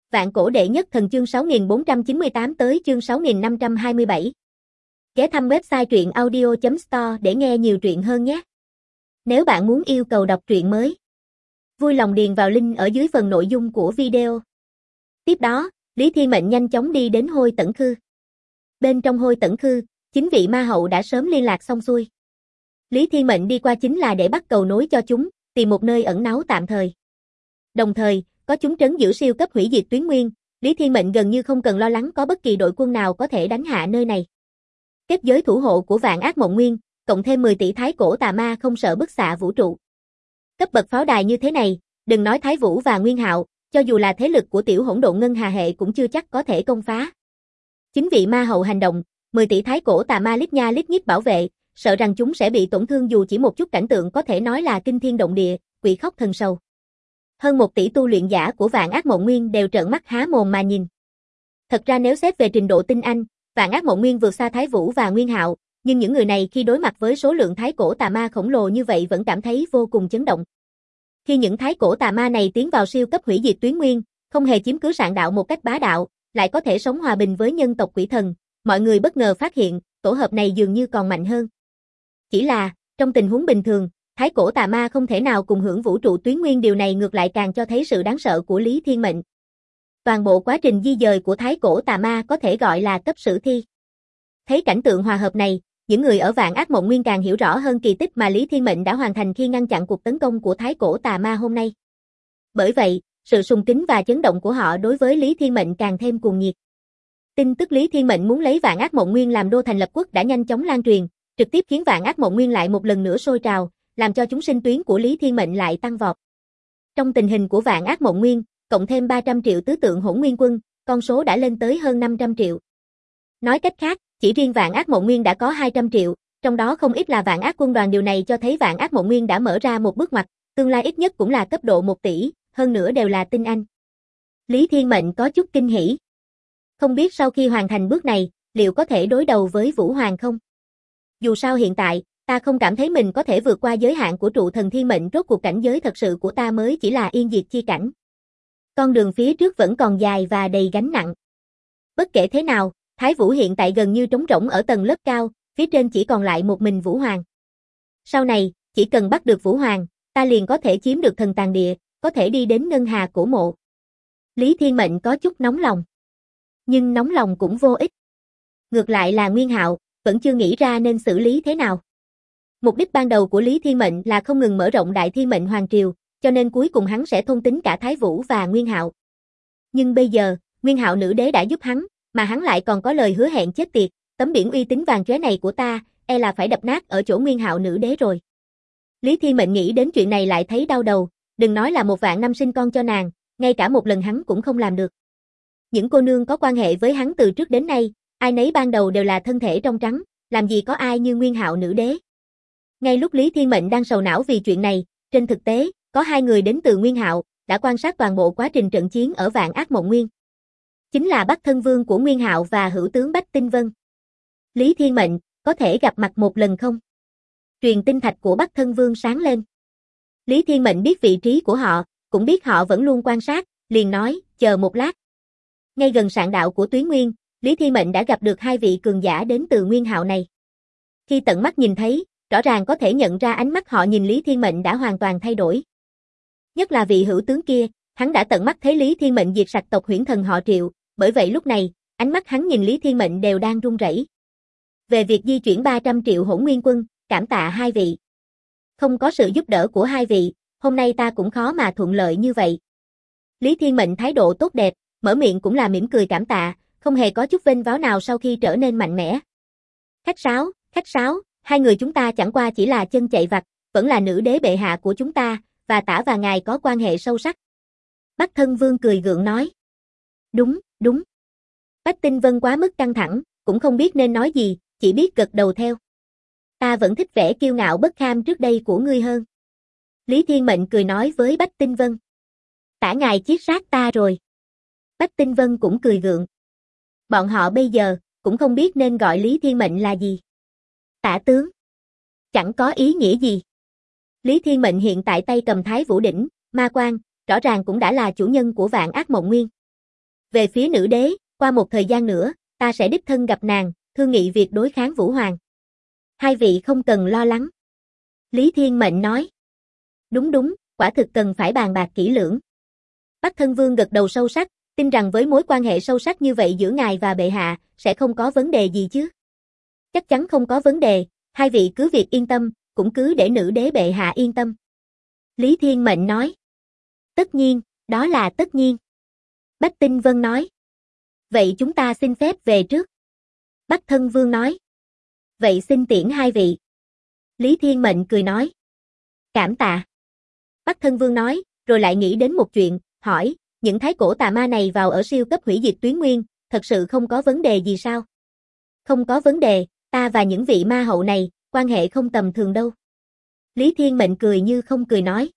Vạn cổ đệ nhất thần chương 6498 tới chương 6527. Ghé thăm website truyện audio.store để nghe nhiều truyện hơn nhé. Nếu bạn muốn yêu cầu đọc truyện mới, vui lòng điền vào link ở dưới phần nội dung của video. Tiếp đó, Lý Thiên Mệnh nhanh chóng đi đến Hôi Tẩn Khư. Bên trong Hôi Tẩn Khư, 9 vị ma hậu đã sớm liên lạc xong xuôi. Lý Thiên Mệnh đi qua chính là để bắt cầu nối cho chúng, tìm một nơi ẩn náu tạm thời. Đồng thời, có chúng trấn giữ siêu cấp hủy diệt tuyến nguyên, Lý Thiên Mệnh gần như không cần lo lắng có bất kỳ đội quân nào có thể đánh hạ nơi này. Kết giới thủ hộ của Vạn Ác Mộng Nguyên, cộng thêm 10 tỷ thái cổ tà ma không sợ bức xạ vũ trụ. Cấp bậc pháo đài như thế này, đừng nói Thái Vũ và Nguyên Hạo, cho dù là thế lực của tiểu hỗn độn ngân hà hệ cũng chưa chắc có thể công phá. 9 vị ma hậu hành động, 10 tỷ thái cổ tà ma lít nha lít nhít bảo vệ, sợ rằng chúng sẽ bị tổn thương dù chỉ một chút, cảnh tượng có thể nói là kinh thiên động địa, quỷ khóc thần sầu. Hơn 1 tỷ tu luyện giả của Vạn Ác Mộng Nguyên đều trợn mắt há mồm mà nhìn. Thật ra nếu xét về trình độ tinh anh, Vạn Ác Mộng Nguyên vượt xa Thái Vũ và Nguyên Hạo, nhưng những người này khi đối mặt với số lượng thái cổ tà ma khổng lồ như vậy vẫn cảm thấy vô cùng chấn động. Khi những thái cổ tà ma này tiến vào siêu cấp hủy diệt tuyến nguyên, không hề chiếm cứ sạn đạo một cách bá đạo, lại có thể sống hòa bình với nhân tộc quỷ thần, mọi người bất ngờ phát hiện, tổ hợp này dường như còn mạnh hơn. Chỉ là, trong tình huống bình thường, thái cổ tà ma không thể nào cùng hưởng vũ trụ tuyến nguyên, điều này ngược lại càng cho thấy sự đáng sợ của Lý Thiên Mệnh. Toàn bộ quá trình di dời của thái cổ tà ma có thể gọi là cấp sử thi. Thấy cảnh tượng hòa hợp này, những người ở Vạn Ác Mộng Nguyên càng hiểu rõ hơn kỳ tích mà Lý Thiên Mệnh đã hoàn thành khi ngăn chặn cuộc tấn công của thái cổ tà ma hôm nay. Bởi vậy, sự sùng kính và chấn động của họ đối với Lý Thiên Mệnh càng thêm cuồng nhiệt. Tin tức Lý Thiên Mệnh muốn lấy Vạn Ác Mộng Nguyên làm đô thành lập quốc đã nhanh chóng lan truyền, trực tiếp khiến Vạn Ác Mộng Nguyên lại một lần nữa sôi trào, làm cho chúng sinh tuyến của Lý Thiên Mệnh lại tăng vọt. Trong tình hình của Vạn Ác Mộng Nguyên, cộng thêm 300 triệu tứ tượng hỗn nguyên quân, con số đã lên tới hơn 500 triệu. Nói cách khác, chỉ riêng Vạn Ác Mộng Nguyên đã có 200 triệu, trong đó không ít là Vạn Ác quân đoàn, điều này cho thấy Vạn Ác Mộng Nguyên đã mở ra một bước ngoặt, tương lai ít nhất cũng là cấp độ 1 tỷ, hơn nữa đều là tinh anh. Lý Thiên Mệnh có chút kinh hỉ. Không biết sau khi hoàn thành bước này, liệu có thể đối đầu với Vũ Hoàng không? Dù sao hiện tại, ta không cảm thấy mình có thể vượt qua giới hạn của trụ thần thiên mệnh, rốt cuộc cảnh giới thật sự của ta mới chỉ là yên diệt chi cảnh. Con đường phía trước vẫn còn dài và đầy gánh nặng. Bất kể thế nào, Thái Vũ hiện tại gần như trống rỗng ở tầng lớp cao, phía trên chỉ còn lại một mình Vũ Hoàng. Sau này, chỉ cần bắt được Vũ Hoàng, ta liền có thể chiếm được thần tàng địa, có thể đi đến ngân hà cổ mộ. Lý Thiên Mệnh có chút nóng lòng. Nhưng nóng lòng cũng vô ích. Ngược lại là Nguyên Hạo, vẫn chưa nghĩ ra nên xử lý thế nào. Mục đích ban đầu của Lý Thiên Mệnh là không ngừng mở rộng Đại Thiên Mệnh Hoàng Triều, cho nên cuối cùng hắn sẽ thôn tính cả Thái Vũ và Nguyên Hạo. Nhưng bây giờ, Nguyên Hạo nữ đế đã giúp hắn, mà hắn lại còn có lời hứa hẹn chết tiệt, tấm biển uy tín vàng chóe này của ta, e là phải đập nát ở chỗ Nguyên Hạo nữ đế rồi. Lý Thiên Mệnh nghĩ đến chuyện này lại thấy đau đầu, đừng nói là 1 vạn năm sinh con cho nàng, ngay cả một lần hắn cũng không làm được. Những cô nương có quan hệ với hắn từ trước đến nay, ai nấy ban đầu đều là thân thể trong trắng, làm gì có ai như Nguyên Hạo nữ đế. Ngay lúc Lý Thiên Mệnh đang sầu não vì chuyện này, trên thực tế, có 2 người đến từ Nguyên Hạo, đã quan sát toàn bộ quá trình trận chiến ở Vạn Ác Mộng Nguyên. Chính là Bắc Thân Vương của Nguyên Hạo và hữu tướng Bách Tinh Vân. Lý Thiên Mệnh, có thể gặp mặt một lần không? Truyền tinh thạch của Bắc Thân Vương sáng lên. Lý Thiên Mệnh biết vị trí của họ, cũng biết họ vẫn luôn quan sát, liền nói, chờ một lát. Ngay gần sạn đạo của Tuyến Nguyên, Lý Thiên Mệnh đã gặp được 2 vị cường giả đến từ Nguyên Hạo này. Khi tận mắt nhìn thấy, rõ ràng có thể nhận ra ánh mắt họ nhìn Lý Thiên Mệnh đã hoàn toàn thay đổi. Nhất là vị hữu tướng kia, hắn đã tận mắt thấy Lý Thiên Mệnh diệt sạch tộc Huyễn Thần họ Triệu, bởi vậy lúc này, ánh mắt hắn nhìn Lý Thiên Mệnh đều đang run rẩy. Về việc di chuyển 300 triệu hỗn nguyên quân, cảm tạ 2 vị. Không có sự giúp đỡ của 2 vị, hôm nay ta cũng khó mà thuận lợi như vậy. Lý Thiên Mệnh thái độ tốt đẹp, mở miệng cũng là mỉm cười cảm tạ, không hề có chút vênh váo nào sau khi trở nên mạnh mẽ. Khách sáo, 2 người chúng ta chẳng qua chỉ là chân chạy vặt, vẫn là nữ đế bệ hạ của chúng ta, và tả và ngài có quan hệ sâu sắc. Bắc Thân Vương cười gượng nói. Đúng. Bách Tinh Vân quá mức căng thẳng, cũng không biết nên nói gì, chỉ biết gật đầu theo. Ta vẫn thích vẻ kiêu ngạo bất kham trước đây của ngươi hơn. Lý Thiên Mệnh cười nói với Bách Tinh Vân. Tả ngài chiết sát ta rồi. Bách Tinh Vân cũng cười gượng. Bọn họ bây giờ, cũng không biết nên gọi Lý Thiên Mệnh là gì. Tả tướng. Chẳng có ý nghĩa gì. Lý Thiên Mệnh hiện tại tay cầm Thái Vũ Đỉnh, Ma Quan, rõ ràng cũng đã là chủ nhân của Vạn Ác Mộng Nguyên. Về phía nữ đế, qua một thời gian nữa, ta sẽ đích thân gặp nàng, thương nghị việc đối kháng Vũ Hoàng. Hai vị không cần lo lắng. Lý Thiên Mệnh nói. Đúng, quả thực cần phải bàn bạc kỹ lưỡng. Bắc Thân Vương gật đầu sâu sắc, tin rằng với mối quan hệ sâu sắc như vậy giữa ngài và bệ hạ, sẽ không có vấn đề gì chứ. Chắc chắn không có vấn đề, hai vị cứ việc yên tâm, cũng cứ để nữ đế bệ hạ yên tâm. Lý Thiên Mệnh nói. Tất nhiên, đó là tất nhiên. Bách Tinh Vân nói. Vậy chúng ta xin phép về trước. Bắc Thân Vương nói. Vậy xin tiễn hai vị. Lý Thiên Mệnh cười nói. Cảm tạ. Bắc Thân Vương nói, rồi lại nghĩ đến một chuyện, hỏi, những thái cổ tà ma này vào ở siêu cấp hủy diệt tuyến nguyên, thật sự không có vấn đề gì sao? Không có vấn đề, ta và những vị ma hậu này, quan hệ không tầm thường đâu. Lý Thiên Mệnh cười như không cười nói.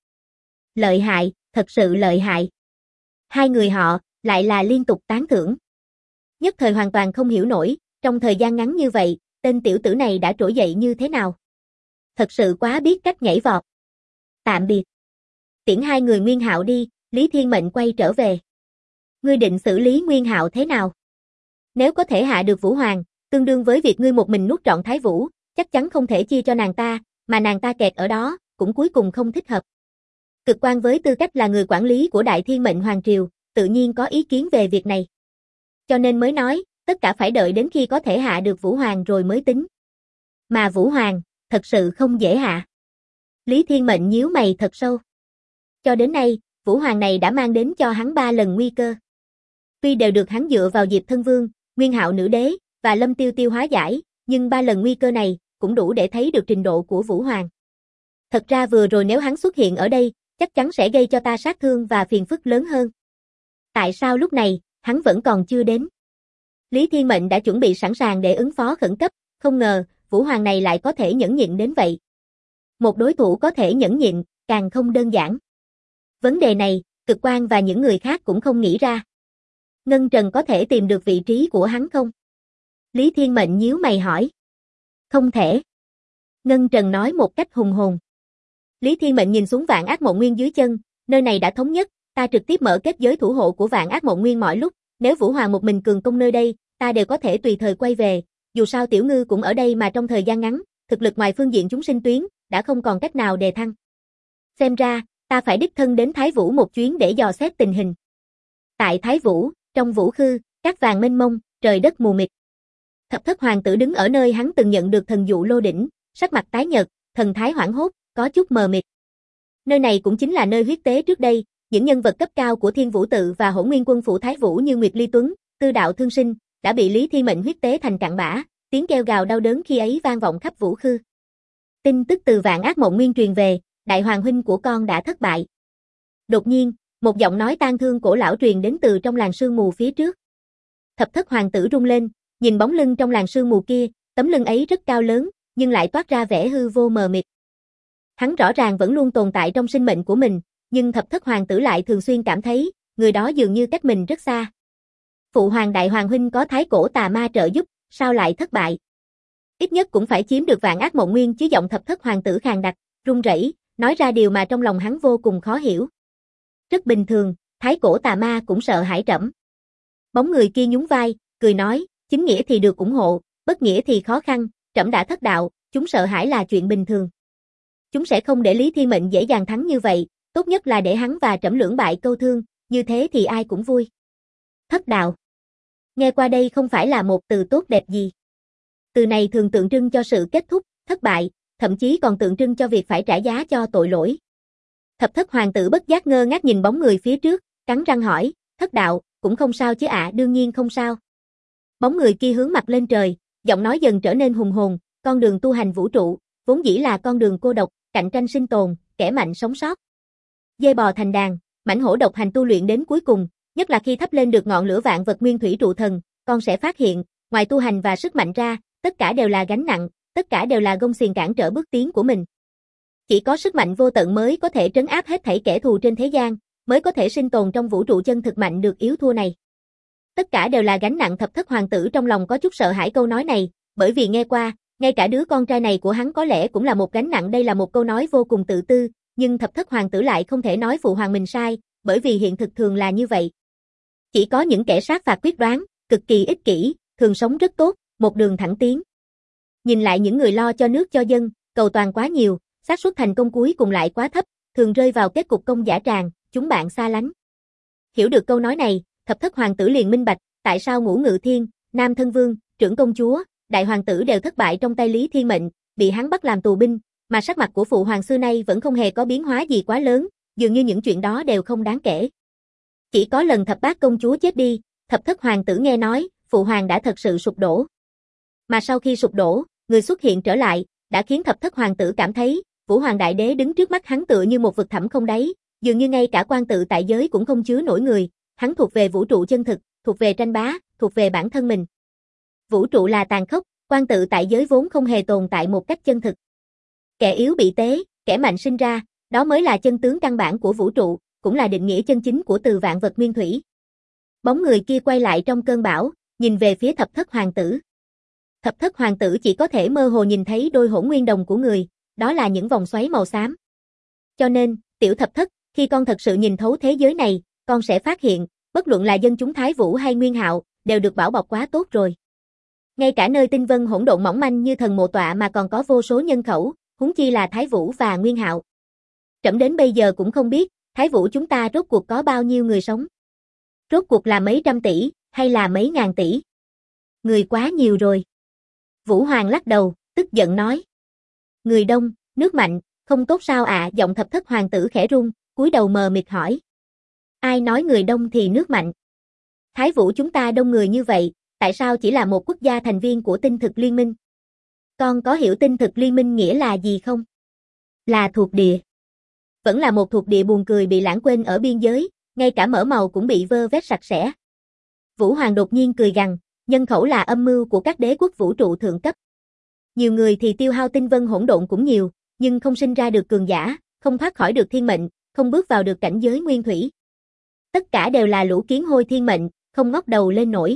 Lợi hại, thật sự lợi hại. Hai người họ, lại là liên tục tán thưởng. Nhất thời hoàn toàn không hiểu nổi, trong thời gian ngắn như vậy, tên tiểu tử này đã trỗi dậy như thế nào. Thật sự quá biết cách nhảy vọt. Tạm biệt. Tiễn hai người Nguyên Hạo đi, Lý Thiên Mệnh quay trở về. Ngươi định xử lý Nguyên Hạo thế nào? Nếu có thể hạ được Vũ Hoàng, tương đương với việc ngươi một mình nuốt trọn Thái Vũ, chắc chắn không thể chia cho nàng ta, mà nàng ta kẹt ở đó, cũng cuối cùng không thích hợp. Cực Quan với tư cách là người quản lý của Đại Thiên Mệnh Hoàng Triều, tự nhiên có ý kiến về việc này. Cho nên mới nói, tất cả phải đợi đến khi có thể hạ được Vũ Hoàng rồi mới tính. Mà Vũ Hoàng, thật sự không dễ hạ. Lý Thiên Mệnh nhíu mày thật sâu. Cho đến nay, Vũ Hoàng này đã mang đến cho hắn 3 lần nguy cơ. Tuy đều được hắn dựa vào Diệp Thân Vương, Nguyên Hạo Nữ Đế, và Lâm Tiêu Tiêu hóa giải, nhưng 3 lần nguy cơ này, cũng đủ để thấy được trình độ của Vũ Hoàng. Thật ra vừa rồi nếu hắn xuất hiện ở đây, chắc chắn sẽ gây cho ta sát thương và phiền phức lớn hơn. Tại sao lúc này, hắn vẫn còn chưa đến? Lý Thiên Mệnh đã chuẩn bị sẵn sàng để ứng phó khẩn cấp, không ngờ, Vũ Hoàng này lại có thể nhẫn nhịn đến vậy. Một đối thủ có thể nhẫn nhịn, càng không đơn giản. Vấn đề này, Cực Quan và những người khác cũng không nghĩ ra. Ngân Trần có thể tìm được vị trí của hắn không? Lý Thiên Mệnh nhíu mày hỏi. Không thể. Ngân Trần nói một cách hùng hồn. Lý Thiên Mệnh nhìn xuống Vạn Ác Mộng Nguyên dưới chân, nơi này đã thống nhất, ta trực tiếp mở kết giới thủ hộ của Vạn Ác Mộng Nguyên mọi lúc, nếu Vũ Hoàng một mình cường công nơi đây, ta đều có thể tùy thời quay về, dù sao Tiểu Ngư cũng ở đây mà trong thời gian ngắn, thực lực ngoài phương diện chúng sinh tuyến, đã không còn cách nào đề thăng. Xem ra, ta phải đích thân đến Thái Vũ một chuyến để dò xét tình hình. Tại Thái Vũ, trong Vũ Khư, cát vàng mênh mông, trời đất mù mịt. Thập Thất Hoàng tử đứng ở nơi hắn từng nhận được thần dụ lô đỉnh, sắc mặt tái nhợt, thần thái hoảng hốt, có chút mờ mịt. Nơi này cũng chính là nơi huyết tế trước đây, những nhân vật cấp cao của Thiên Vũ Tự và Hỗn Nguyên Quân phủ Thái Vũ như Nguyệt Ly Tuấn, Tư Đạo Thương Sinh, đã bị Lý Thiên Mệnh huyết tế thành cặn bã, tiếng kêu gào đau đớn khi ấy vang vọng khắp Vũ Khư. Tin tức từ Vạn Ác Mộng Nguyên truyền về, đại hoàng huynh của con đã thất bại. Đột nhiên, một giọng nói tang thương cổ lão truyền đến từ trong làn sương mù phía trước. Thập Thất Hoàng tử rung lên, nhìn bóng lưng trong làn sương mù kia, tấm lưng ấy rất cao lớn, nhưng lại toát ra vẻ hư vô mờ mịt. Hắn rõ ràng vẫn luôn tồn tại trong sinh mệnh của mình, nhưng Thập Thất Hoàng tử lại thường xuyên cảm thấy, người đó dường như cách mình rất xa. Phụ hoàng đại hoàng huynh có thái cổ tà ma trợ giúp, sao lại thất bại? Ít nhất cũng phải chiếm được Vạn Ác Mộng Nguyên chứ. Giọng Thập Thất Hoàng tử khàn đặc, run rẩy, nói ra điều mà trong lòng hắn vô cùng khó hiểu. Rất bình thường, thái cổ tà ma cũng sợ hãi trẫm. Bóng người kia nhún vai, cười nói, chính nghĩa thì được ủng hộ, bất nghĩa thì khó khăn, trẫm đã thất đạo, chúng sợ hãi là chuyện bình thường. Chúng sẽ không để Lý Thiên Mệnh dễ dàng thắng như vậy, tốt nhất là để hắn và trẫm lưỡng bại câu thương, như thế thì ai cũng vui. Thất đạo. Nghe qua đây không phải là một từ tốt đẹp gì. Từ này thường tượng trưng cho sự kết thúc, thất bại, thậm chí còn tượng trưng cho việc phải trả giá cho tội lỗi. Thập Thất Hoàng tử bất giác ngơ ngác nhìn bóng người phía trước, cắn răng hỏi, thất đạo, cũng không sao chứ ạ? Đương nhiên không sao. Bóng người kia hướng mặt lên trời, giọng nói dần trở nên hùng hồn, con đường tu hành vũ trụ, vốn dĩ là con đường cô độc, cạnh tranh sinh tồn, kẻ mạnh sống sót. Dê bò thành đàn, mãnh hổ độc hành tu luyện đến cuối cùng, nhất là khi thắp lên được ngọn lửa vạn vật nguyên thủy trụ thần, con sẽ phát hiện, ngoài tu hành và sức mạnh ra, tất cả đều là gánh nặng, tất cả đều là gông xiềng cản trở bước tiến của mình. Chỉ có sức mạnh vô tận mới có thể trấn áp hết thảy kẻ thù trên thế gian, mới có thể sinh tồn trong vũ trụ chân thực mạnh được yếu thua này. Tất cả đều là gánh nặng. Thập Thất Hoàng tử trong lòng có chút sợ hãi câu nói này, bởi vì nghe qua, ngay cả đứa con trai này của hắn có lẽ cũng là một gánh nặng. Đây là một câu nói vô cùng tự tư, nhưng Thập Thất Hoàng tử lại không thể nói phụ hoàng mình sai, bởi vì hiện thực thường là như vậy. Chỉ có những kẻ sát phạt quyết đoán, cực kỳ ích kỷ, thường sống rất tốt, một đường thẳng tiến. Nhìn lại những người lo cho nước cho dân, cầu toàn quá nhiều, xác suất thành công cuối cùng lại quá thấp, thường rơi vào kết cục công dã tràng, chúng bạn xa lánh. Hiểu được câu nói này, Thập Thất Hoàng tử liền minh bạch, tại sao Ngũ Ngự Thiên, Nam Thân Vương, Trưởng Công Chúa, Đại Hoàng tử đều thất bại trong tay Lý Thiên Mệnh, bị hắn bắt làm tù binh, mà sắc mặt của Phụ Hoàng xưa nay vẫn không hề có biến hóa gì quá lớn, dường như những chuyện đó đều không đáng kể. Chỉ có lần Thập Bát Công Chúa chết đi, Thập Thất Hoàng tử nghe nói, Phụ Hoàng đã thật sự sụp đổ. Mà sau khi sụp đổ, người xuất hiện trở lại, đã khiến Thập Thất Hoàng tử cảm thấy, Vũ Hoàng Đại Đế đứng trước mắt hắn tựa như một vực thẳm không đáy, dường như ngay cả quan tự tại giới cũng không chứa nổi người, hắn thuộc về vũ trụ chân thực, thuộc về tranh bá, thuộc về bản thân mình. Vũ trụ là tàn khốc, quan tự tại giới vốn không hề tồn tại một cách chân thực. Kẻ yếu bị tế, kẻ mạnh sinh ra, đó mới là chân tướng căn bản của vũ trụ, cũng là định nghĩa chân chính của từ vạn vật nguyên thủy. Bóng người kia quay lại trong cơn bão, nhìn về phía Thập Thất Hoàng tử. Thập Thất Hoàng tử chỉ có thể mơ hồ nhìn thấy đôi hỗn nguyên đồng của người, đó là những vòng xoáy màu xám. Cho nên, tiểu Thập Thất, khi con thật sự nhìn thấu thế giới này, con sẽ phát hiện, bất luận là dân chúng Thái Vũ hay Nguyên Hạo, đều được bảo bọc quá tốt rồi. Ngay cả nơi tinh vân hỗn độn mỏng manh như thần mộ tọa mà còn có vô số nhân khẩu, huống chi là Thái Vũ và Nguyên Hạo. Trẫm đến bây giờ cũng không biết, Thái Vũ chúng ta rốt cuộc có bao nhiêu người sống. Rốt cuộc là mấy trăm tỷ, hay là mấy ngàn tỷ? Người quá nhiều rồi. Vũ Hoàng lắc đầu, tức giận nói. Người đông, nước mạnh, không tốt sao ạ? Giọng Thập Thất Hoàng tử khẽ run, cúi đầu mờ mịt hỏi. Ai nói người đông thì nước mạnh? Thái Vũ chúng ta đông người như vậy, tại sao chỉ là một quốc gia thành viên của tinh thực liên minh? Con có hiểu tinh thực liên minh nghĩa là gì không? Là thuộc địa. Vẫn là một thuộc địa buồn cười bị lãng quên ở biên giới, ngay cả mỡ màu cũng bị vơ vét sạch sẽ. Vũ Hoàng đột nhiên cười gằn, nhân khẩu là âm mưu của các đế quốc vũ trụ thượng cấp. Nhiều người thì tiêu hao tinh vân hỗn độn cũng nhiều, nhưng không sinh ra được cường giả, không thoát khỏi được thiên mệnh, không bước vào được cảnh giới nguyên thủy. Tất cả đều là lũ kiến hôi thiên mệnh, không ngóc đầu lên nổi.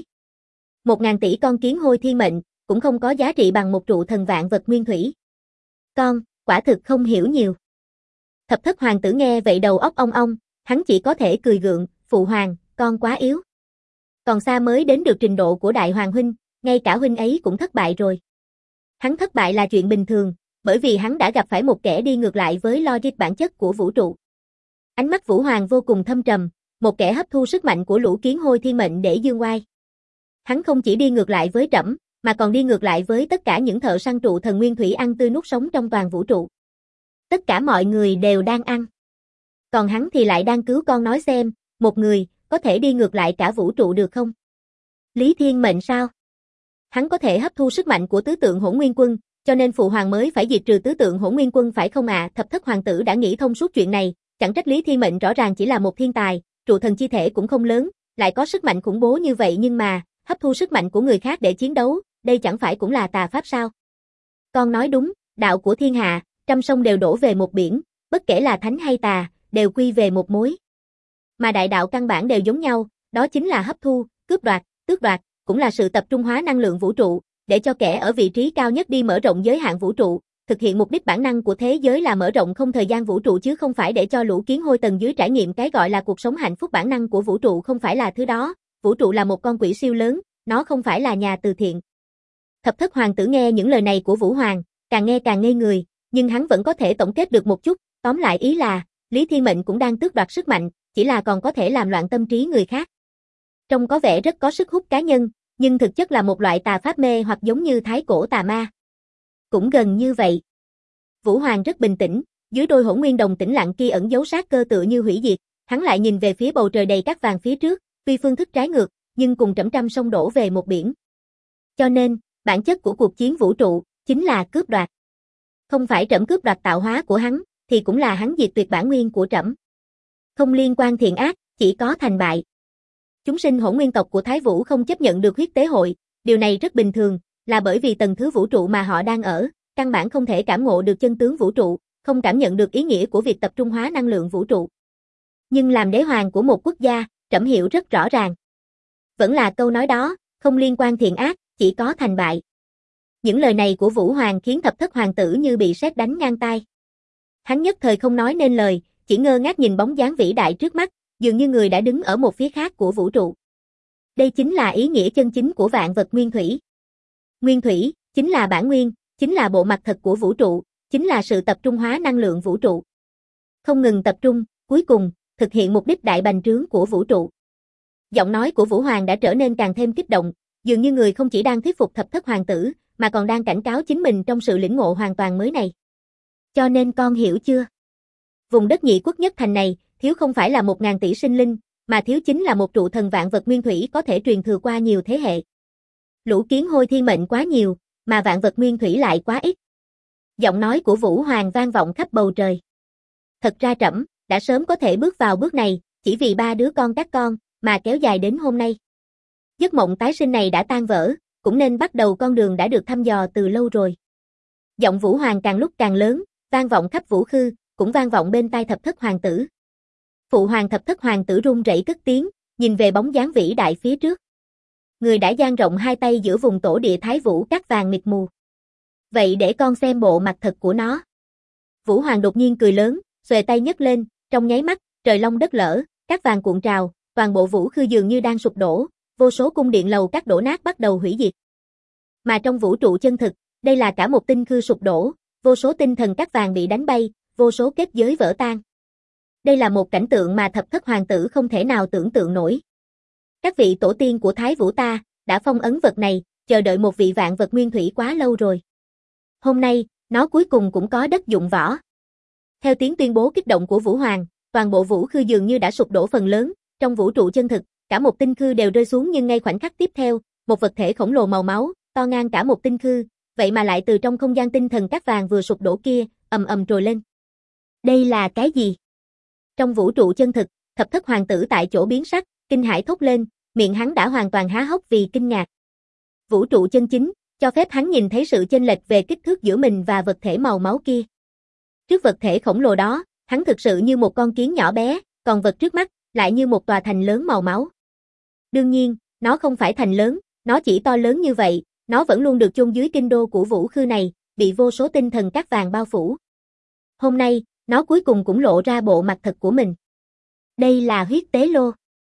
1.000 tỷ con kiến hôi thiên mệnh, cũng không có giá trị bằng một trụ thần vạn vật nguyên thủy. Con, quả thực không hiểu nhiều. Thập Thất Hoàng tử nghe vậy đầu óc ong ong, hắn chỉ có thể cười gượng, Phụ Hoàng, con quá yếu. Còn xa mới đến được trình độ của Đại Hoàng huynh, ngay cả huynh ấy cũng thất bại rồi. Hắn thất bại là chuyện bình thường, bởi vì hắn đã gặp phải một kẻ đi ngược lại với logic bản chất của vũ trụ. Ánh mắt Vũ Hoàng vô cùng thâm trầm, một kẻ hấp thu sức mạnh của lũ kiến hôi thiên mệnh để dương oai. Hắn không chỉ đi ngược lại với trẫm, mà còn đi ngược lại với tất cả những thợ săn trụ thần nguyên thủy ăn tươi nuốt sống trong toàn vũ trụ. Tất cả mọi người đều đang ăn. Còn hắn thì lại đang cứu con, nói xem, một người, có thể đi ngược lại cả vũ trụ được không? Lý Thiên Mệnh sao? Hắn có thể hấp thu sức mạnh của tứ tượng hỗn nguyên quân, cho nên Phụ Hoàng mới phải diệt trừ tứ tượng hỗn nguyên quân phải không ạ? Thập Thất Hoàng tử đã nghĩ thông suốt chuyện này, chẳng trách Lý Thiên Mệnh rõ ràng chỉ là một thiên tài, trụ thần chi thể cũng không lớn, lại có sức mạnh khủng bố như vậy nhưng mà, hấp thu sức mạnh của người khác để chiến đấu, đây chẳng phải cũng là tà pháp sao? Con nói đúng, đạo của thiên hạ, trăm sông đều đổ về một biển, bất kể là thánh hay tà, đều quy về một mối. Mà đại đạo căn bản đều giống nhau, đó chính là hấp thu, cướp đoạt, tước đoạt, cũng là sự tập trung hóa năng lượng vũ trụ, để cho kẻ ở vị trí cao nhất đi mở rộng giới hạn vũ trụ, thực hiện mục đích bản năng của thế giới là mở rộng không thời gian vũ trụ chứ không phải để cho lũ kiến hôi tầng dưới trải nghiệm cái gọi là cuộc sống hạnh phúc. Bản năng của vũ trụ không phải là thứ đó, vũ trụ là một con quỷ siêu lớn, nó không phải là nhà từ thiện. Thập Thất Hoàng tử nghe những lời này của Vũ Hoàng, càng nghe càng ngây người, nhưng hắn vẫn có thể tổng kết được một chút, tóm lại ý là, Lý Thiên Mệnh cũng đang tước đoạt sức mạnh, chỉ là còn có thể làm loạn tâm trí người khác. Trông có vẻ rất có sức hút cá nhân, nhưng thực chất là một loại tà pháp mê hoặc giống như thái cổ tà ma. Cũng gần như vậy. Vũ Hoàng rất bình tĩnh, dưới đôi hỗn nguyên đồng tĩnh lặng kia ẩn dấu sát cơ tựa như hủy diệt, hắn lại nhìn về phía bầu trời đầy cát vàng phía trước, tuy phương thức trái ngược, nhưng cùng trẫm trăm sông đổ về một biển. Cho nên, bản chất của cuộc chiến vũ trụ chính là cướp đoạt. Không phải trẫm cướp đoạt tạo hóa của hắn, thì cũng là hắn diệt tuyệt bản nguyên của trẫm. Không liên quan thiện ác, chỉ có thành bại. Chúng sinh hỗn nguyên tộc của Thái Vũ không chấp nhận được huyết tế hội, điều này rất bình thường, là bởi vì tầng thứ vũ trụ mà họ đang ở, căn bản không thể cảm ngộ được chân tướng vũ trụ, không cảm nhận được ý nghĩa của việc tập trung hóa năng lượng vũ trụ. Nhưng làm đế hoàng của một quốc gia, trẫm hiểu rất rõ ràng. Vẫn là câu nói đó, không liên quan thiện ác, chỉ có thành bại. Những lời này của Vũ Hoàng khiến Thập Thất Hoàng tử như bị sét đánh ngang tai. Hắn nhất thời không nói nên lời, chỉ ngơ ngác nhìn bóng dáng vĩ đại trước mắt, dường như người đã đứng ở một phía khác của vũ trụ. Đây chính là ý nghĩa chân chính của vạn vật nguyên thủy. Nguyên thủy, chính là bản nguyên, chính là bộ mặt thật của vũ trụ, chính là sự tập trung hóa năng lượng vũ trụ. Không ngừng tập trung, cuối cùng, thực hiện mục đích đại bành trướng của vũ trụ. Giọng nói của Vũ Hoàng đã trở nên càng thêm kích động, dường như người không chỉ đang thuyết phục thập thất hoàng tử, mà còn đang cảnh cáo chính mình trong sự lĩnh ngộ hoàn toàn mới này. Cho nên con hiểu chưa? Vùng đất Nhị Quốc nhất thành này, thiếu không phải là 1.000 tỷ sinh linh, mà thiếu chính là một trụ thần vạn vật nguyên thủy có thể truyền thừa qua nhiều thế hệ. Lũ kiến hôi thiên mệnh quá nhiều, mà vạn vật nguyên thủy lại quá ít. Giọng nói của Vũ Hoàng vang vọng khắp bầu trời. Thật ra trẫm đã sớm có thể bước vào bước này, chỉ vì 3 đứa con các con, mà kéo dài đến hôm nay. Giấc mộng tái sinh này đã tan vỡ, cũng nên bắt đầu con đường đã được thăm dò từ lâu rồi. Giọng Vũ Hoàng càng lúc càng lớn, vang vọng khắp vũ khư, cũng vang vọng bên tai thập thất hoàng tử. Phụ hoàng thập thất hoàng tử run rẩy cất tiếng, nhìn về bóng dáng vĩ đại phía trước. Người đã dang rộng hai tay giữa vùng tổ địa Thái Vũ cát vàng mịt mù. Vậy để con xem bộ mặt thật của nó. Vũ Hoàng đột nhiên cười lớn, xòe tay nhấc lên, trong nháy mắt, trời long đất lở, cát vàng cuộn trào, toàn bộ vũ khư dường như đang sụp đổ, vô số cung điện lầu các đổ nát bắt đầu hủy diệt. Mà trong vũ trụ chân thực, đây là cả một tinh khư sụp đổ, vô số tinh thần cát vàng bị đánh bay, vô số kết giới vỡ tan. Đây là một cảnh tượng mà thập thất hoàng tử không thể nào tưởng tượng nổi. Các vị tổ tiên của Thái Vũ ta đã phong ấn vật này, chờ đợi một vị vạn vật nguyên thủy quá lâu rồi. Hôm nay, nó cuối cùng cũng có đất dụng võ. Theo tiếng tuyên bố kích động của Vũ Hoàng, toàn bộ vũ khư dường như đã sụp đổ phần lớn, trong vũ trụ chân thực, cả một tinh khư đều rơi xuống, nhưng ngay khoảnh khắc tiếp theo, một vật thể khổng lồ màu máu, to ngang cả một tinh khư, vậy mà lại từ trong không gian tinh thần cát vàng vừa sụp đổ kia, ầm ầm trồi lên. Đây là cái gì? Trong vũ trụ chân thực, thập thất hoàng tử tại chỗ biến sắc, kinh hãi thốt lên, miệng hắn đã hoàn toàn há hốc vì kinh ngạc. Vũ trụ chân chính, cho phép hắn nhìn thấy sự chênh lệch về kích thước giữa mình và vật thể màu máu kia. Trước vật thể khổng lồ đó, hắn thực sự như một con kiến nhỏ bé, còn vật trước mắt lại như một tòa thành lớn màu máu. Đương nhiên, nó không phải thành lớn, nó chỉ to lớn như vậy, nó vẫn luôn được chôn dưới kinh đô của vũ khư này, bị vô số tinh thần cát vàng bao phủ. Hôm nay, nó cuối cùng cũng lộ ra bộ mặt thật của mình. Đây là huyết tế lô.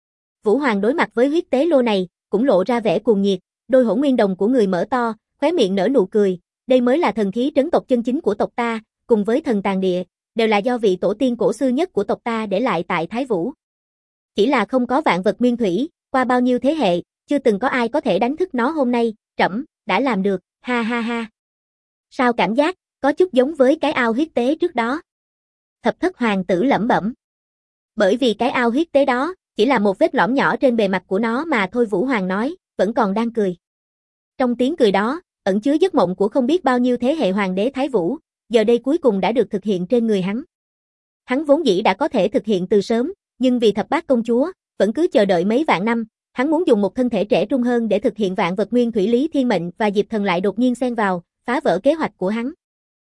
Vũ Hoàng đối mặt với huyết tế lô này, cũng lộ ra vẻ cuồng nhiệt, đôi hổ nguyên đồng của người mở to, khóe miệng nở nụ cười, đây mới là thần khí trấn tộc chân chính của tộc ta, cùng với thần tàn địa, đều là do vị tổ tiên cổ xưa nhất của tộc ta để lại tại Thái Vũ. Chỉ là không có vạn vật nguyên thủy, qua bao nhiêu thế hệ, chưa từng có ai có thể đánh thức nó, hôm nay, trẫm đã làm được, ha ha ha. Sao cảm giác, có chút giống với cái ao huyết tế trước đó. Thập thất hoàng tử lẩm bẩm. Bởi vì cái ao huyết tế đó, chỉ là một vết lõm nhỏ trên bề mặt của nó mà thôi, Vũ Hoàng nói, vẫn còn đang cười. Trong tiếng cười đó, ẩn chứa giấc mộng của không biết bao nhiêu thế hệ hoàng đế Thái Vũ, giờ đây cuối cùng đã được thực hiện trên người hắn. Hắn vốn dĩ đã có thể thực hiện từ sớm, nhưng vì thập bát công chúa, vẫn cứ chờ đợi mấy vạn năm, hắn muốn dùng một thân thể trẻ trung hơn để thực hiện vạn vật nguyên thủy. Lý Thiên Mệnh và Diệp Thần lại đột nhiên xen vào, phá vỡ kế hoạch của hắn.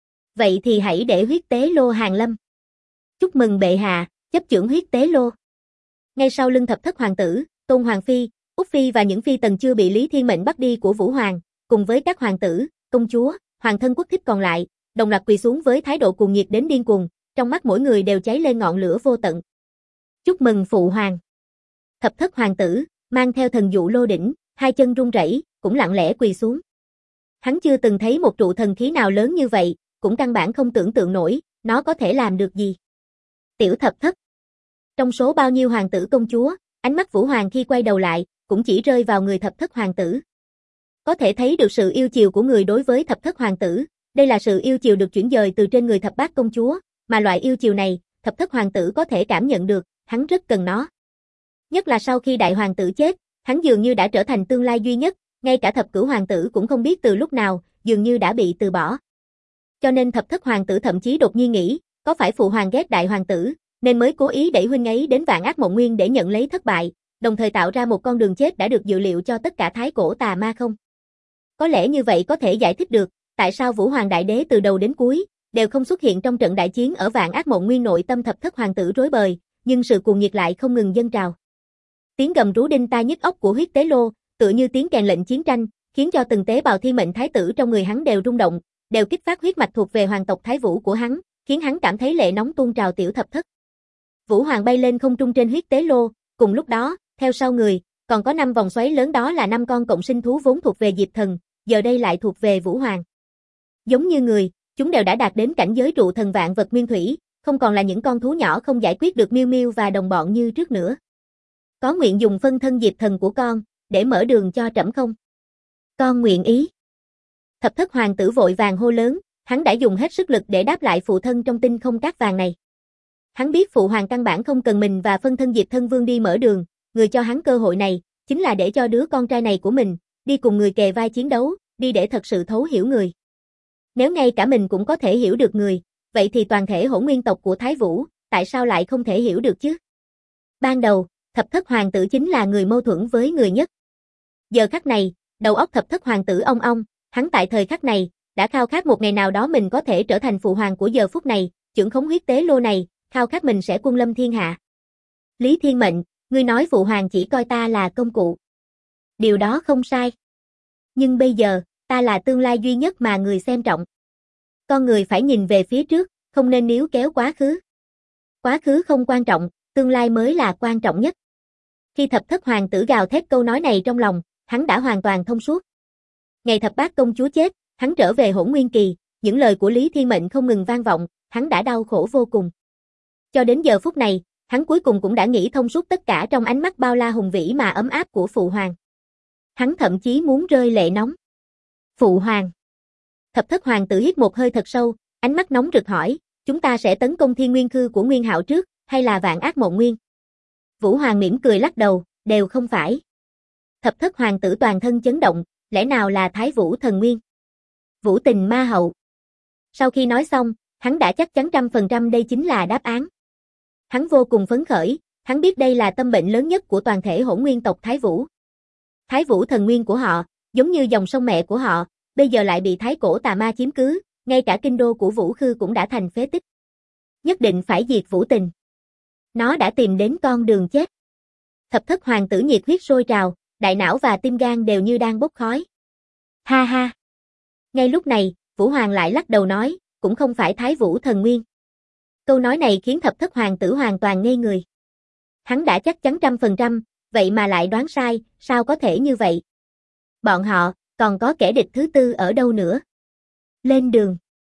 Vậy thì hãy để huyết tế lô hàng lâm. Chúc mừng bệ hạ, chấp chưởng huyết tế lô. Ngay sau lưng thập thất hoàng tử, Tôn Hoàng Phi, Úc Phi và những phi tần chưa bị Lý Thiên Mệnh bắt đi của Vũ Hoàng, cùng với các hoàng tử, công chúa, hoàng thân quốc thích còn lại, đồng loạt quỳ xuống với thái độ cuồng nhiệt đến điên cuồng, trong mắt mỗi người đều cháy lên ngọn lửa vô tận. Chúc mừng phụ hoàng. Thập thất hoàng tử, mang theo thần dụ lô đỉnh, hai chân run rẩy, cũng lặng lẽ quỳ xuống. Hắn chưa từng thấy một trụ thần khí nào lớn như vậy, cũng căn bản không tưởng tượng nổi, nó có thể làm được gì. Tiểu thập thất. Trong số bao nhiêu hoàng tử công chúa, ánh mắt Vũ Hoàng khi quay đầu lại, cũng chỉ rơi vào người thập thất hoàng tử. Có thể thấy được sự yêu chiều của người đối với thập thất hoàng tử, đây là sự yêu chiều được chuyển dời từ trên người thập bát công chúa, mà loại yêu chiều này, thập thất hoàng tử có thể cảm nhận được, hắn rất cần nó. Nhất là sau khi đại hoàng tử chết, hắn dường như đã trở thành tương lai duy nhất, ngay cả thập cửu hoàng tử cũng không biết từ lúc nào, dường như đã bị từ bỏ. Cho nên thập thất hoàng tử thậm chí đột nhiên nghĩ, có phải phụ hoàng ghét đại hoàng tử, nên mới cố ý đẩy huynh ấy đến vạn ác mộng nguyên để nhận lấy thất bại, đồng thời tạo ra một con đường chết đã được dự liệu cho tất cả thái cổ tà ma không? Có lẽ như vậy có thể giải thích được, tại sao Vũ Hoàng Đại Đế từ đầu đến cuối, đều không xuất hiện trong trận đại chiến ở vạn ác mộng nguyên. Nội tâm thập thất hoàng tử rối bời, nhưng sự cuồng nhiệt lại không ngừng dâng trào. Tiếng gầm rú đinh tai nhức óc của huyết tế lô, tựa như tiếng kèn lệnh chiến tranh, khiến cho từng tế bào thiên mệnh thái tử trong người hắn đều rung động, đều kích phát huyết mạch thuộc về hoàng tộc Thái Vũ của hắn, khiến hắn cảm thấy lệ nóng tuôn trào. Tiểu thập thất. Vũ Hoàng bay lên không trung trên huyết tế lô, cùng lúc đó, theo sau người, Còn có 5 vòng xoáy lớn, đó là 5 con cộng sinh thú vốn thuộc về Diệp Thần, giờ đây lại thuộc về Vũ Hoàng. Giống như người, chúng đều đã đạt đến cảnh giới trụ thần vạn vật nguyên thủy, không còn là những con thú nhỏ không giải quyết được Miêu Miêu và đồng bọn như trước nữa. Có nguyện dùng phân thân Diệp Thần của con, để mở đường cho trẫm không? Con nguyện ý. Thập thất hoàng tử vội vàng hô lớn, hắn đã dùng hết sức lực để đáp lại phụ thân trong tinh không cát vàng này. Hắn biết phụ hoàng căn bản không cần mình và phân thân Diệp Thân Vương đi mở đường, người cho hắn cơ hội này, chính là để cho đứa con trai này của mình, đi cùng người kề vai chiến đấu, đi để thật sự thấu hiểu người. Nếu ngay cả mình cũng có thể hiểu được người, vậy thì toàn thể hỗn nguyên tộc của Thái Vũ, tại sao lại không thể hiểu được chứ? Ban đầu, thập thất hoàng tử chính là người mâu thuẫn với người nhất. Giờ khắc này, đầu óc thập thất hoàng tử ong ong, hắn tại thời khắc này, đã khao khát một ngày nào đó mình có thể trở thành phụ hoàng của giờ phút này, trưởng khống huyết tế lô này, khao khát mình sẽ quân lâm thiên hạ. Lý Thiên Mệnh, ngươi nói phụ hoàng chỉ coi ta là công cụ. Điều đó không sai. Nhưng bây giờ, ta là tương lai duy nhất mà người xem trọng. Con người phải nhìn về phía trước, không nên níu kéo quá khứ. Quá khứ không quan trọng, tương lai mới là quan trọng nhất. Khi thập thất hoàng tử gào thét câu nói này trong lòng, hắn đã hoàn toàn thông suốt. Ngày thập bát công chúa chết, hắn trở về hỗn nguyên kỳ, những lời của Lý Thiên Mệnh không ngừng vang vọng, hắn đã đau khổ vô cùng. Cho đến giờ phút này, hắn cuối cùng cũng đã nghĩ thông suốt tất cả trong ánh mắt bao la hùng vĩ mà ấm áp của phụ hoàng. Hắn thậm chí muốn rơi lệ nóng. Phụ hoàng. Thập thất hoàng tử hít một hơi thật sâu, ánh mắt nóng rực hỏi, chúng ta sẽ tấn công Thiên Nguyên Khư của Nguyên Hạo trước, hay là Vạn Ác Mộng Nguyên? Vũ Hoàng mỉm cười lắc đầu, đều không phải. Thập thất hoàng tử toàn thân chấn động, lẽ nào là Thái Vũ Thần Nguyên? Vũ Tình Ma Hậu. Sau khi nói xong, hắn đã chắc chắn 100% đây chính là đáp án. Hắn vô cùng phấn khởi, hắn biết đây là tâm bệnh lớn nhất của toàn thể hỗn nguyên tộc Thái Vũ. Thái Vũ Thần Nguyên của họ, giống như dòng sông mẹ của họ, bây giờ lại bị Thái Cổ Tà Ma chiếm cứ, ngay cả kinh đô của Vũ Khư cũng đã thành phế tích. Nhất định phải diệt Vũ Tình. Nó đã tìm đến con đường chết. Thập thất hoàng tử nhiệt huyết sôi trào, đại não và tim gan đều như đang bốc khói. Ha ha. Ngay lúc này, Vũ Hoàng lại lắc đầu nói, cũng không phải Thái Vũ Thần Nguyên. Câu nói này khiến thập thất hoàng tử hoàn toàn ngây người. Hắn đã chắc chắn 100%, vậy mà lại đoán sai, sao có thể như vậy? Bọn họ, còn có kẻ địch thứ tư ở đâu nữa? Lên đường.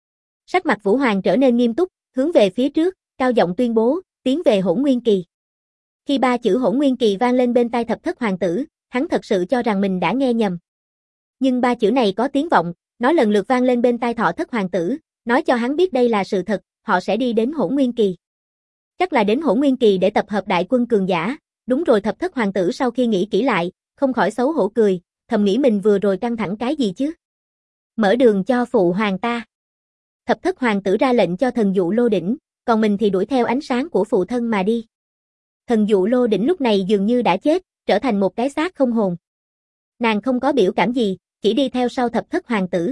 Sắc mặt Vũ Hoàng trở nên nghiêm túc, hướng về phía trước, cao giọng tuyên bố, tiến về hỗn nguyên kỳ. Khi 3 chữ hỗn nguyên kỳ vang lên bên tai thập thất hoàng tử, hắn thật sự cho rằng mình đã nghe nhầm. Nhưng 3 chữ này có tiếng vọng, nó lần lượt vang lên bên tai thọ thất hoàng tử, nói cho hắn biết đây là sự thật, họ sẽ đi đến hỗn nguyên kỳ. Chắc là đến hỗn nguyên kỳ để tập hợp đại quân cường giả. Đúng rồi, thập thất hoàng tử sau khi nghĩ kỹ lại, không khỏi xấu hổ cười, thầm nghĩ mình vừa rồi căng thẳng cái gì chứ? Mở đường cho phụ hoàng ta. Thập thất hoàng tử ra lệnh cho thần dụ lô đỉnh, còn mình thì đuổi theo ánh sáng của phụ thân mà đi. Thần dụ lô đỉnh lúc này dường như đã chết, trở thành một cái xác không hồn. Nàng không có biểu cảm gì, chỉ đi theo sau thập thất hoàng tử.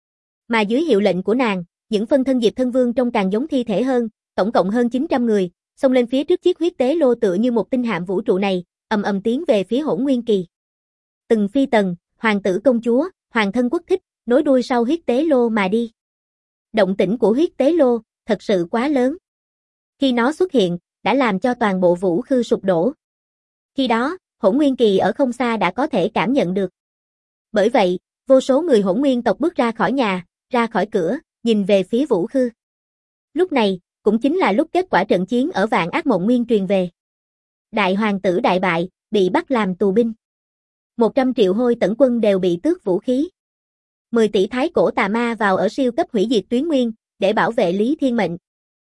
Mà dưới hiệu lệnh của nàng, những phân thân Diệp Thân Vương trông càng giống thi thể hơn, tổng cộng hơn 900 người, xông lên phía trước chiếc huyết tế lô tựa như một tinh hạm vũ trụ này, ầm ầm tiến về phía hỗn nguyên kỳ. Từng phi tần, hoàng tử công chúa, hoàng thân quốc thích, nối đuôi sau huyết tế lô mà đi. Động tĩnh của huyết tế lô, thật sự quá lớn. Khi nó xuất hiện, đã làm cho toàn bộ Vũ Khư sụp đổ. Khi đó, hỗn nguyên kỳ ở không xa đã có thể cảm nhận được. Bởi vậy, vô số người hỗn nguyên tộc bước ra khỏi nhà, ra khỏi cửa, nhìn về phía Vũ Khư. Lúc này, cũng chính là lúc kết quả trận chiến ở Vạn Ác Mộng Nguyên truyền về. Đại hoàng tử đại bại, bị bắt làm tù binh. 100 triệu hôi tẩn quân đều bị tước vũ khí. 10 tỷ Thái Cổ Tà Ma vào ở siêu cấp hủy diệt tuyến nguyên, để bảo vệ Lý Thiên Mệnh.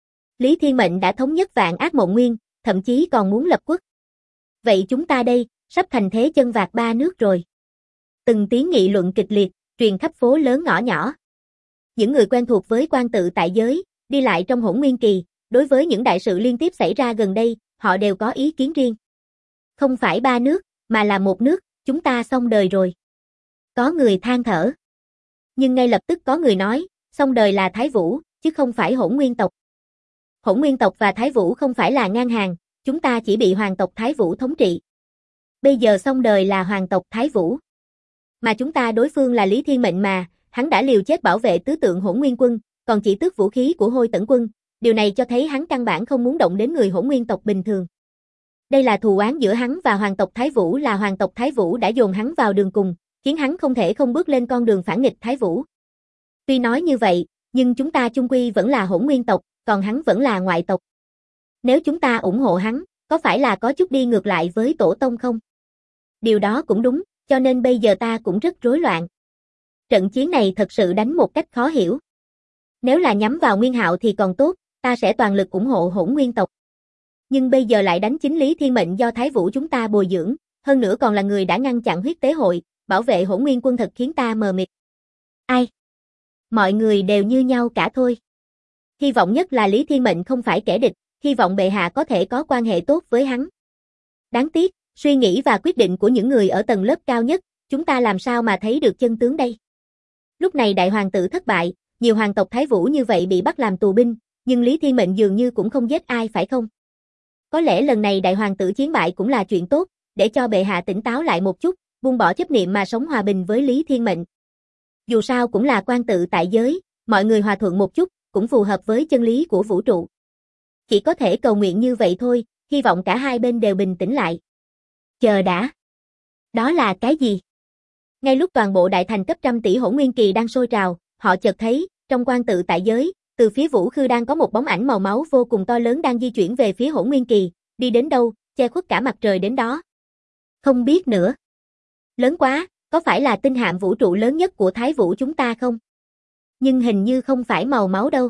Lý Thiên Mệnh đã thống nhất Vạn Ác Mộng Nguyên, thậm chí còn muốn lập quốc. Vậy chúng ta đây, sắp thành thế chân vạc ba nước rồi. Từng tiếng nghị luận kịch liệt, truyền khắp phố lớn ngõ nhỏ. Những người quen thuộc với quan tự tại giới, đi lại trong hỗn nguyên kỳ, đối với những đại sự liên tiếp xảy ra gần đây, họ đều có ý kiến riêng. Không phải ba nước, mà là một nước, chúng ta xong đời rồi. Có người than thở. Nhưng ngay lập tức có người nói, xong đời là Thái Vũ, chứ không phải hỗn nguyên tộc. Hỗn nguyên tộc và Thái Vũ không phải là ngang hàng, chúng ta chỉ bị hoàng tộc Thái Vũ thống trị. Bây giờ xong đời là hoàng tộc Thái Vũ. Mà chúng ta đối phương là Lý Thiên Mệnh mà, hắn đã liều chết bảo vệ tứ tượng hỗn nguyên quân, còn chỉ tước vũ khí của hôi tẩn quân, điều này cho thấy hắn căn bản không muốn động đến người hỗn nguyên tộc bình thường. Đây là thù oán giữa hắn và hoàng tộc Thái Vũ, là hoàng tộc Thái Vũ đã dồn hắn vào đường cùng, khiến hắn không thể không bước lên con đường phản nghịch Thái Vũ. Tuy nói như vậy, nhưng chúng ta chung quy vẫn là hỗn nguyên tộc, còn hắn vẫn là ngoại tộc. Nếu chúng ta ủng hộ hắn, có phải là có chút đi ngược lại với tổ tông không? Điều đó cũng đúng, cho nên bây giờ ta cũng rất rối loạn. Trận chiến này thật sự đánh một cách khó hiểu. Nếu là nhắm vào Nguyên Hạo thì còn tốt, ta sẽ toàn lực ủng hộ hỗn nguyên tộc. Nhưng bây giờ lại đánh chính Lý Thiên Mệnh do Thái Vũ chúng ta bồi dưỡng, hơn nữa còn là người đã ngăn chặn huyết tế hội, bảo vệ hỗn nguyên quân, thật khiến ta mờ mịt. Ai? Mọi người đều như nhau cả thôi. Hy vọng nhất là Lý Thiên Mệnh không phải kẻ địch, hy vọng bệ hạ có thể có quan hệ tốt với hắn. Đáng tiếc, suy nghĩ và quyết định của những người ở tầng lớp cao nhất, chúng ta làm sao mà thấy được chân tướng đây? Lúc này đại hoàng tử thất bại, nhiều hoàng tộc Thái Vũ như vậy bị bắt làm tù binh, nhưng Lý Thiên Mệnh dường như cũng không giết ai phải không? Có lẽ lần này đại hoàng tử chiến bại cũng là chuyện tốt, để cho bệ hạ tỉnh táo lại một chút, buông bỏ chấp niệm mà sống hòa bình với Lý Thiên Mệnh. Dù sao cũng là quan tự tại giới, mọi người hòa thuận một chút, cũng phù hợp với chân lý của vũ trụ. Chỉ có thể cầu nguyện như vậy thôi, hy vọng cả hai bên đều bình tĩnh lại. Chờ đã. Đó là cái gì? Ngay lúc toàn bộ đại thành cấp trăm tỷ hỗn nguyên kỳ đang sôi trào, họ chợt thấy, trong quan tự tại giới, từ phía Vũ Khư đang có một bóng ảnh màu máu vô cùng to lớn đang di chuyển về phía hỗn nguyên kỳ, đi đến đâu, che khuất cả mặt trời đến đó. Không biết nữa. Lớn quá, có phải là tinh hạm vũ trụ lớn nhất của Thái Vũ chúng ta không? Nhưng hình như không phải màu máu đâu.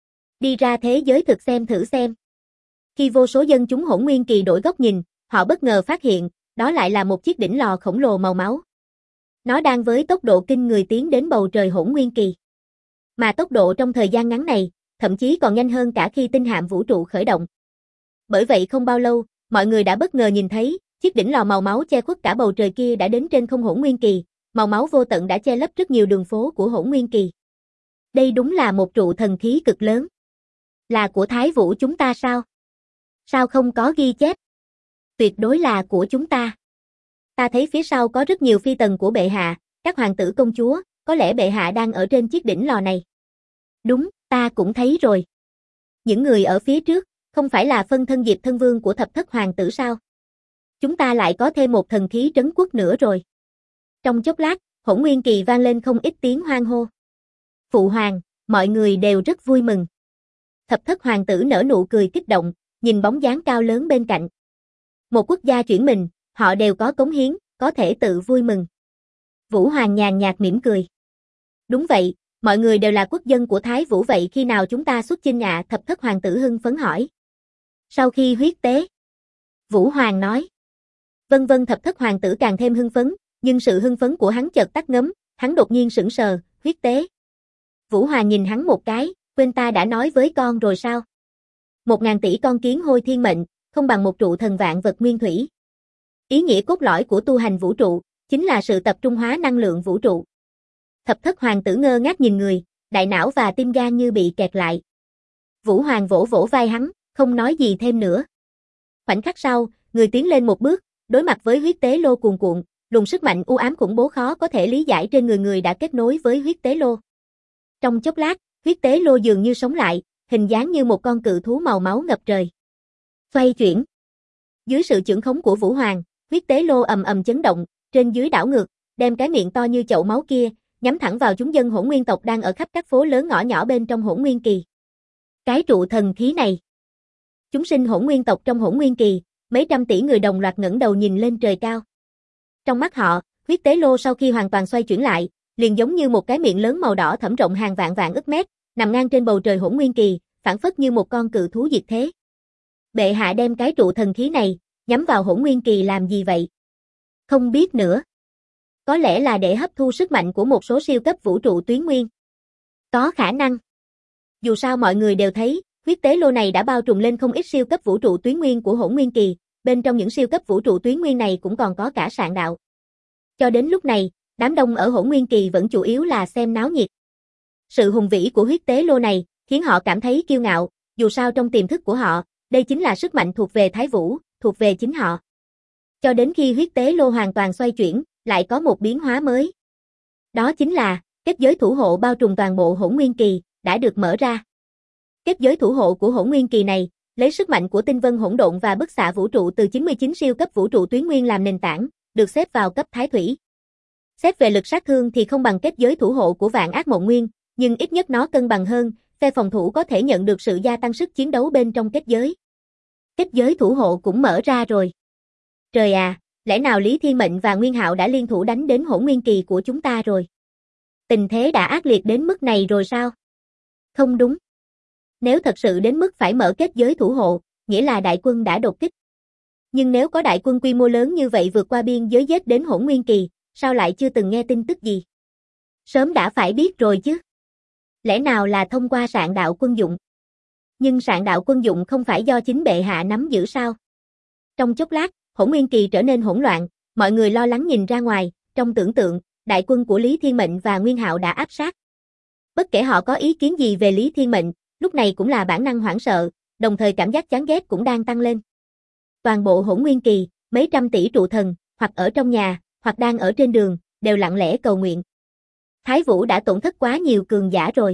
Đi ra thế giới thực xem thử xem. Khi vô số dân chúng hỗn nguyên kỳ đổi góc nhìn, họ bất ngờ phát hiện, đó lại là một chiếc đỉnh lò khổng lồ màu máu. Nó đang với tốc độ kinh người tiến đến bầu trời hỗn nguyên kỳ. Mà tốc độ trong thời gian ngắn này, thậm chí còn nhanh hơn cả khi tinh hạm vũ trụ khởi động. Bởi vậy không bao lâu, mọi người đã bất ngờ nhìn thấy, chiếc đỉnh lò màu máu che khuất cả bầu trời kia đã đến trên không hỗn nguyên kỳ, màu máu vô tận đã che lấp rất nhiều đường phố của hỗn nguyên kỳ. Đây đúng là một trụ thần khí cực lớn. Là của Thái Vũ chúng ta sao? Sao không có ghi chép? Tuyệt đối là của chúng ta. Ta thấy phía sau có rất nhiều phi tần của bệ hạ, các hoàng tử công chúa, có lẽ bệ hạ đang ở trên chiếc đỉnh lò này. Đúng, ta cũng thấy rồi. Những người ở phía trước, không phải là phân thân Diệp Thân Vương của thập thất hoàng tử sao? Chúng ta lại có thêm một thần khí trấn quốc nữa rồi. Trong chốc lát, hỗn nguyên kỳ vang lên không ít tiếng hoan hô. Phụ hoàng, mọi người đều rất vui mừng. Thập thất hoàng tử nở nụ cười kích động, nhìn bóng dáng cao lớn bên cạnh. Một quốc gia chuyển mình, họ đều có cống hiến, có thể tự vui mừng. Vũ Hoàng nhàn nhạt mỉm cười. Đúng vậy, mọi người đều là quốc dân của Thái Vũ, vậy khi nào chúng ta xuất chinh ạ? Thập thất hoàng tử hưng phấn hỏi. Sau khi huyết tế. Vũ Hoàng nói. Vân vân, thập thất hoàng tử càng thêm hưng phấn, nhưng sự hưng phấn của hắn chợt tắt ngấm, hắn đột nhiên sững sờ, huyết tế. Vũ Hoàng nhìn hắn một cái, quên ta đã nói với con rồi sao? 1000 tỷ con kiến hôi thiên mệnh, không bằng một trụ thần vạn vật nguyên thủy. Ý nghĩa cốt lõi của tu hành vũ trụ, chính là sự tập trung hóa năng lượng vũ trụ. Thập thất hoàng tử ngơ ngác nhìn người, đại não và tim gan như bị kẹt lại. Vũ Hoàng vỗ vỗ vai hắn, không nói gì thêm nữa. Khoảnh khắc sau, người tiến lên một bước, đối mặt với huyết tế lô cuồn cuộn, luồng sức mạnh u ám khủng bố khó có thể lý giải trên người người đã kết nối với huyết tế lô. Trong chốc lát, huyết tế lô dường như sống lại, hình dáng như một con cự thú màu máu ngập trời. Xoay chuyển. Dưới sự chưởng khống của Vũ Hoàng, huyết tế lô ầm ầm chấn động, trên dưới đảo ngược, đem cái miệng to như chậu máu kia, nhắm thẳng vào chúng dân hỗn nguyên tộc đang ở khắp các phố lớn ngõ nhỏ bên trong hỗn nguyên kỳ. Cái trụ thần khí này. Chúng sinh hỗn nguyên tộc trong hỗn nguyên kỳ, mấy trăm tỷ người đồng loạt ngẩng đầu nhìn lên trời cao. Trong mắt họ, huyết tế lô sau khi hoàn toàn xoay chuyển lại, liền giống như một cái miệng lớn màu đỏ thẫm rộng hàng vạn vạn ức mét, nằm ngang trên bầu trời hỗn nguyên kỳ, phảng phất như một con cự thú diệt thế. Bệ hạ đem cái trụ thần khí này, nhắm vào hỗn nguyên kỳ làm gì vậy? Không biết nữa. Có lẽ là để hấp thu sức mạnh của một số siêu cấp vũ trụ tuyến nguyên. Có khả năng. Dù sao mọi người đều thấy, huyết tế lô này đã bao trùm lên không ít siêu cấp vũ trụ tuyến nguyên của hỗn nguyên kỳ, bên trong những siêu cấp vũ trụ tuyến nguyên này cũng còn có cả sạn đạo. Cho đến lúc này, đám đông ở hỗn nguyên kỳ vẫn chủ yếu là xem náo nhiệt. Sự hùng vĩ của huyết tế lô này, khiến họ cảm thấy kiêu ngạo, dù sao trong tiềm thức của họ, đây chính là sức mạnh thuộc về Thái Vũ, thuộc về chính họ. Cho đến khi huyết tế lô hoàn toàn xoay chuyển, lại có một biến hóa mới. Đó chính là, kết giới thủ hộ bao trùm toàn bộ hỗn nguyên kỳ, đã được mở ra. Kết giới thủ hộ của hỗn nguyên kỳ này, lấy sức mạnh của tinh vân hỗn độn và bức xạ vũ trụ từ 99 siêu cấp vũ trụ tuyến nguyên làm nền tảng, được xếp vào cấp thái thủy. Xét về lực sát thương thì không bằng kết giới thủ hộ của Vạn Ác Mộng Nguyên, nhưng ít nhất nó cân bằng hơn, phe phòng thủ có thể nhận được sự gia tăng sức chiến đấu bên trong kết giới. Kết giới thủ hộ cũng mở ra rồi. Trời à, lẽ nào Lý Thiên Mệnh và Nguyên Hạo đã liên thủ đánh đến hỗn nguyên kỳ của chúng ta rồi? Tình thế đã ác liệt đến mức này rồi sao? Không đúng. Nếu thật sự đến mức phải mở kết giới thủ hộ, nghĩa là đại quân đã đột kích. Nhưng nếu có đại quân quy mô lớn như vậy vượt qua biên giới giết đến hỗn nguyên kỳ, sao lại chưa từng nghe tin tức gì? Sớm đã phải biết rồi chứ. Lẽ nào là thông qua Sạn Đạo Quân Dụng? Nhưng Sạn Đạo Quân Dụng không phải do chính bệ hạ nắm giữ sao? Trong chốc lát, hỗn nguyên kỳ trở nên hỗn loạn, mọi người lo lắng nhìn ra ngoài, trong tưởng tượng, đại quân của Lý Thiên Mệnh và Nguyên Hạo đã áp sát. Bất kể họ có ý kiến gì về Lý Thiên Mệnh, lúc này cũng là bản năng hoảng sợ, đồng thời cảm giác chán ghét cũng đang tăng lên. Toàn bộ hỗn nguyên kỳ, mấy trăm tỷ trụ thần, hoặc ở trong nhà, hoặc đang ở trên đường, đều lặng lẽ cầu nguyện. Thái Vũ đã tổn thất quá nhiều cường giả rồi.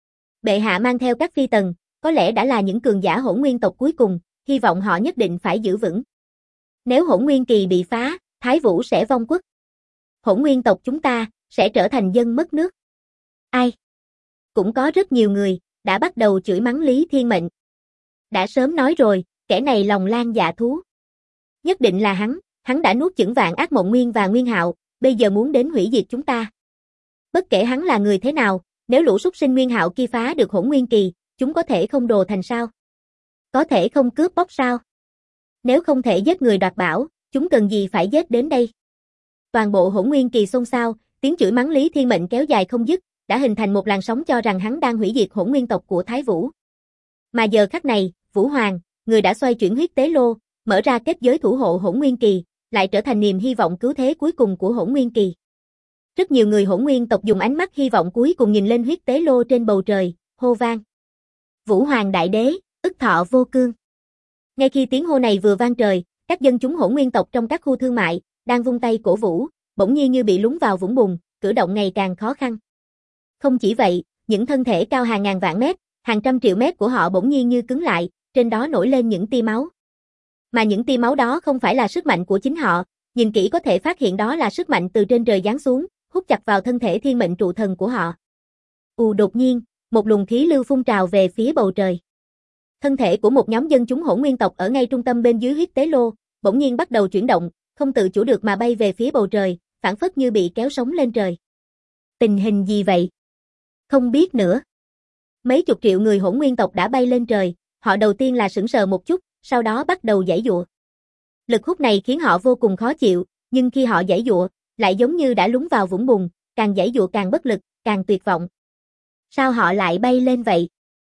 Bệ hạ mang theo các phi tần, có lẽ đã là những cường giả hỗn nguyên tộc cuối cùng, hy vọng họ nhất định phải giữ vững. Nếu hỗn nguyên kỳ bị phá, Thái Vũ sẽ vong quốc. Hỗn nguyên tộc chúng ta, sẽ trở thành dân mất nước. Ai? Cũng có rất nhiều người, đã bắt đầu chửi mắng Lý Thiên Mệnh. Đã sớm nói rồi, kẻ này lòng lang dạ thú. Nhất định là hắn đã nuốt chửng Vạn Ác Mộng Nguyên và Nguyên Hạo, bây giờ muốn đến hủy diệt chúng ta. Bất kể hắn là người thế nào, nếu lũ súc sinh Nguyên Hạo kia phá được hỗn nguyên kỳ, chúng có thể không đồ thành sao? Có thể không cướp bóc sao? Nếu không thể giết người đoạt bảo, chúng cần gì phải giết đến đây? Toàn bộ hỗn nguyên kỳ xôn xao, tiếng chửi mắng Lý Thiên Mệnh kéo dài không dứt, đã hình thành một làn sóng cho rằng hắn đang hủy diệt hỗn nguyên tộc của Thái Vũ. Mà giờ khắc này, Vũ Hoàng, người đã xoay chuyển huyết tế lô, mở ra kết giới thủ hộ hỗn nguyên kỳ, lại trở thành niềm hy vọng cứu thế cuối cùng của hỗn nguyên kỳ. Rất nhiều người hỗn nguyên tộc dùng ánh mắt hy vọng cuối cùng nhìn lên huyết tế lô trên bầu trời, hô vang. Vũ Hoàng Đại Đế, ức thọ vô cương. Ngay khi tiếng hô này vừa vang trời, các dân chúng hỗn nguyên tộc trong các khu thương mại, đang vung tay cổ vũ, bỗng nhiên như bị lún vào vũng bùn, cử động ngày càng khó khăn. Không chỉ vậy, những thân thể cao hàng ngàn vạn mét, hàng trăm triệu mét của họ bỗng nhiên như cứng lại, trên đó nổi lên những tia máu. Mà những tia máu đó không phải là sức mạnh của chính họ, nhìn kỹ có thể phát hiện đó là sức mạnh từ trên trời giáng xuống, hút chặt vào thân thể thiên mệnh trụ thần của họ. Đột nhiên, một luồng khí lưu phun trào về phía bầu trời. Thân thể của một nhóm dân chúng hỗn nguyên tộc ở ngay trung tâm bên dưới huyết tế lô, bỗng nhiên bắt đầu chuyển động, không tự chủ được mà bay về phía bầu trời, phảng phất như bị kéo sống lên trời. Tình hình gì vậy? Không biết nữa. Mấy chục triệu người hỗn nguyên tộc đã bay lên trời, họ đầu tiên là sững sờ một chút, sau đó bắt đầu giãy giụa. Lực hút này khiến họ vô cùng khó chịu, nhưng khi họ giãy giụa, lại giống như đã lún vào vũng bùn, càng giãy giụa càng bất lực, càng tuyệt vọng. Sao họ lại bay lên vậy?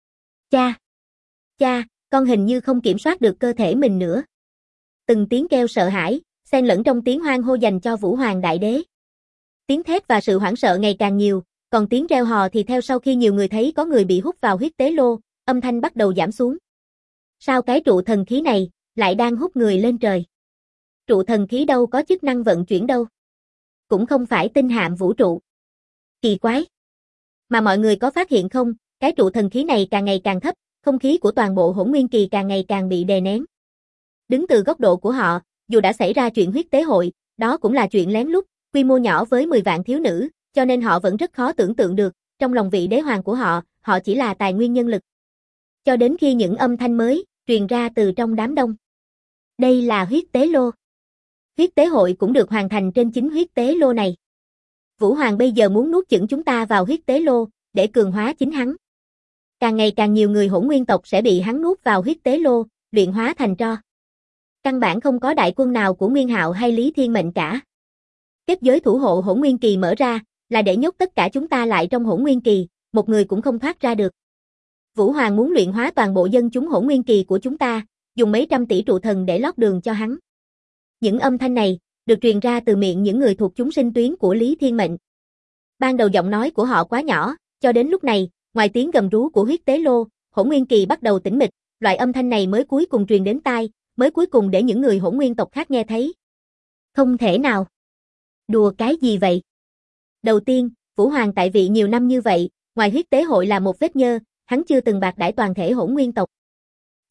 Cha, con hình như không kiểm soát được cơ thể mình nữa. Từng tiếng kêu sợ hãi, xen lẫn trong tiếng hoan hô dành cho Vũ Hoàng Đại Đế. Tiếng thét và sự hoảng sợ ngày càng nhiều, còn tiếng reo hò thì theo sau khi nhiều người thấy có người bị hút vào huyết tế lô, âm thanh bắt đầu giảm xuống. Sao cái trụ thần khí này lại đang hút người lên trời? Trụ thần khí đâu có chức năng vận chuyển đâu. Cũng không phải tinh hạm vũ trụ. Kỳ quái. Mà mọi người có phát hiện không, cái trụ thần khí này càng ngày càng thấp, không khí của toàn bộ hỗn nguyên kỳ càng ngày càng bị đè nén. Đứng từ góc độ của họ, dù đã xảy ra chuyện huyết tế hội, đó cũng là chuyện lén lút, quy mô nhỏ với 10 vạn thiếu nữ, cho nên họ vẫn rất khó tưởng tượng được, trong lòng vị đế hoàng của họ, họ chỉ là tài nguyên nhân lực. Cho đến khi những âm thanh mới truyền ra từ trong đám đông. Đây là huyết tế lô. Huyết tế hội cũng được hoàn thành trên chính huyết tế lô này. Vũ Hoàng bây giờ muốn nuốt chửng chúng ta vào huyết tế lô, để cường hóa chính hắn. Càng ngày càng nhiều người hỗn nguyên tộc sẽ bị hắn nuốt vào huyết tế lô, luyện hóa thành tro. Căn bản không có đại quân nào của Nguyên Hạo hay Lý Thiên Mệnh cả. Kết giới thủ hộ hỗn nguyên kỳ mở ra, là để nhốt tất cả chúng ta lại trong hỗn nguyên kỳ, một người cũng không thoát ra được. Vũ Hoàng muốn luyện hóa toàn bộ dân chúng hỗn nguyên kỳ của chúng ta, dùng mấy trăm tỷ trụ thần để lót đường cho hắn. Những âm thanh này, được truyền ra từ miệng những người thuộc chúng sinh tuyến của Lý Thiên Mệnh. Ban đầu giọng nói của họ quá nhỏ, cho đến lúc này, ngoài tiếng gầm rú của huyết tế lô, hỗn nguyên kỳ bắt đầu tĩnh mịch, loại âm thanh này mới cuối cùng truyền đến tai, mới cuối cùng để những người hỗn nguyên tộc khác nghe thấy. Không thể nào. Đùa cái gì vậy? Đầu tiên, Vũ Hoàng tại vị nhiều năm như vậy, ngoài huyết tế hội là một vết nhơ, hắn chưa từng bạc đãi toàn thể hỗn nguyên tộc.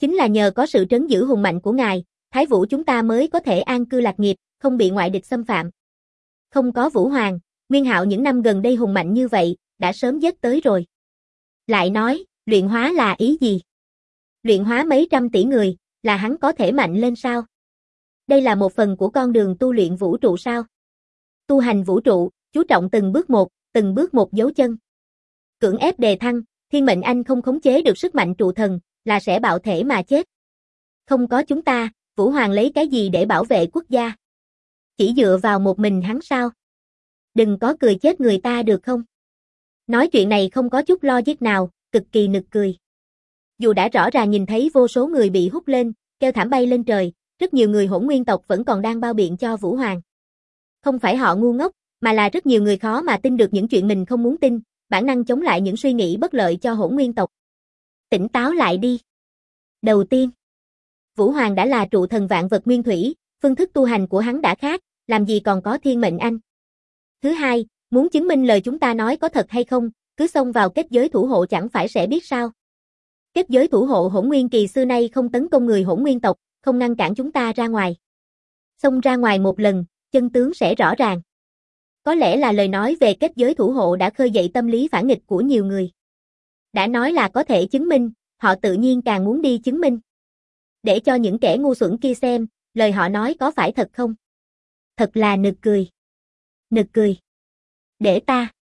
Chính là nhờ có sự trấn giữ hùng mạnh của ngài, Thái Vũ chúng ta mới có thể an cư lạc nghiệp, không bị ngoại địch xâm phạm. Không có Vũ Hoàng, Nguyên Hạo những năm gần đây hùng mạnh như vậy, đã sớm giết tới rồi. Lại nói, luyện hóa là ý gì? Luyện hóa mấy trăm tỷ người, là hắn có thể mạnh lên sao? Đây là một phần của con đường tu luyện vũ trụ sao? Tu hành vũ trụ, chú trọng từng bước một dấu chân. Cưỡng ép đề thăng, thiên mệnh anh không khống chế được sức mạnh trụ thần, là sẽ bạo thể mà chết. Không có chúng ta, Vũ Hoàng lấy cái gì để bảo vệ quốc gia? Chỉ dựa vào một mình hắn sao? Đừng có cười chết người ta được không? Nói chuyện này không có chút logic nào, cực kỳ nực cười. Dù đã rõ ràng nhìn thấy vô số người bị hút lên, kêu thảm bay lên trời, rất nhiều người Hỗn Nguyên tộc vẫn còn đang bao biện cho Vũ Hoàng. Không phải họ ngu ngốc, mà là rất nhiều người khó mà tin được những chuyện mình không muốn tin, bản năng chống lại những suy nghĩ bất lợi cho Hỗn Nguyên tộc. Tỉnh táo lại đi. Đầu tiên, Vũ Hoàng đã là trụ thần vạn vật nguyên thủy, phương thức tu hành của hắn đã khác, làm gì còn có thiên mệnh anh. Thứ hai, muốn chứng minh lời chúng ta nói có thật hay không, cứ xông vào kết giới thủ hộ chẳng phải sẽ biết sao. Kết giới thủ hộ Hỗn Nguyên kỳ xưa nay không tấn công người Hỗn Nguyên tộc, không ngăn cản chúng ta ra ngoài. Xông ra ngoài một lần, chân tướng sẽ rõ ràng. Có lẽ là lời nói về kết giới thủ hộ đã khơi dậy tâm lý phản nghịch của nhiều người. Đã nói là có thể chứng minh, họ tự nhiên càng muốn đi chứng minh. Để cho những kẻ ngu xuẩn kia xem, lời họ nói có phải thật không? Thật là nực cười. Nực cười. Để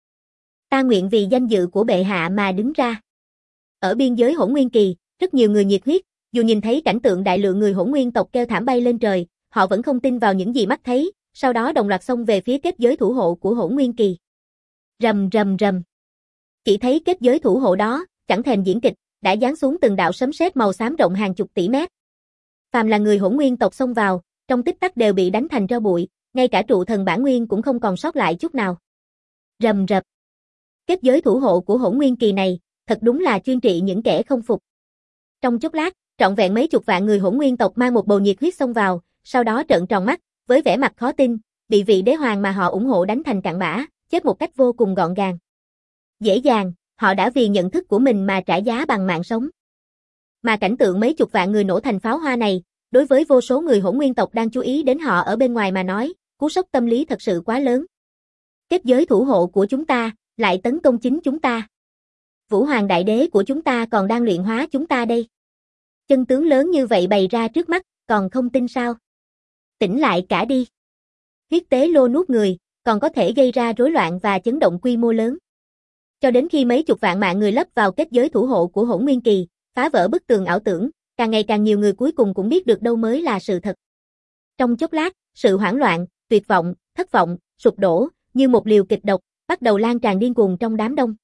ta nguyện vì danh dự của bệ hạ mà đứng ra. Ở biên giới Hỗn Nguyên kỳ, rất nhiều người nhiệt huyết, dù nhìn thấy cảnh tượng đại lượng người Hỗn Nguyên tộc kêu thảm bay lên trời, họ vẫn không tin vào những gì mắt thấy, sau đó đồng loạt xông về phía kết giới thủ hộ của Hỗn Nguyên kỳ. Rầm rầm rầm. Chỉ thấy kết giới thủ hộ đó, chẳng thèm diễn kịch, đã giáng xuống từng đạo sấm sét màu xám rộng hàng chục tỷ mét. Phàm là người Hỗn Nguyên tộc xông vào, trong tích tắc đều bị đánh thành tro bụi, ngay cả trụ thần bản nguyên cũng không còn sót lại chút nào. Rầm rập. Kết giới thủ hộ của Hỗn Nguyên kỳ này, thật đúng là chuyên trị những kẻ không phục. Trong chốc lát, trọn vẹn mấy chục vạn người Hỗn Nguyên tộc mang một bầu nhiệt huyết xông vào, sau đó trợn tròn mắt, với vẻ mặt khó tin, bị vị đế hoàng mà họ ủng hộ đánh thành cặn bã, chết một cách vô cùng gọn gàng. Dễ dàng, họ đã vì nhận thức của mình mà trả giá bằng mạng sống. Mà cảnh tượng mấy chục vạn người nổ thành pháo hoa này, đối với vô số người Hỗn Nguyên tộc đang chú ý đến họ ở bên ngoài mà nói, cú sốc tâm lý thật sự quá lớn. Kết giới thủ hộ của chúng ta, lại tấn công chính chúng ta. Vũ Hoàng đại đế của chúng ta còn đang luyện hóa chúng ta đây. Chân tướng lớn như vậy bày ra trước mắt, còn không tin sao? Tỉnh lại cả đi. Huyết tế lô nuốt người, còn có thể gây ra rối loạn và chấn động quy mô lớn. Cho đến khi mấy chục vạn mạng người lấp vào kết giới thủ hộ của Hỗn Nguyên kỳ, phá vỡ bức tường ảo tưởng, càng ngày càng nhiều người cuối cùng cũng biết được đâu mới là sự thật. Trong chốc lát, sự hoảng loạn, tuyệt vọng, thất vọng, sụp đổ, như một liều kịch độc, bắt đầu lan tràn điên cuồng trong đám đông.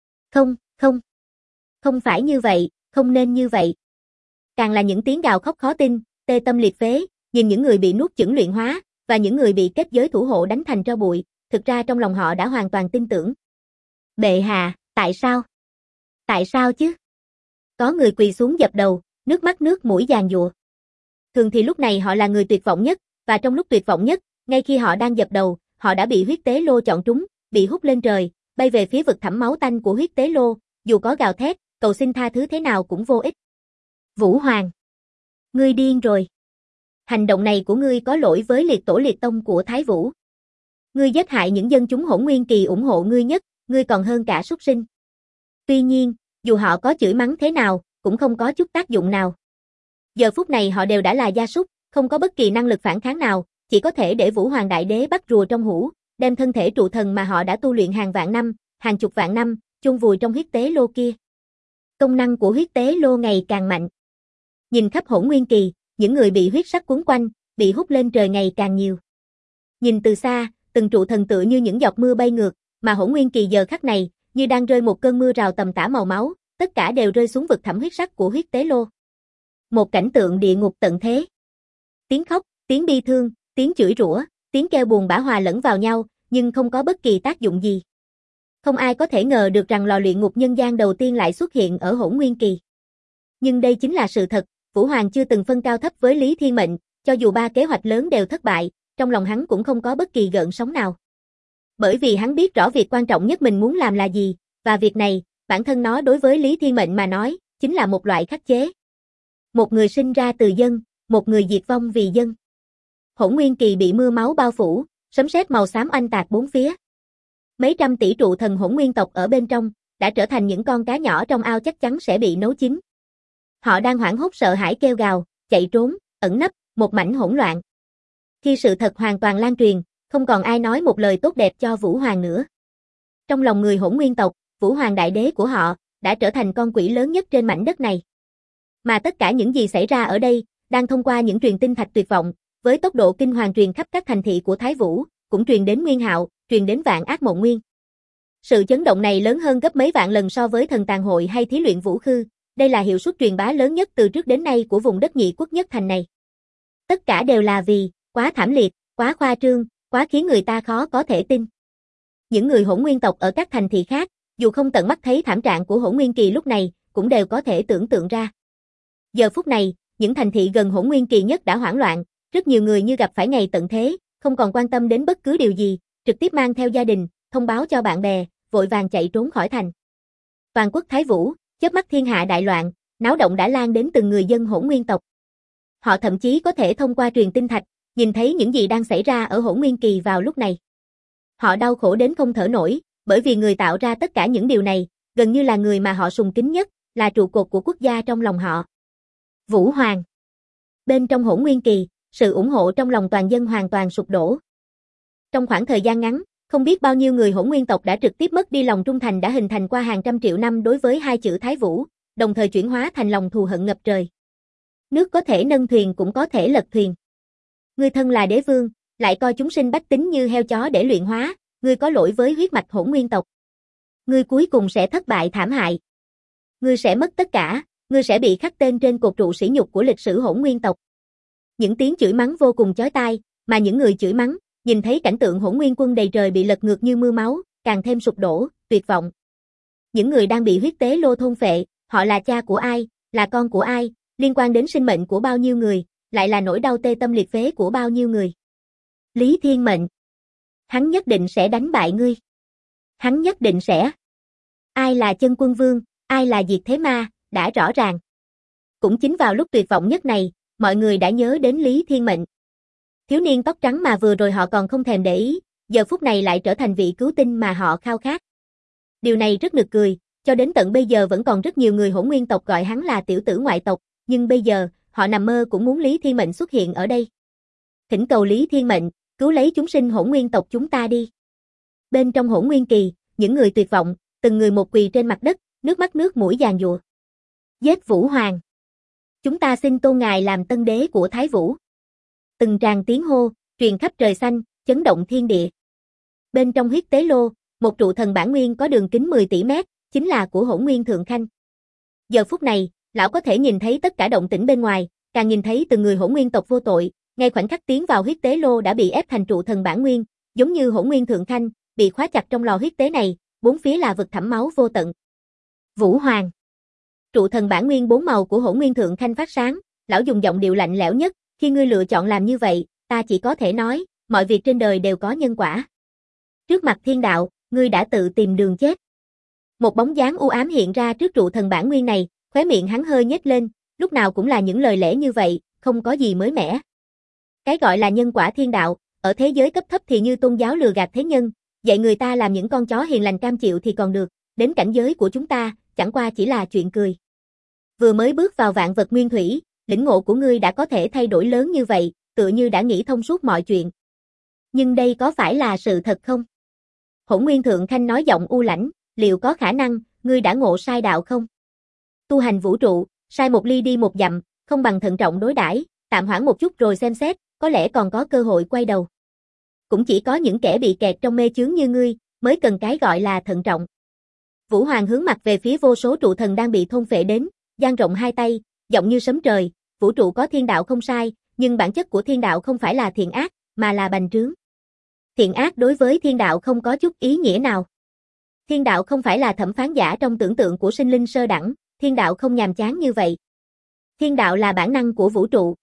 Không phải như vậy, không nên như vậy. Càng là những tiếng gào khóc khó tin, tê tâm liệt phế, nhìn những người bị nuốt chửng luyện hóa, và những người bị kết giới thủ hộ đánh thành tro bụi, thực ra trong lòng họ đã hoàn toàn tin tưởng. Bệ hạ, tại sao? Tại sao chứ? Có người quỳ xuống dập đầu, nước mắt nước mũi giàn giụa. Thường thì lúc này họ là người tuyệt vọng nhất, và trong lúc tuyệt vọng nhất, ngay khi họ đang dập đầu, họ đã bị huyết tế lô chọn trúng, bị hút lên trời, bay về phía vực thẳm máu tanh của huyết tế lô, dù có gào thét, cầu xin tha thứ thế nào cũng vô ích. Vũ Hoàng, ngươi điên rồi. Hành động này của ngươi có lỗi với liệt tổ liệt tông của Thái Vũ. Ngươi giết hại những dân chúng Hỗn Nguyên kỳ ủng hộ ngươi nhất, ngươi còn hơn cả súc sinh. Tuy nhiên, dù họ có chửi mắng thế nào, cũng không có chút tác dụng nào. Giờ phút này họ đều đã là gia súc, không có bất kỳ năng lực phản kháng nào, chỉ có thể để Vũ Hoàng đại đế bắt rùa trong hũ, đem thân thể trụ thần mà họ đã tu luyện hàng vạn năm, hàng chục vạn năm, chôn vùi trong huyết tế lô kia. Công năng của huyết tế lô ngày càng mạnh. Nhìn khắp Hỗn Nguyên kỳ, những người bị huyết sắc cuốn quanh, bị hút lên trời ngày càng nhiều. Nhìn từ xa, từng trụ thần tựa như những giọt mưa bay ngược, mà Hỗn Nguyên kỳ giờ khắc này, như đang rơi một cơn mưa rào tầm tã màu máu, tất cả đều rơi xuống vực thẳm huyết sắc của huyết tế lô. Một cảnh tượng địa ngục tận thế. Tiếng khóc, tiếng bi thương, tiếng chửi rủa, tiếng kêu buồn bã hòa lẫn vào nhau, nhưng không có bất kỳ tác dụng gì. Không ai có thể ngờ được rằng lò luyện ngục nhân gian đầu tiên lại xuất hiện ở Hỗn Nguyên kỳ. Nhưng đây chính là sự thật, Vũ Hoàng chưa từng phân cao thấp với Lý Thiên Mệnh, cho dù 3 kế hoạch lớn đều thất bại, trong lòng hắn cũng không có bất kỳ gợn sóng nào. Bởi vì hắn biết rõ việc quan trọng nhất mình muốn làm là gì, và việc này, bản thân nó đối với Lý Thiên Mệnh mà nói, chính là một loại khắc chế. Một người sinh ra từ dân, một người diệt vong vì dân. Hỗn Nguyên Kỳ bị mưa máu bao phủ, sấm sét màu xám oanh tạc bốn phía. Mấy trăm tỷ trụ thần Hỗn Nguyên tộc ở bên trong, đã trở thành những con cá nhỏ trong ao chắc chắn sẽ bị nấu chín. Họ đang hoảng hốt sợ hãi kêu gào, chạy trốn, ẩn nấp, một mảnh hỗn loạn. Khi sự thật hoàn toàn lan truyền, không còn ai nói một lời tốt đẹp cho Vũ Hoàng nữa. Trong lòng người Hỗn Nguyên tộc, Vũ Hoàng đại đế của họ, đã trở thành con quỷ lớn nhất trên mảnh đất này. Mà tất cả những gì xảy ra ở đây, đang thông qua những truyền tinh thạch tuyệt vọng, với tốc độ kinh hoàng truyền khắp các thành thị của Thái Vũ, cũng truyền đến Nguyên Hạo, truyền đến Vạn Ác Mộng Nguyên. Sự chấn động này lớn hơn gấp mấy vạn lần so với thần tàn hội hay thí luyện vũ khư, đây là hiệu suất truyền bá lớn nhất từ trước đến nay của vùng đất Nhị Quốc nhất thành này. Tất cả đều là vì, quá thảm liệt, quá khoa trương, quá khiến người ta khó có thể tin. Những người Hỗn Nguyên tộc ở các thành thị khác, dù không tận mắt thấy thảm trạng của Hỗn Nguyên Kỳ lúc này, cũng đều có thể tưởng tượng ra. Giờ phút này, những thành thị gần Hỗn Nguyên Kỳ nhất đã hoảng loạn, rất nhiều người như gặp phải ngày tận thế, không còn quan tâm đến bất cứ điều gì, trực tiếp mang theo gia đình, thông báo cho bạn bè, vội vàng chạy trốn khỏi thành. Toàn quốc Thái Vũ, chớp mắt thiên hạ đại loạn, náo động đã lan đến từng người dân Hỗn Nguyên tộc. Họ thậm chí có thể thông qua truyền tinh thạch, nhìn thấy những gì đang xảy ra ở Hỗn Nguyên Kỳ vào lúc này. Họ đau khổ đến không thở nổi, bởi vì người tạo ra tất cả những điều này, gần như là người mà họ sùng kính nhất, là trụ cột của quốc gia trong lòng họ. Vũ Hoàng. Bên trong Hỗn Nguyên Kỳ, sự ủng hộ trong lòng toàn dân hoàn toàn sụp đổ. Trong khoảng thời gian ngắn, không biết bao nhiêu người Hỗn Nguyên tộc đã trực tiếp mất đi lòng trung thành đã hình thành qua hàng trăm triệu năm đối với hai chữ Thái Vũ, đồng thời chuyển hóa thành lòng thù hận ngập trời. Nước có thể nâng thuyền cũng có thể lật thuyền. Ngươi thân là đế vương, lại coi chúng sinh bách tính như heo chó để luyện hóa, ngươi có lỗi với huyết mạch Hỗn Nguyên tộc. Ngươi cuối cùng sẽ thất bại thảm hại. Ngươi sẽ mất tất cả, ngươi sẽ bị khắc tên trên cột trụ sỉ nhục của lịch sử Hỗn Nguyên tộc. Những tiếng chửi mắng vô cùng chói tai, mà những người chửi mắng, nhìn thấy cảnh tượng Hỗn Nguyên quân đầy trời bị lật ngược như mưa máu, càng thêm sụp đổ, tuyệt vọng. Những người đang bị huyết tế lô thôn phệ, họ là cha của ai, là con của ai, liên quan đến sinh mệnh của bao nhiêu người, lại là nỗi đau tê tâm liệt phế của bao nhiêu người. Lý Thiên Mệnh. Hắn nhất định sẽ đánh bại ngươi. Hắn nhất định sẽ. Ai là chân quân vương, ai là diệt thế ma, đã rõ ràng. Cũng chính vào lúc tuyệt vọng nhất này, mọi người đã nhớ đến Lý Thiên Mệnh. Thiếu niên tóc trắng mà vừa rồi họ còn không thèm để ý, giờ phút này lại trở thành vị cứu tinh mà họ khao khát. Điều này rất nực cười, cho đến tận bây giờ vẫn còn rất nhiều người Hỗn Nguyên tộc gọi hắn là tiểu tử ngoại tộc, nhưng bây giờ, họ nằm mơ cũng muốn Lý Thiên Mệnh xuất hiện ở đây. Thỉnh cầu Lý Thiên Mệnh, cứu lấy chúng sinh Hỗn Nguyên tộc chúng ta đi. Bên trong Hỗn Nguyên Kỳ, những người tuyệt vọng, từng người một quỳ trên mặt đất, nước mắt nước mũi giàn giụa. Giết Vũ Hoàng. Chúng ta xin tôn ngài làm tân đế của Thái Vũ. Từng tràng tiếng hô, truyền khắp trời xanh, chấn động thiên địa. Bên trong huyết tế lô, một trụ thần bản nguyên có đường kính 10 tỷ mét, chính là của Hỗn Nguyên Thượng Khanh. Giờ phút này, lão có thể nhìn thấy tất cả động tĩnh bên ngoài, càng nhìn thấy từng người Hỗn Nguyên tộc vô tội, ngay khoảnh khắc tiến vào huyết tế lô đã bị ép thành trụ thần bản nguyên, giống như Hỗn Nguyên Thượng Khanh, bị khóa chặt trong lò huyết tế này, bốn phía là vực thẳm máu vô tận. Vũ Hoàng. Trụ thần bản nguyên bốn màu của Hỗn Nguyên Thượng Khanh phát sáng, lão dùng giọng điệu lạnh lẽo nhất, khi ngươi lựa chọn làm như vậy, ta chỉ có thể nói, mọi việc trên đời đều có nhân quả. Trước mặt thiên đạo, ngươi đã tự tìm đường chết. Một bóng dáng u ám hiện ra trước trụ thần bản nguyên này, khóe miệng hắn hơi nhếch lên, lúc nào cũng là những lời lẽ như vậy, không có gì mới mẻ. Cái gọi là nhân quả thiên đạo, ở thế giới cấp thấp thì như tôn giáo lừa gạt thế nhân, dạy người ta làm những con chó hiền lành cam chịu thì còn được, đến cảnh giới của chúng ta, chẳng qua chỉ là chuyện cười. Vừa mới bước vào vạn vật nguyên thủy, lĩnh ngộ của ngươi đã có thể thay đổi lớn như vậy, tựa như đã nghĩ thông suốt mọi chuyện. Nhưng đây có phải là sự thật không? Hỗn Nguyên Thượng Khanh nói giọng u lãnh, liệu có khả năng, ngươi đã ngộ sai đạo không? Tu hành vũ trụ, sai một ly đi một dặm, không bằng thận trọng đối đãi, tạm hoãn một chút rồi xem xét, có lẽ còn có cơ hội quay đầu. Cũng chỉ có những kẻ bị kẹt trong mê chướng như ngươi, mới cần cái gọi là thận trọng. Vũ Hoàng hướng mặt về phía vô số trụ thần đang bị thôn phệ đến, dang rộng hai tay, giọng như sấm trời, vũ trụ có thiên đạo không sai, nhưng bản chất của thiên đạo không phải là thiện ác, mà là bành trướng. Thiện ác đối với thiên đạo không có chút ý nghĩa nào. Thiên đạo không phải là thẩm phán giả trong tưởng tượng của sinh linh sơ đẳng, thiên đạo không nhàm chán như vậy. Thiên đạo là bản năng của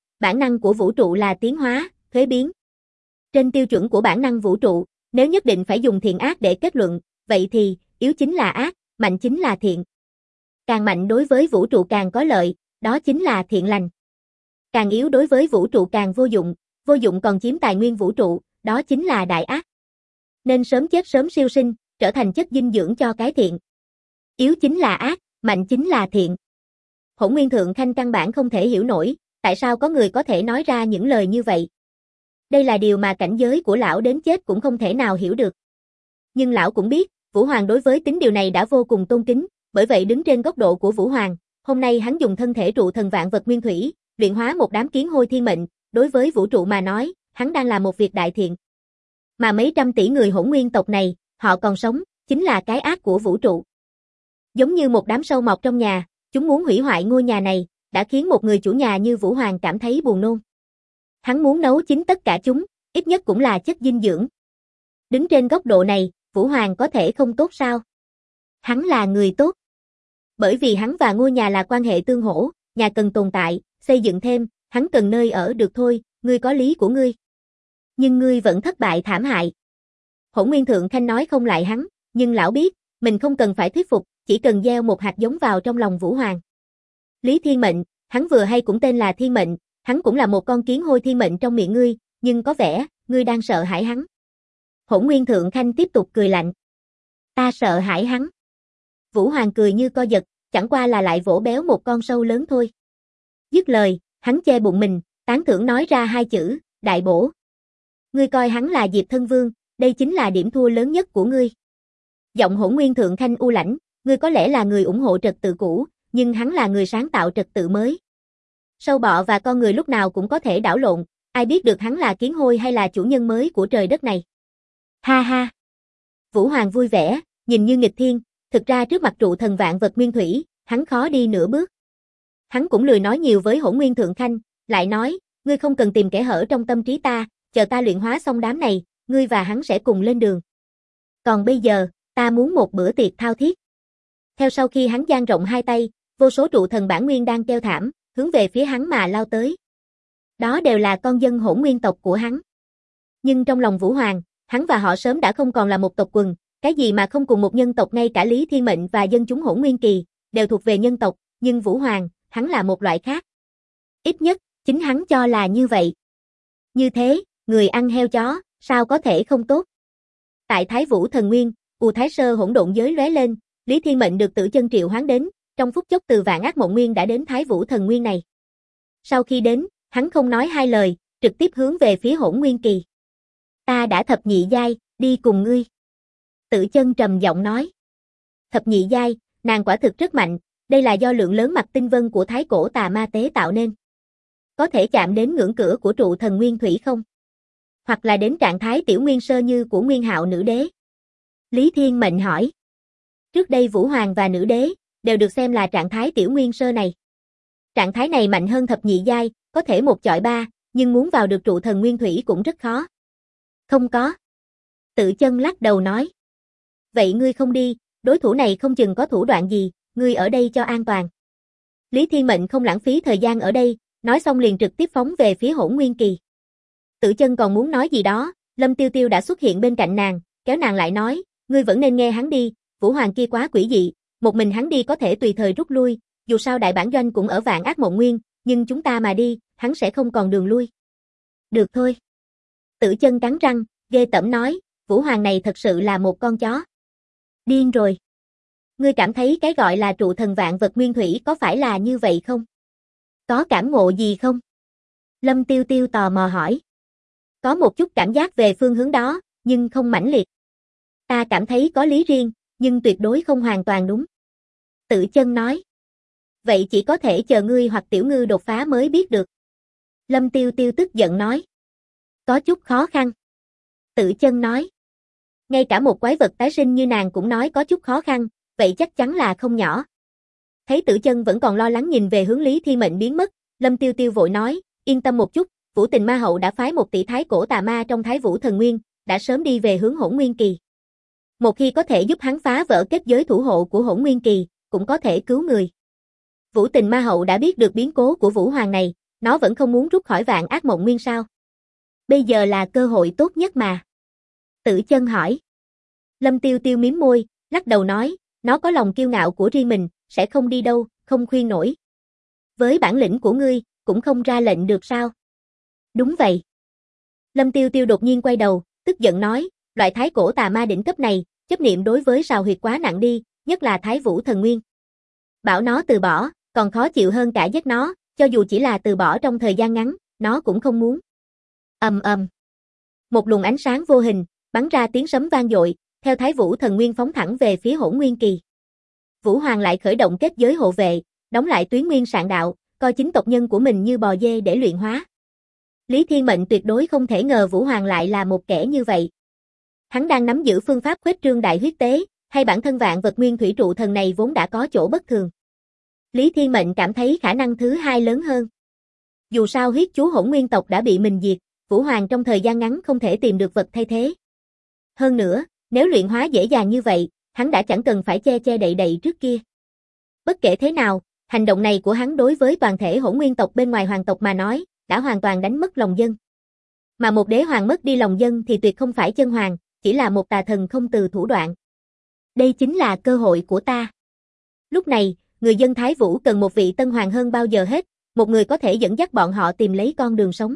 vũ trụ là tiến hóa, thuế biến. Trên tiêu chuẩn của bản năng vũ trụ, nếu nhất định phải dùng thiện ác để kết luận, vậy thì, yếu chính là ác, mạnh chính là thiện. Càng mạnh đối với vũ trụ càng có lợi, đó chính là thiện lành. Càng yếu đối với vũ trụ càng vô dụng còn chiếm tài nguyên vũ trụ, đó chính là đại ác. Nên sớm chết sớm siêu sinh, trở thành chất dinh dưỡng cho cái thiện. Yếu chính là ác, mạnh chính là thiện. Hỗn Nguyên Thượng Khanh căn bản không thể hiểu nổi, tại sao có người có thể nói ra những lời như vậy. Đây là điều mà cảnh giới của lão đến chết cũng không thể nào hiểu được. Nhưng lão cũng biết, Vũ Hoàng đối với tính điều này đã vô cùng tôn kính, bởi vậy đứng trên góc độ của Vũ Hoàng, hôm nay hắn dùng thân thể trụ thần vạn vật nguyên thủy, luyện hóa một đám kiến hôi thiên mệnh, đối với vũ trụ mà nói, hắn đang làm một việc đại thiện. Mà mấy trăm tỷ người hỗn nguyên tộc này, họ còn sống, chính là cái ác của vũ trụ. Giống như một đám sâu mọc trong nhà, chúng muốn hủy hoại ngôi nhà này, đã khiến một người chủ nhà như Vũ Hoàng cảm thấy buồn nôn. Hắn muốn nấu chín tất cả chúng, ít nhất cũng là chất dinh dưỡng. Đứng trên góc độ này, Vũ Hoàng có thể không tốt sao? Hắn là người tốt. Bởi vì hắn và ngôi nhà là quan hệ tương hỗ, nhà cần tồn tại, xây dựng thêm, hắn cần nơi ở được thôi, ngươi có lý của ngươi. Nhưng ngươi vẫn thất bại thảm hại. Hỗn Nguyên Thượng Khanh nói không lại hắn, nhưng lão biết, mình không cần phải thuyết phục, chỉ cần gieo một hạt giống vào trong lòng Vũ Hoàng. Lý Thiên Mệnh, hắn vừa hay cũng tên là Thiên Mệnh, hắn cũng là một con kiến hôi thiên mệnh trong miệng ngươi, nhưng có vẻ, ngươi đang sợ hãi hắn. Hỗn Nguyên Thượng Khanh tiếp tục cười lạnh. Ta sợ hãi hắn. Vũ Hoàng cười như co giật, chẳng qua là lại vỗ béo một con sâu lớn thôi. Dứt lời, hắn che bụng mình, tán thưởng nói ra hai chữ, đại bổ. Ngươi coi hắn là Diệp Thân Vương, đây chính là điểm thua lớn nhất của ngươi. Giọng Hỗn Nguyên Thượng Khanh u lãnh, ngươi có lẽ là người ủng hộ trật tự cũ, nhưng hắn là người sáng tạo trật tự mới. Sâu bọ và con người lúc nào cũng có thể đảo lộn, ai biết được hắn là kiến hôi hay là chủ nhân mới của trời đất này. Ha ha. Vũ Hoàng vui vẻ, nhìn như nghịch thiên, thực ra trước mặt trụ thần vạn vật nguyên thủy, hắn khó đi nửa bước. Hắn cũng lười nói nhiều với Hỗn Nguyên Thượng Khanh, lại nói, ngươi không cần tìm kẽ hở trong tâm trí ta, chờ ta luyện hóa xong đám này, ngươi và hắn sẽ cùng lên đường. Còn bây giờ, ta muốn một bữa tiệc thao thiết. Theo sau khi hắn dang rộng hai tay, vô số trụ thần bản nguyên đang kêu thảm, hướng về phía hắn mà lao tới. Đó đều là con dân hỗn nguyên tộc của hắn. Nhưng trong lòng Vũ Hoàng, hắn và họ sớm đã không còn là một tộc quần, cái gì mà không cùng một nhân tộc, ngay cả Lý Thiên Mệnh và dân chúng hỗn nguyên kỳ, đều thuộc về nhân tộc, nhưng Vũ Hoàng, hắn là một loại khác. Ít nhất, chính hắn cho là như vậy. Như thế, người ăn heo chó, sao có thể không tốt? Tại Thái Vũ Thần Nguyên, U Thái Sơ hỗn độn giới lóe lên, Lý Thiên Mệnh được Tử Chân triệu hoán đến, trong phút chốc từ Vạn Ác Mộng Nguyên đã đến Thái Vũ Thần Nguyên này. Sau khi đến, hắn không nói hai lời, trực tiếp hướng về phía Hỗn Nguyên Kỳ. Ta đã thập nhị giai, đi cùng ngươi. Tử Chân trầm giọng nói. Thập nhị giai, nàng quả thực rất mạnh, đây là do lượng lớn mặt tinh vân của Thái Cổ Tà Ma tế tạo nên. Có thể chạm đến ngưỡng cửa của trụ thần nguyên thủy không? Hoặc là đến trạng thái tiểu nguyên sơ như của Nguyên Hạo nữ đế? Lý Thiên Mệnh hỏi. Trước đây Vũ Hoàng và nữ đế đều được xem là trạng thái tiểu nguyên sơ này. Trạng thái này mạnh hơn thập nhị giai, có thể một chọi ba, nhưng muốn vào được trụ thần nguyên thủy cũng rất khó. Không có. Tử Chân lắc đầu nói. Vậy ngươi không đi, đối thủ này không chừng có thủ đoạn gì, ngươi ở đây cho an toàn. Lý Thiên Mệnh không lãng phí thời gian ở đây, nói xong liền trực tiếp phóng về phía Hỗn Nguyên Kỳ. Tử Chân còn muốn nói gì đó, Lâm Tiêu Tiêu đã xuất hiện bên cạnh nàng, kéo nàng lại nói, ngươi vẫn nên nghe hắn đi, Vũ Hoàng kia quá quỷ dị, một mình hắn đi có thể tùy thời rút lui, dù sao đại bản doanh cũng ở Vạn Ác Mộng Nguyên, nhưng chúng ta mà đi, hắn sẽ không còn đường lui. Được thôi. Tử Chân cắn răng, ghê tởm nói, Vũ Hoàng này thật sự là một con chó. Điên rồi. Ngươi cảm thấy cái gọi là trụ thần vạn vật nguyên thủy có phải là như vậy không? Có cảm ngộ gì không? Lâm Tiêu Tiêu tò mò hỏi. Có một chút cảm giác về phương hướng đó, nhưng không mãnh liệt. Ta cảm thấy có lý riêng, nhưng tuyệt đối không hoàn toàn đúng. Tử Chân nói. Vậy chỉ có thể chờ ngươi hoặc tiểu ngư đột phá mới biết được. Lâm Tiêu Tiêu tức giận nói. Có chút khó khăn. Tử Chân nói. Ngay cả một quái vật tái sinh như nàng cũng nói có chút khó khăn, vậy chắc chắn là không nhỏ. Thấy Tử Chân vẫn còn lo lắng nhìn về hướng Lý Thiên Mệnh biến mất, Lâm Tiêu Tiêu vội nói, yên tâm một chút, Vũ Tình Ma Hậu đã phái một tỷ Thái Cổ Tà Ma trong Thái Vũ Thần Nguyên, đã sớm đi về hướng Hỗn Nguyên Kỳ. Một khi có thể giúp hắn phá vỡ kết giới thủ hộ của Hỗn Nguyên Kỳ, cũng có thể cứu người. Vũ Tình Ma Hậu đã biết được biến cố của Vũ Hoàng này, nó vẫn không muốn rút khỏi Vạn Ác Mộng Nguyên sao? Bây giờ là cơ hội tốt nhất mà. Tử Chân hỏi. Lâm Tiêu Tiêu mím môi, lắc đầu nói, nó có lòng kiêu ngạo của riêng mình, sẽ không đi đâu, không khuyên nổi. Với bản lĩnh của ngươi, cũng không ra lệnh được sao? Đúng vậy. Lâm Tiêu Tiêu đột nhiên quay đầu, tức giận nói, loại thái cổ tà ma đỉnh cấp này, chấp niệm đối với sào huyệt quá nặng đi, nhất là Thái Vũ Thần Nguyên. Bảo nó từ bỏ, còn khó chịu hơn cả giết nó, cho dù chỉ là từ bỏ trong thời gian ngắn, nó cũng không muốn. Ầm ầm. Một luồng ánh sáng vô hình, bắn ra tiếng sấm vang dội, theo Thái Vũ Thần Nguyên phóng thẳng về phía Hỗn Nguyên Kỳ. Vũ Hoàng lại khởi động kết giới hộ vệ, đóng lại tuyến nguyên sạn đạo, coi chính tộc nhân của mình như bò dê để luyện hóa. Lý Thiên Mệnh tuyệt đối không thể ngờ Vũ Hoàng lại là một kẻ như vậy. Hắn đang nắm giữ phương pháp khuếch trương đại huyết tế, hay bản thân vạn vật nguyên thủy trụ thần này vốn đã có chỗ bất thường. Lý Thiên Mệnh cảm thấy khả năng thứ hai lớn hơn. Dù sao huyết chú Hỗn Nguyên tộc đã bị mình diệt, Vũ Hoàng trong thời gian ngắn không thể tìm được vật thay thế. Hơn nữa, nếu luyện hóa dễ dàng như vậy, hắn đã chẳng cần phải che che đậy đậy trước kia. Bất kể thế nào, hành động này của hắn đối với toàn thể Hỗn Nguyên tộc bên ngoài hoàng tộc mà nói, đã hoàn toàn đánh mất lòng dân. Mà một đế hoàng mất đi lòng dân thì tuyệt không phải chân hoàng, chỉ là một tà thần không từ thủ đoạn. Đây chính là cơ hội của ta. Lúc này, người dân Thái Vũ cần một vị tân hoàng hơn bao giờ hết, một người có thể dẫn dắt bọn họ tìm lấy con đường sống.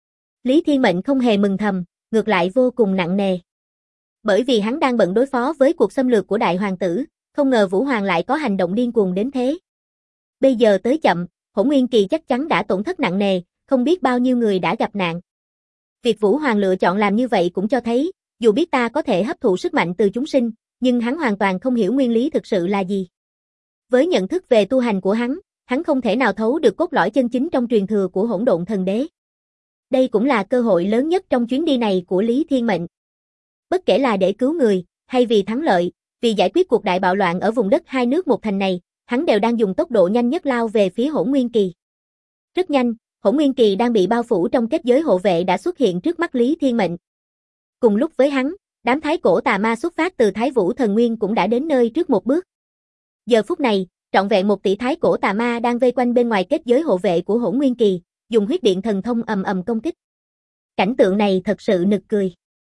Lý Thiên Mệnh không hề mừng thầm, ngược lại vô cùng nặng nề. Bởi vì hắn đang bận đối phó với cuộc xâm lược của đại hoàng tử, không ngờ Vũ Hoàng lại có hành động điên cuồng đến thế. Bây giờ tới chậm, Hỗn Nguyên Kỳ chắc chắn đã tổn thất nặng nề, không biết bao nhiêu người đã gặp nạn. Việc Vũ Hoàng lựa chọn làm như vậy cũng cho thấy, dù biết ta có thể hấp thụ sức mạnh từ chúng sinh, nhưng hắn hoàn toàn không hiểu nguyên lý thực sự là gì. Với nhận thức về tu hành của hắn không thể nào thấu được cốt lõi chân chính trong truyền thừa của Hỗn Độn Thần Đế. Đây cũng là cơ hội lớn nhất trong chuyến đi này của Lý Thiên Mệnh. Bất kể là để cứu người, hay vì thắng lợi, vì giải quyết cuộc đại bạo loạn ở vùng đất hai nước một thành này, hắn đều đang dùng tốc độ nhanh nhất lao về phía Hỗn Nguyên Kỳ. Rất nhanh, Hỗn Nguyên Kỳ đang bị bao phủ trong kết giới hộ vệ đã xuất hiện trước mắt Lý Thiên Mệnh. Cùng lúc với hắn, đám thái cổ tà ma xuất phát từ Thái Vũ Thần Nguyên cũng đã đến nơi trước một bước. Giờ phút này, trọn vẹn 1 tỷ thái cổ tà ma đang vây quanh bên ngoài kết giới hộ vệ của Hỗn Nguyên Kỳ, dùng huyết điện thần thông ầm ầm công kích. Cảnh tượng này thật sự nực cười.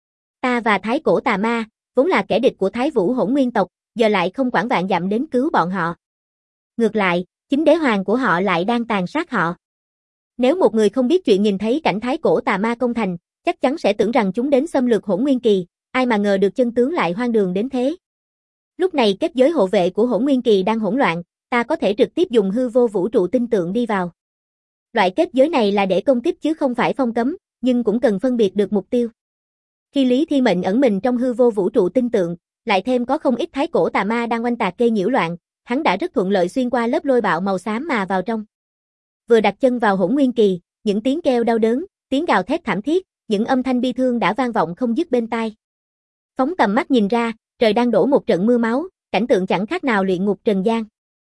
Ta và thái cổ tà ma, vốn là kẻ địch của Thái Vũ Hỗn Nguyên tộc, giờ lại không quản vạn dặm đến cứu bọn họ. Ngược lại, chính đế hoàng của họ lại đang tàn sát họ. Nếu một người không biết chuyện nhìn thấy cảnh thái cổ tà ma công thành, chắc chắn sẽ tưởng rằng chúng đến xâm lược Hỗn Nguyên Kỳ, ai mà ngờ được chân tướng lại hoang đường đến thế. Lúc này kết giới hộ vệ của Hỗn Nguyên Kỳ đang hỗn loạn, ta có thể trực tiếp dùng hư vô vũ trụ tinh tượng đi vào. Loại kết giới này là để công kích chứ không phải phong cấm, nhưng cũng cần phân biệt được mục tiêu. Khi Lý Thiên Mệnh ẩn mình trong hư vô vũ trụ tinh tượng, lại thêm có không ít thái cổ tà ma đang oanh tạc gây nhiễu loạn, hắn đã rất thuận lợi xuyên qua lớp lôi bạo màu xám mà vào trong. Vừa đặt chân vào Hỗn Nguyên Kỳ, những tiếng kêu đau đớn, tiếng gào thét thảm thiết, những âm thanh bi thương đã vang vọng không dứt bên tai. Phóng tầm mắt nhìn ra, trời đang đổ một trận mưa máu, cảnh tượng chẳng khác nào luyện ngục trần gian.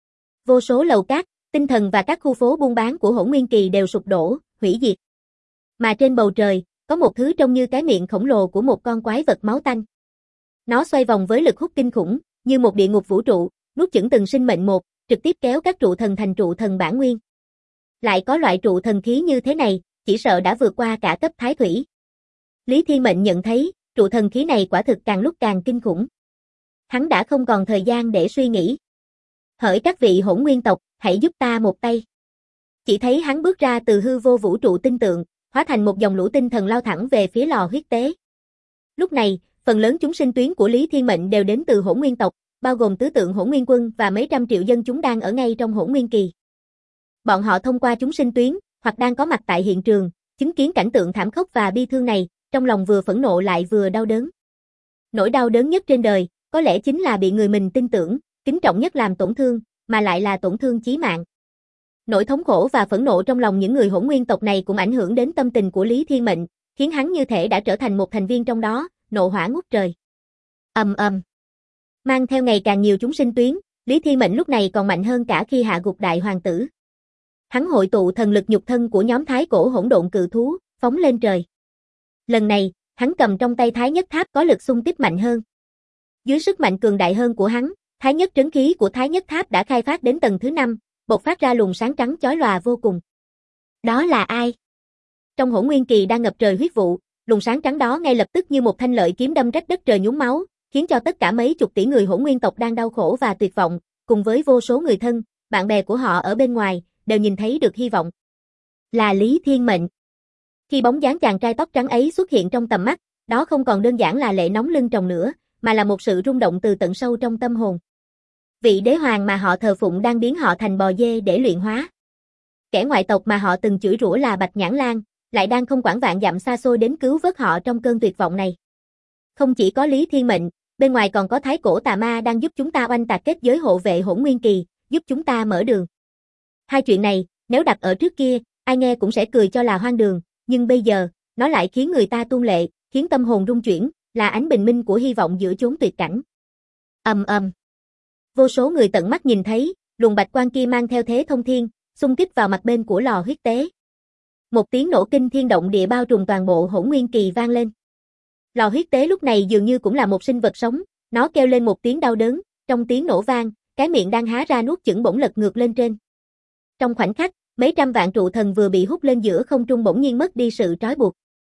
Vô số lầu cát, tinh thần và các khu phố buôn bán của Hỗn Nguyên Kỳ đều sụp đổ, hủy diệt. Mà trên bầu trời, có một thứ trông như cái miệng khổng lồ của một con quái vật máu tanh. Nó xoay vòng với lực hút kinh khủng, như một địa ngục vũ trụ, nuốt chửng từng sinh mệnh một, trực tiếp kéo các trụ thần thành trụ thần bản nguyên. Lại có loại trụ thần khí như thế này, chỉ sợ đã vượt qua cả cấp thái thủy. Lý Thiên Mệnh nhận thấy, trụ thần khí này quả thực càng lúc càng kinh khủng. Hắn đã không còn thời gian để suy nghĩ. Hỡi các vị Hỗn Nguyên tộc, hãy giúp ta một tay. Chỉ thấy hắn bước ra từ hư vô vũ trụ tinh tượng, hóa thành một dòng lũ tinh thần lao thẳng về phía lò huyết tế. Lúc này, phần lớn chúng sinh tuyến của Lý Thiên Mệnh đều đến từ Hỗn Nguyên tộc, bao gồm tứ tượng Hỗn Nguyên quân và mấy trăm triệu dân chúng đang ở ngay trong Hỗn Nguyên Kỳ. Bọn họ thông qua chúng sinh tuyến, hoặc đang có mặt tại hiện trường, chứng kiến cảnh tượng thảm khốc và bi thương này, trong lòng vừa phẫn nộ lại vừa đau đớn. Nỗi đau đớn nhất trên đời, có lẽ chính là bị người mình tin tưởng, kính trọng nhất làm tổn thương, mà lại là tổn thương chí mạng. Nỗi thống khổ và phẫn nộ trong lòng những người Hỗn Nguyên tộc này cũng ảnh hưởng đến tâm tình của Lý Thiên Mệnh, khiến hắn như thể đã trở thành một thành viên trong đó, nộ hỏa ngút trời. Ầm ầm. Mang theo ngày càng nhiều chúng sinh tuyến, Lý Thiên Mệnh lúc này còn mạnh hơn cả khi hạ gục đại hoàng tử. Hắn hội tụ thần lực nhục thân của nhóm thái cổ hỗn độn cự thú, phóng lên trời. Lần này, hắn cầm trong tay Thái Nhất Tháp có lực xung kích mạnh hơn. Dưới sức mạnh cường đại hơn của hắn, Thái Nhất trấn khí của Thái Nhất Tháp đã khai phát đến tầng thứ 5, bộc phát ra luồng sáng trắng chói lòa vô cùng. Đó là ai? Trong Hỗn Nguyên Kỳ đang ngập trời huyết vụ, luồng sáng trắng đó ngay lập tức như một thanh lợi kiếm đâm rách đất trời nhuốm máu, khiến cho tất cả mấy chục tỷ người Hỗn Nguyên tộc đang đau khổ và tuyệt vọng, cùng với vô số người thân, bạn bè của họ ở bên ngoài, đều nhìn thấy được hy vọng. Là Lý Thiên Mệnh. Khi bóng dáng chàng trai tóc trắng ấy xuất hiện trong tầm mắt, đó không còn đơn giản là lệ nóng lưng tròng nữa, mà là một sự rung động từ tận sâu trong tâm hồn. Vị đế hoàng mà họ thờ phụng đang biến họ thành bò dê để luyện hóa. Kẻ ngoại tộc mà họ từng chửi rủa là Bạch Nhãn Lang, lại đang không quản vạn dặm xa xôi đến cứu vớt họ trong cơn tuyệt vọng này. Không chỉ có Lý Thiên Mệnh, bên ngoài còn có Thái Cổ Tà Ma đang giúp chúng ta oanh tạc kết giới hộ vệ Hỗn Nguyên Kỳ, giúp chúng ta mở đường. Hai chuyện này, nếu đặt ở trước kia, ai nghe cũng sẽ cười cho là hoang đường, nhưng bây giờ, nó lại khiến người ta tuôn lệ, khiến tâm hồn rung chuyển, là ánh bình minh của hy vọng giữa chốn tuyệt cảnh. Ầm ầm. Vô số người tận mắt nhìn thấy, luồng bạch quang kia mang theo thế thông thiên, xung kích vào mặt bên của lò huyết tế. Một tiếng nổ kinh thiên động địa bao trùm toàn bộ Hỗn Nguyên Kỳ vang lên. Lò huyết tế lúc này dường như cũng là một sinh vật sống, nó kêu lên một tiếng đau đớn, trong tiếng nổ vang, cái miệng đang há ra nuốt chửng bỗng lật ngược lên trên. Trong khoảnh khắc, mấy trăm vạn trụ thần vừa bị hút lên giữa không trung bỗng nhiên mất đi sự trói buộc.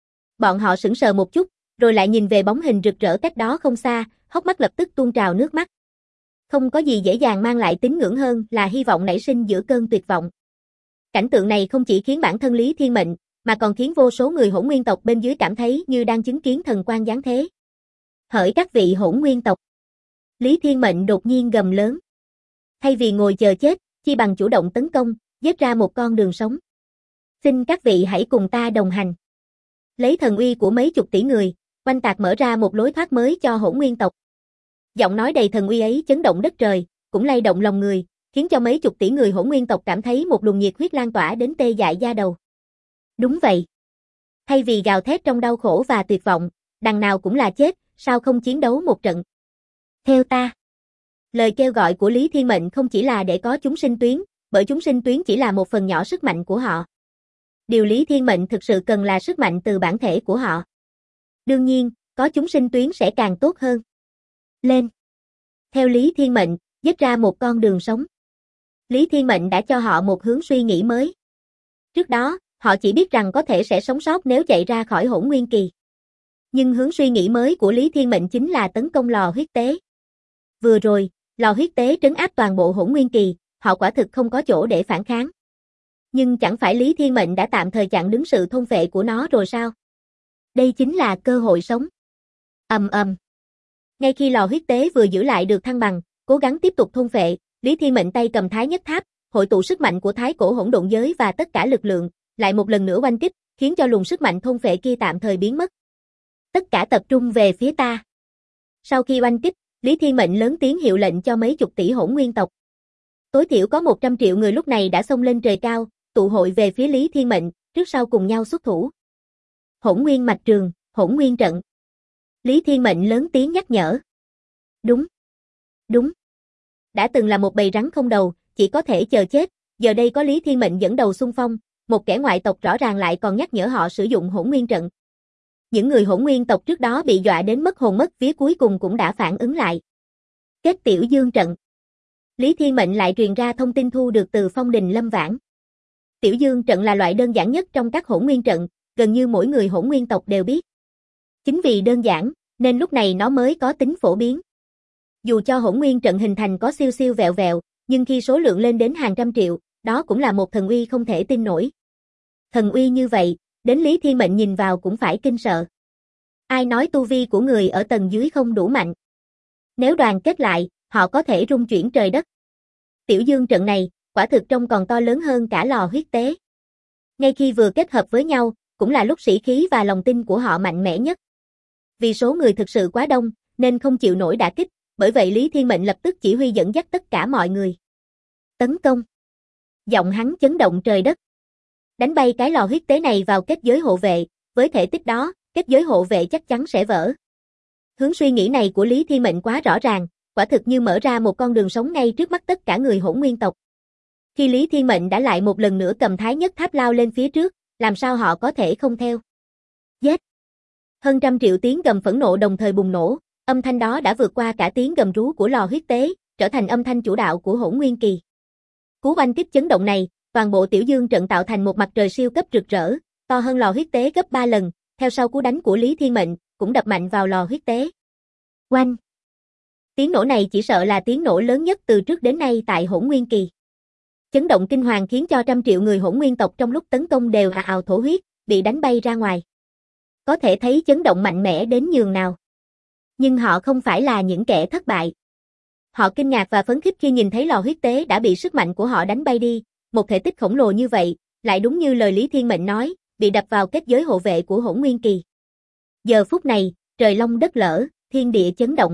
Bọn họ sững sờ một chút, rồi lại nhìn về bóng hình rực rỡ cách đó không xa, hốc mắt lập tức tuôn trào nước mắt. Không có gì dễ dàng mang lại tín ngưỡng hơn là hy vọng nảy sinh giữa cơn tuyệt vọng. Cảnh tượng này không chỉ khiến bản thân Lý Thiên Mệnh, mà còn khiến vô số người Hỗn Nguyên tộc bên dưới cảm thấy như đang chứng kiến thần quang giáng thế. Hỡi các vị Hỗn Nguyên tộc! Lý Thiên Mệnh đột nhiên gầm lớn. Thay vì ngồi chờ chết, chi bằng chủ động tấn công, giết ra một con đường sống. Xin các vị hãy cùng ta đồng hành. Lấy thần uy của mấy chục tỷ người, oanh tạc mở ra một lối thoát mới cho Hỗn Nguyên tộc. Giọng nói đầy thần uy ấy chấn động đất trời, cũng lay động lòng người, khiến cho mấy chục tỷ người Hỗn Nguyên tộc cảm thấy một luồng nhiệt huyết lan tỏa đến tê dại da đầu. Đúng vậy. Thay vì gào thét trong đau khổ và tuyệt vọng, đằng nào cũng là chết, sao không chiến đấu một trận? Theo ta. Lời kêu gọi của Lý Thiên Mệnh không chỉ là để có chúng sinh tuyến, bởi chúng sinh tuyến chỉ là một phần nhỏ sức mạnh của họ. Điều Lý Thiên Mệnh thực sự cần là sức mạnh từ bản thể của họ. Đương nhiên, có chúng sinh tuyến sẽ càng tốt hơn. Lên. Theo Lý Thiên Mệnh, giết ra một con đường sống. Lý Thiên Mệnh đã cho họ một hướng suy nghĩ mới. Trước đó, họ chỉ biết rằng có thể sẽ sống sót nếu chạy ra khỏi Hỗn Nguyên Kỳ. Nhưng hướng suy nghĩ mới của Lý Thiên Mệnh chính là tấn công lò huyết tế. Vừa rồi, lò huyết tế trấn áp toàn bộ Hỗn Nguyên Kỳ, họ quả thực không có chỗ để phản kháng. Nhưng chẳng phải Lý Thiên Mệnh đã tạm thời chặn đứng sự thôn phệ của nó rồi sao? Đây chính là cơ hội sống. Ầm ầm. Ngay khi lò huyết tế vừa giữ lại được thăng bằng, cố gắng tiếp tục thôn phệ, Lý Thiên Mệnh tay cầm Thái Nhất Tháp, hội tụ sức mạnh của Thái Cổ Hỗn Độn Giới và tất cả lực lượng, lại một lần nữa oanh kích, khiến cho luồng sức mạnh thôn phệ kia tạm thời biến mất. Tất cả tập trung về phía ta. Sau khi oanh kích, Lý Thiên Mệnh lớn tiếng hiệu lệnh cho mấy chục tỷ Hỗn Nguyên tộc. Tối thiểu có 100 triệu người lúc này đã xông lên trời cao, tụ hội về phía Lý Thiên Mệnh, trước sau cùng nhau xuất thủ. Hỗn Nguyên mạch trường, Hỗn Nguyên trận. Lý Thiên Mệnh lớn tiếng nhắc nhở. Đúng. Đúng. Đã từng là một bầy rắn không đầu, chỉ có thể chờ chết, giờ đây có Lý Thiên Mệnh dẫn đầu xung phong, một kẻ ngoại tộc rõ ràng lại còn nhắc nhở họ sử dụng Hỗn Nguyên trận. Những người Hỗn Nguyên tộc trước đó bị dọa đến mất hồn mất vía cuối cùng cũng đã phản ứng lại. Kết Tiểu Dương trận. Lý Thiên Mệnh lại truyền ra thông tin thu được từ Phong Đình Lâm Vãn. Tiểu Dương trận là loại đơn giản nhất trong các Hỗn Nguyên trận, gần như mỗi người Hỗn Nguyên tộc đều biết. Chính vì đơn giản, nên lúc này nó mới có tính phổ biến. Dù cho Hỗn Nguyên trận hình thành có siêu siêu vẹo vẹo, nhưng khi số lượng lên đến hàng trăm triệu, đó cũng là một thần uy không thể tin nổi. Thần uy như vậy, đến Lý Thiên Mệnh nhìn vào cũng phải kinh sợ. Ai nói tu vi của người ở tầng dưới không đủ mạnh? Nếu đoàn kết lại, họ có thể rung chuyển trời đất. Tiểu Dương trận này, quả thực trông còn to lớn hơn cả lò huyết tế. Ngay khi vừa kết hợp với nhau, cũng là lúc sĩ khí và lòng tin của họ mạnh mẽ nhất. Vì số người thực sự quá đông, nên không chịu nổi đả kích, bởi vậy Lý Thiên Mệnh lập tức chỉ huy dẫn dắt tất cả mọi người. Tấn công. Giọng hắn chấn động trời đất. Đánh bay cái lò huyết tế này vào kết giới hộ vệ, với thể tích đó, kết giới hộ vệ chắc chắn sẽ vỡ. Hướng suy nghĩ này của Lý Thiên Mệnh quá rõ ràng, quả thực như mở ra một con đường sống ngay trước mắt tất cả người Hỗn Nguyên tộc. Khi Lý Thiên Mệnh đã lại một lần nữa cầm Thái Nhất Tháp lao lên phía trước, làm sao họ có thể không theo? Giết! Hơn trăm triệu tiếng gầm phẫn nộ đồng thời bùng nổ, âm thanh đó đã vượt qua cả tiếng gầm rú của lò huyết tế, trở thành âm thanh chủ đạo của Hỗn Nguyên Kỳ. Cú oanh kích chấn động này, toàn bộ Tiểu Dương trận tạo thành một mặt trời siêu cấp rực rỡ, to hơn lò huyết tế gấp 3 lần, theo sau cú đánh của Lý Thiên Mệnh, cũng đập mạnh vào lò huyết tế. Oanh! Tiếng nổ này chỉ sợ là tiếng nổ lớn nhất từ trước đến nay tại Hỗn Nguyên Kỳ. Chấn động kinh hoàng khiến cho trăm triệu người Hỗn Nguyên tộc trong lúc tấn công đều ào ào thổ huyết, bị đánh bay ra ngoài. Có thể thấy chấn động mạnh mẽ đến nhường nào. Nhưng họ không phải là những kẻ thất bại. Họ kinh ngạc và phấn khích khi nhìn thấy lò huyết tế đã bị sức mạnh của họ đánh bay đi, một thể tích khổng lồ như vậy, lại đúng như lời Lý Thiên Mệnh nói, bị đập vào kết giới hộ vệ của Hỗn Nguyên Kỳ. Giờ phút này, trời long đất lở, thiên địa chấn động.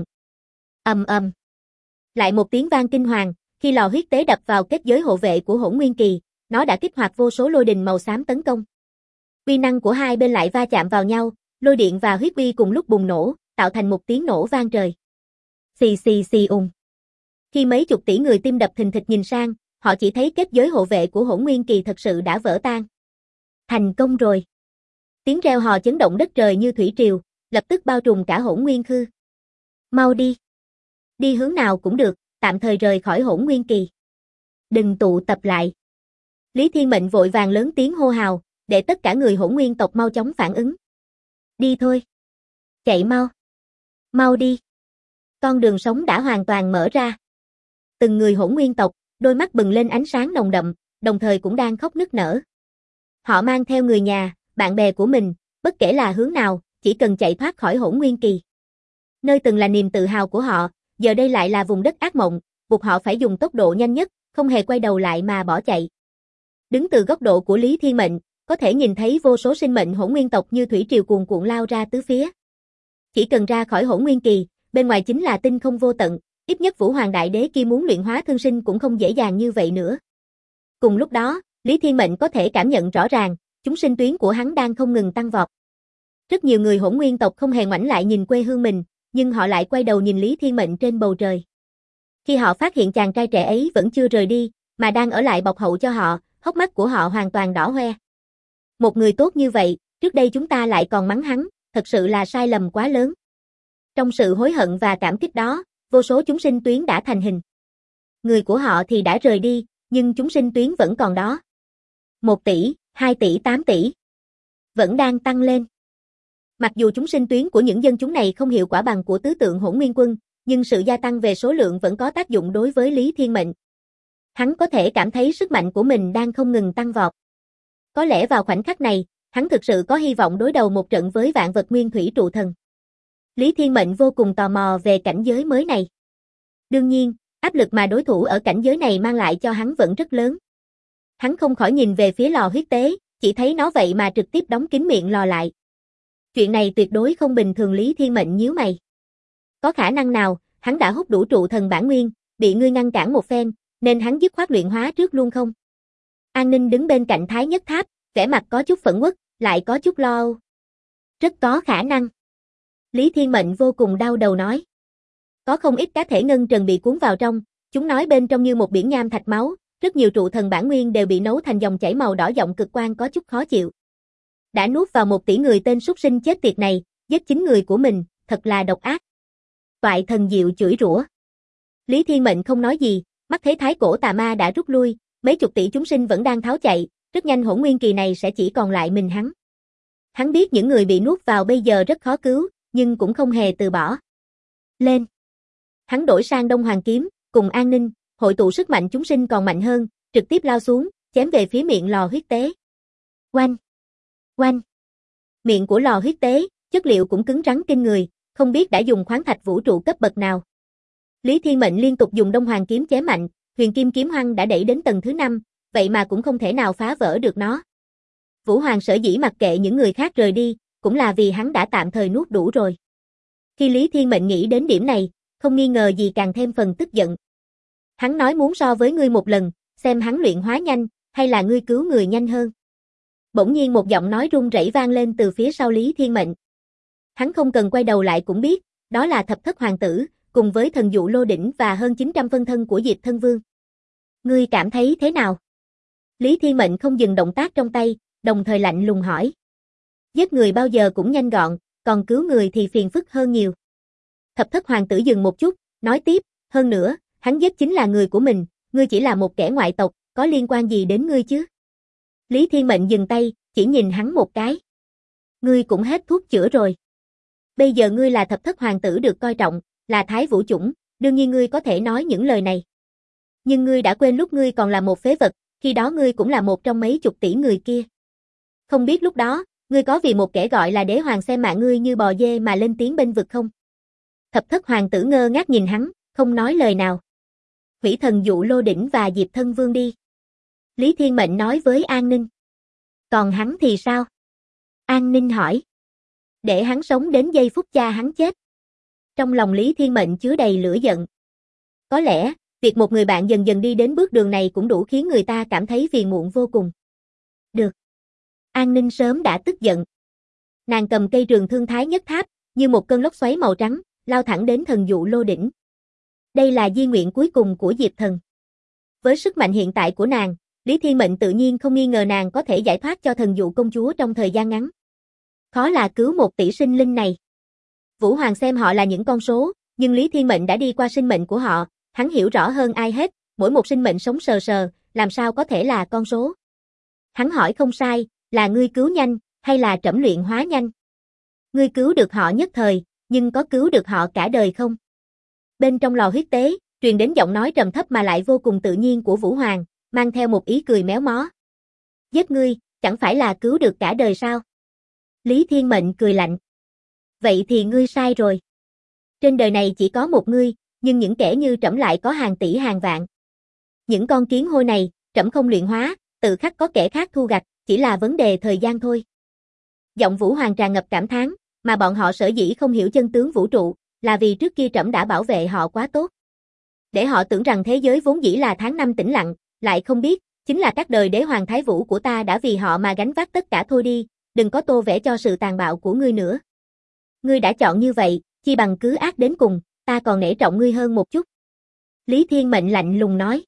Ầm ầm. Lại một tiếng vang kinh hoàng, khi lò huyết tế đập vào kết giới hộ vệ của Hỗn Nguyên Kỳ, nó đã kích hoạt vô số lôi đình màu xám tấn công. Uy năng của hai bên lại va chạm vào nhau, lôi điện và huyết uy cùng lúc bùng nổ, tạo thành một tiếng nổ vang trời. Xì xì xì ùng. Khi mấy chục tỷ người tim đập thình thịch nhìn sang, họ chỉ thấy kết giới hộ vệ của Hỗn Nguyên Kỳ thật sự đã vỡ tan. Thành công rồi. Tiếng reo hò chấn động đất trời như thủy triều, lập tức bao trùm cả Hỗn Nguyên Khư. Mau đi. Đi hướng nào cũng được, tạm thời rời khỏi Hỗn Nguyên Kỳ. Đừng tụ tập lại. Lý Thiên Mệnh vội vàng lớn tiếng hô hào, để tất cả người Hỗn Nguyên tộc mau chóng phản ứng. Đi thôi. Chạy mau. Mau đi. Con đường sống đã hoàn toàn mở ra. Từng người Hỗn Nguyên tộc, đôi mắt bừng lên ánh sáng nồng đậm, đồng thời cũng đang khóc nức nở. Họ mang theo người nhà, bạn bè của mình, bất kể là hướng nào, chỉ cần chạy thoát khỏi Hỗn Nguyên Kỳ. Nơi từng là niềm tự hào của họ, giờ đây lại là vùng đất ác mộng, buộc họ phải dùng tốc độ nhanh nhất, không hề quay đầu lại mà bỏ chạy. Đứng từ góc độ của Lý Thiên Mệnh, có thể nhìn thấy vô số sinh mệnh Hỗn Nguyên tộc như thủy triều cuồn cuộn lao ra tứ phía. Chỉ cần ra khỏi Hỗn Nguyên Kỳ, bên ngoài chính là tinh không vô tận, ít nhất Vũ Hoàng Đại Đế kia muốn luyện hóa thương sinh cũng không dễ dàng như vậy nữa. Cùng lúc đó, Lý Thiên Mệnh có thể cảm nhận rõ ràng, chúng sinh tuyến của hắn đang không ngừng tăng vọt. Rất nhiều người Hỗn Nguyên tộc không hề ngoảnh lại nhìn quê hương mình, nhưng họ lại quay đầu nhìn Lý Thiên Mệnh trên bầu trời. Khi họ phát hiện chàng trai trẻ ấy vẫn chưa rời đi, mà đang ở lại bọc hậu cho họ, hốc mắt của họ hoàn toàn đỏ hoe. Một người tốt như vậy, trước đây chúng ta lại còn mắng hắn, thật sự là sai lầm quá lớn. Trong sự hối hận và cảm kích đó, vô số chúng sinh tuyến đã thành hình. Người của họ thì đã rời đi, nhưng chúng sinh tuyến vẫn còn đó. 1 tỷ, 2 tỷ 8 tỷ. Vẫn đang tăng lên. Mặc dù chúng sinh tuyến của những dân chúng này không hiệu quả bằng của tứ tượng Hỗn Nguyên quân, nhưng sự gia tăng về số lượng vẫn có tác dụng đối với Lý Thiên Mệnh. Hắn có thể cảm thấy sức mạnh của mình đang không ngừng tăng vọt. Có lẽ vào khoảnh khắc này, hắn thực sự có hy vọng đối đầu một trận với vạn vật nguyên thủy trụ thần. Lý Thiên Mệnh vô cùng tò mò về cảnh giới mới này. Đương nhiên, áp lực mà đối thủ ở cảnh giới này mang lại cho hắn vẫn rất lớn. Hắn không khỏi nhìn về phía lò huyết tế, chỉ thấy nó vậy mà trực tiếp đóng kín miệng lò lại. Chuyện này tuyệt đối không bình thường. Lý Thiên Mệnh nhíu mày. Có khả năng nào, hắn đã hút đủ trụ thần bản nguyên, bị ngươi ngăn cản một phen, nên hắn dứt khoát luyện hóa trước luôn không? An Ninh đứng bên cạnh Thái Nhất Tháp, vẻ mặt có chút phẫn uất, lại có chút lo âu. Rất có khả năng. Lý Thiên Mệnh vô cùng đau đầu nói. Có không ít cá thể ngân trần bị cuốn vào trong, chúng nói bên trong như một biển nham thạch máu, rất nhiều trụ thần bản nguyên đều bị nấu thành dòng chảy màu đỏ giọng cực quang có chút khó chịu. Đã nuốt vào 1 tỷ người tên súc sinh chết tiệt này, giết chính người của mình, thật là độc ác. Toại thần diệu chửi rủa. Lý Thiên Mệnh không nói gì, mắt thấy thái cổ tà ma đã rút lui, mấy chục tỷ chúng sinh vẫn đang tháo chạy, rất nhanh Hỗn Nguyên Kỳ này sẽ chỉ còn lại mình hắn. Hắn biết những người bị nuốt vào bây giờ rất khó cứu, nhưng cũng không hề từ bỏ. Lên! Hắn đổi sang Đông Hoàng Kiếm, cùng An Ninh, hội tụ sức mạnh chúng sinh còn mạnh hơn, trực tiếp lao xuống, chém về phía miệng lò huyết tế. Oanh! Oanh! Miệng của lò huyết tế, chất liệu cũng cứng rắn kinh người, không biết đã dùng khoáng thạch vũ trụ cấp bậc nào. Lý Thiên Mệnh liên tục dùng Đông Hoàng Kiếm chém mạnh, Huyền Kim Kiếm Hoăng đã đẩy đến tầng thứ 5, vậy mà cũng không thể nào phá vỡ được nó. Vũ Hoàng sở dĩ mặc kệ những người khác rời đi, cũng là vì hắn đã tạm thời nuốt đủ rồi. Khi Lý Thiên Mệnh nghĩ đến điểm này, không nghi ngờ gì càng thêm phần tức giận. Hắn nói muốn so với ngươi một lần, xem hắn luyện hóa nhanh, hay là ngươi cứu người nhanh hơn. Bỗng nhiên một giọng nói run rẩy vang lên từ phía sau Lý Thiên Mệnh. Hắn không cần quay đầu lại cũng biết, đó là Thập Thất Hoàng tử, cùng với thần dụ lô đỉnh và hơn 900 phân thân của Diệp Thân Vương. Ngươi cảm thấy thế nào? Lý Thiên Mệnh không dừng động tác trong tay, đồng thời lạnh lùng hỏi. Giết người bao giờ cũng nhanh gọn, còn cứu người thì phiền phức hơn nhiều. Thập Thất Hoàng tử dừng một chút, nói tiếp, hơn nữa, hắn giết chính là người của mình, ngươi chỉ là một kẻ ngoại tộc, có liên quan gì đến ngươi chứ? Lý Thiên Mệnh dừng tay, chỉ nhìn hắn một cái. Ngươi cũng hết thuốc chữa rồi. Bây giờ ngươi là Thập Thất Hoàng tử được coi trọng, là Thái Vũ chủng, đương nhiên ngươi có thể nói những lời này. Nhưng ngươi đã quên lúc ngươi còn là một phế vật, khi đó ngươi cũng là một trong mấy chục tỷ người kia. Không biết lúc đó, ngươi có vì một kẻ gọi là đế hoàng xem mạng ngươi như bò dê mà lên tiếng bênh vực không? Thập thất hoàng tử ngơ ngác nhìn hắn, không nói lời nào. Hủy thần dụ Lô Đỉnh và Diệp Thân Vương đi. Lý Thiên Mệnh nói với An Ninh. Còn hắn thì sao? An Ninh hỏi. Để hắn sống đến giây phút cha hắn chết. Trong lòng Lý Thiên Mệnh chứa đầy lửa giận. Có lẽ, việc một người bạn dần dần đi đến bước đường này cũng đủ khiến người ta cảm thấy phiền muộn vô cùng. Được. An Ninh sớm đã tức giận. Nàng cầm cây trường thương thái nhất tháp, như một cơn lốc xoáy màu trắng, lao thẳng đến thần dụ Lô Đỉnh. Đây là di nguyện cuối cùng của Diệp Thần. Với sức mạnh hiện tại của nàng, Lý Thiên Mệnh tự nhiên không nghi ngờ nàng có thể giải thoát cho thần dụ công chúa trong thời gian ngắn. Khó là cứu 1 tỷ sinh linh này. Vũ Hoàng xem họ là những con số, nhưng Lý Thiên Mệnh đã đi qua sinh mệnh của họ, hắn hiểu rõ hơn ai hết, mỗi một sinh mệnh sống sờ sờ, làm sao có thể là con số. Hắn hỏi không sai, là ngươi cứu nhanh, hay là trẫm luyện hóa nhanh? Ngươi cứu được họ nhất thời, nhưng có cứu được họ cả đời không? Bên trong lò huyết tế, truyền đến giọng nói trầm thấp mà lại vô cùng tự nhiên của Vũ Hoàng, mang theo một ý cười méo mó. Giết ngươi, chẳng phải là cứu được cả đời sao? Lý Thiên Mệnh cười lạnh. Vậy thì ngươi sai rồi. Trên đời này chỉ có một ngươi, nhưng những kẻ như trẫm lại có hàng tỷ hàng vạn. Những con kiến hôi này, trẫm không luyện hóa, tự khắc có kẻ khác thu gặt, chỉ là vấn đề thời gian thôi. Giọng Vũ Hoàng tràn ngập cảm thán, mà bọn họ sở dĩ không hiểu chân tướng vũ trụ, là vì trước kia trẫm đã bảo vệ họ quá tốt. Để họ tưởng rằng thế giới vốn dĩ là tháng năm tĩnh lặng, lại không biết, chính là các đời đế hoàng thái vũ của ta đã vì họ mà gánh vác tất cả thôi đi, đừng có tô vẽ cho sự tàn bạo của ngươi nữa. Ngươi đã chọn như vậy, chi bằng cứ ác đến cùng, ta còn nể trọng ngươi hơn một chút. Lý Thiên Mệnh lạnh lùng nói.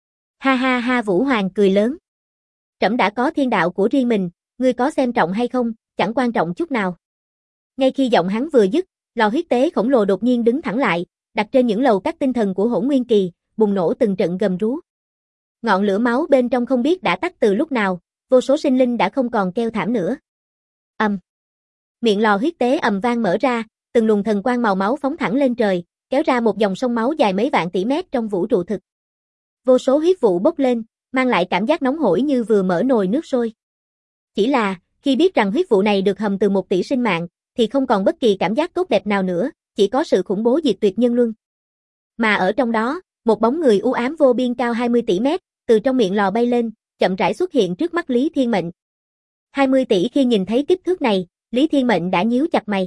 Ha ha ha, Vũ Hoàng cười lớn. Trẫm đã có thiên đạo của riêng mình, ngươi có xem trọng hay không, chẳng quan trọng chút nào. Ngay khi giọng hắn vừa dứt, lò huyết tế khổng lồ đột nhiên đứng thẳng lại, đặt trên những lầu các tinh thần của Hỗn Nguyên Kỳ, bùng nổ từng trận gầm rú. Ngọn lửa máu bên trong không biết đã tắt từ lúc nào, vô số sinh linh đã không còn kêu thảm nữa. Miệng lò huyết tế ầm vang mở ra, từng luồng thần quang màu máu phóng thẳng lên trời, kéo ra một dòng sông máu dài mấy vạn tỷ mét trong vũ trụ thực. Vô số huyết vụ bốc lên, mang lại cảm giác nóng hổi như vừa mở nồi nước sôi. Chỉ là, khi biết rằng huyết vụ này được hầm từ 1 tỷ sinh mạng, thì không còn bất kỳ cảm giác tốt đẹp nào nữa, chỉ có sự khủng bố diệt tuyệt nhân luân. Mà ở trong đó, một bóng người u ám vô biên cao 20 tỷ mét, từ trong miệng lò bay lên, chậm rãi xuất hiện trước mắt Lý Thiên Mệnh. 20 tỷ khi nhìn thấy kích thước này, Lý Thiên Mệnh đã nhíu chặt mày.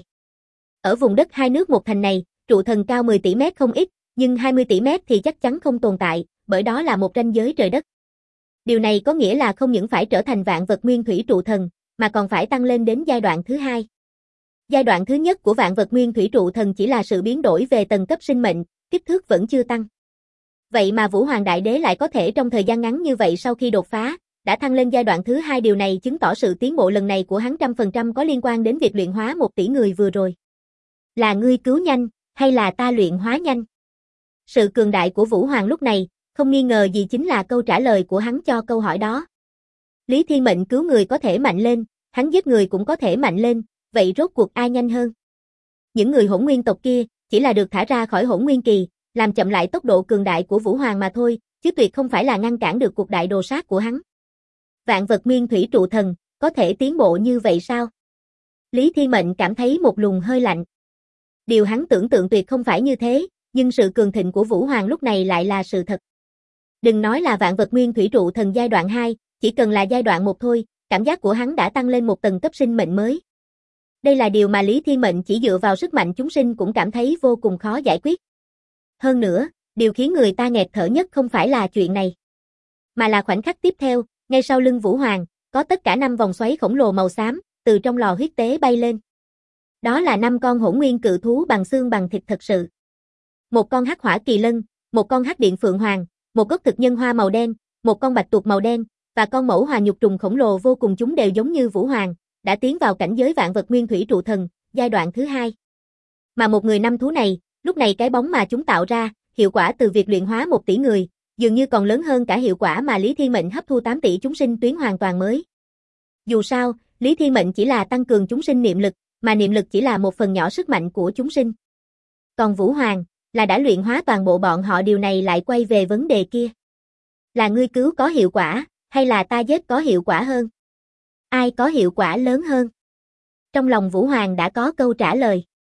Ở vùng đất hai nước một thành này, trụ thần cao 10 tỷ mét không ít, nhưng 20 tỷ mét thì chắc chắn không tồn tại, bởi đó là một ranh giới trời đất. Điều này có nghĩa là không những phải trở thành vạn vật nguyên thủy trụ thần, mà còn phải tăng lên đến giai đoạn thứ hai. Giai đoạn thứ nhất của vạn vật nguyên thủy trụ thần chỉ là sự biến đổi về tầng cấp sinh mệnh, kích thước vẫn chưa tăng. Vậy mà Vũ Hoàng Đại Đế lại có thể trong thời gian ngắn như vậy sau khi đột phá, đã thăng lên giai đoạn thứ hai, điều này chứng tỏ sự tiến bộ lần này của hắn 100% có liên quan đến việc luyện hóa 1 tỷ người vừa rồi. Là ngươi cứu nhanh, hay là ta luyện hóa nhanh? Sự cường đại của Vũ Hoàng lúc này, không nghi ngờ gì chính là câu trả lời của hắn cho câu hỏi đó. Lý Thiên Mệnh cứu người có thể mạnh lên, hắn giết người cũng có thể mạnh lên, vậy rốt cuộc ai nhanh hơn? Những người Hỗn Nguyên tộc kia, chỉ là được thả ra khỏi Hỗn Nguyên Kỳ, làm chậm lại tốc độ cường đại của Vũ Hoàng mà thôi, chứ tuyệt không phải là ngăn cản được cuộc đại đồ sát của hắn. Vạn vật nguyên thủy trụ thần, có thể tiến bộ như vậy sao? Lý Thiên Mệnh cảm thấy một luồng hơi lạnh. Điều hắn tưởng tượng tuyệt không phải như thế, nhưng sự cường thịnh của Vũ Hoàng lúc này lại là sự thật. Đừng nói là vạn vật nguyên thủy trụ thần giai đoạn 2, chỉ cần là giai đoạn 1 thôi, cảm giác của hắn đã tăng lên một tầng cấp sinh mệnh mới. Đây là điều mà Lý Thiên Mệnh chỉ dựa vào sức mạnh chúng sinh cũng cảm thấy vô cùng khó giải quyết. Hơn nữa, điều khiến người ta nghẹt thở nhất không phải là chuyện này, mà là khoảnh khắc tiếp theo, ngay sau lưng Vũ Hoàng, có tất cả 5 vòng xoáy khổng lồ màu xám, từ trong lò huyết tế bay lên. Đó là 5 con hỗn nguyên cự thú bằng xương bằng thịt thật sự. Một con hắc hỏa kỳ lân, một con hắc điện phượng hoàng, một gốc thực nhân hoa màu đen, một con bạch tuộc màu đen, và con mẫu hòa nhục trùng khổng lồ vô cùng, chúng đều giống như Vũ Hoàng, đã tiến vào cảnh giới vạn vật nguyên thủy trụ thần, giai đoạn thứ 2. Mà một người 5 thú này, lúc này cái bóng mà chúng tạo ra, hiệu quả từ việc luyện hóa 1 tỷ người, dường như còn lớn hơn cả hiệu quả mà Lý Thiên Mệnh hấp thu 8 tỷ chúng sinh tuyến hoàn toàn mới. Dù sao, Lý Thiên Mệnh chỉ là tăng cường chúng sinh niệm lực, mà niệm lực chỉ là một phần nhỏ sức mạnh của chúng sinh. Còn Vũ Hoàng, là đã luyện hóa toàn bộ bọn họ, điều này lại quay về vấn đề kia. Là ngươi cứu có hiệu quả, hay là ta giết có hiệu quả hơn? Ai có hiệu quả lớn hơn? Trong lòng Vũ Hoàng đã có câu trả lời.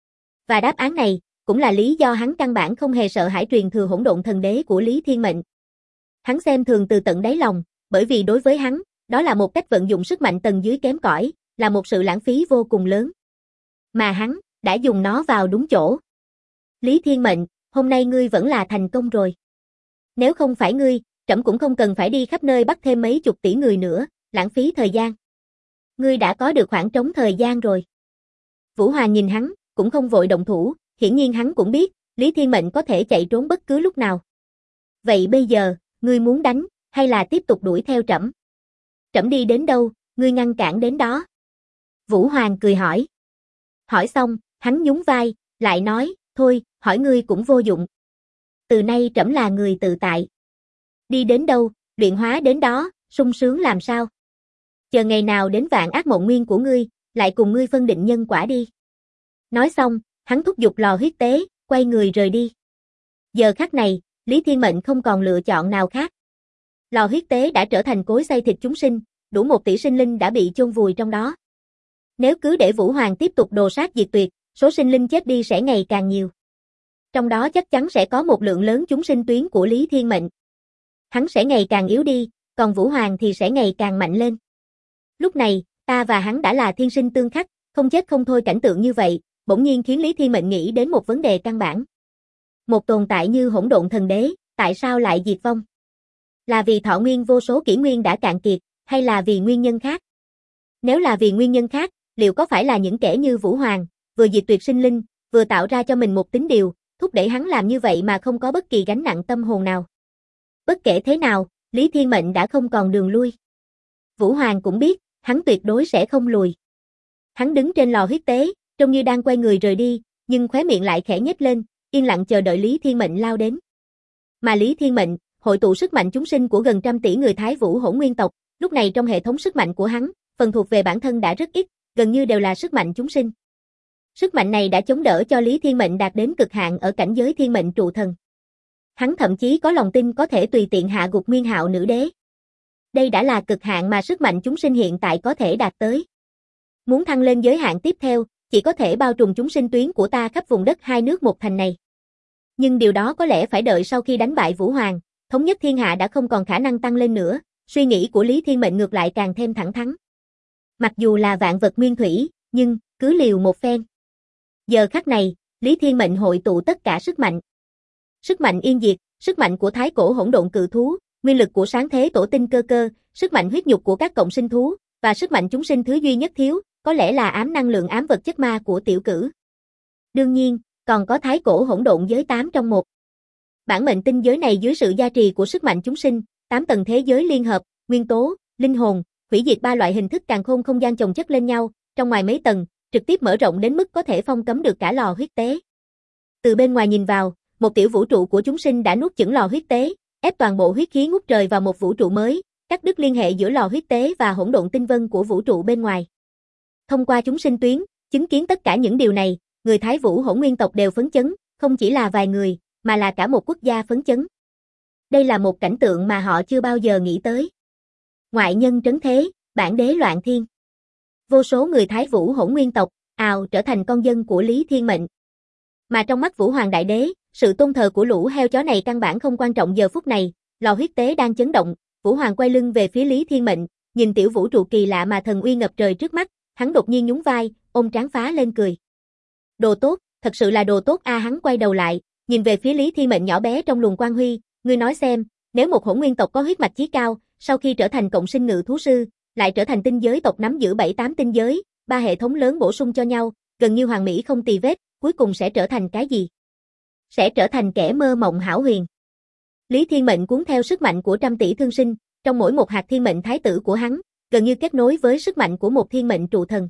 Và đáp án này, cũng là lý do hắn căn bản không hề sợ hãi truyền thừa hỗn độn thần đế của Lý Thiên Mệnh. Hắn xem thường từ tận đáy lòng, bởi vì đối với hắn, đó là một cách vận dụng sức mạnh tầng dưới kém cỏi, là một sự lãng phí vô cùng lớn. Mà hắn, đã dùng nó vào đúng chỗ. Lý Thiên Mệnh, hôm nay ngươi vẫn là thành công rồi. Nếu không phải ngươi, trẫm cũng không cần phải đi khắp nơi bắt thêm mấy chục tỷ người nữa, lãng phí thời gian. Ngươi đã có được khoảng trống thời gian rồi. Vũ Hoàng nhìn hắn, cũng không vội động thủ, hiển nhiên hắn cũng biết, Lý Thiên Mệnh có thể chạy trốn bất cứ lúc nào. Vậy bây giờ, ngươi muốn đánh, hay là tiếp tục đuổi theo trẫm? Trẫm đi đến đâu, ngươi ngăn cản đến đó. Vũ Hoàng cười hỏi. Hỏi xong, hắn nhún vai, lại nói, thôi, hỏi ngươi cũng vô dụng. Từ nay trẫm là người tự tại. Đi đến đâu, luyện hóa đến đó, sung sướng làm sao? Chờ ngày nào đến vạn ác mộng nguyên của ngươi, lại cùng ngươi phân định nhân quả đi. Nói xong, hắn thúc giục lò huyết tế, quay người rời đi. Giờ khắc này, Lý Thiên Mệnh không còn lựa chọn nào khác. Lò huyết tế đã trở thành cối xay thịt chúng sinh, đủ 1 tỷ sinh linh đã bị chôn vùi trong đó. Nếu cứ để Vũ Hoàng tiếp tục đồ sát diệt tuyệt, số sinh linh chết đi sẽ ngày càng nhiều. Trong đó chắc chắn sẽ có một lượng lớn chúng sinh tuyến của Lý Thiên Mệnh. Hắn sẽ ngày càng yếu đi, còn Vũ Hoàng thì sẽ ngày càng mạnh lên. Lúc này, ta và hắn đã là thiên sinh tương khắc, không chết không thôi cảnh tượng như vậy, bỗng nhiên khiến Lý Thiên Mệnh nghĩ đến một vấn đề căn bản. Một tồn tại như hỗn độn thần đế, tại sao lại diệt vong? Là vì thọ nguyên vô số kỷ nguyên đã cạn kiệt, hay là vì nguyên nhân khác? Nếu là vì nguyên nhân khác, liệu có phải là những kẻ như Vũ Hoàng, vừa diệt tuyệt sinh linh, vừa tạo ra cho mình một tín điều, thúc đẩy hắn làm như vậy mà không có bất kỳ gánh nặng tâm hồn nào? Bất kể thế nào, Lý Thiên Mệnh đã không còn đường lui. Vũ Hoàng cũng biết, hắn tuyệt đối sẽ không lùi. Hắn đứng trên lò huyết tế, trông như đang quay người rời đi, nhưng khóe miệng lại khẽ nhếch lên, yên lặng chờ đợi Lý Thiên Mệnh lao đến. Mà Lý Thiên Mệnh, hội tụ sức mạnh chúng sinh của gần 100 tỷ người Thái Vũ Hỗn Nguyên tộc, lúc này trong hệ thống sức mạnh của hắn, phần thuộc về bản thân đã rất ít, gần như đều là sức mạnh chúng sinh. Sức mạnh này đã chống đỡ cho Lý Thiên Mệnh đạt đến cực hạn ở cảnh giới thiên mệnh trụ thần. Hắn thậm chí có lòng tin có thể tùy tiện hạ gục Nguyên Hạo nữ đế. Đây đã là cực hạn mà sức mạnh chúng sinh hiện tại có thể đạt tới. Muốn thăng lên giới hạn tiếp theo, chỉ có thể bao trùm chúng sinh tuyến của ta khắp vùng đất hai nước một thành này. Nhưng điều đó có lẽ phải đợi sau khi đánh bại Vũ Hoàng, thống nhất thiên hạ đã không còn khả năng tăng lên nữa, suy nghĩ của Lý Thiên Mệnh ngược lại càng thêm thẳng thắn. Mặc dù là vạn vật nguyên thủy, nhưng, cứ liều một phen. Giờ khắc này, Lý Thiên Mệnh hội tụ tất cả sức mạnh. Sức mạnh yên diệt, sức mạnh của thái cổ hỗn độn cự thú, nguyên lực của sáng thế tổ tinh cơ cơ, sức mạnh huyết nhục của các cộng sinh thú, và sức mạnh chúng sinh thứ duy nhất thiếu, có lẽ là ám năng lượng ám vật chất ma của tiểu cử. Đương nhiên, còn có thái cổ hỗn độn giới 8 trong 1. Bản mệnh tinh giới này dưới sự gia trì của sức mạnh chúng sinh, 8 tầng thế giới liên hợp, nguyên tố, linh hồn, hủy diệt 3 loại hình thức càn khôn không gian chồng chất lên nhau, trong ngoài mấy tầng, trực tiếp mở rộng đến mức có thể phong cấm được cả lò huyết tế. Từ bên ngoài nhìn vào, một tiểu vũ trụ của chúng sinh đã nuốt chửng lò huyết tế, ép toàn bộ huyết khí ngút trời vào một vũ trụ mới, cắt đứt liên hệ giữa lò huyết tế và hỗn độn tinh vân của vũ trụ bên ngoài. Thông qua chúng sinh tuyến, chứng kiến tất cả những điều này, người Thái Vũ Hỗn Nguyên tộc đều phấn chấn, không chỉ là vài người, mà là cả một quốc gia phấn chấn. Đây là một cảnh tượng mà họ chưa bao giờ nghĩ tới. Ngoại nhân trấn thế, bản đế loạn thiên. Vô số người Thái Vũ Hỗn Nguyên tộc, ào trở thành con dân của Lý Thiên Mệnh. Mà trong mắt Vũ Hoàng Đại Đế, sự tôn thờ của lũ heo chó này căn bản không quan trọng giờ phút này, lò huyết tế đang chấn động, Vũ Hoàng quay lưng về phía Lý Thiên Mệnh, nhìn tiểu vũ trụ kỳ lạ mà thần uy ngập trời trước mắt, hắn đột nhiên nhún vai, ôm trán phá lên cười. Đồ tốt, thật sự là đồ tốt a. Hắn quay đầu lại, nhìn về phía Lý Thiên Mệnh nhỏ bé trong luồng quang huy, ngươi nói xem, nếu một hỗn nguyên tộc có huyết mạch chí cao, sau khi trở thành cộng sinh ngự thú sư, lại trở thành tinh giới tộc nắm giữ 7-8 tinh giới, 3 hệ thống lớn bổ sung cho nhau, gần như hoàn mỹ không tì vết, cuối cùng sẽ trở thành cái gì? Sẽ trở thành kẻ mơ mộng hão huyền. Lý Thiên Mệnh cuốn theo sức mạnh của 100 tỷ thương sinh, trong mỗi một hạt thiên mệnh thái tử của hắn, gần như kết nối với sức mạnh của một thiên mệnh trụ thần.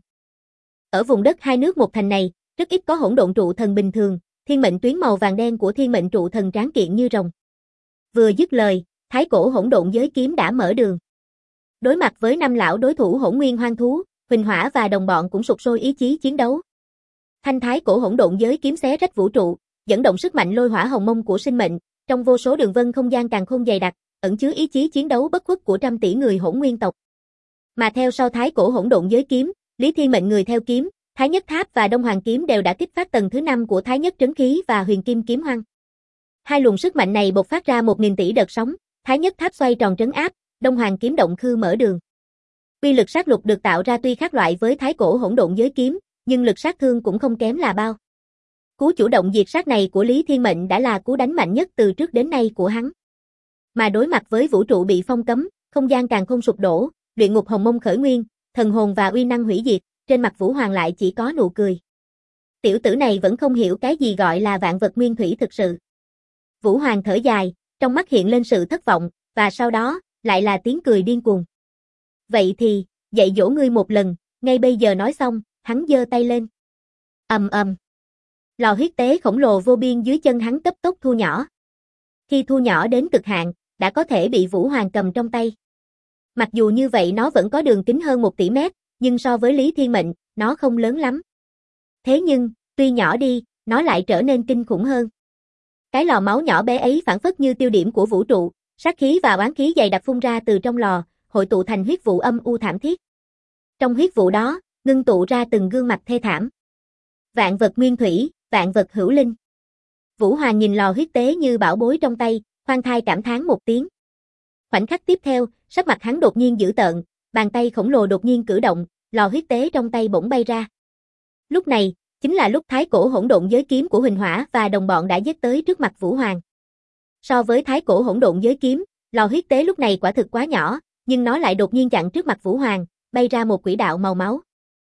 Ở vùng đất hai nước một thành này, rất ít có hỗn độn trụ thần bình thường, thiên mệnh tuyến màu vàng đen của thiên mệnh trụ thần tráng kiện như rồng. Vừa dứt lời, thái cổ hỗn độn giới kiếm đã mở đường. Đối mặt với 5 lão đối thủ hỗn nguyên hoang thú, Huỳnh Hỏa và đồng bọn cũng sục sôi ý chí chiến đấu. Thanh thái cổ hỗn độn giới kiếm xé rách vũ trụ, dẫn động sức mạnh lôi hỏa hồng mông của sinh mệnh, trong vô số đường vân không gian càn khôn dày đặc, ẩn chứa ý chí chiến đấu bất khuất của trăm tỷ người hỗn nguyên tộc. Mà theo sau thái cổ hỗn độn giới kiếm, Lý Thiên Mệnh người theo kiếm, Thái Nhất Tháp và Đông Hoàng kiếm đều đã kích phát tầng thứ 5 của Thái Nhất trấn khí và Huyền Kim kiếm hoang. Hai luồng sức mạnh này bộc phát ra 1000 tỷ đợt sóng, Thái Nhất Tháp xoay tròn trấn áp, Đông Hoàng kiếm động khư mở đường. Uy lực sát lục được tạo ra tuy khác loại với thái cổ hỗn độn giới kiếm, nhưng lực sát thương cũng không kém là bao. Cú chủ động diệt sát này của Lý Thiên Mệnh đã là cú đánh mạnh nhất từ trước đến nay của hắn. Mà đối mặt với vũ trụ bị phong cấm, không gian càng không sụp đổ, luyện ngục hồng mông khởi nguyên, thần hồn và uy năng hủy diệt, trên mặt Vũ Hoàng lại chỉ có nụ cười. Tiểu tử này vẫn không hiểu cái gì gọi là vạn vật nguyên thủy thực sự. Vũ Hoàng thở dài, trong mắt hiện lên sự thất vọng, và sau đó, lại là tiếng cười điên cuồng. Vậy thì, dạy dỗ ngươi một lần, ngay bây giờ nói xong, hắn giơ tay lên. Ầm ầm. Lò huyết tế khổng lồ vô biên dưới chân hắn cấp tốc thu nhỏ. Khi thu nhỏ đến cực hạn, đã có thể bị Vũ Hoàng cầm trong tay. Mặc dù như vậy nó vẫn có đường kính hơn 1 tỷ mét, nhưng so với Lý Thiên Mệnh, nó không lớn lắm. Thế nhưng, tuy nhỏ đi, nó lại trở nên kinh khủng hơn. Cái lò máu nhỏ bé ấy phảng phất như tiêu điểm của vũ trụ, sát khí và oán khí dày đặc phun ra từ trong lò, hội tụ thành huyết vụ âm u thảm thiết. Trong huyết vụ đó, ngưng tụ ra từng gương mặt thê thảm. Vạn vật nguyên thủy, vạn vật hữu linh. Vũ Hoàng nhìn lò huyết tế như bảo bối trong tay, khoan thai cảm thán một tiếng. Khoảnh khắc tiếp theo, sắc mặt hắn đột nhiên dữ tợn, bàn tay khổng lồ đột nhiên cử động, lò huyết tế trong tay bỗng bay ra. Lúc này, chính là lúc thái cổ hỗn độn giới kiếm của Huỳnh Hỏa và đồng bọn đã giết tới trước mặt Vũ Hoàng. So với thái cổ hỗn độn giới kiếm, lò huyết tế lúc này quả thực quá nhỏ, nhưng nó lại đột nhiên chặn trước mặt Vũ Hoàng, bay ra một quỹ đạo màu máu.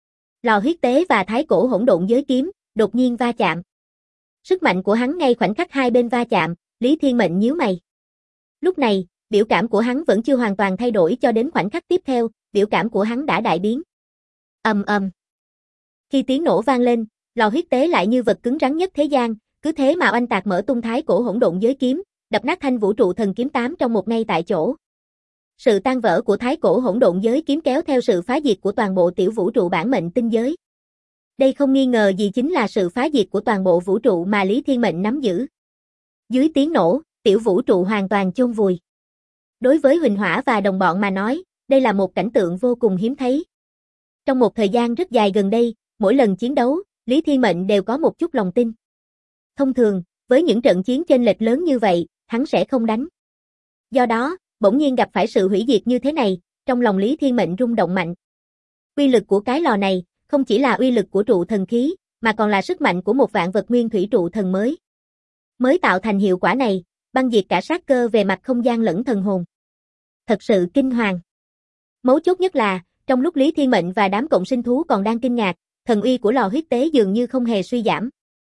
Lò huyết tế và thái cổ hỗn độn giới kiếm đột nhiên va chạm. Sức mạnh của hắn ngay khoảnh khắc hai bên va chạm, Lý Thiên Mệnh nhíu mày. Lúc này, biểu cảm của hắn vẫn chưa hoàn toàn thay đổi cho đến khoảnh khắc tiếp theo, biểu cảm của hắn đã đại biến. Ầm ầm. Khi tiếng nổ vang lên, lò huyết tế lại như vật cứng rắn nhất thế gian, cứ thế mà oanh tạc mở tung thái cổ hỗn độn giới kiếm, đập nát thanh vũ trụ thần kiếm 8 trong một ngay tại chỗ. Sự tan vỡ của thái cổ hỗn độn giới kiếm kéo theo sự phá diệt của toàn bộ tiểu vũ trụ bản mệnh tinh giới. Đây không nghi ngờ gì chính là sự phá diệt của toàn bộ vũ trụ mà Lý Thiên Mệnh nắm giữ. Dưới tiếng nổ, tiểu vũ trụ hoàn toàn chôn vùi. Đối với Huỳnh Hỏa và đồng bọn mà nói, đây là một cảnh tượng vô cùng hiếm thấy. Trong một thời gian rất dài gần đây, mỗi lần chiến đấu, Lý Thiên Mệnh đều có một chút lòng tin. Thông thường, với những trận chiến chênh lệch lớn như vậy, hắn sẽ không đánh. Do đó, bỗng nhiên gặp phải sự hủy diệt như thế này, trong lòng Lý Thiên Mệnh rung động mạnh. Uy lực của cái lò này, không chỉ là uy lực của trụ thần khí, mà còn là sức mạnh của một vạn vật nguyên thủy trụ thần mới. Mới tạo thành hiệu quả này, băng diệt cả sát cơ về mặt không gian lẫn thần hồn. Thật sự kinh hoàng. Mấu chốt nhất là, trong lúc Lý Thiên Mệnh và đám cộng sinh thú còn đang kinh ngạc, thần uy của lò huyết tế dường như không hề suy giảm.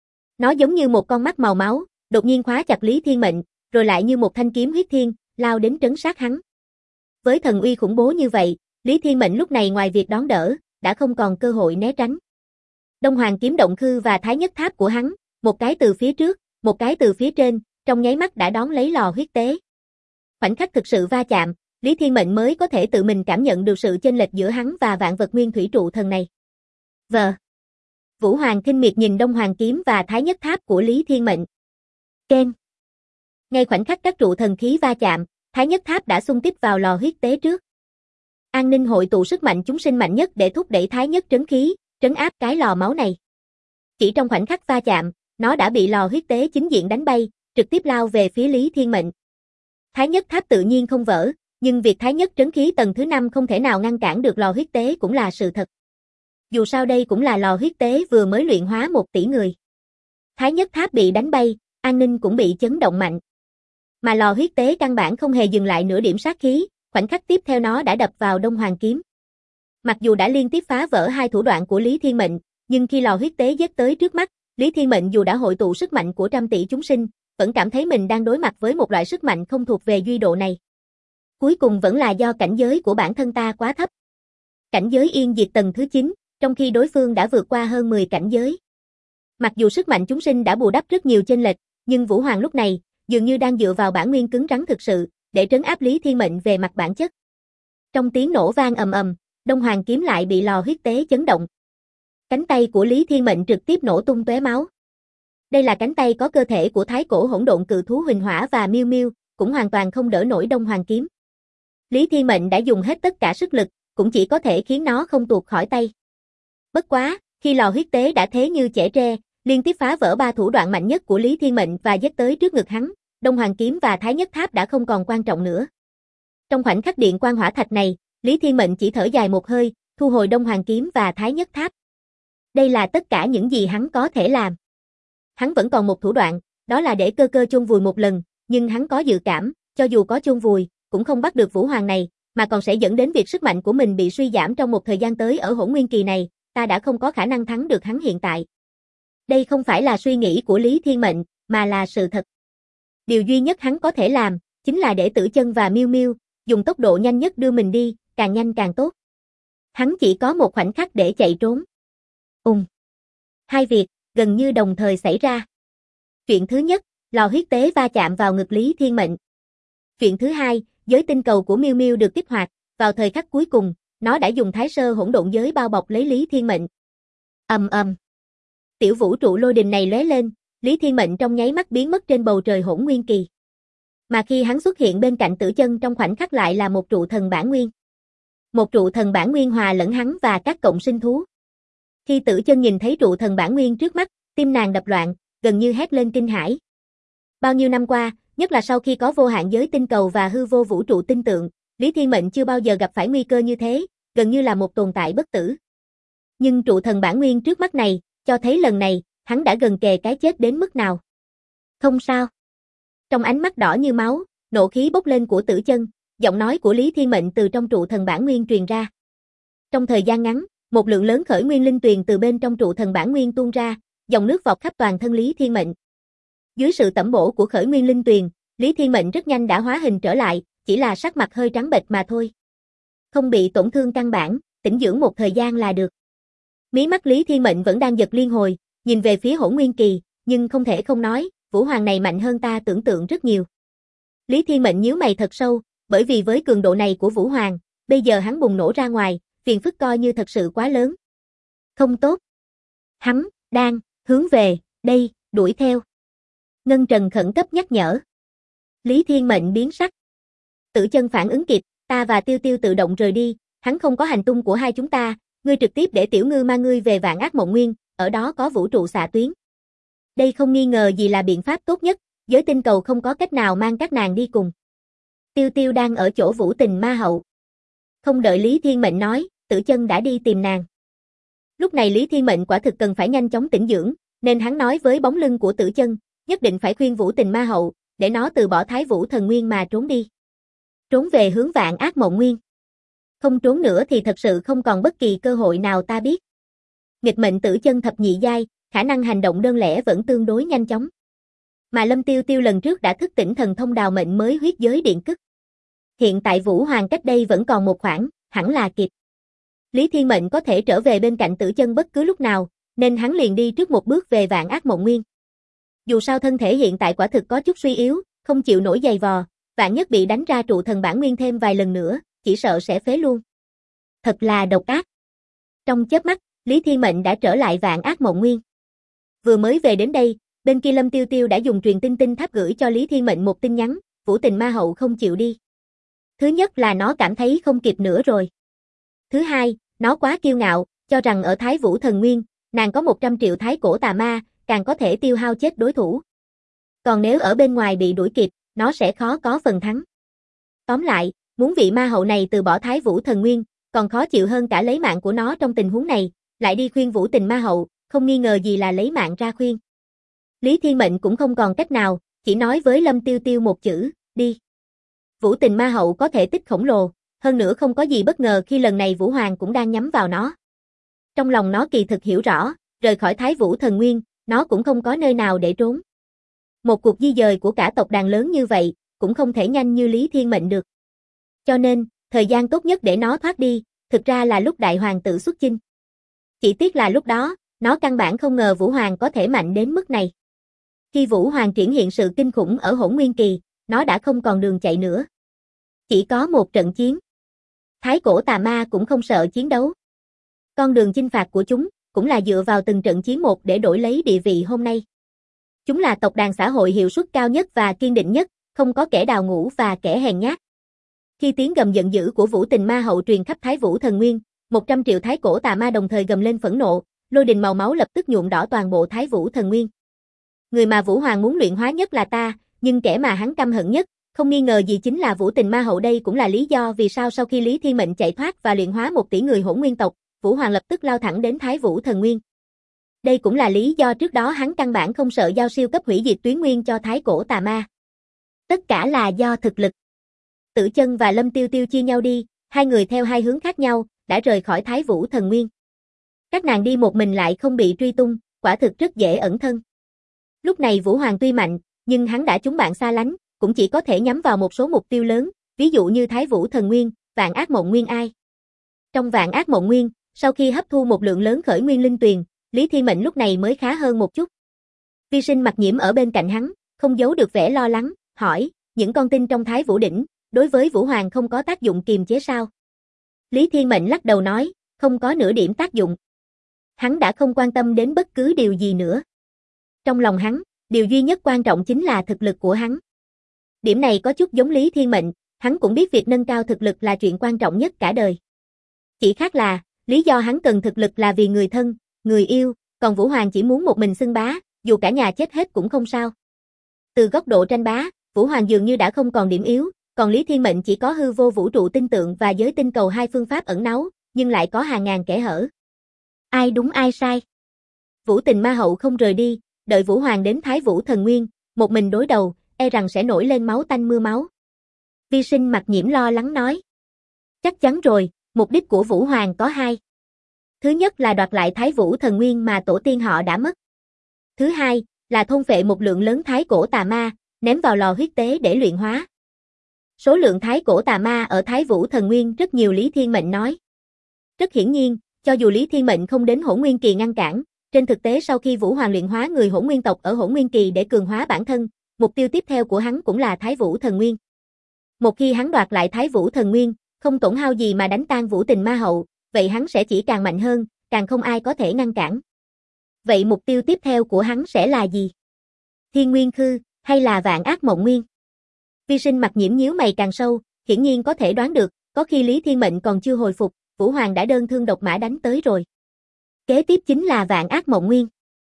Nó giống như một con mắt màu máu, đột nhiên khóa chặt Lý Thiên Mệnh, rồi lại như một thanh kiếm huyết thiên, lao đến trấn sát hắn. Với thần uy khủng bố như vậy, Lý Thiên Mệnh lúc này ngoài việc đón đỡ, đã không còn cơ hội né tránh. Đông Hoàng kiếm động khư và thái nhất tháp của hắn, một cái từ phía trước, một cái từ phía trên, trong nháy mắt đã đón lấy lò huyết tế. Khoảnh khắc thực sự va chạm, Lý Thiên Mệnh mới có thể tự mình cảm nhận được sự chênh lệch giữa hắn và vạn vật nguyên thủy trụ thần này. Vũ Hoàng khinh miệt nhìn Đông Hoàng kiếm và thái nhất tháp của Lý Thiên Mệnh. Keng. Ngay khoảnh khắc các trụ thần khí va chạm, thái nhất tháp đã xung kích vào lò huyết tế trước. An Ninh hội tụ sức mạnh chúng sinh mạnh nhất để thúc đẩy thái nhất trấn khí, trấn áp cái lò máu này. Chỉ trong khoảnh khắc va chạm, nó đã bị lò huyết tế chính diện đánh bay, trực tiếp lao về phía Lý Thiên Mệnh. Thái nhất tháp tự nhiên không vỡ, nhưng việc thái nhất trấn khí tầng thứ 5 không thể nào ngăn cản được lò huyết tế cũng là sự thật. Dù sao đây cũng là lò huyết tế vừa mới luyện hóa 1 tỷ người. Thái nhất tháp bị đánh bay, An Ninh cũng bị chấn động mạnh. Mà lò huyết tế căn bản không hề dừng lại nửa điểm sát khí, khoảnh khắc tiếp theo nó đã đập vào Đông Hoàng kiếm. Mặc dù đã liên tiếp phá vỡ hai thủ đoạn của Lý Thiên Mệnh, nhưng khi lò huyết tế giết tới trước mắt, Lý Thiên Mệnh dù đã hội tụ sức mạnh của trăm tỷ chúng sinh, vẫn cảm thấy mình đang đối mặt với một loại sức mạnh không thuộc về duy độ này. Cuối cùng vẫn là do cảnh giới của bản thân ta quá thấp. Cảnh giới yên diệt tầng thứ 9, trong khi đối phương đã vượt qua hơn 10 cảnh giới. Mặc dù sức mạnh chúng sinh đã bù đắp rất nhiều chênh lệch, nhưng Vũ Hoàng lúc này dường như đang dựa vào bản nguyên cứng rắn thực sự để trấn áp Lý Thiên Mệnh về mặt bản chất. Trong tiếng nổ vang ầm ầm, Đông Hoàng kiếm lại bị lò huyết tế chấn động. Cánh tay của Lý Thiên Mệnh trực tiếp nổ tung tóe máu. Đây là cánh tay có cơ thể của thái cổ hỗn độn cự thú Huỳnh Hỏa và Miêu Miêu, cũng hoàn toàn không đỡ nổi Đông Hoàng kiếm. Lý Thiên Mệnh đã dùng hết tất cả sức lực, cũng chỉ có thể khiến nó không tuột khỏi tay. Bất quá, khi lò huyết tế đã thế như chẻ tre, liên tiếp phá vỡ ba thủ đoạn mạnh nhất của Lý Thiên Mệnh và giết tới trước ngực hắn, Đông Hoàng kiếm và Thái Nhất Tháp đã không còn quan trọng nữa. Trong khoảnh khắc điện quang hỏa thạch này, Lý Thiên Mệnh chỉ thở dài một hơi, thu hồi Đông Hoàng kiếm và Thái Nhất Tháp. Đây là tất cả những gì hắn có thể làm. Hắn vẫn còn một thủ đoạn, đó là để cơ cơ chôn vùi một lần, nhưng hắn có dự cảm, cho dù có chôn vùi, cũng không bắt được Vũ Hoàng này, mà còn sẽ dẫn đến việc sức mạnh của mình bị suy giảm trong một thời gian tới ở Hỗn Nguyên kỳ này, ta đã không có khả năng thắng được hắn hiện tại. Đây không phải là suy nghĩ của Lý Thiên Mệnh, mà là sự thật. Điều duy nhất hắn có thể làm, chính là để Tử Chân và Miêu Miêu dùng tốc độ nhanh nhất đưa mình đi, càng nhanh càng tốt. Hắn chỉ có một khoảnh khắc để chạy trốn. Hai việc, gần như đồng thời xảy ra. Chuyện thứ nhất, lò huyết tế va chạm vào ngực Lý Thiên Mệnh. Chuyện thứ hai, giới tinh cầu của Miêu Miêu được kích hoạt, vào thời khắc cuối cùng, nó đã dùng Thái Sơ Hỗn Độn giới bao bọc lấy Lý Thiên Mệnh. Tiểu vũ trụ lôi đình này lóe lên, Lý Thiên Mệnh trong nháy mắt biến mất trên bầu trời Hỗn Nguyên kỳ. Mà khi hắn xuất hiện bên cạnh Tử Chân trong khoảnh khắc lại là một trụ thần bản nguyên. Một trụ thần bản nguyên hòa lẫn hắn và các cộng sinh thú. Khi Tử Chân nhìn thấy trụ thần bản nguyên trước mắt, tim nàng đập loạn, gần như hét lên kinh hãi. Bao nhiêu năm qua, nhất là sau khi có vô hạn giới tinh cầu và hư vô vũ trụ tinh tượng, Lý Thiên Mệnh chưa bao giờ gặp phải nguy cơ như thế, gần như là một tồn tại bất tử. Nhưng trụ thần bản nguyên trước mắt này, cho thấy lần này, hắn đã gần kề cái chết đến mức nào. Không sao. Trong ánh mắt đỏ như máu, nộ khí bốc lên của Tử Chân, giọng nói của Lý Thiên Mệnh từ trong trụ thần bản nguyên truyền ra. Trong thời gian ngắn, một lượng lớn khởi nguyên linh tuyền từ bên trong trụ thần bản nguyên tuôn ra, dòng nước vọt khắp toàn thân Lý Thiên Mệnh. Dưới sự tẩm bổ của khởi nguyên linh tuyền, Lý Thiên Mệnh rất nhanh đã hóa hình trở lại, chỉ là sắc mặt hơi trắng bệch mà thôi. Không bị tổn thương căn bản, tĩnh dưỡng một thời gian là được. Mí mắt Lý Thiên Mệnh vẫn đang giật liên hồi, nhìn về phía Hỗn Nguyên kỳ, nhưng không thể không nói, Vũ Hoàng này mạnh hơn ta tưởng tượng rất nhiều. Lý Thiên Mệnh nhíu mày thật sâu, bởi vì với cường độ này của Vũ Hoàng, bây giờ hắn bùng nổ ra ngoài, phiền phức coi như thật sự quá lớn. Không tốt. Hắn đang hướng về đây, đuổi theo. Ngân Trần khẩn cấp nhắc nhở. Lý Thiên Mệnh biến sắc. Tử Chân phản ứng kịp, ta và Tiêu Tiêu tự động rời đi, hắn không có hành tung của hai chúng ta, ngươi trực tiếp để Tiểu Ngư mang ngươi về Vạn Ác Mộng Nguyên, ở đó có vũ trụ xạ tuyến. Đây không nghi ngờ gì là biện pháp tốt nhất, giới tinh cầu không có cách nào mang các nàng đi cùng. Tiêu Tiêu đang ở chỗ Vũ Tình Ma Hậu. Không đợi Lý Thiên Mệnh nói, Tử Chân đã đi tìm nàng. Lúc này Lý Thiên Mệnh quả thực cần phải nhanh chóng tĩnh dưỡng, nên hắn nói với bóng lưng của Tử Chân, nhất định phải khuyên Vũ Tình Ma Hậu, để nó từ bỏ Thái Vũ Thần Nguyên mà trốn đi. Trốn về hướng Vạn Ác Mộng Nguyên. Không trốn nữa thì thật sự không còn bất kỳ cơ hội nào ta biết. Nghịch mệnh Tử Chân thập nhị giai, khả năng hành động đơn lẻ vẫn tương đối nhanh chóng. Mà Lâm Tiêu Tiêu lần trước đã thức tỉnh thần thông đào mệnh mới huyết giới điện cức. Hiện tại Vũ Hoàng cách đây vẫn còn một khoảng, hẳn là kịp. Lý Thiên Mệnh có thể trở về bên cạnh Tử Chân bất cứ lúc nào, nên hắn liền đi trước một bước về Vạn Ác Mộng Nguyên. Dù sao thân thể hiện tại quả thực có chút suy yếu, không chịu nổi giày vò, vạn nhất bị đánh ra trụ thần bản nguyên thêm vài lần nữa, chỉ sợ sẽ phế luôn. Thật là độc ác. Trong chớp mắt, Lý Thiên Mệnh đã trở lại Vạn Ác Mộng Nguyên. Vừa mới về đến đây, bên kia Lâm Tiêu Tiêu đã dùng truyền tin tinh tháp gửi cho Lý Thiên Mệnh một tin nhắn, Vũ Tình Ma Hậu không chịu đi. Thứ nhất là nó cảm thấy không kịp nữa rồi. Thứ hai, nó quá kiêu ngạo, cho rằng ở Thái Vũ Thần Nguyên, nàng có 100 triệu thái cổ tà ma, càng có thể tiêu hao chết đối thủ. Còn nếu ở bên ngoài bị đuổi kịp, nó sẽ khó có phần thắng. Tóm lại, muốn vị ma hậu này từ bỏ Thái Vũ Thần Nguyên, còn khó chịu hơn cả lấy mạng của nó trong tình huống này, lại đi khuyên Vũ Tình Ma Hậu, không nghi ngờ gì là lấy mạng ra khuyên. Lý Thiên Mệnh cũng không còn cách nào, chỉ nói với Lâm Tiêu Tiêu một chữ, đi. Vũ Tình Ma Hậu có thể tích khổng lồ, hơn nữa không có gì bất ngờ khi lần này Vũ Hoàng cũng đang nhắm vào nó. Trong lòng nó kỳ thực hiểu rõ, rời khỏi Thái Vũ Thần Nguyên, nó cũng không có nơi nào để trốn. Một cuộc di dời của cả tộc đàn lớn như vậy, cũng không thể nhanh như Lý Thiên Mệnh được. Cho nên, thời gian tốt nhất để nó thoát đi, thực ra là lúc Đại Hoàng tử xuất chinh. Chỉ tiếc là lúc đó, nó căn bản không ngờ Vũ Hoàng có thể mạnh đến mức này. Khi Vũ Hoàng triển hiện sự kinh khủng ở Hỗn Nguyên kỳ, nó đã không còn đường chạy nữa. Chỉ có một trận chiến. Thái cổ tà ma cũng không sợ chiến đấu. Con đường chinh phạt của chúng, cũng là dựa vào từng trận chiến một để đổi lấy địa vị hôm nay. Chúng là tộc đàn xã hội hiệu suất cao nhất và kiên định nhất, không có kẻ đào ngũ và kẻ hèn nhát. Khi tiếng gầm giận dữ của Vũ Tình Ma Hậu truyền khắp Thái Vũ Thần Nguyên, 100 triệu thái cổ tà ma đồng thời gầm lên phẫn nộ, lôi đình màu máu lập tức nhuộm đỏ toàn bộ Thái Vũ Thần Nguyên. Người mà Vũ Hoàng muốn luyện hóa nhất là ta, nhưng kẻ mà hắn căm hận nhất, không nghi ngờ gì chính là Vũ Tình Ma Hậu. Đây cũng là lý do vì sao sau khi Lý Thiên Mệnh chạy thoát và luyện hóa 1 tỷ người Hỗn Nguyên tộc, Vũ Hoàng lập tức lao thẳng đến Thái Vũ Thần Nguyên. Đây cũng là lý do trước đó hắn căn bản không sợ giao siêu cấp hủy diệt tuyến nguyên cho thái cổ tà ma. Tất cả là do thực lực. Tử Chân và Lâm Tiêu Tiêu chia nhau đi, hai người theo hai hướng khác nhau, đã rời khỏi Thái Vũ Thần Nguyên. Các nàng đi một mình lại không bị truy tung, quả thực rất dễ ẩn thân. Lúc này Vũ Hoàng tuy mạnh, nhưng hắn đã trúng bạn xa lánh, cũng chỉ có thể nhắm vào một số mục tiêu lớn, ví dụ như Thái Vũ Thần Nguyên, Vạn Ác Mộng Nguyên Ai. Trong Vạn Ác Mộng Nguyên, sau khi hấp thu một lượng lớn khởi nguyên linh tuyền, Lý Thiên Mệnh lúc này mới khá hơn một chút. Vi Sinh Mặc Nhiễm ở bên cạnh hắn, không giấu được vẻ lo lắng, hỏi, những con tin trong Thái Vũ Đỉnh, đối với Vũ Hoàng không có tác dụng kiềm chế sao? Lý Thiên Mệnh lắc đầu nói, không có nửa điểm tác dụng. Hắn đã không quan tâm đến bất cứ điều gì nữa. Trong lòng hắn, điều duy nhất quan trọng chính là thực lực của hắn. Điểm này có chút giống Lý Thiên Mệnh, hắn cũng biết việc nâng cao thực lực là chuyện quan trọng nhất cả đời. Chỉ khác là, lý do hắn cần thực lực là vì người thân, người yêu, còn Vũ Hoàng chỉ muốn một mình xưng bá, dù cả nhà chết hết cũng không sao. Từ góc độ tranh bá, Vũ Hoàng dường như đã không còn điểm yếu, còn Lý Thiên Mệnh chỉ có hư vô vũ trụ tinh tượng và giới tinh cầu hai phương pháp ẩn náu, nhưng lại có hàng ngàn kẽ hở. Ai đúng ai sai? Vũ Tình Ma Hậu không rời đi, đợi Vũ Hoàng đến Thái Vũ Thần Nguyên, một mình đối đầu, e rằng sẽ nổi lên máu tanh mưa máu. Vi Sinh Mặc Nhiễm lo lắng nói. Chắc chắn rồi, mục đích của Vũ Hoàng có hai. Thứ nhất là đoạt lại Thái Vũ Thần Nguyên mà tổ tiên họ đã mất. Thứ hai là thôn phệ một lượng lớn thái cổ tà ma, ném vào lò huyết tế để luyện hóa. Số lượng thái cổ tà ma ở Thái Vũ Thần Nguyên rất nhiều, Lý Thiên Mệnh nói. Rất hiển nhiên, cho dù Lý Thiên Mệnh không đến Hỗn Nguyên Kỳ ngăn cản, trên thực tế sau khi Vũ Hoàng luyện hóa người Hỗn Nguyên tộc ở Hỗn Nguyên Kỳ để cường hóa bản thân, mục tiêu tiếp theo của hắn cũng là Thái Vũ Thần Nguyên. Một khi hắn đoạt lại Thái Vũ Thần Nguyên, không tổn hao gì mà đánh tan Vũ Tình Ma Hậu, vậy hắn sẽ chỉ càng mạnh hơn, càng không ai có thể ngăn cản. Vậy mục tiêu tiếp theo của hắn sẽ là gì? Thiên Nguyên Khư, hay là Vạn Ác Mộng Nguyên? Vi Sinh Mặc Nhiễm nhíu mày càng sâu, hiển nhiên có thể đoán được, có khi Lý Thiên Mệnh còn chưa hồi phục, Vũ Hoàng đã đơn thương độc mã đánh tới rồi. Kế tiếp chính là Vạn Ác Mộng Nguyên.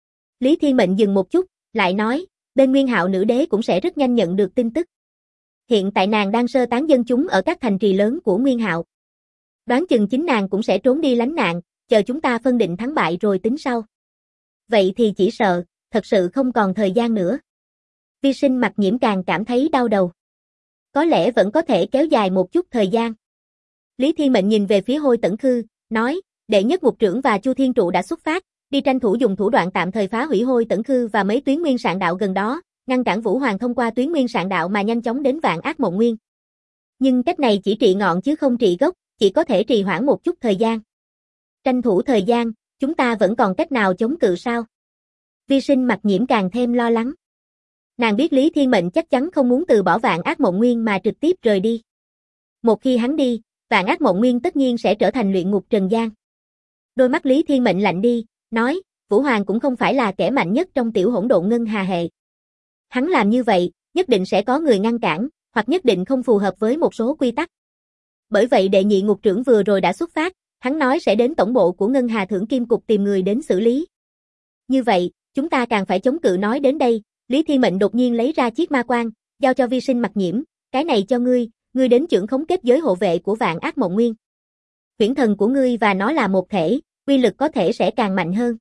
Lý Thiên Mệnh dừng một chút, lại nói, bên Nguyên Hạo nữ đế cũng sẽ rất nhanh nhận được tin tức. Hiện tại nàng đang sơ tán dân chúng ở các thành trì lớn của Nguyên Hạo. Đoán chừng chính nàng cũng sẽ trốn đi lánh nạn, chờ chúng ta phân định thắng bại rồi tính sau. Vậy thì chỉ sợ, thật sự không còn thời gian nữa. Vi Sinh Mặc Nhiễm càng cảm thấy đau đầu. Có lẽ vẫn có thể kéo dài một chút thời gian. Lý Thiên Mệnh nhìn về phía Hôi Tẩn Khư, nói, đệ nhất ngục trưởng và Chu Thiên Trụ đã xuất phát, đi tranh thủ dùng thủ đoạn tạm thời phá hủy Hôi Tẩn Khư và mấy tuyến nguyên sạn đạo gần đó, ngăn cản Vũ Hoàng thông qua tuyến nguyên sạn đạo mà nhanh chóng đến Vạn Ác Mộng Nguyên. Nhưng cách này chỉ trị ngọn chứ không trị gốc, chỉ có thể trì hoãn một chút thời gian. Tranh thủ thời gian, chúng ta vẫn còn cách nào chống cự sao? Vi Sinh Mặc Nhiễm càng thêm lo lắng. Nàng biết Lý Thiên Mệnh chắc chắn không muốn từ bỏ Vạn Ác Mộng Nguyên mà trực tiếp rời đi. Một khi hắn đi, Vạn Ác Mộng Nguyên tất nhiên sẽ trở thành luyện ngục trần gian. Đôi mắt Lý Thiên Mệnh lạnh đi, nói, Vũ Hoàng cũng không phải là kẻ mạnh nhất trong tiểu hỗn độn ngân hà hệ. Hắn làm như vậy, nhất định sẽ có người ngăn cản, hoặc nhất định không phù hợp với một số quy tắc. Bởi vậy đệ nhị ngục trưởng vừa rồi đã xuất phát, hắn nói sẽ đến tổng bộ của Ngân Hà Thưởng Kim Cục tìm người đến xử lý. Như vậy, chúng ta càng phải chống cự. Nói đến đây, Lý Thiên Mệnh đột nhiên lấy ra chiếc ma quan, giao cho Vi Sinh Mặc Nhiễm, cái này cho ngươi đến trưởng khống kết giới hộ vệ của Vạn Ác Mộng Nguyên. Huyễn thần của ngươi và nó là một thể, uy lực có thể sẽ càng mạnh hơn.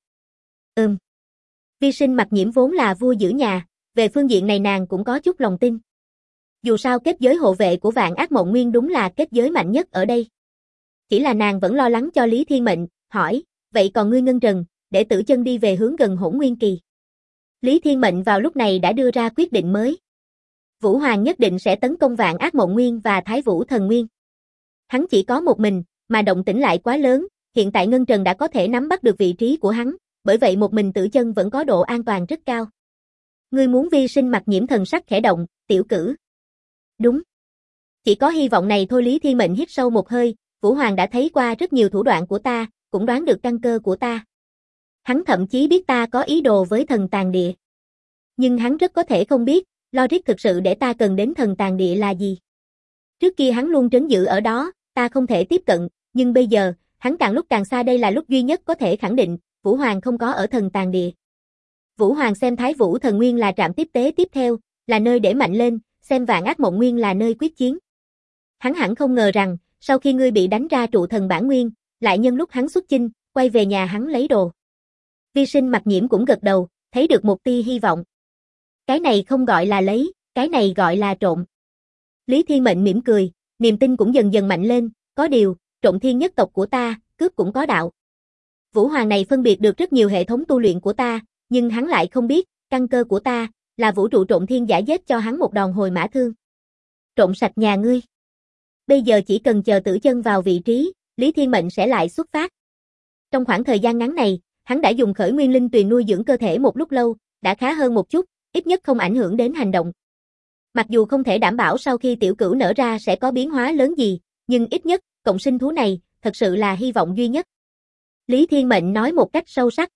Vi Sinh Mặc Nhiễm vốn là vua giữ nhà, về phương diện này nàng cũng có chút lòng tin. Dù sao kết giới hộ vệ của Vạn Ác Mộng Nguyên đúng là kết giới mạnh nhất ở đây. Chỉ là nàng vẫn lo lắng cho Lý Thiên Mệnh, hỏi, vậy còn ngươi Ngân Trần, để Tử Chân đi về hướng gần Hỗn Nguyên Kỳ. Lý Thiên Mệnh vào lúc này đã đưa ra quyết định mới. Vũ Hoàng nhất định sẽ tấn công Vạn Ác Mộng Nguyên và Thái Vũ Thần Nguyên. Hắn chỉ có một mình, mà động tĩnh lại quá lớn, hiện tại Ngân Trần đã có thể nắm bắt được vị trí của hắn, bởi vậy một mình Tử Chân vẫn có độ an toàn rất cao. Ngươi muốn Vi Sinh Mặc Nhiễm thần sắc khẽ động, tiểu cử. Đúng. Chỉ có hy vọng này thôi. Lý Thiên Mệnh hít sâu một hơi, Vũ Hoàng đã thấy qua rất nhiều thủ đoạn của ta, cũng đoán được căn cơ của ta. Hắn thậm chí biết ta có ý đồ với thần tàn địa. Nhưng hắn rất có thể không biết, logic thực sự để ta cần đến thần tàng địa là gì? Trước kia hắn luôn trấn giữ ở đó, ta không thể tiếp cận, nhưng bây giờ, hắn càng lúc càng xa, đây là lúc duy nhất có thể khẳng định, Vũ Hoàng không có ở thần tàng địa. Vũ Hoàng xem Thái Vũ Thần Nguyên là trạm tiếp tế tiếp theo, là nơi để mạnh lên, xem Vạn Ác Mộng Nguyên là nơi quyết chiến. Hắn hẳn không ngờ rằng, sau khi ngươi bị đánh ra trụ thần bản nguyên, lại nhân lúc hắn xuất chinh, quay về nhà hắn lấy đồ. Vi Sinh Mặc Nhiễm cũng gật đầu, thấy được một tia hy vọng. Cái này không gọi là lấy, cái này gọi là trộm. Lý Thiên Mệnh mỉm cười, niềm tin cũng dần dần mạnh lên, có điều, trộm thiên nhất tộc của ta, cướp cũng có đạo. Vũ Hoàng này phân biệt được rất nhiều hệ thống tu luyện của ta, nhưng hắn lại không biết, căn cơ của ta, là vũ trụ trộm thiên giả giết cho hắn một đòn hồi mã thương. Trộm sạch nhà ngươi. Bây giờ chỉ cần chờ Tử Chân vào vị trí, Lý Thiên Mệnh sẽ lại xuất phát. Trong khoảng thời gian ngắn này, hắn đã dùng Khởi Nguyên Linh Tuyền nuôi dưỡng cơ thể một lúc lâu, đã khá hơn một chút, ít nhất không ảnh hưởng đến hành động. Mặc dù không thể đảm bảo sau khi tiểu cửu nở ra sẽ có biến hóa lớn gì, nhưng ít nhất, cộng sinh thú này, thật sự là hy vọng duy nhất. Lý Thiên Mệnh nói một cách sâu sắc.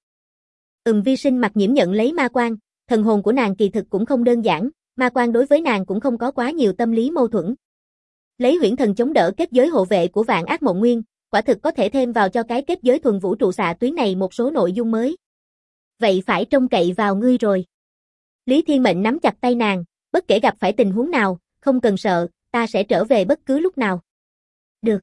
Vi Sinh Mặc Nhiễm nhận lấy ma quan, thần hồn của nàng kỳ thực cũng không đơn giản, ma quan đối với nàng cũng không có quá nhiều tâm lý mâu thuẫn. Lấy huyễn thần chống đỡ kết giới hộ vệ của Vạn Ác Mộng Nguyên, quả thực có thể thêm vào cho cái kết giới thuần vũ trụ xạ tuyến này một số nội dung mới. Vậy phải trông cậy vào ngươi rồi. Lý Thiên Mệnh nắm chặt tay nàng, bất kể gặp phải tình huống nào, không cần sợ, ta sẽ trở về bất cứ lúc nào. Được.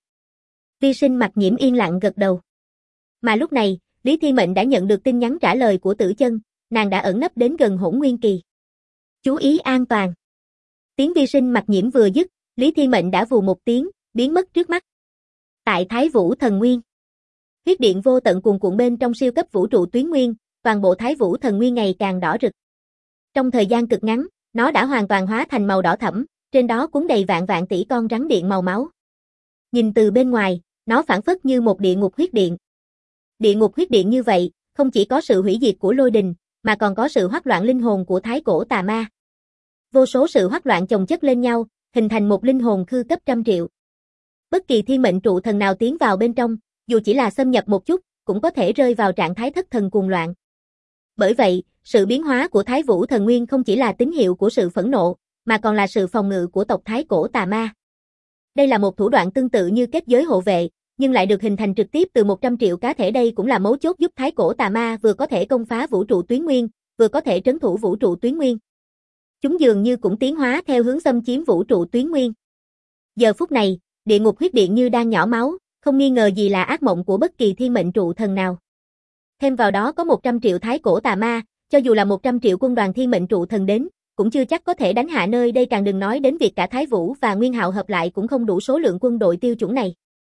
Vi Sinh Mặc Nhiễm yên lặng gật đầu. Mà lúc này, Lý Thiên Mệnh đã nhận được tin nhắn trả lời của Tử Chân, nàng đã ẩn nấp đến gần Hỗn Nguyên Kỳ. Chú ý an toàn. Tiếng Vi Sinh Mặc Nhiễm vừa dứt, Lý Thiên Mệnh đã vù một tiếng, biến mất trước mắt. Tại Thái Vũ Thần Nguyên, huyết điện vô tận cuồn cuộn bên trong siêu cấp vũ trụ tuyến nguyên, toàn bộ Thái Vũ Thần Nguyên ngày càng đỏ rực. Trong thời gian cực ngắn, nó đã hoàn toàn hóa thành màu đỏ thẫm, trên đó cuốn đầy vạn vạn tỷ con rắn điện màu máu. Nhìn từ bên ngoài, nó phảng phất như một địa ngục huyết điện. Địa ngục huyết điện như vậy, không chỉ có sự hủy diệt của lôi đình, mà còn có sự hoắc loạn linh hồn của thái cổ tà ma. Vô số sự hoắc loạn chồng chất lên nhau, hình thành một linh hồn khư cấp 100 triệu. Bất kỳ thiên mệnh trụ thần nào tiến vào bên trong, dù chỉ là xâm nhập một chút, cũng có thể rơi vào trạng thái thất thần cuồng loạn. Bởi vậy, sự biến hóa của Thái Vũ Thần Nguyên không chỉ là tín hiệu của sự phẫn nộ, mà còn là sự phòng ngự của tộc thái cổ tà ma. Đây là một thủ đoạn tương tự như kết giới hộ vệ, nhưng lại được hình thành trực tiếp từ 100 triệu cá thể. Đây cũng là mấu chốt giúp thái cổ tà ma vừa có thể công phá vũ trụ tuyến nguyên, vừa có thể trấn thủ vũ trụ tuyến nguyên. Chúng dường như cũng tiến hóa theo hướng xâm chiếm vũ trụ tuyến nguyên. Giờ phút này, địa ngục huyết điện như đang nhỏ máu, không nghi ngờ gì là ác mộng của bất kỳ thiên mệnh trụ thần nào. Thêm vào đó có 100 triệu thái cổ tà ma, cho dù là 100 triệu quân đoàn thiên mệnh trụ thần đến, cũng chưa chắc có thể đánh hạ nơi đây, càng đừng nói đến việc cả Thái Vũ và Nguyên Hạo hợp lại cũng không đủ số lượng quân đội tiêu chuẩn này.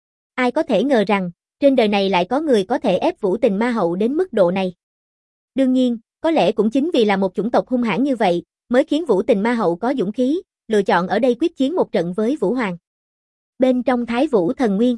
Ai có thể ngờ rằng, trên đời này lại có người có thể ép Vũ Tình Ma Hậu đến mức độ này. Đương nhiên, có lẽ cũng chính vì là một chủng tộc hung hãn như vậy, mới khiến Vũ Tình Ma Hậu có dũng khí, lựa chọn ở đây quyết chiến một trận với Vũ Hoàng. Bên trong Thái Vũ Thần Nguyên,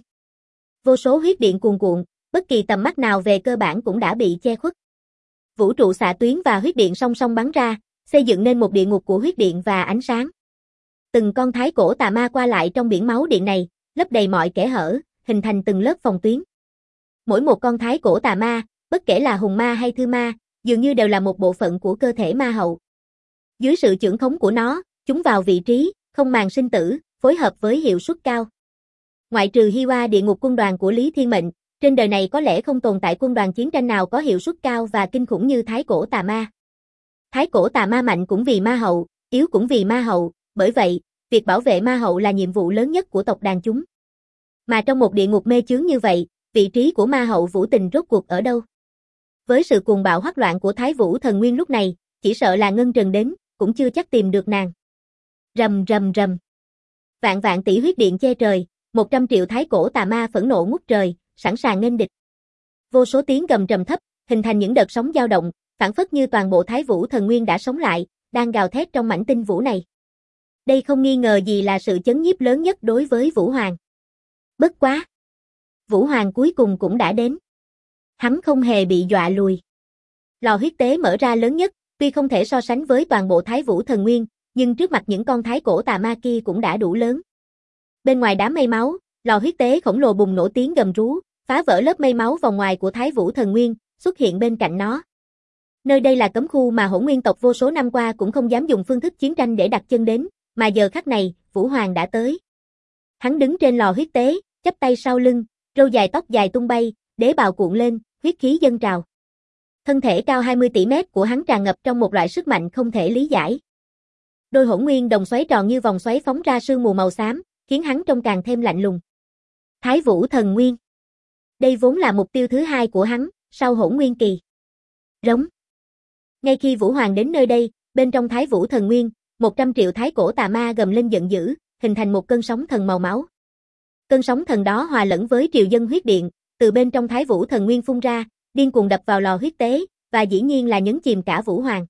vô số huyết điện cuồn cuộn, bất kỳ tầm mắt nào về cơ bản cũng đã bị che khuất. Vũ trụ xạ tuyến và huyết điện song song bắn ra, xây dựng nên một địa ngục của huyết điện và ánh sáng. Từng con thái cổ tà ma qua lại trong biển máu điện này, lấp đầy mọi kẽ hở, hình thành từng lớp phòng tuyến. Mỗi một con thái cổ tà ma, bất kể là hùng ma hay thư ma, dường như đều là một bộ phận của cơ thể ma hậu. Dưới sự chưởng khống của nó, chúng vào vị trí, không màng sinh tử, phối hợp với hiệu suất cao. Ngoại trừ Hiwa địa ngục quân đoàn của Lý Thiên Mệnh, trên đời này có lẽ không tồn tại quân đoàn chiến tranh nào có hiệu suất cao và kinh khủng như thái cổ tà ma. Thái cổ tà ma mạnh cũng vì ma hậu, yếu cũng vì ma hậu, bởi vậy, việc bảo vệ ma hậu là nhiệm vụ lớn nhất của tộc đàn chúng. Mà trong một địa ngục mê chướng như vậy, vị trí của ma hậu Vũ Tình rốt cuộc ở đâu? Với sự cuồng bạo hoắc loạn của Thái Vũ Thần Nguyên lúc này, chỉ sợ là Ngân Trần đến, cũng chưa chắc tìm được nàng. Rầm rầm rầm. Vạn vạn tỷ huyết điện che trời, 100 triệu thái cổ tà ma phẫn nộ ngút trời, sẵn sàng nghênh địch. Vô số tiếng gầm trầm thấp, hình thành những đợt sóng dao động, phảng phất như toàn bộ Thái Vũ Thần Nguyên đã sống lại, đang gào thét trong mảnh tinh vũ này. Đây không nghi ngờ gì là sự chấn nhiếp lớn nhất đối với Vũ Hoàng. Bất quá, Vũ Hoàng cuối cùng cũng đã đến. Hắn không hề bị dọa lùi. Lò huyết tế mở ra lớn nhất, tuy không thể so sánh với toàn bộ Thái Vũ Thần Nguyên, nhưng trước mặt những con thái cổ tà ma kia cũng đã đủ lớn. Bên ngoài đám mây máu, lò huyết tế khổng lồ bùng nổ tiếng gầm rú, phá vỡ lớp mây máu vòng ngoài của Thái Vũ Thần Nguyên, xuất hiện bên cạnh nó. Nơi đây là cấm khu mà Hỗn Nguyên tộc vô số năm qua cũng không dám dùng phương thức chiến tranh để đặt chân đến, mà giờ khắc này, Vũ Hoàng đã tới. Hắn đứng trên lò huyết tế, chắp tay sau lưng, râu dài tóc dài tung bay, đế bào cuộn lên, huyết khí dâng trào. Thân thể cao 20 tỷ mét của hắn tràn ngập trong một loại sức mạnh không thể lý giải. Đôi hỗn nguyên đồng xoáy tròn như vòng xoáy phóng ra sương mù màu xám, khiến hắn trông càng thêm lạnh lùng. Thái Vũ Thần Nguyên. Đây vốn là mục tiêu thứ hai của hắn, sau Hỗn Nguyên kỳ. Rống. Ngay khi Vũ Hoàng đến nơi đây, bên trong Thái Vũ Thần Nguyên, 100 triệu thái cổ tà ma gầm lên giận dữ, hình thành một cơn sóng thần màu máu. Cơn sóng thần đó hòa lẫn với triều dân huyết điện, từ bên trong Thái Vũ Thần Nguyên phun ra, điên cuồng đập vào lò huyết tế, và dĩ nhiên là nhấn chìm cả Vũ Hoàng.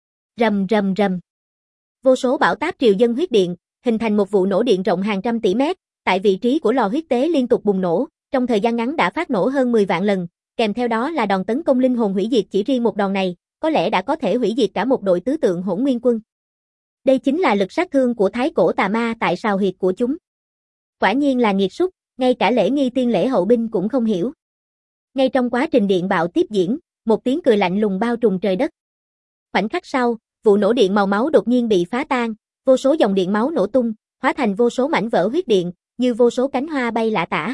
Rầm rầm rầm. Vô số bão táp triều dân huyết điện, hình thành một vụ nổ điện rộng hàng trăm tỷ mét, tại vị trí của lò huyết tế liên tục bùng nổ, trong thời gian ngắn đã phát nổ hơn 10 vạn lần, kèm theo đó là đòn tấn công linh hồn hủy diệt, chỉ riêng một đòn này, có lẽ đã có thể hủy diệt cả một đội tứ tượng Hỗn Nguyên quân. Đây chính là lực sát thương của thái cổ tà ma tại sào huyệt của chúng. Quả nhiên là nghiệt súc, ngay cả lễ nghi tiên lễ hậu binh cũng không hiểu. Ngay trong quá trình điện bạo tiếp diễn, một tiếng cười lạnh lùng bao trùm trời đất. Khoảnh khắc sau, vụ nổ điện màu máu đột nhiên bị phá tan, vô số dòng điện máu nổ tung, hóa thành vô số mảnh vỡ huyết điện, như vô số cánh hoa bay lả tả.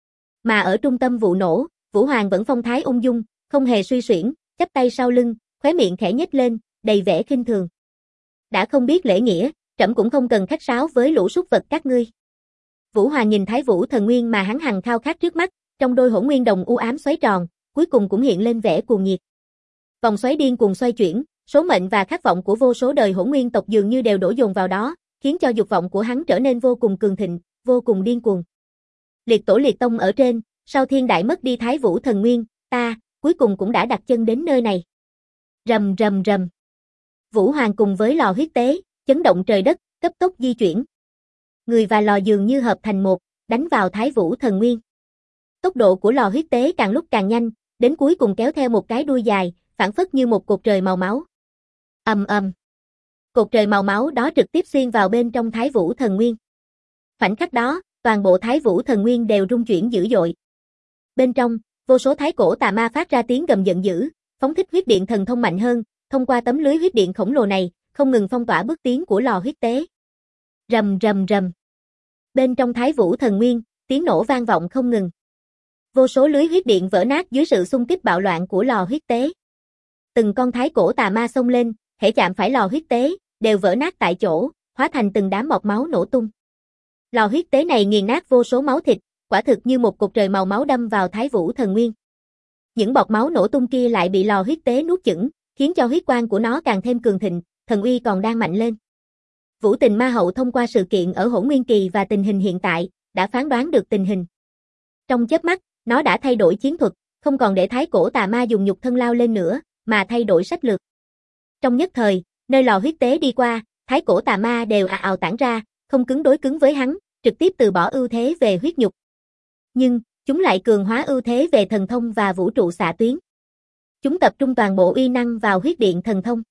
Mà ở trung tâm vụ nổ, Vũ Hoàng vẫn phong thái ung dung, không hề suy xuyển, chắp tay sau lưng, khóe miệng khẽ nhếch lên, đầy vẻ khinh thường. Đã không biết lễ nghĩa, trẫm cũng không cần khách sáo với lũ súc vật các ngươi. Vũ Hoàng nhìn Thái Vũ Thần Nguyên mà hắn hằng khao khát trước mắt, trong đôi hỗn nguyên đồng u ám xoáy tròn, cuối cùng cũng hiện lên vẻ cuồng nhiệt. Vòng xoáy điên cuồng xoay chuyển, số mệnh và khát vọng của vô số đời hỗn nguyên tộc dường như đều đổ dồn vào đó, khiến cho dục vọng của hắn trở nên vô cùng cường thịnh, vô cùng điên cuồng. Liệt tổ liệt tông ở trên, sau thiên đại mất đi Thái Vũ Thần Nguyên, ta, cuối cùng cũng đã đặt chân đến nơi này. Rầm rầm rầm. Vũ Hoàng cùng với lò huyết tế, chấn động trời đất, cấp tốc di chuyển. Người và lò dường như hợp thành một, đánh vào Thái Vũ Thần Nguyên. Tốc độ của lò huyết tế càng lúc càng nhanh, đến cuối cùng kéo theo một cái đuôi dài, phảng phất như một cột trời màu máu. Ầm ầm. Cột trời màu máu đó trực tiếp xuyên vào bên trong Thái Vũ Thần Nguyên. Khoảnh khắc đó, toàn bộ Thái Vũ Thần Nguyên đều rung chuyển dữ dội. Bên trong, vô số thái cổ tà ma phát ra tiếng gầm giận dữ, phóng thích huyết điện thần thông mạnh hơn, thông qua tấm lưới huyết điện khổng lồ này, không ngừng phong tỏa bước tiến của lò huyết tế. Rầm rầm rầm. Bên trong Thái Vũ Thần Nguyên, tiếng nổ vang vọng không ngừng. Vô số lưới huyết điện vỡ nát dưới sự xung kích bạo loạn của lò huyết tế. Từng con thái cổ tà ma xông lên, hễ chạm phải lò huyết tế, đều vỡ nát tại chỗ, hóa thành từng đám bọt máu nổ tung. Lò huyết tế này nghiền nát vô số máu thịt, quả thực như một cột trời màu máu đâm vào Thái Vũ Thần Nguyên. Những bọt máu nổ tung kia lại bị lò huyết tế nuốt chửng, khiến cho huyết quang của nó càng thêm cường thịnh, thần uy còn đang mạnh lên. Vũ Tình Ma Hậu thông qua sự kiện ở Hỗn Nguyên kỳ và tình hình hiện tại, đã phán đoán được tình hình. Trong chớp mắt, nó đã thay đổi chiến thuật, không còn để thái cổ tà ma dùng nhục thân lao lên nữa, mà thay đổi sách lược. Trong nhất thời, nơi lò huyết tế đi qua, thái cổ tà ma đều ào ào tản ra, không cứng đối cứng với hắn, trực tiếp từ bỏ ưu thế về huyết nhục. Nhưng, chúng lại cường hóa ưu thế về thần thông và vũ trụ xạ tuyến. Chúng tập trung toàn bộ uy năng vào huyết điện thần thông.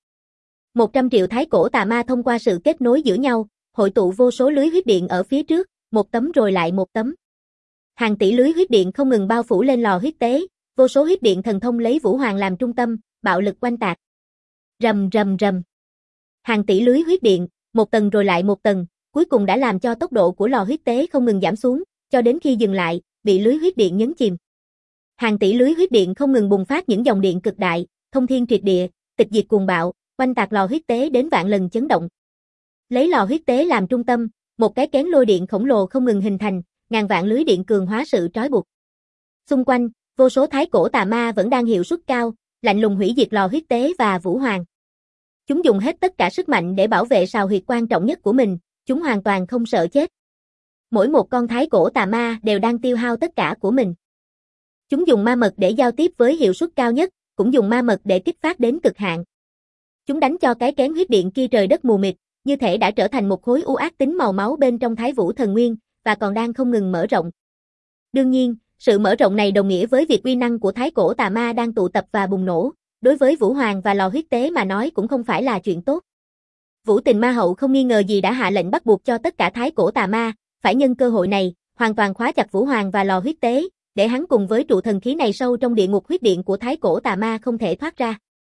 100 triệu thái cổ tà ma thông qua sự kết nối giữa nhau, hội tụ vô số lưới huyết điện ở phía trước, một tấm rồi lại một tấm. Hàng tỷ lưới huyết điện không ngừng bao phủ lên lò huyết tế, vô số huyết điện thần thông lấy Vũ Hoàng làm trung tâm, bạo lực oanh tạc. Rầm rầm rầm. Hàng tỷ lưới huyết điện, một tầng rồi lại một tầng, cuối cùng đã làm cho tốc độ của lò huyết tế không ngừng giảm xuống, cho đến khi dừng lại, bị lưới huyết điện nhấn chìm. Hàng tỷ lưới huyết điện không ngừng bùng phát những dòng điện cực đại, thông thiên triệt địa, tịch diệt cuồng bạo, oanh tạc lò huyết tế đến vạn lần chấn động. Lấy lò huyết tế làm trung tâm, một cái kén lôi điện khổng lồ không ngừng hình thành, ngàn vạn lưới điện cường hóa sự trói buộc. Xung quanh, vô số thái cổ tà ma vẫn đang hiệu suất cao, lạnh lùng hủy diệt lò huyết tế và Vũ Hoàng. Chúng dùng hết tất cả sức mạnh để bảo vệ sào huyệt quan trọng nhất của mình, chúng hoàn toàn không sợ chết. Mỗi một con thái cổ tà ma đều đang tiêu hao tất cả của mình. Chúng dùng ma mật để giao tiếp với hiệu suất cao nhất, cũng dùng ma mật để kích phát đến cực hạn. Chúng đánh cho cái kén huyết điện kia trời đất mù mịt, như thể đã trở thành một khối u ác tính màu máu bên trong Thái Vũ Thần Nguyên, và còn đang không ngừng mở rộng. Đương nhiên, sự mở rộng này đồng nghĩa với việc uy năng của thái cổ tà ma đang tụ tập và bùng nổ, đối với Vũ Hoàng và lò huyết tế mà nói cũng không phải là chuyện tốt. Vũ Tình Ma Hậu không nghi ngờ gì đã hạ lệnh bắt buộc cho tất cả thái cổ tà ma, phải nhân cơ hội này, hoàn toàn khóa chặt Vũ Hoàng và lò huyết tế, để hắn cùng với trụ thần khí này sâu trong địa ngục huyết điện của thái cổ tà ma không thể thoát ra.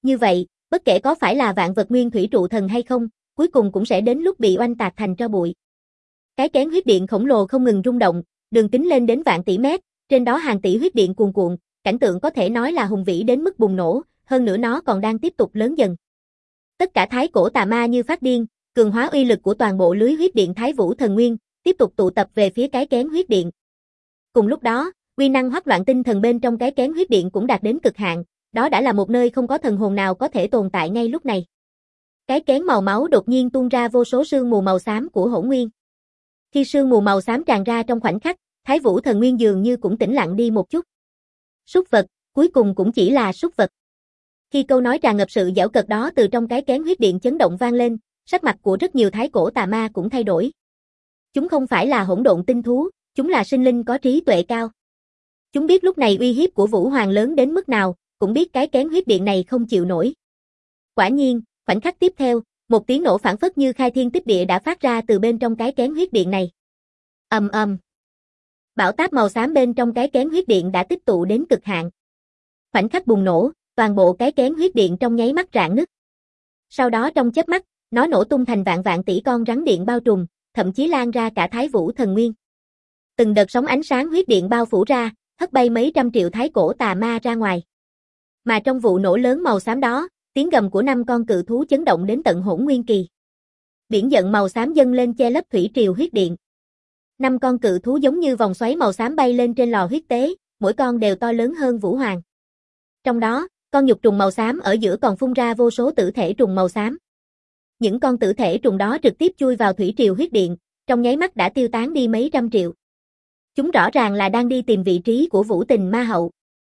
Như vậy, bất kể có phải là vạn vật nguyên thủy trụ thần hay không, cuối cùng cũng sẽ đến lúc bị oanh tạc thành tro bụi. Cái kén huyết điện khổng lồ không ngừng rung động, đường kính lên đến vạn tỷ mét, trên đó hàng tỷ huyết điện cuồn cuộn, cảnh tượng có thể nói là hùng vĩ đến mức bùng nổ, hơn nữa nó còn đang tiếp tục lớn dần. Tất cả thái cổ tà ma như phát điên, cường hóa uy lực của toàn bộ lưới huyết điện Thái Vũ Thần Nguyên, tiếp tục tụ tập về phía cái kén huyết điện. Cùng lúc đó, uy năng hoắc loạn tinh thần bên trong cái kén huyết điện cũng đạt đến cực hạn, đó đã là một nơi không có thần hồn nào có thể tồn tại ngay lúc này. Cái kén màu máu đột nhiên tuôn ra vô số sương mù màu xám của hỗn nguyên. Khi sương mù màu xám tràn ra trong khoảnh khắc, Thái Vũ Thần Nguyên dường như cũng tĩnh lặng đi một chút. Súc vật, cuối cùng cũng chỉ là súc vật. Khi câu nói tràn ngập sự giễu cợt đó từ trong cái kén huyết điện chấn động vang lên, sắc mặt của rất nhiều thái cổ tà ma cũng thay đổi. Chúng không phải là hỗn độn tinh thú, chúng là sinh linh có trí tuệ cao. Chúng biết lúc này uy hiếp của Vũ Hoàng lớn đến mức nào, cũng biết cái kén huyết điện này không chịu nổi. Quả nhiên, khoảnh khắc tiếp theo, một tiếng nổ phảng phất như khai thiên tích địa đã phát ra từ bên trong cái kén huyết điện này. Ầm ầm. Bão táp màu xám bên trong cái kén huyết điện đã tích tụ đến cực hạn. Khoảnh khắc bùng nổ, toàn bộ cái kén huyết điện trong nháy mắt rạn nứt. Sau đó trong chớp mắt, nó nổ tung thành vạn vạn tỷ con rắn điện bao trùm, thậm chí lan ra cả Thái Vũ Thần Nguyên. Từng đợt sóng ánh sáng huyết điện bao phủ ra, hất bay mấy trăm triệu thái cổ tà ma ra ngoài. Mà trong vụ nổ lớn màu xám đó, tiếng gầm của 5 con cự thú chấn động đến tận hỗn nguyên kỳ. Biển giận màu xám dâng lên che lấp thủy triều huyết điện. 5 con cự thú giống như vòng xoáy màu xám bay lên trên lò huyết tế, mỗi con đều to lớn hơn Vũ Hoàng. Trong đó, con nhục trùng màu xám ở giữa còn phun ra vô số tử thể trùng màu xám. Những con tử thể trùng đó trực tiếp chui vào thủy triều huyết điện, trong nháy mắt đã tiêu tán đi mấy trăm triệu. Chúng rõ ràng là đang đi tìm vị trí của Vũ Tình Ma Hậu.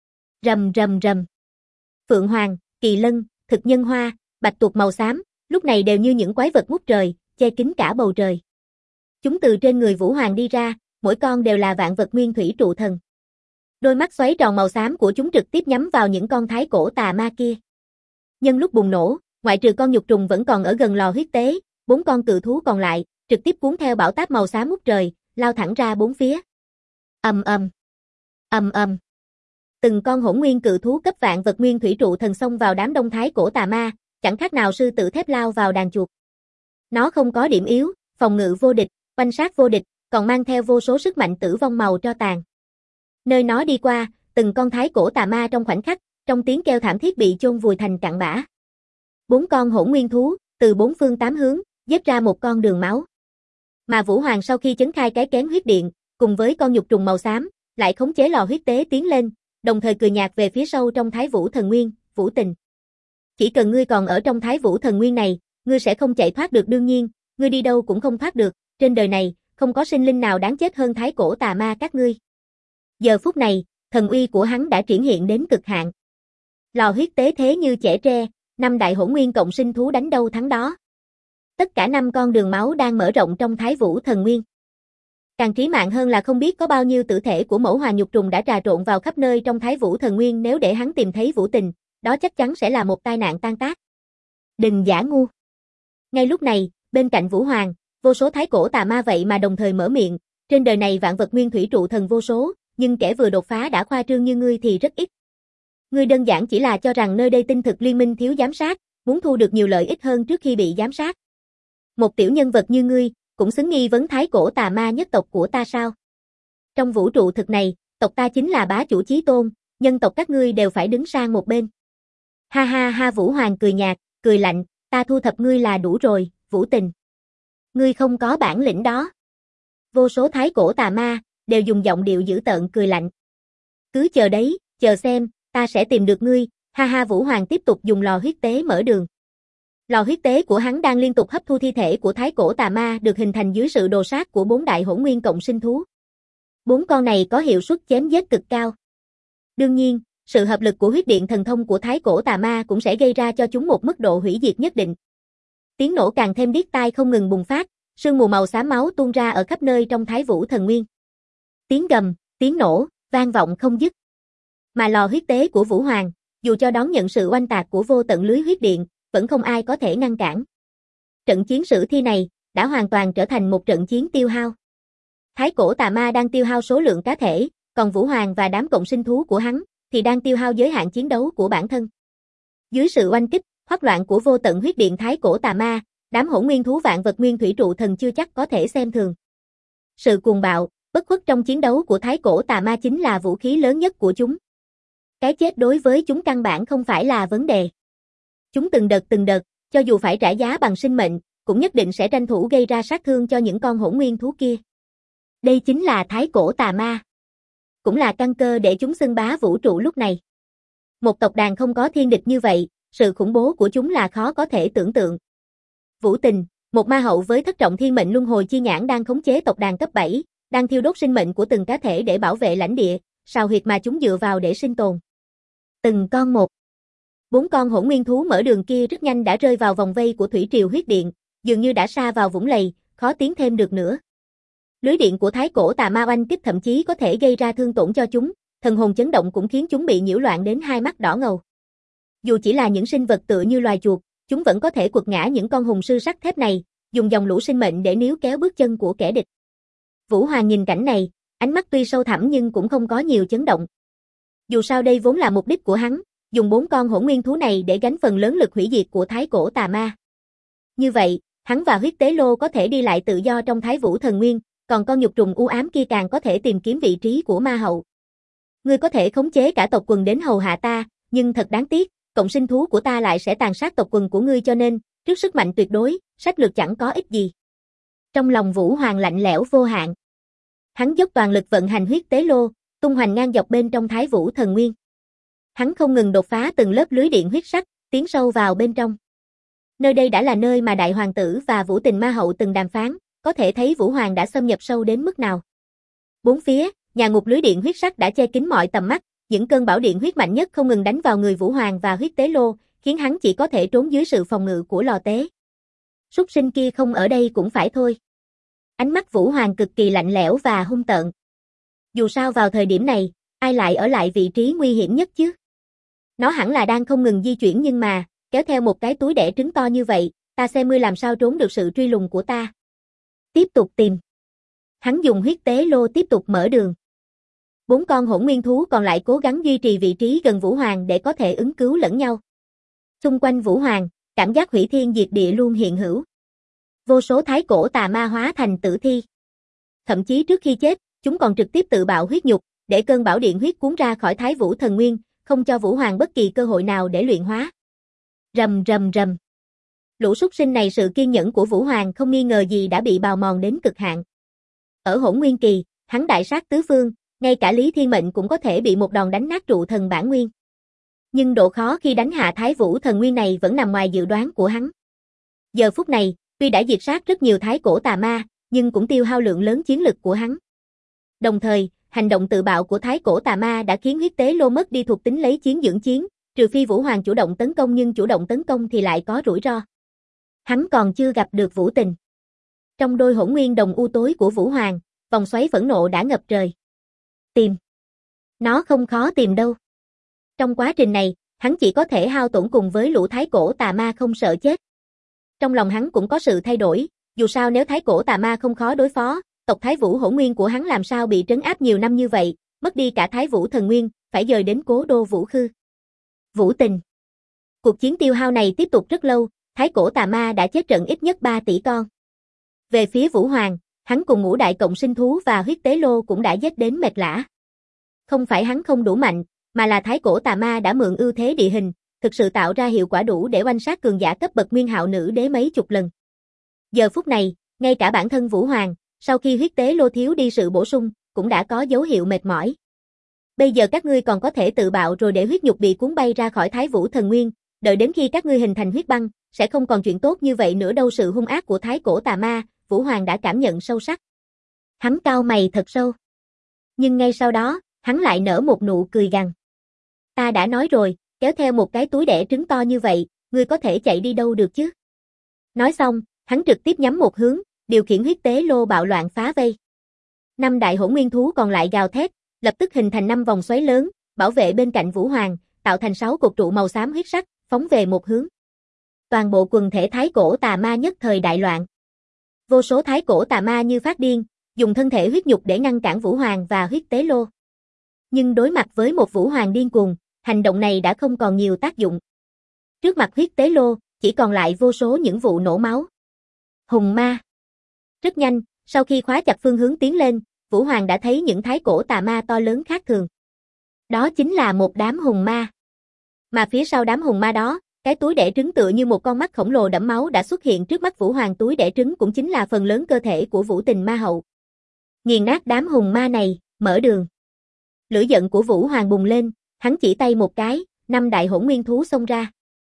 Rầm rầm rầm. Phượng Hoàng, Kỳ Lân, Thực Nhân Hoa, Bạch Tuộc màu xám, lúc này đều như những quái vật ngút trời, che kín cả bầu trời. Chúng từ trên người Vũ Hoàng đi ra, mỗi con đều là vạn vật nguyên thủy trụ thần. Đôi mắt xoáy tròn màu xám của chúng trực tiếp nhắm vào những con thái cổ tà ma kia. Nhân lúc bùng nổ, ngoại trừ con nhục trùng vẫn còn ở gần lò huyết tế, 4 con cự thú còn lại, trực tiếp cuốn theo bão táp màu xám ngút trời, lao thẳng ra bốn phía. Ầm ầm. Ầm ầm. Từng con hỗn nguyên cự thú cấp vạn vật nguyên thủy trụ thần xông vào đám đông thái cổ tà ma, chẳng khác nào sư tử thép lao vào đàn chuột. Nó không có điểm yếu, phòng ngự vô địch, oanh sát vô địch, còn mang theo vô số sức mạnh tử vong màu tro tàn. Nơi nó đi qua, từng con thái cổ tà ma trong khoảnh khắc, trong tiếng kêu thảm thiết bị chôn vùi thành cặn bã. 4 con hỗn nguyên thú, từ 4 phương 8 hướng, giết ra một con đường máu. Mà Vũ Hoàng sau khi chấn khai cái kén huyết điện, cùng với con nhục trùng màu xám, lại khống chế lò huyết tế tiến lên, đồng thời cười nhạt về phía sâu trong Thái Vũ Thần Nguyên, Vũ Tình. Chỉ cần ngươi còn ở trong Thái Vũ Thần Nguyên này, ngươi sẽ không chạy thoát được đương nhiên, ngươi đi đâu cũng không thoát được, trên đời này, không có sinh linh nào đáng chết hơn thái cổ tà ma các ngươi. Giờ phút này, thần uy của hắn đã triển hiện đến cực hạn. Lò huyết tế thế như chẻ tre, 5 đại hỗn nguyên cộng sinh thú đánh đâu thắng đó. Tất cả 5 con đường máu đang mở rộng trong Thái Vũ Thần Nguyên. Càng trí mạng hơn là không biết có bao nhiêu tử thể của mẫu hòa nhục trùng đã trà trộn vào khắp nơi trong Thái Vũ Thần Nguyên, nếu để hắn tìm thấy Vũ Tình, đó chắc chắn sẽ là một tai nạn tan tác. Đừng giả ngu. Ngay lúc này, bên cạnh Vũ Hoàng, vô số thái cổ tà ma vậy mà đồng thời mở miệng, trên đời này vạn vật nguyên thủy trụ thần vô số, nhưng kẻ vừa đột phá đã khoa trương như ngươi thì rất ít. Ngươi đơn giản chỉ là cho rằng nơi đây tinh thực liên minh thiếu giám sát, muốn thu được nhiều lợi ích hơn trước khi bị giám sát. Một tiểu nhân vật như ngươi, cũng xứng nghi vấn thái cổ tà ma nhất tộc của ta sao? Trong vũ trụ thực này, tộc ta chính là bá chủ chí tôn, nhân tộc các ngươi đều phải đứng sang một bên. Ha ha ha, Vũ Hoàng cười nhạt, cười lạnh, ta thu thập ngươi là đủ rồi, Vũ Tình. Ngươi không có bản lĩnh đó. Vô số thái cổ tà ma, đều dùng giọng điệu dữ tợn cười lạnh. Cứ chờ đấy, chờ xem, ta sẽ tìm được ngươi, ha ha. Vũ Hoàng tiếp tục dùng lò huyết tế mở đường. Lò huyết tế của hắn đang liên tục hấp thu thi thể của thái cổ tà ma được hình thành dưới sự đồ sát của 4 đại hỗn nguyên cộng sinh thú. 4 con này có hiệu suất chém giết cực cao. Đương nhiên, sự hợp lực của huyết điện thần thông của thái cổ tà ma cũng sẽ gây ra cho chúng một mức độ hủy diệt nhất định. Tiếng nổ càng thêm điếc tai không ngừng bùng phát, sương mù màu xám máu tuôn ra ở khắp nơi trong Thái Vũ Thần Nguyên. Tiếng gầm, tiếng nổ, vang vọng không dứt. Mà lò huyết tế của Vũ Hoàng, dù cho đón nhận sự oanh tạc của vô tận lưới huyết điện, vẫn không ai có thể ngăn cản. Trận chiến sử thi này, đã hoàn toàn trở thành một trận chiến tiêu hao. Thái cổ tà ma đang tiêu hao số lượng cá thể, còn Vũ Hoàng và đám cộng sinh thú của hắn, thì đang tiêu hao giới hạn chiến đấu của bản thân. Dưới sự oanh kích, hoắc loạn của vô tận huyết điện thái cổ tà ma, đám hỗn nguyên thú vạn vật nguyên thủy trụ thần chưa chắc có thể xem thường. Sự cuồng bạo, bất khuất trong chiến đấu của thái cổ tà ma chính là vũ khí lớn nhất của chúng. Cái chết đối với chúng căn bản không phải là vấn đề. Chúng từng đợt, cho dù phải trả giá bằng sinh mệnh, cũng nhất định sẽ tranh thủ gây ra sát thương cho những con hỗn nguyên thú kia. Đây chính là thái cổ tà ma. Cũng là căn cơ để chúng xưng bá vũ trụ lúc này. Một tộc đàn không có thiên địch như vậy, sự khủng bố của chúng là khó có thể tưởng tượng. Vũ Tình, một ma hậu với thất trọng thiên mệnh luân hồi chi nhãn đang khống chế tộc đàn cấp 7, đang thiêu đốt sinh mệnh của từng cá thể để bảo vệ lãnh địa, sào huyệt mà chúng dựa vào để sinh tồn. Từng con một. 4 con hỗn nguyên thú mở đường kia rất nhanh đã rơi vào vòng vây của thủy triều huyết điện, dường như đã sa vào vũng lầy, khó tiến thêm được nữa. Lưới điện của thái cổ tà ma oanh kích thậm chí có thể gây ra thương tổn cho chúng, thần hồn chấn động cũng khiến chúng bị nhiễu loạn đến hai mắt đỏ ngầu. Dù chỉ là những sinh vật tựa như loài chuột, chúng vẫn có thể quật ngã những con hùng sư sắt thép này, dùng dòng lũ sinh mệnh để níu kéo bước chân của kẻ địch. Vũ Hoàng nhìn cảnh này, ánh mắt tuy sâu thẳm nhưng cũng không có nhiều chấn động. Dù sao đây vốn là mục đích của hắn, dùng 4 con hỗn nguyên thú này để gánh phần lớn lực hủy diệt của thái cổ tà ma. Như vậy, hắn và huyết tế lô có thể đi lại tự do trong thái vũ thần nguyên, còn con nhục trùng u ám kia càng có thể tìm kiếm vị trí của ma hậu. Ngươi có thể khống chế cả tộc quần đến hầu hạ ta, nhưng thật đáng tiếc, cộng sinh thú của ta lại sẽ tàn sát tộc quần của ngươi cho nên, trước sức mạnh tuyệt đối, sách lược chẳng có ích gì. Trong lòng Vũ Hoàng lạnh lẽo vô hạn. Hắn dốc toàn lực vận hành huyết tế lô, tung hoành ngang dọc bên trong thái vũ thần nguyên. Hắn không ngừng đột phá từng lớp lưới điện huyết sắc, tiến sâu vào bên trong. Nơi đây đã là nơi mà đại hoàng tử và Vũ Tình ma hậu từng đàm phán, có thể thấy Vũ Hoàng đã xâm nhập sâu đến mức nào. Bốn phía, nhà ngục lưới điện huyết sắc đã che kín mọi tầm mắt, những cơn bão điện huyết mạnh nhất không ngừng đánh vào người Vũ Hoàng và huyết tế lô, khiến hắn chỉ có thể trốn dưới sự phòng ngự của lò tế. Súc sinh kia không ở đây cũng phải thôi. Ánh mắt Vũ Hoàng cực kỳ lạnh lẽo và hung tợn. Dù sao vào thời điểm này, ai lại ở lại vị trí nguy hiểm nhất chứ? Nó hẳn là đang không ngừng di chuyển nhưng mà, kéo theo một cái túi đẻ trứng to như vậy, ta xem ngươi làm sao trốn được sự truy lùng của ta. Tiếp tục tìm. Hắn dùng huyết tế lô tiếp tục mở đường. 4 con hỗn nguyên thú còn lại cố gắng duy trì vị trí gần Vũ Hoàng để có thể ứng cứu lẫn nhau. Xung quanh Vũ Hoàng, cảm giác hủy thiên diệt địa luôn hiện hữu. Vô số thái cổ tà ma hóa thành tử thi. Thậm chí trước khi chết, chúng còn trực tiếp tự bạo huyết nhục, để cơn bão điện huyết cuốn ra khỏi thái vũ thần nguyên, không cho Vũ Hoàng bất kỳ cơ hội nào để luyện hóa. Rầm rầm rầm. Lũ súc sinh này sự kiên nhẫn của Vũ Hoàng không nghi ngờ gì đã bị bào mòn đến cực hạn. Ở hỗn nguyên kỳ, hắn đại sát tứ phương, ngay cả Lý Thiên Mệnh cũng có thể bị một đòn đánh nát trụ thần bản nguyên. Nhưng độ khó khi đánh hạ thái vũ thần nguyên này vẫn nằm ngoài dự đoán của hắn. Giờ phút này, tuy đã diệt sát rất nhiều thái cổ tà ma, nhưng cũng tiêu hao lượng lớn chiến lực của hắn. Đồng thời, hành động tự bạo của thái cổ tà ma đã khiến huyết tế lô mất đi thuộc tính lấy chiến dưỡng chiến, trừ phi Vũ Hoàng chủ động tấn công nhưng chủ động tấn công thì lại có rủi ro. Hắn còn chưa gặp được Vũ Tình. Trong đôi hỗn nguyên đồng u tối của Vũ Hoàng, vòng xoáy phẫn nộ đã ngập trời. Tìm. Nó không khó tìm đâu. Trong quá trình này, hắn chỉ có thể hao tổn cùng với lũ thái cổ tà ma không sợ chết. Trong lòng hắn cũng có sự thay đổi, dù sao nếu thái cổ tà ma không khó đối phó, tộc thái vũ hỗn nguyên của hắn làm sao bị trấn áp nhiều năm như vậy, mất đi cả thái vũ thần nguyên, phải dời đến cố đô Vũ Khư. Vũ Tình. Cuộc chiến tiêu hao này tiếp tục rất lâu, thái cổ tà ma đã chết trận ít nhất 3 tỷ con. Về phía Vũ Hoàng, hắn cùng ngũ đại cộng sinh thú và huyết tế lô cũng đã giết đến mệt lả. Không phải hắn không đủ mạnh, mà là thái cổ tà ma đã mượn ưu thế địa hình, thực sự tạo ra hiệu quả đủ để oanh sát cường giả cấp bậc nguyên hạo nữ đế mấy chục lần. Giờ phút này, ngay cả bản thân Vũ Hoàng, sau khi huyết tế lô thiếu đi sự bổ sung, cũng đã có dấu hiệu mệt mỏi. Bây giờ các ngươi còn có thể tự bạo rồi để huyết nhục bị cuốn bay ra khỏi thái vũ thần nguyên, đợi đến khi các ngươi hình thành huyết băng, sẽ không còn chuyện tốt như vậy nữa đâu. Sự hung ác của thái cổ tà ma, Vũ Hoàng đã cảm nhận sâu sắc. Hắn cau mày thật sâu. Nhưng ngay sau đó, hắn lại nở một nụ cười gằn. Ta đã nói rồi, kéo theo một cái túi đẻ trứng to như vậy, ngươi có thể chạy đi đâu được chứ? Nói xong, hắn trực tiếp nhắm một hướng, điều khiển huyết tế lô bạo loạn phá vây. 5 đại hỗn nguyên thú còn lại gào thét, lập tức hình thành 5 vòng xoáy lớn, bảo vệ bên cạnh Vũ Hoàng, tạo thành 6 cột trụ màu xám huyết sắc, phóng về một hướng. Toàn bộ quần thể thái cổ tà ma nhất thời đại loạn. Vô số thái cổ tà ma như phát điên, dùng thân thể huyết nhục để ngăn cản Vũ Hoàng và huyết tế lô. Nhưng đối mặt với một Vũ Hoàng điên cuồng, hành động này đã không còn nhiều tác dụng. Trước mặt huyết tế lô, chỉ còn lại vô số những vụ nổ máu. Hùng ma. Rất nhanh, sau khi khóa chặt phương hướng tiến lên, Vũ Hoàng đã thấy những thái cổ tà ma to lớn khác thường. Đó chính là một đám hùng ma. Mà phía sau đám hùng ma đó, cái túi đẻ trứng tựa như một con mắt khổng lồ đẫm máu đã xuất hiện trước mắt Vũ Hoàng. Túi đẻ trứng cũng chính là phần lớn cơ thể của Vũ Tình ma hậu. Nghiền nát đám hùng ma này, mở đường. Lửa giận của Vũ Hoàng bùng lên, hắn chỉ tay một cái, 5 đại hỗn nguyên thú xông ra.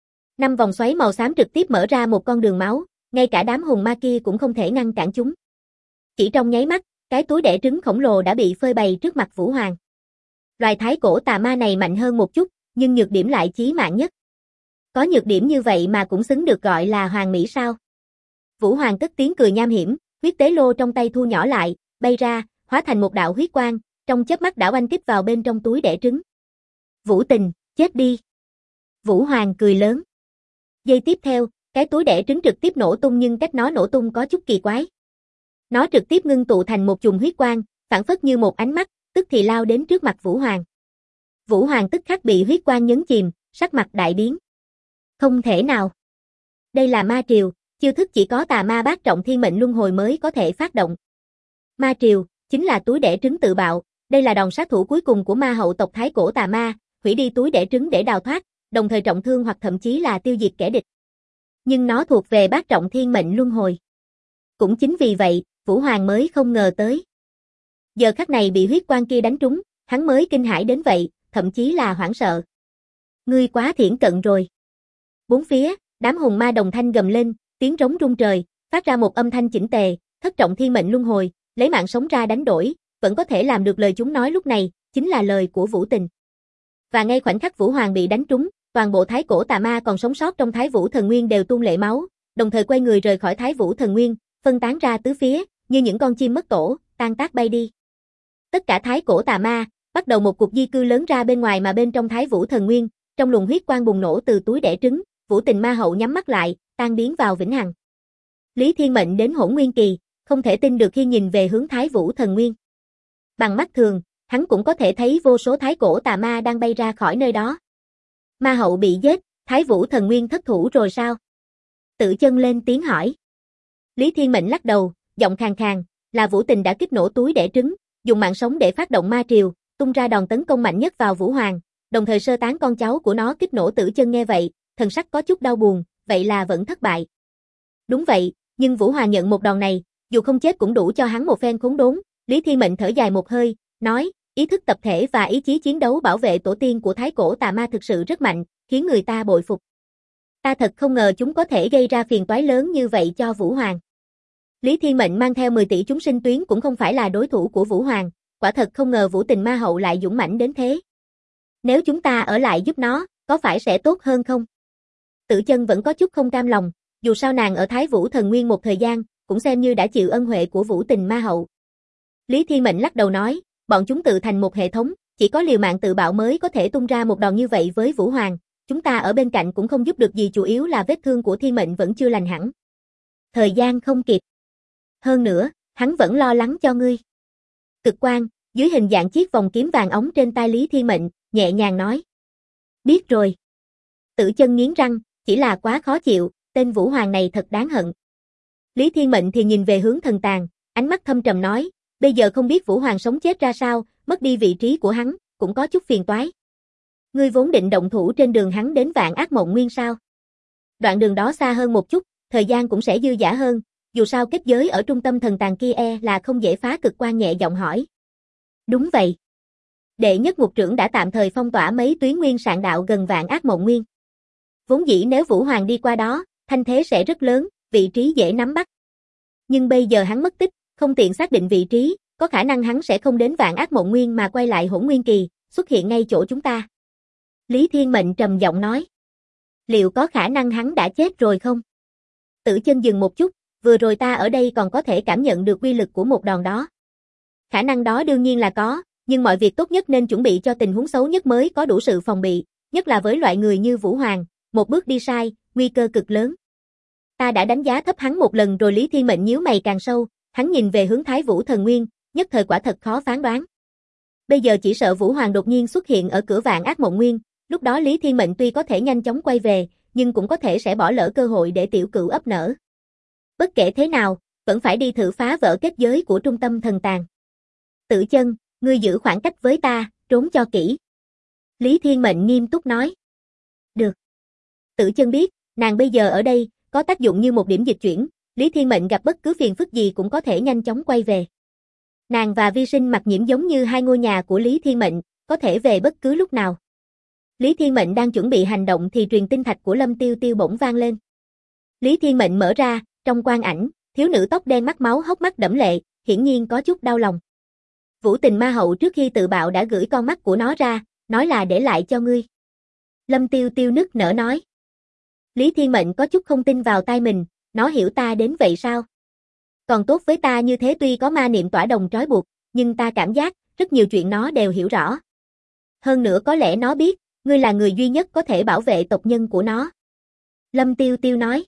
5 vòng xoáy màu xám trực tiếp mở ra một con đường máu, ngay cả đám hùng ma kia cũng không thể ngăn cản chúng. Chỉ trong nháy mắt, cái túi đẻ trứng khổng lồ đã bị phơi bày trước mặt Vũ Hoàng. Loài thái cổ tà ma này mạnh hơn một chút, nhưng nhược điểm lại chí mạng nhất. Có nhược điểm như vậy mà cũng xứng được gọi là hoàng mỹ sao? Vũ Hoàng cất tiếng cười nham hiểm, huyết tế lô trong tay thu nhỏ lại, bay ra, hóa thành một đạo huyết quang, trong chớp mắt đã oanh kích vào bên trong túi đẻ trứng. Vũ Tình, chết đi. Vũ Hoàng cười lớn. Giây tiếp theo, cái túi đẻ trứng trực tiếp nổ tung, nhưng cách nó nổ tung có chút kỳ quái. Nó trực tiếp ngưng tụ thành một chùm huyết quang, phản phất như một ánh mắt, tức thì lao đến trước mặt Vũ Hoàng. Vũ Hoàng tức khắc bị huyết quang nhấn chìm, sắc mặt đại biến. Không thể nào. Đây là ma triều, chiêu thức chỉ có tà ma bát trọng thiên mệnh luân hồi mới có thể phát động. Ma triều, chính là túi đẻ trứng tự bạo, đây là đòn sát thủ cuối cùng của ma hậu tộc thái cổ tà ma, hủy đi túi đẻ trứng để đào thoát, đồng thời trọng thương hoặc thậm chí là tiêu diệt kẻ địch. Nhưng nó thuộc về bát trọng thiên mệnh luân hồi. Cũng chính vì vậy, Vũ Hoàng mới không ngờ tới. Giờ khắc này bị huyết quang kia đánh trúng, hắn mới kinh hãi đến vậy, thậm chí là hoảng sợ. Ngươi quá thiển cận rồi. Bốn phía, đám hùng ma đồng thanh gầm lên, tiếng trống rung trời, phát ra một âm thanh chỉnh tề, thất trọng thiên mệnh luân hồi, lấy mạng sống ra đánh đổi, vẫn có thể làm được lời chúng nói lúc này, chính là lời của Vũ Tình. Và ngay khoảnh khắc Vũ Hoàng bị đánh trúng, toàn bộ thái cổ tà ma còn sống sót trong Thái Vũ Thần Nguyên đều tuôn lệ máu, đồng thời quay người rời khỏi Thái Vũ Thần Nguyên, phân tán ra tứ phía, như những con chim mất tổ, tan tác bay đi. Tất cả thái cổ tà ma bắt đầu một cuộc di cư lớn ra bên ngoài, mà bên trong Thái Vũ Thần Nguyên, trong luồng huyết quang bùng nổ từ túi đẻ trứng, Vũ Tình ma hậu nhắm mắt lại, tan biến vào vĩnh hằng. Lý Thiên Mệnh đến hỗn nguyên kỳ, không thể tin được khi nhìn về hướng Thái Vũ Thần Nguyên. Bằng mắt thường, hắn cũng có thể thấy vô số thái cổ tà ma đang bay ra khỏi nơi đó. Ma hậu bị giết, Thái Vũ Thần Nguyên thất thủ rồi sao? Tự Chân lên tiếng hỏi. Lý Thiên Mệnh lắc đầu, giọng khàn khàn, là Vũ Tình đã kích nổ túi đẻ trứng, dùng mạng sống để phát động ma triều, tung ra đòn tấn công mạnh nhất vào Vũ Hoàng, đồng thời sơ tán con cháu của nó. Kích nổ. Tử Chân nghe vậy, thần sắc có chút đau buồn, vậy là vẫn thất bại. Đúng vậy, nhưng Vũ Hoàng nhận một đòn này, dù không chết cũng đủ cho hắn một phen khốn đốn. Lý Thiên Mệnh thở dài một hơi, nói, ý thức tập thể và ý chí chiến đấu bảo vệ tổ tiên của thái cổ tà ma thực sự rất mạnh, khiến người ta bội phục. Ta thật không ngờ chúng có thể gây ra phiền toái lớn như vậy cho Vũ Hoàng. Lý Thiên Mệnh mang theo 10 tỷ chúng sinh tuyến cũng không phải là đối thủ của Vũ Hoàng, quả thật không ngờ Vũ Tình ma hậu lại dũng mãnh đến thế. Nếu chúng ta ở lại giúp nó, có phải sẽ tốt hơn không? Tử Chân vẫn có chút không cam lòng, dù sao nàng ở Thái Vũ Thần Nguyên một thời gian, cũng xem như đã chịu ân huệ của Vũ Tình ma hậu. Lý Thiên Mệnh lắc đầu nói, bọn chúng tự thành một hệ thống, chỉ có liều mạng tự bạo mới có thể tung ra một đòn như vậy với Vũ Hoàng, chúng ta ở bên cạnh cũng không giúp được gì, chủ yếu là vết thương của Thiên Mệnh vẫn chưa lành hẳn. Thời gian không kịp. Hơn nữa, hắn vẫn lo lắng cho ngươi. Cực quang, dưới hình dạng chiếc vòng kiếm vàng óng trên tay Lý Thiên Mệnh, nhẹ nhàng nói. Biết rồi. Tử Chân nghiến răng, chỉ là quá khó chịu, tên Vũ Hoàng này thật đáng hận. Lý Thiên Mệnh thì nhìn về hướng thần tàng, ánh mắt thâm trầm nói, bây giờ không biết Vũ Hoàng sống chết ra sao, mất đi vị trí của hắn, cũng có chút phiền toái. Ngươi vốn định động thủ trên đường hắn đến Vạn Ác Mộng Nguyên sao? Đoạn đường đó xa hơn một chút, thời gian cũng sẽ dư dả hơn, dù sao kết giới ở trung tâm thần tàng kia là không dễ phá. Cực quan nhẹ giọng hỏi. Đúng vậy. Đệ nhất ngục trưởng đã tạm thời phong tỏa mấy tuyến nguyên sạn đạo gần Vạn Ác Mộng Nguyên. Vốn dĩ nếu Vũ Hoàng đi qua đó, thanh thế sẽ rất lớn, vị trí dễ nắm bắt. Nhưng bây giờ hắn mất tích, không tiện xác định vị trí, có khả năng hắn sẽ không đến Vạn Ác Mộng Nguyên mà quay lại Hỗn Nguyên Kỳ, xuất hiện ngay chỗ chúng ta. Lý Thiên Mệnh trầm giọng nói. Liệu có khả năng hắn đã chết rồi không? Tử Chân dừng một chút, vừa rồi ta ở đây còn có thể cảm nhận được uy lực của một đòn đó. Khả năng đó đương nhiên là có, nhưng mọi việc tốt nhất nên chuẩn bị cho tình huống xấu nhất mới có đủ sự phòng bị, nhất là với loại người như Vũ Hoàng, một bước đi sai, nguy cơ cực lớn. Ta đã đánh giá thấp hắn một lần rồi. Lý Thiên Mệnh nhíu mày càng sâu, hắn nhìn về hướng Thái Vũ Thần Nguyên, nhất thời quả thật khó phán đoán. Bây giờ chỉ sợ Vũ Hoàng đột nhiên xuất hiện ở cửa Vạn Ác Mộng Nguyên, lúc đó Lý Thiên Mệnh tuy có thể nhanh chóng quay về, nhưng cũng có thể sẽ bỏ lỡ cơ hội để tiểu cửu ấp nở. Bất kể thế nào, vẫn phải đi thử phá vỡ kết giới của trung tâm thần tàng. Tử Chân, ngươi giữ khoảng cách với ta, trốn cho kỹ. Lý Thiên Mệnh nghiêm túc nói. Được. Tử Chân biết, nàng bây giờ ở đây, có tác dụng như một điểm dịch chuyển, Lý Thiên Mệnh gặp bất cứ phiền phức gì cũng có thể nhanh chóng quay về. Nàng và Vi Sinh Mặc Nhiễm giống như hai ngôi nhà của Lý Thiên Mệnh, có thể về bất cứ lúc nào. Lý Thiên Mệnh đang chuẩn bị hành động thì truyền tinh thạch của Lâm Tiêu Tiêu bỗng vang lên. Lý Thiên Mệnh mở ra, trong quang ảnh, thiếu nữ tóc đen mắt máu hốc mắt đẫm lệ, hiển nhiên có chút đau lòng. Vũ Tình Ma Hậu trước khi tự bạo đã gửi con mắt của nó ra, nói là để lại cho ngươi. Lâm Tiêu Tiêu nức nở nói. Lý Thiên Mệnh có chút không tin vào tai mình, nó hiểu ta đến vậy sao? Còn tốt với ta như thế, tuy có ma niệm tỏa đồng trói buộc, nhưng ta cảm giác, rất nhiều chuyện nó đều hiểu rõ. Hơn nữa có lẽ nó biết, ngươi là người duy nhất có thể bảo vệ tộc nhân của nó. Lâm Tiêu Tiêu nói.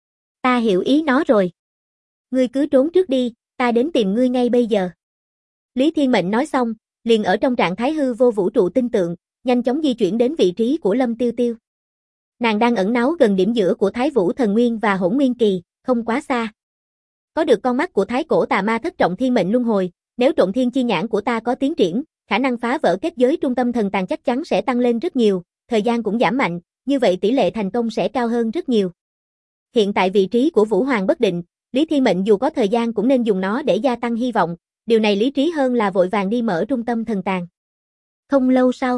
Ta hiểu ý nó rồi. Ngươi cứ trốn trước đi, ta đến tìm ngươi ngay bây giờ. Lý Thiên Mệnh nói xong, liền ở trong trạng thái hư vô vũ trụ tinh tượng, nhanh chóng di chuyển đến vị trí của Lâm Tiêu Tiêu. Nàng đang ẩn náu gần điểm giữa của Thái Vũ Thần Nguyên và Hỗn Nguyên Kỳ, không quá xa. Có được con mắt của Thái Cổ Tà Ma thất trọng thiên mệnh luân hồi, nếu Trộn Thiên chi nhãn của ta có tiến triển, khả năng phá vỡ kết giới trung tâm thần tàng chắc chắn sẽ tăng lên rất nhiều, thời gian cũng giảm mạnh, như vậy tỷ lệ thành công sẽ cao hơn rất nhiều. Hiện tại vị trí của Vũ Hoàng bất định, Lý Thiên Mệnh dù có thời gian cũng nên dùng nó để gia tăng hy vọng, điều này lý trí hơn là vội vàng đi mở trung tâm thần tàng. Không lâu sau,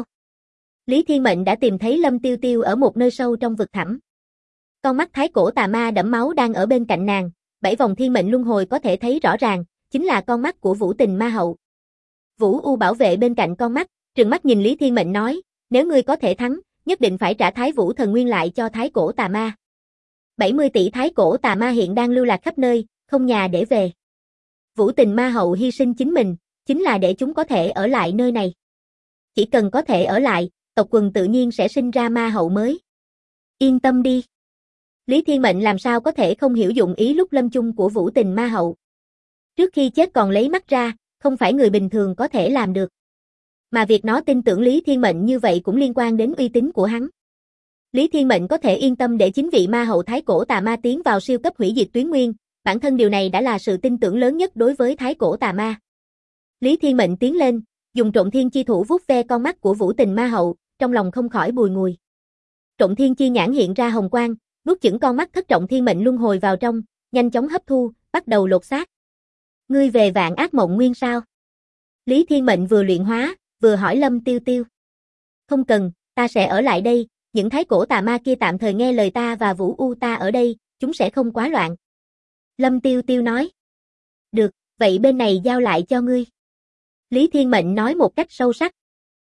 Lý Thiên Mệnh đã tìm thấy Lâm Tiêu Tiêu ở một nơi sâu trong vực thẳm. Con mắt Thái Cổ Tà Ma đẫm máu đang ở bên cạnh nàng, 7 vòng thiên mệnh luân hồi có thể thấy rõ ràng, chính là con mắt của Vũ Tình Ma Hậu. Vũ U bảo vệ bên cạnh con mắt, trừng mắt nhìn Lý Thiên Mệnh nói, nếu ngươi có thể thắng, nhất định phải trả Thái Vũ Thần Nguyên lại cho Thái Cổ Tà Ma. 70 tỷ Thái Cổ Tà Ma hiện đang lưu lạc khắp nơi, không nhà để về. Vũ Tình Ma Hậu hy sinh chính mình, chính là để chúng có thể ở lại nơi này. Chỉ cần có thể ở lại, tộc quần tự nhiên sẽ sinh ra ma hậu mới. Yên tâm đi. Lý Thiên Mệnh làm sao có thể không hiểu dụng ý lúc lâm chung của Vũ Tình Ma Hậu. Trước khi chết còn lấy mắt ra, không phải người bình thường có thể làm được. Mà việc nó tin tưởng Lý Thiên Mệnh như vậy cũng liên quan đến uy tín của hắn. Lý Thiên Mệnh có thể yên tâm để chính vị ma hậu Thái Cổ Tà Ma tiến vào siêu cấp hủy diệt tuyến nguyên, bản thân điều này đã là sự tin tưởng lớn nhất đối với Thái Cổ Tà Ma. Lý Thiên Mệnh tiến lên, dùng Trộn Thiên chi thủ vuốt ve con mắt của Vũ Tình Ma Hậu, trong lòng không khỏi bùi ngùi. Trộn Thiên chi nhãn hiện ra hồng quang, nuốt chửng con mắt thất trọng thiên mệnh luân hồi vào trong, nhanh chóng hấp thu, bắt đầu lột xác. Ngươi về Vạn Ác Mộng Nguyên sao? Lý Thiên Mệnh vừa luyện hóa, vừa hỏi Lâm Tiêu Tiêu. Không cần, ta sẽ ở lại đây, những Thái Cổ Tà Ma kia tạm thời nghe lời ta và Vũ U ta ở đây, chúng sẽ không quá loạn. Lâm Tiêu Tiêu nói. Được, vậy bên này giao lại cho ngươi. Lý Thiên Mệnh nói một cách sâu sắc.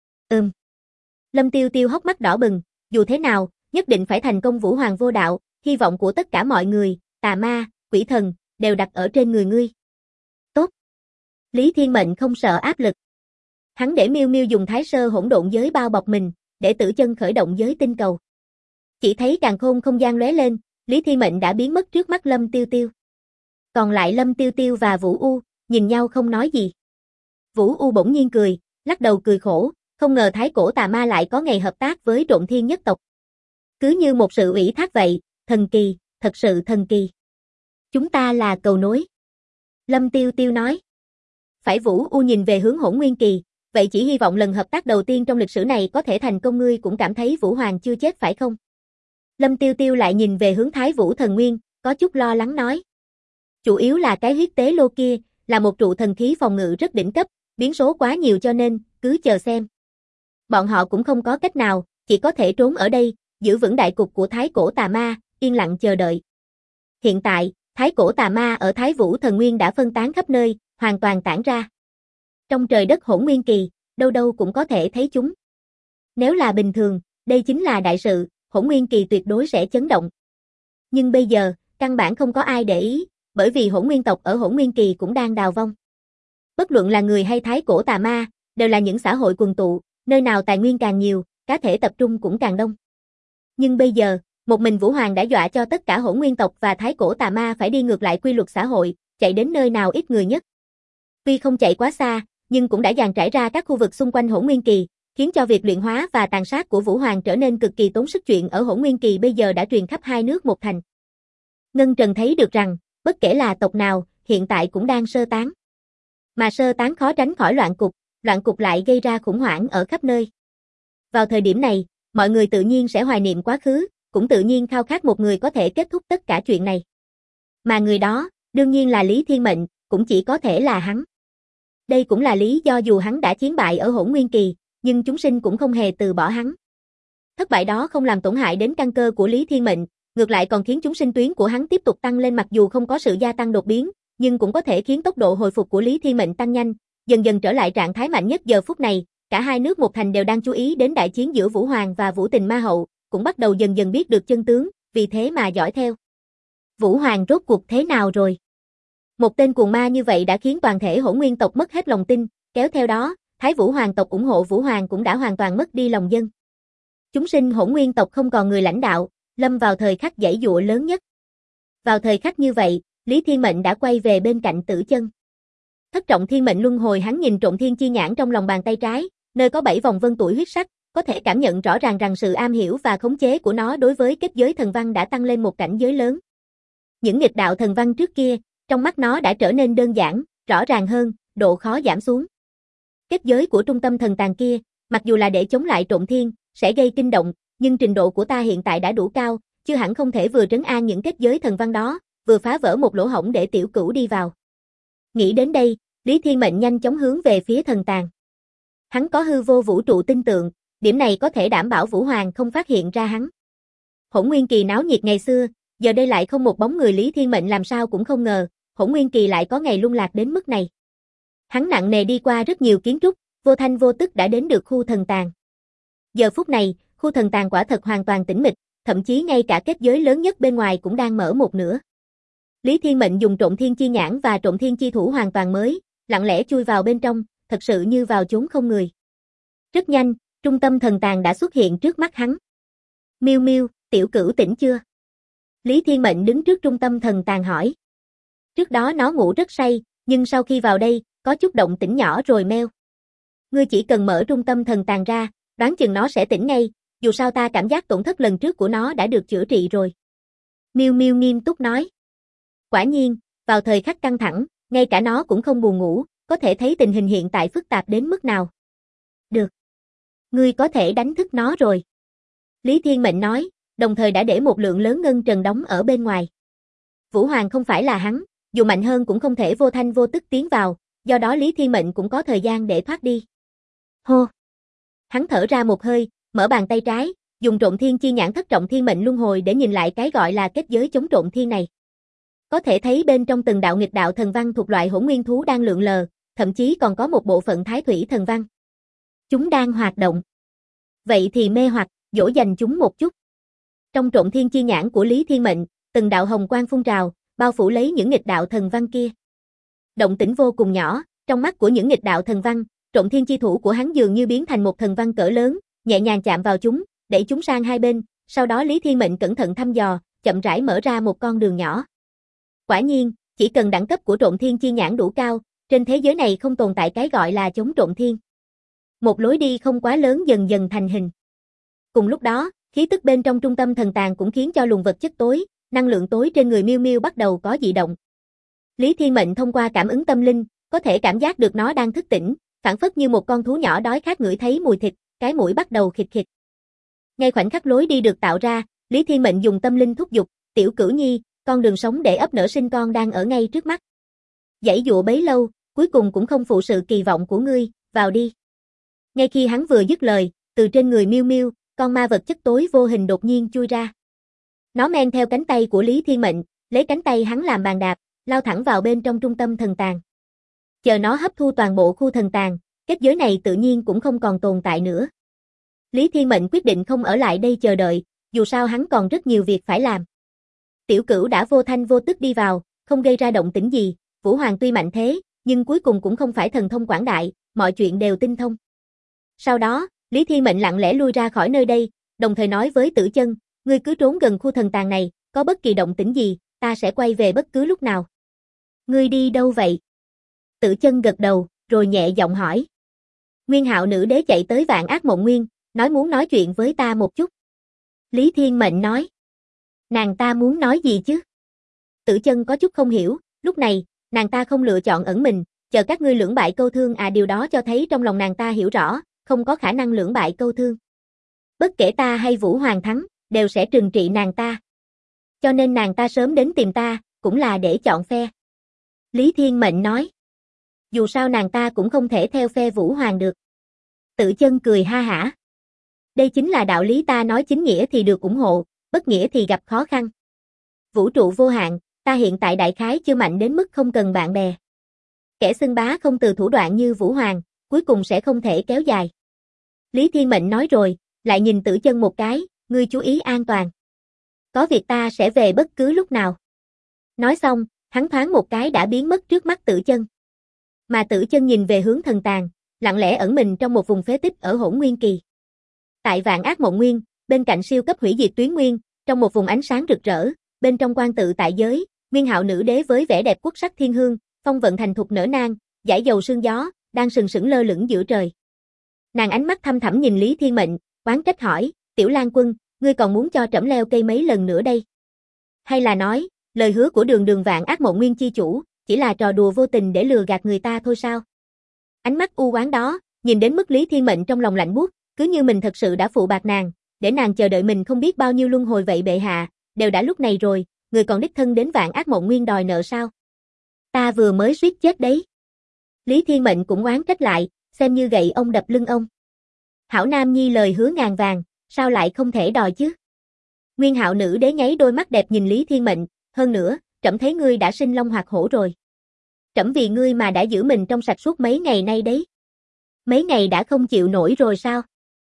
Lâm Tiêu Tiêu hốc mắt đỏ bừng, dù thế nào, nhất định phải thành công Vũ Hoàng vô đạo, hy vọng của tất cả mọi người, tà ma, quỷ thần, đều đặt ở trên người ngươi. Tốt. Lý Thiên Mệnh không sợ áp lực. Hắn để Miêu Miêu dùng Thái Sơ hỗn độn giới bao bọc mình, để Tử Chân khởi động giới tinh cầu. Chỉ thấy càn khôn không gian lóe lên, Lý Thiên Mệnh đã biến mất trước mắt Lâm Tiêu Tiêu. Còn lại Lâm Tiêu Tiêu và Vũ U, nhìn nhau không nói gì. Vũ U bỗng nhiên cười, lắc đầu cười khổ, không ngờ Thái Cổ Tà Ma lại có ngày hợp tác với Trộn Thiên nhất tộc. Cứ như một sự ủy thác vậy, thần kỳ, thật sự thần kỳ. Chúng ta là cầu nối. Lâm Tiêu Tiêu nói. Phải. Vũ U nhìn về hướng Hỗn Nguyên Kỳ, vậy chỉ hy vọng lần hợp tác đầu tiên trong lịch sử này có thể thành công, ngươi cũng cảm thấy Vũ Hoàng chưa chết phải không? Lâm Tiêu Tiêu lại nhìn về hướng Thái Vũ Thần Nguyên, có chút lo lắng nói. Chủ yếu là cái huyết tế lô kia, là một trụ thần khí phòng ngự rất đỉnh cấp, biến số quá nhiều cho nên, cứ chờ xem. Bọn họ cũng không có cách nào, chỉ có thể trốn ở đây, giữ vững đại cục của Thái Cổ Tà Ma, yên lặng chờ đợi. Hiện tại, Thái Cổ Tà Ma ở Thái Vũ Thần Nguyên đã phân tán khắp nơi, hoàn toàn tản ra. Trong trời đất Hỗn Nguyên Kỳ, đâu đâu cũng có thể thấy chúng. Nếu là bình thường, đây chính là đại sự, Hỗn Nguyên Kỳ tuyệt đối sẽ chấn động. Nhưng bây giờ, căn bản không có ai để ý, bởi vì Hỗn Nguyên tộc ở Hỗn Nguyên Kỳ cũng đang đào vong. Bất luận là người hay Thái Cổ Tà Ma, đều là những xã hội quần tụ, nơi nào tài nguyên càng nhiều, cá thể tập trung cũng càng đông. Nhưng bây giờ, một mình Vũ Hoàng đã dọa cho tất cả Hỗn Nguyên tộc và Thái Cổ Tà Ma phải đi ngược lại quy luật xã hội, chạy đến nơi nào ít người nhất. Tuy không chạy quá xa, nhưng cũng đã dàn trải ra các khu vực xung quanh Hỗn Nguyên Kỳ, khiến cho việc luyện hóa và tàn sát của Vũ Hoàng trở nên cực kỳ tốn sức. Chuyện ở Hỗn Nguyên Kỳ bây giờ đã truyền khắp hai nước một thành. Ngân Trần thấy được rằng, bất kể là tộc nào, hiện tại cũng đang sơ tán. Mà sơ tán khó tránh khỏi loạn cục lại gây ra khủng hoảng ở khắp nơi. Vào thời điểm này, mọi người tự nhiên sẽ hoài niệm quá khứ, cũng tự nhiên khao khát một người có thể kết thúc tất cả chuyện này. Mà người đó, đương nhiên là Lý Thiên Mệnh, cũng chỉ có thể là hắn. Đây cũng là lý do dù hắn đã chiến bại ở Hỗn Nguyên Kỳ, nhưng chúng sinh cũng không hề từ bỏ hắn. Thất bại đó không làm tổn hại đến căn cơ của Lý Thiên Mệnh, ngược lại còn khiến chúng sinh tuyến của hắn tiếp tục tăng lên. Mặc dù không có sự gia tăng đột biến, nhưng cũng có thể khiến tốc độ hồi phục của Lý Thiên Mệnh tăng nhanh, dần dần trở lại trạng thái mạnh nhất. Giờ phút này, cả hai nước một thành đều đang chú ý đến đại chiến giữa Vũ Hoàng và Vũ Tình Ma Hậu, cũng bắt đầu dần dần biết được chân tướng, vì thế mà dõi theo. Vũ Hoàng rốt cuộc thế nào rồi? Một tên cuồng ma như vậy đã khiến toàn thể Hỗn Nguyên tộc mất hết lòng tin, kéo theo đó, Thái Vũ Hoàng tộc ủng hộ Vũ Hoàng cũng đã hoàn toàn mất đi lòng dân. Chúng sinh Hỗn Nguyên tộc không còn người lãnh đạo, lâm vào thời khắc giãy giụa lớn nhất. Vào thời khắc như vậy, Lý Thiên Mệnh đã quay về bên cạnh Tử Chân. Thất trọng thiên mệnh luân hồi, hắn nhìn trộm thiên chi nhãn trong lòng bàn tay trái, nơi có 7 vòng vân tuổi huyết sắc, có thể cảm nhận rõ ràng rằng sự am hiểu và khống chế của nó đối với kết giới thần văn đã tăng lên một cảnh giới lớn. Những nghịch đạo thần văn trước kia, trong mắt nó đã trở nên đơn giản, rõ ràng hơn, độ khó giảm xuống. Kết giới của trung tâm thần tàng kia, mặc dù là để chống lại trộm thiên, sẽ gây kinh động, nhưng trình độ của ta hiện tại đã đủ cao, chưa hẳn không thể vừa trấn an những kết giới thần văn đó, vừa phá vỡ một lỗ hổng để tiểu cửu đi vào. Nghĩ đến đây, Lý Thiên Mệnh nhanh chóng hướng về phía thần tàng. Hắn có hư vô vũ trụ tinh tượng, điểm này có thể đảm bảo Vũ Hoàng không phát hiện ra hắn. Hỗn Nguyên Kỳ náo nhiệt ngày xưa, giờ đây lại không một bóng người. Lý Thiên Mệnh làm sao cũng không ngờ, Hỗn Nguyên Kỳ lại có ngày lung lạc đến mức này. Hắn nặng nề đi qua rất nhiều kiến trúc, vô thanh vô tức đã đến được khu thần tàng. Giờ phút này, khu thần tàng quả thật hoàn toàn tĩnh mịch, thậm chí ngay cả kết giới lớn nhất bên ngoài cũng đang mở một nửa. Lý Thiên Mệnh dùng trộm thiên chi nhãn và trộm thiên chi thủ hoàn toàn mới, lặng lẽ chui vào bên trong, thật sự như vào chốn không người. Rất nhanh, trung tâm thần tàng đã xuất hiện trước mắt hắn. Miu Miu, tiểu cửu tỉnh chưa? Lý Thiên Mệnh đứng trước trung tâm thần tàng hỏi. Trước đó nó ngủ rất say, nhưng sau khi vào đây, có chút động tĩnh nhỏ rồi meo. Ngươi chỉ cần mở trung tâm thần tàng ra, đoán chừng nó sẽ tỉnh ngay, dù sao ta cảm giác tổn thất lần trước của nó đã được chữa trị rồi. Miu Miu nghiêm túc nói. Quả nhiên, vào thời khắc căng thẳng, ngay cả nó cũng không buồn ngủ, có thể thấy tình hình hiện tại phức tạp đến mức nào. Được. Ngươi có thể đánh thức nó rồi. Lý Thiên Mệnh nói, đồng thời đã để một lượng lớn ngân trần đóng ở bên ngoài. Vũ Hoàng không phải là hắn, dù mạnh hơn cũng không thể vô thanh vô tức tiến vào, do đó Lý Thiên Mệnh cũng có thời gian để thoát đi. Hô. Hắn thở ra một hơi, mở bàn tay trái, dùng trộm thiên chi nhãn thất trọng thiên mệnh luân hồi để nhìn lại cái gọi là kết giới chống trộm thiên này. Có thể thấy bên trong từng đạo nghịch đạo thần văn thuộc loại hỗn nguyên thú đang lượn lờ, thậm chí còn có một bộ phận thái thủy thần văn. Chúng đang hoạt động. Vậy thì mê hoặc, dỗ dành chúng một chút. Trong trộm thiên chi nhãn của Lý Thiên Mệnh, từng đạo hồng quang phun trào, bao phủ lấy những nghịch đạo thần văn kia. Động tĩnh vô cùng nhỏ, trong mắt của những nghịch đạo thần văn, trộm thiên chi thủ của hắn dường như biến thành một thần văn cỡ lớn, nhẹ nhàng chạm vào chúng, đẩy chúng sang hai bên, sau đó Lý Thiên Mệnh cẩn thận thăm dò, chậm rãi mở ra một con đường nhỏ. Quả nhiên, chỉ cần đẳng cấp của trộm thiên chi nhãn đủ cao, trên thế giới này không tồn tại cái gọi là chống trộm thiên. Một lối đi không quá lớn dần dần thành hình. Cùng lúc đó, khí tức bên trong trung tâm thần tàng cũng khiến cho luồng vật chất tối, năng lượng tối trên người Miu Miu bắt đầu có dị động. Lý Thiên Mệnh thông qua cảm ứng tâm linh, có thể cảm giác được nó đang thức tỉnh, phảng phất như một con thú nhỏ đói khát ngửi thấy mùi thịt, cái mũi bắt đầu khịt khịt. Ngay khoảnh khắc lối đi được tạo ra, Lý Thiên Mệnh dùng tâm linh thúc giục, tiểu cửu nhi, con đường sống để ấp nở sinh con đang ở ngay trước mắt. Giãy dụa bấy lâu, cuối cùng cũng không phụ sự kỳ vọng của ngươi, vào đi. Ngay khi hắn vừa dứt lời, từ trên người Miu Miu, con ma vật chất tối vô hình đột nhiên chui ra. Nó men theo cánh tay của Lý Thiên Mệnh, lấy cánh tay hắn làm bàn đạp, lao thẳng vào bên trong trung tâm thần tàng. Chờ nó hấp thu toàn bộ khu thần tàng, kết giới này tự nhiên cũng không còn tồn tại nữa. Lý Thiên Mệnh quyết định không ở lại đây chờ đợi, dù sao hắn còn rất nhiều việc phải làm. Tiểu cửu đã vô thanh vô tức đi vào, không gây ra động tĩnh gì, Vũ Hoàng tuy mạnh thế, nhưng cuối cùng cũng không phải thần thông quảng đại, mọi chuyện đều tinh thông. Sau đó, Lý Thiên Mệnh lặng lẽ lui ra khỏi nơi đây, đồng thời nói với Tử Chân, ngươi cứ trốn gần khu thần tàng này, có bất kỳ động tĩnh gì, ta sẽ quay về bất cứ lúc nào. Ngươi đi đâu vậy? Tử Chân gật đầu, rồi nhẹ giọng hỏi. Nguyên Hạo nữ đế chạy tới Vạn Ác Mộng Nguyên, nói muốn nói chuyện với ta một chút. Lý Thiên Mệnh nói. Nàng ta muốn nói gì chứ? Tử Chân có chút không hiểu, lúc này, nàng ta không lựa chọn ẩn mình, chờ các ngươi lưỡng bại câu thương điều đó cho thấy trong lòng nàng ta hiểu rõ, không có khả năng lưỡng bại câu thương. Bất kể ta hay Vũ Hoàng thắng, đều sẽ trừng trị nàng ta. Cho nên nàng ta sớm đến tìm ta, cũng là để chọn phe. Lý Thiên Mệnh nói. Dù sao nàng ta cũng không thể theo phe Vũ Hoàng được. Tử Chân cười ha hả. Đây chính là đạo lý ta nói chính nghĩa thì được ủng hộ, bất nghĩa thì gặp khó khăn. Vũ trụ vô hạn, ta hiện tại đại khái chưa mạnh đến mức không cần bạn bè. Kẻ xưng bá không từ thủ đoạn như Vũ Hoàng, cuối cùng sẽ không thể kéo dài. Lý Thiên Mệnh nói rồi, lại nhìn Tử Chân một cái, ngươi chú ý an toàn. Có việc ta sẽ về bất cứ lúc nào. Nói xong, hắn thoáng một cái đã biến mất trước mắt Tử Chân. Mà Tử Chân nhìn về hướng thần tàng, lặng lẽ ẩn mình trong một vùng phế tích ở Hỗn Nguyên Kỳ. Tại Vạn Ác Mộng Nguyên, bên cạnh siêu cấp hủy diệt tuyến nguyên, trong một vùng ánh sáng rực rỡ, bên trong quan tự tại giới, Nguyên Hạo nữ đế với vẻ đẹp quốc sắc thiên hương, phong vận thành thục nở nang, dải dầu sương gió, đang sừng sững lơ lửng giữa trời. Nàng ánh mắt thăm thẳm nhìn Lý Thiên Mệnh, oán trách hỏi, Tiểu Lan Quân, ngươi còn muốn cho trẫm leo cây mấy lần nữa đây? Hay là nói, lời hứa của đường đường Vạn Ác Mộng Nguyên chi chủ, chỉ là trò đùa vô tình để lừa gạt người ta thôi sao? Ánh mắt u oán đó, nhìn đến mức Lý Thiên Mệnh trong lòng lạnh buốt, cứ như mình thật sự đã phụ bạc nàng, để nàng chờ đợi mình không biết bao nhiêu luân hồi vậy bệ hạ, đều đã lúc này rồi, người còn đích thân đến Vạn Ác Mộng Nguyên đòi nợ sao? Ta vừa mới suýt chết đấy. Lý Thiên Mệnh cũng oán trách lại, xem như gậy ông đập lưng ông. Hảo Nam Nhi lời hứa ngàn vàng, sao lại không thể đòi chứ? Nguyên Hạo nữ đế nháy đôi mắt đẹp nhìn Lý Thiên Mệnh, hơn nữa, trẫm thấy ngươi đã sinh long hoạt hổ rồi. Trẫm vì ngươi mà đã giữ mình trong sạch suốt mấy ngày nay đấy. Mấy ngày đã không chịu nổi rồi sao?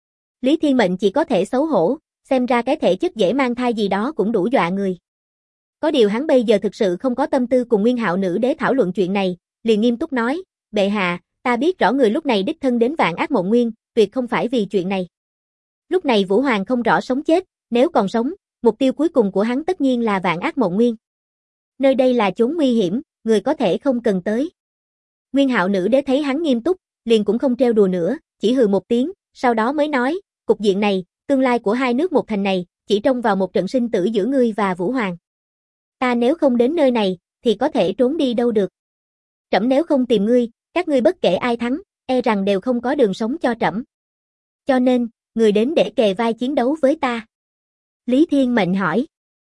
Lý Thiên Mệnh chỉ có thể xấu hổ, xem ra cái thể chất dễ mang thai gì đó cũng đủ dọa người. Có điều hắn bây giờ thực sự không có tâm tư cùng Nguyên Hạo nữ đế thảo luận chuyện này, liền nghiêm túc nói, bệ hạ, ta biết rõ người lúc này đích thân đến Vạn Ác Mộng Nguyên, tuyệt không phải vì chuyện này. Lúc này Vũ Hoàng không rõ sống chết, nếu còn sống, mục tiêu cuối cùng của hắn tất nhiên là Vạn Ác Mộng Nguyên. Nơi đây là chốn nguy hiểm, người có thể không cần tới. Nguyên Hạo nữ đế thấy hắn nghiêm túc, liền cũng không trêu đùa nữa, chỉ hừ một tiếng, sau đó mới nói, cục diện này, tương lai của hai nước một thành này, chỉ trông vào một trận sinh tử giữa ngươi và Vũ Hoàng. Ta nếu không đến nơi này, thì có thể trốn đi đâu được. Trẫm nếu không tìm ngươi, các ngươi bất kể ai thắng, e rằng đều không có đường sống cho trẫm. Cho nên, người đến để kề vai chiến đấu với ta. Lý Thiên Mệnh hỏi.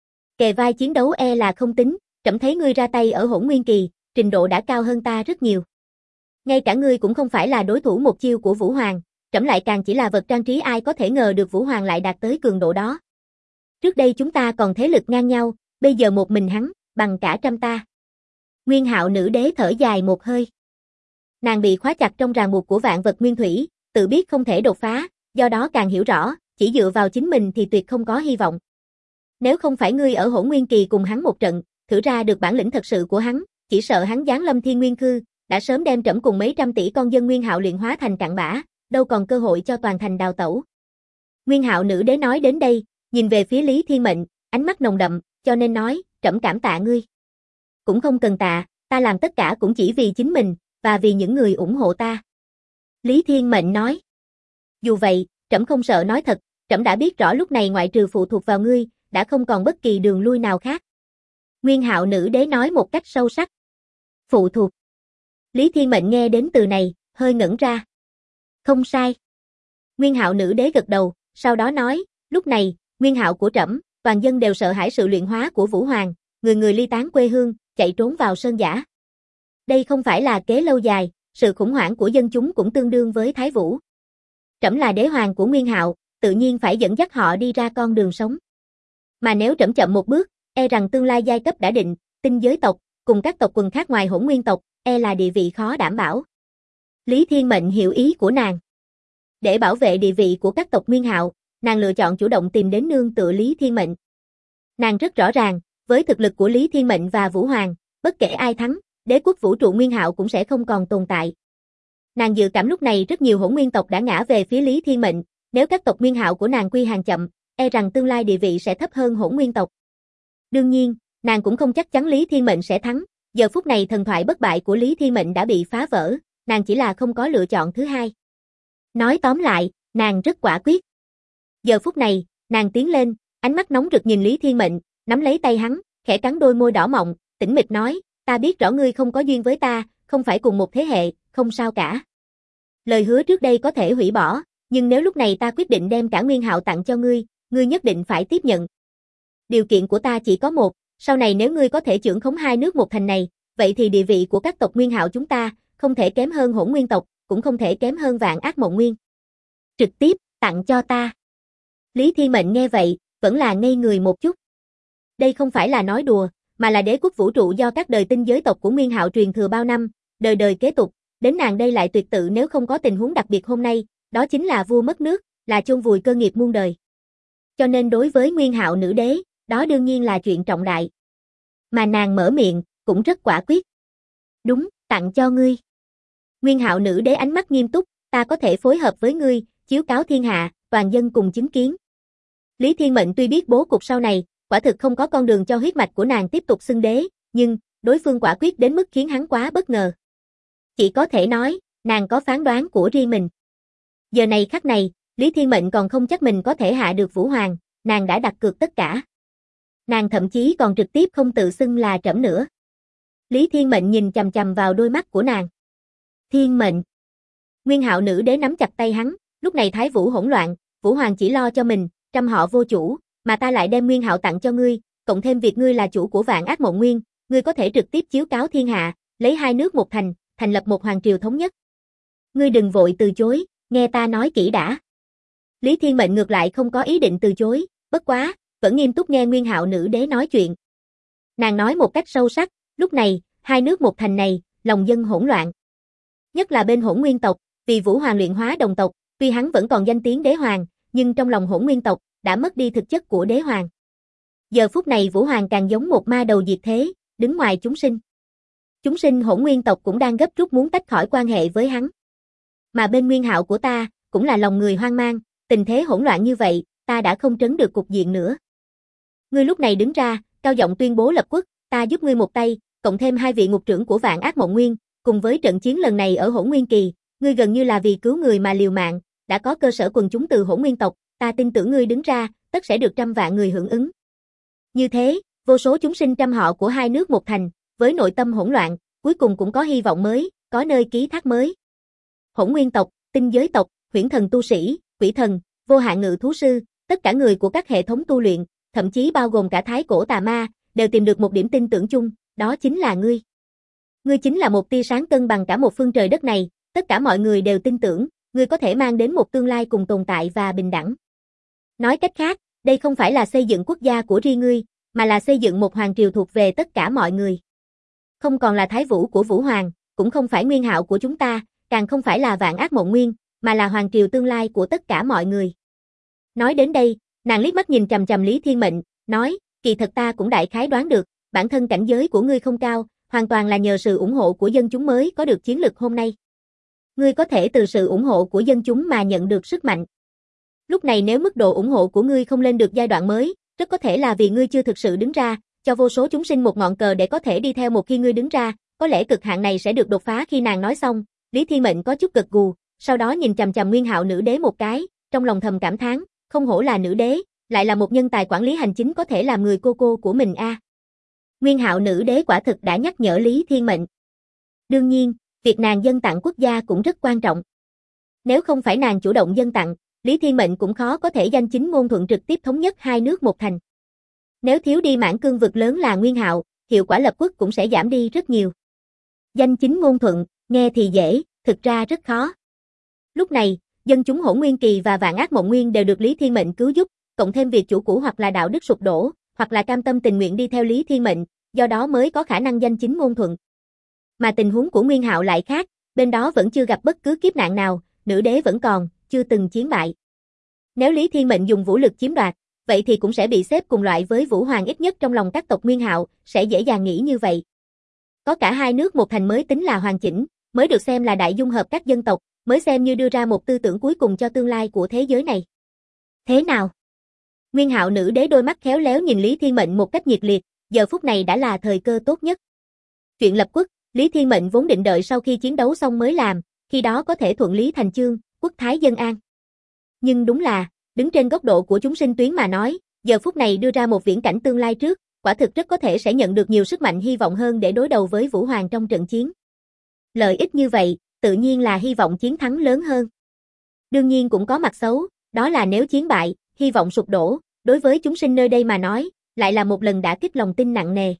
Kề vai chiến đấu e là không tính, trẫm thấy ngươi ra tay ở Hỗn Nguyên Kỳ, trình độ đã cao hơn ta rất nhiều. Ngay cả ngươi cũng không phải là đối thủ một chiêu của Vũ Hoàng, trẫm lại càng chỉ là vật trang trí, ai có thể ngờ được Vũ Hoàng lại đạt tới cường độ đó. Trước đây chúng ta còn thế lực ngang nhau, bây giờ một mình hắn, bằng cả trăm ta. Nguyên Hạo nữ đế thở dài một hơi. Nàng bị khóa chặt trong ràng buộc của vạn vật nguyên thủy, tự biết không thể đột phá, do đó càng hiểu rõ, chỉ dựa vào chính mình thì tuyệt không có hy vọng. Nếu không phải ngươi ở Hỗn Nguyên Kỳ cùng hắn một trận, thử ra được bản lĩnh thật sự của hắn, chỉ sợ hắn giáng lâm Thiên Nguyên Khư, đã sớm đem trẫm cùng mấy trăm tỷ con dân Nguyên Hạo luyện hóa thành cặn bã, đâu còn cơ hội cho toàn thành đào tẩu. Nguyên Hạo nữ đế nói đến đây, nhìn về phía Lý Thiên Mệnh, ánh mắt nồng đậm, cho nên nói, trẫm cảm tạ ngươi. Cũng không cần tạ, ta làm tất cả cũng chỉ vì chính mình, và vì những người ủng hộ ta. Lý Thiên Mệnh nói. Dù vậy, trẫm không sợ nói thật, trẫm đã biết rõ lúc này ngoại trừ phụ thuộc vào ngươi, đã không còn bất kỳ đường lui nào khác. Nguyên Hạo nữ đế nói một cách sâu sắc. Phụ thuộc. Lý Thiên Mệnh nghe đến từ này, hơi ngẩn ra. Không sai. Nguyên Hạo nữ đế gật đầu, sau đó nói, lúc này, Nguyên Hạo của trẫm, toàn dân đều sợ hãi sự luyện hóa của Vũ Hoàng, người người ly tán quê hương, chạy trốn vào sơn dã. Đây không phải là kế lâu dài, sự khủng hoảng của dân chúng cũng tương đương với Thái Vũ. Trẫm là đế hoàng của Nguyên Hạo, tự nhiên phải dẫn dắt họ đi ra con đường sống. Mà nếu trẫm chậm một bước, e rằng tương lai giai cấp đã định, tinh giới tộc, cùng các tộc quần khác ngoài Hỗn Nguyên tộc, e là địa vị khó đảm bảo. Lý Thiên Mệnh hiểu ý của nàng. Để bảo vệ địa vị của các tộc Nguyên Hạo, nàng lựa chọn chủ động tìm đến nương tựa Lý Thiên Mệnh. Nàng rất rõ ràng, với thực lực của Lý Thiên Mệnh và Vũ Hoàng, bất kể ai thắng, đế quốc vũ trụ Nguyên Hạo cũng sẽ không còn tồn tại. Nàng dự cảm lúc này rất nhiều Hỗn Nguyên tộc đã ngã về phía Lý Thiên Mệnh, nếu các tộc Nguyên Hạo của nàng quy hàng chậm, e rằng tương lai địa vị sẽ thấp hơn Hỗn Nguyên tộc. Đương nhiên, nàng cũng không chắc chắn Lý Thiên Mệnh sẽ thắng, giờ phút này thần thoại bất bại của Lý Thiên Mệnh đã bị phá vỡ, nàng chỉ là không có lựa chọn thứ hai. Nói tóm lại, nàng rất quả quyết. Giờ phút này, nàng tiến lên, ánh mắt nóng rực nhìn Lý Thiên Mệnh, nắm lấy tay hắn, khẽ cắn đôi môi đỏ mọng, tĩnh mịch nói, ta biết rõ ngươi không có duyên với ta, không phải cùng một thế hệ, không sao cả. Lời hứa trước đây có thể hủy bỏ, nhưng nếu lúc này ta quyết định đem cả Nguyên Hạo tặng cho ngươi nhất định phải tiếp nhận. Điều kiện của ta chỉ có một, sau này nếu ngươi có thể chưởng khống hai nước một thành này, vậy thì địa vị của các tộc Nguyên Hạo chúng ta, không thể kém hơn Hỗn Nguyên tộc, cũng không thể kém hơn Vạn Ác Mộng Nguyên. Trực tiếp, tặng cho ta. Lý Thiên Mệnh nghe vậy, vẫn là ngây người một chút. Đây không phải là nói đùa, mà là đế quốc vũ trụ do các đời tinh giới tộc của Nguyên Hạo truyền thừa bao năm, đời đời kế tục, đến nàng đây lại tuyệt tự nếu không có tình huống đặc biệt hôm nay, đó chính là vua mất nước, là chôn vùi cơ nghiệp muôn đời. Cho nên đối với Nguyên Hạo nữ đế, đó đương nhiên là chuyện trọng đại. Mà nàng mở miệng, cũng rất quả quyết. Đúng, tặng cho ngươi. Nguyên Hạo nữ đế ánh mắt nghiêm túc, ta có thể phối hợp với ngươi, chiếu cáo thiên hạ, toàn dân cùng chứng kiến. Lý Thiên Mệnh tuy biết bố cục sau này, quả thực không có con đường cho huyết mạch của nàng tiếp tục xưng đế, nhưng, đối phương quả quyết đến mức khiến hắn quá bất ngờ. Chỉ có thể nói, nàng có phán đoán của riêng mình. Giờ này khắc này, Lý Thiên Mệnh còn không chắc mình có thể hạ được Vũ Hoàng, nàng đã đặt cược tất cả. Nàng thậm chí còn trực tiếp không tự xưng là trẫm nữa. Lý Thiên Mệnh nhìn chằm chằm vào đôi mắt của nàng. Thiên Mệnh. Nguyên Hạo nữ đế nắm chặt tay hắn, lúc này Thái Vũ hỗn loạn, Vũ Hoàng chỉ lo cho mình, trăm họ vô chủ, mà ta lại đem Nguyên Hạo tặng cho ngươi, cộng thêm việc ngươi là chủ của Vạn Ác Mộng Nguyên, ngươi có thể trực tiếp chiếu cáo thiên hạ, lấy hai nước một thành, thành lập một hoàng triều thống nhất. Ngươi đừng vội từ chối, nghe ta nói kỹ đã. Lý Thiên Mệnh ngược lại không có ý định từ chối, bất quá, vẫn nghiêm túc nghe Nguyên Hạo nữ đế nói chuyện. Nàng nói một cách sâu sắc, lúc này, hai nước một thành này, lòng dân hỗn loạn. Nhất là bên Hỗn Nguyên tộc, vì Vũ Hoàng luyện hóa đồng tộc, tuy hắn vẫn còn danh tiếng đế hoàng, nhưng trong lòng Hỗn Nguyên tộc, đã mất đi thực chất của đế hoàng. Giờ phút này Vũ Hoàng càng giống một ma đầu diệt thế, đứng ngoài chúng sinh. Chúng sinh Hỗn Nguyên tộc cũng đang gấp rút muốn tách khỏi quan hệ với hắn. Mà bên Nguyên Hạo của ta, cũng là lòng người hoang mang, tình thế hỗn loạn như vậy, ta đã không trấn được cục diện nữa. Ngươi lúc này đứng ra, cao giọng tuyên bố lập quốc, ta giúp ngươi một tay, cộng thêm hai vị ngục trưởng của Vạn Ác Mộng Nguyên, cùng với trận chiến lần này ở Hỗn Nguyên Kỳ, ngươi gần như là vì cứu người mà liều mạng, đã có cơ sở quần chúng từ Hỗn Nguyên tộc, ta tin tưởng ngươi đứng ra, tất sẽ được trăm vạn người hưởng ứng. Như thế, vô số chúng sinh trăm họ của hai nước một thành, với nội tâm hỗn loạn, cuối cùng cũng có hy vọng mới, có nơi ký thác mới. Hỗn Nguyên tộc, tinh giới tộc, huyễn thần tu sĩ, quỷ thần, vô hạn ngự thú sư, tất cả người của các hệ thống tu luyện, thậm chí bao gồm cả thái cổ tà ma, đều tìm được một điểm tin tưởng chung, đó chính là ngươi. Ngươi chính là một tia sáng cân bằng cả một phương trời đất này, tất cả mọi người đều tin tưởng, ngươi có thể mang đến một tương lai cùng tồn tại và bình đẳng. Nói cách khác, đây không phải là xây dựng quốc gia của riêng ngươi, mà là xây dựng một hoàng triều thuộc về tất cả mọi người. Không còn là Thái Vũ của Vũ Hoàng, cũng không phải Nguyên Hạo của chúng ta, càng không phải là Vạn Ác Mộng Nguyên, mà là hoàng triều tương lai của tất cả mọi người. Nói đến đây, nàng liếc mắt nhìn chằm chằm Lý Thiên Mệnh, nói, kỳ thật ta cũng đại khái đoán được, bản thân cảnh giới của ngươi không cao, hoàn toàn là nhờ sự ủng hộ của dân chúng mới có được chiến lực hôm nay. Ngươi có thể từ sự ủng hộ của dân chúng mà nhận được sức mạnh. Lúc này nếu mức độ ủng hộ của ngươi không lên được giai đoạn mới, rất có thể là vì ngươi chưa thực sự đứng ra, cho vô số chúng sinh một ngọn cờ để có thể đi theo một khi ngươi đứng ra, có lẽ cực hạn này sẽ được đột phá. Khi nàng nói xong, Lý Thiên Mệnh có chút gật gù, sau đó nhìn chằm chằm Nguyên Hạo nữ đế một cái, trong lòng thầm cảm thán, không hổ là nữ đế, lại là một nhân tài quản lý hành chính có thể làm người cô của mình a. Nguyên Hạo nữ đế quả thực đã nhắc nhở Lý Thiên Mệnh. Đương nhiên, việc nàng dâng tặng quốc gia cũng rất quan trọng. Nếu không phải nàng chủ động dâng tặng, Lý Thiên Mệnh cũng khó có thể danh chính ngôn thuận trực tiếp thống nhất hai nước một thành. Nếu thiếu đi mảng cương vực lớn là Nguyên Hạo, hiệu quả lập quốc cũng sẽ giảm đi rất nhiều. Danh chính ngôn thuận, nghe thì dễ, thực ra rất khó. Lúc này, dân chúng Hỗn Nguyên Kỳ và Vạn Ác Mộng Nguyên đều được Lý Thiên Mệnh cứu giúp, cộng thêm việc chủ cũ hoặc là đạo đức sụp đổ, hoặc là cam tâm tình nguyện đi theo Lý Thiên Mệnh, do đó mới có khả năng danh chính ngôn thuận. Mà tình huống của Nguyên Hạo lại khác, bên đó vẫn chưa gặp bất cứ kiếp nạn nào, nữ đế vẫn còn, chưa từng chiến bại. Nếu Lý Thiên Mệnh dùng vũ lực chiếm đoạt, vậy thì cũng sẽ bị xếp cùng loại với Vũ Hoàng, ít nhất trong lòng các tộc Nguyên Hạo, sẽ dễ dàng nghĩ như vậy. Có cả hai nước một thành mới tính là hoàn chỉnh, mới được xem là đại dung hợp các dân tộc, mới xem như đưa ra một tư tưởng cuối cùng cho tương lai của thế giới này. Thế nào? Nguyên Hạo nữ đế đôi mắt khéo léo nhìn Lý Thiên Mệnh một cách nhiệt liệt, giờ phút này đã là thời cơ tốt nhất. Chuyện lập quốc, Lý Thiên Mệnh vốn định đợi sau khi chiến đấu xong mới làm, khi đó có thể thuận lý thành chương, quốc thái dân an. Nhưng đúng là, đứng trên góc độ của chúng sinh tuyến mà nói, giờ phút này đưa ra một viễn cảnh tương lai trước, quả thực rất có thể sẽ nhận được nhiều sức mạnh hy vọng hơn để đối đầu với Vũ Hoàng trong trận chiến. Lợi ích như vậy, tự nhiên là hy vọng chiến thắng lớn hơn. Đương nhiên cũng có mặt xấu, đó là nếu chiến bại, hy vọng sụp đổ, đối với chúng sinh nơi đây mà nói, lại là một lần đả kích lòng tin nặng nề.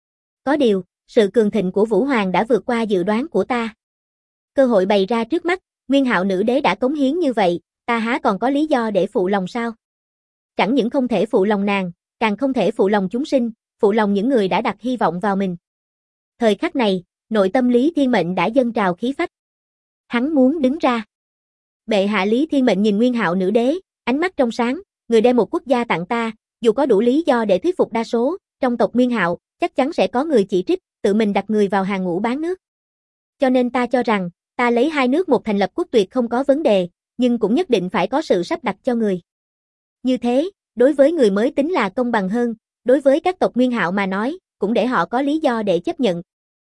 Có điều, sự cường thịnh của Vũ Hoàng đã vượt qua dự đoán của ta. Cơ hội bày ra trước mắt, Nguyên Hạo Nữ Đế đã cống hiến như vậy, ta há còn có lý do để phụ lòng sao? Chẳng những không thể phụ lòng nàng, càng không thể phụ lòng chúng sinh, phụ lòng những người đã đặt hy vọng vào mình. Thời khắc này, nội tâm Lý Thiên Mệnh đã dâng trào khí phách. Hắn muốn đứng ra. Bệ hạ. Lý Thiên Mệnh nhìn Nguyên Hạo Nữ Đế, ánh mắt trong sáng, người đem một quốc gia tặng ta, dù có đủ lý do để thuyết phục đa số, trong tộc Nguyên Hạo, chắc chắn sẽ có người chỉ trích, tự mình đặt người vào hàng ngũ bán nước. Cho nên ta cho rằng, ta lấy hai nước một thành lập quốc tuyệt không có vấn đề, nhưng cũng nhất định phải có sự sắp đặt cho người. Như thế, đối với người mới tính là công bằng hơn, đối với các tộc Nguyên Hạo mà nói, cũng để họ có lý do để chấp nhận.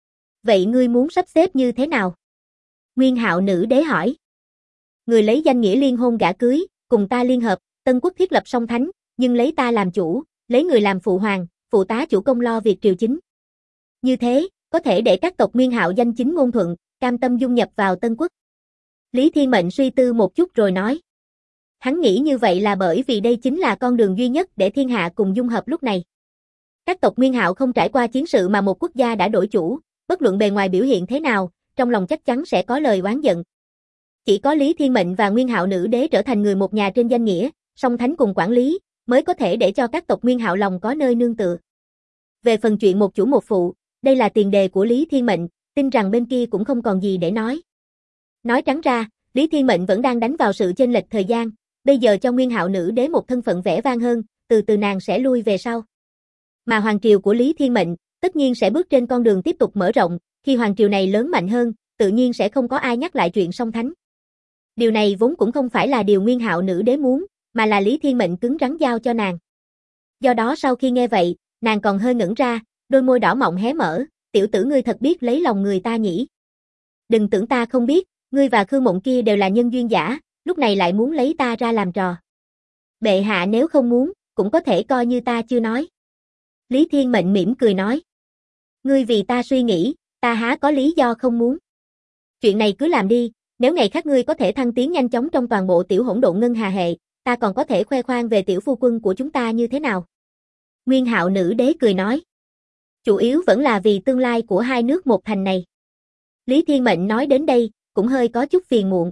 Vậy ngươi muốn sắp xếp như thế nào? Nguyên Hạo Nữ Đế hỏi. Người lấy danh nghĩa liên hôn gả cưới, cùng ta liên hợp, Tân Quốc thiết lập song thánh, nhưng lấy ta làm chủ, lấy người làm phụ hoàng, phụ tá chủ công lo việc triều chính. Như thế, có thể để các tộc Nguyên Hạo danh chính ngôn thuận, cam tâm dung nhập vào Tân Quốc. Lý Thiên Mệnh suy tư một chút rồi nói. Hắn nghĩ như vậy là bởi vì đây chính là con đường duy nhất để thiên hạ cùng dung hợp lúc này. Các tộc Nguyên Hạo không trải qua chiến sự mà một quốc gia đã đổi chủ, bất luận bề ngoài biểu hiện thế nào, trong lòng chắc chắn sẽ có lời oán giận. Chỉ có Lý Thiên Mệnh và Nguyên Hạo Nữ Đế trở thành người một nhà trên danh nghĩa, song thánh cùng quản lý, mới có thể để cho các tộc Nguyên Hạo lòng có nơi nương tựa. Về phần chuyện một chủ một phụ, đây là tiền đề của Lý Thiên Mệnh, tin rằng bên kia cũng không còn gì để nói. Nói trắng ra, Lý Thiên Mệnh vẫn đang đánh vào sự chênh lệch thời gian, bây giờ cho Nguyên Hạo Nữ Đế một thân phận vẻ vang hơn, từ từ nàng sẽ lui về sau. Mà hoàng triều của Lý Thiên Mệnh, tất nhiên sẽ bước trên con đường tiếp tục mở rộng, khi hoàng triều này lớn mạnh hơn, tự nhiên sẽ không có ai nhắc lại chuyện song thánh. Điều này vốn cũng không phải là điều Nguyên Hạo Nữ Đế muốn, mà là Lý Thiên Mệnh cứng rắn giao cho nàng. Do đó sau khi nghe vậy, nàng còn hơi ngẩn ra, đôi môi đỏ mọng hé mở, tiểu tử ngươi thật biết lấy lòng người ta nhỉ. Đừng tưởng ta không biết, ngươi và Khương Mộng kia đều là nhân duyên giả, lúc này lại muốn lấy ta ra làm trò. Bệ hạ nếu không muốn, cũng có thể coi như ta chưa nói. Lý Thiên Mệnh mỉm cười nói. Ngươi vì ta suy nghĩ, ta há có lý do không muốn. Chuyện này cứ làm đi, nếu ngày khác ngươi có thể thăng tiến nhanh chóng trong toàn bộ tiểu hỗn độn ngân hà hệ, ta còn có thể khoe khoang về tiểu phu quân của chúng ta như thế nào. Nguyên Hạo Nữ Đế cười nói. Chủ yếu vẫn là vì tương lai của hai nước một thành này. Lý Thiên Mệnh nói đến đây, cũng hơi có chút phiền muộn.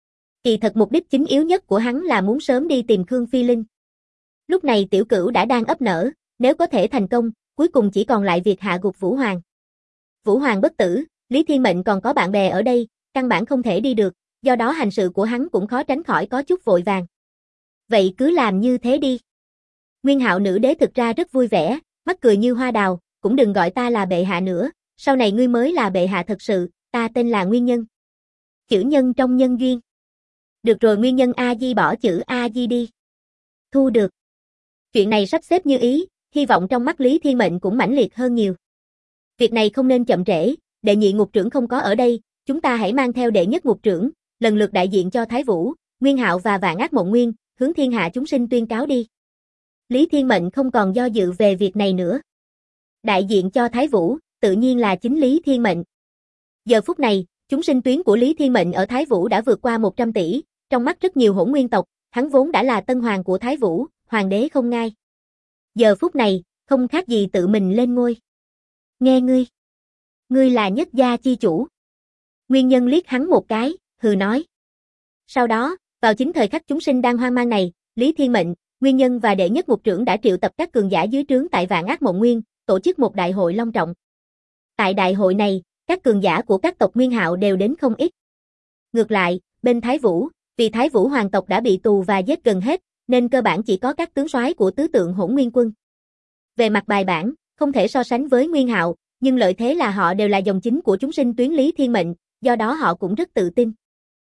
Kỳ thật mục đích chính yếu nhất của hắn là muốn sớm đi tìm Khương Phi Linh. Lúc này tiểu cửu đã đang ấp nở, nếu có thể thành công, cuối cùng chỉ còn lại việc hạ gục Vũ Hoàng. Vũ Hoàng bất tử, Lý Thiên Mệnh còn có bạn bè ở đây, căn bản không thể đi được, do đó hành sự của hắn cũng khó tránh khỏi có chút vội vàng. Vậy cứ làm như thế đi. Nguyên Hạo Nữ Đế thực ra rất vui vẻ, mắt cười như hoa đào, cũng đừng gọi ta là bệ hạ nữa, sau này ngươi mới là bệ hạ thật sự, ta tên là Nguyên Nhân. Chữ nhân trong nhân duyên. Được rồi, Nguyên Nhân A Di bỏ chữ A Di đi. Thu được. Chuyện này sắp xếp như ý, hy vọng trong mắt Lý Thiên Mệnh cũng mãnh liệt hơn nhiều. Việc này không nên chậm trễ, đệ nhị ngục trưởng không có ở đây, chúng ta hãy mang theo đệ nhất ngục trưởng, lần lượt đại diện cho Thái Vũ, Nguyên Hạo và Vạn Ác Mộng Nguyên, hướng thiên hạ chúng sinh tuyên cáo đi. Lý Thiên Mệnh không còn do dự về việc này nữa. Đại diện cho Thái Vũ, tự nhiên là chính Lý Thiên Mệnh. Giờ phút này, chúng sinh tuyến của Lý Thiên Mệnh ở Thái Vũ đã vượt qua 100 tỷ, trong mắt rất nhiều hỗn nguyên tộc, hắn vốn đã là tân hoàng của Thái Vũ, hoàng đế không ngai. Giờ phút này, không khác gì tự mình lên ngôi. Nghe ngươi. Ngươi là nhất gia chi chủ. Nguyên Nhân liếc hắn một cái, hừ nói. Sau đó, vào chính thời khắc chúng sinh đang hoang mang này, Lý Thiên Mệnh, Nguyên Nhân và đệ nhất ngục trưởng đã triệu tập các cường giả dưới trướng tại Vạn Ác Mộng Nguyên, tổ chức một đại hội long trọng. Tại đại hội này, các cường giả của các tộc Nguyên Hạo đều đến không ít. Ngược lại, bên Thái Vũ, vì Thái Vũ hoàng tộc đã bị tù và giết gần hết, nên cơ bản chỉ có các tướng soái của tứ tượng Hỗn Nguyên quân. Về mặt bài bản, không thể so sánh với Nguyên Hạo, nhưng lợi thế là họ đều là dòng chính của chúng sinh tuyến Lý Thiên Mệnh, do đó họ cũng rất tự tin.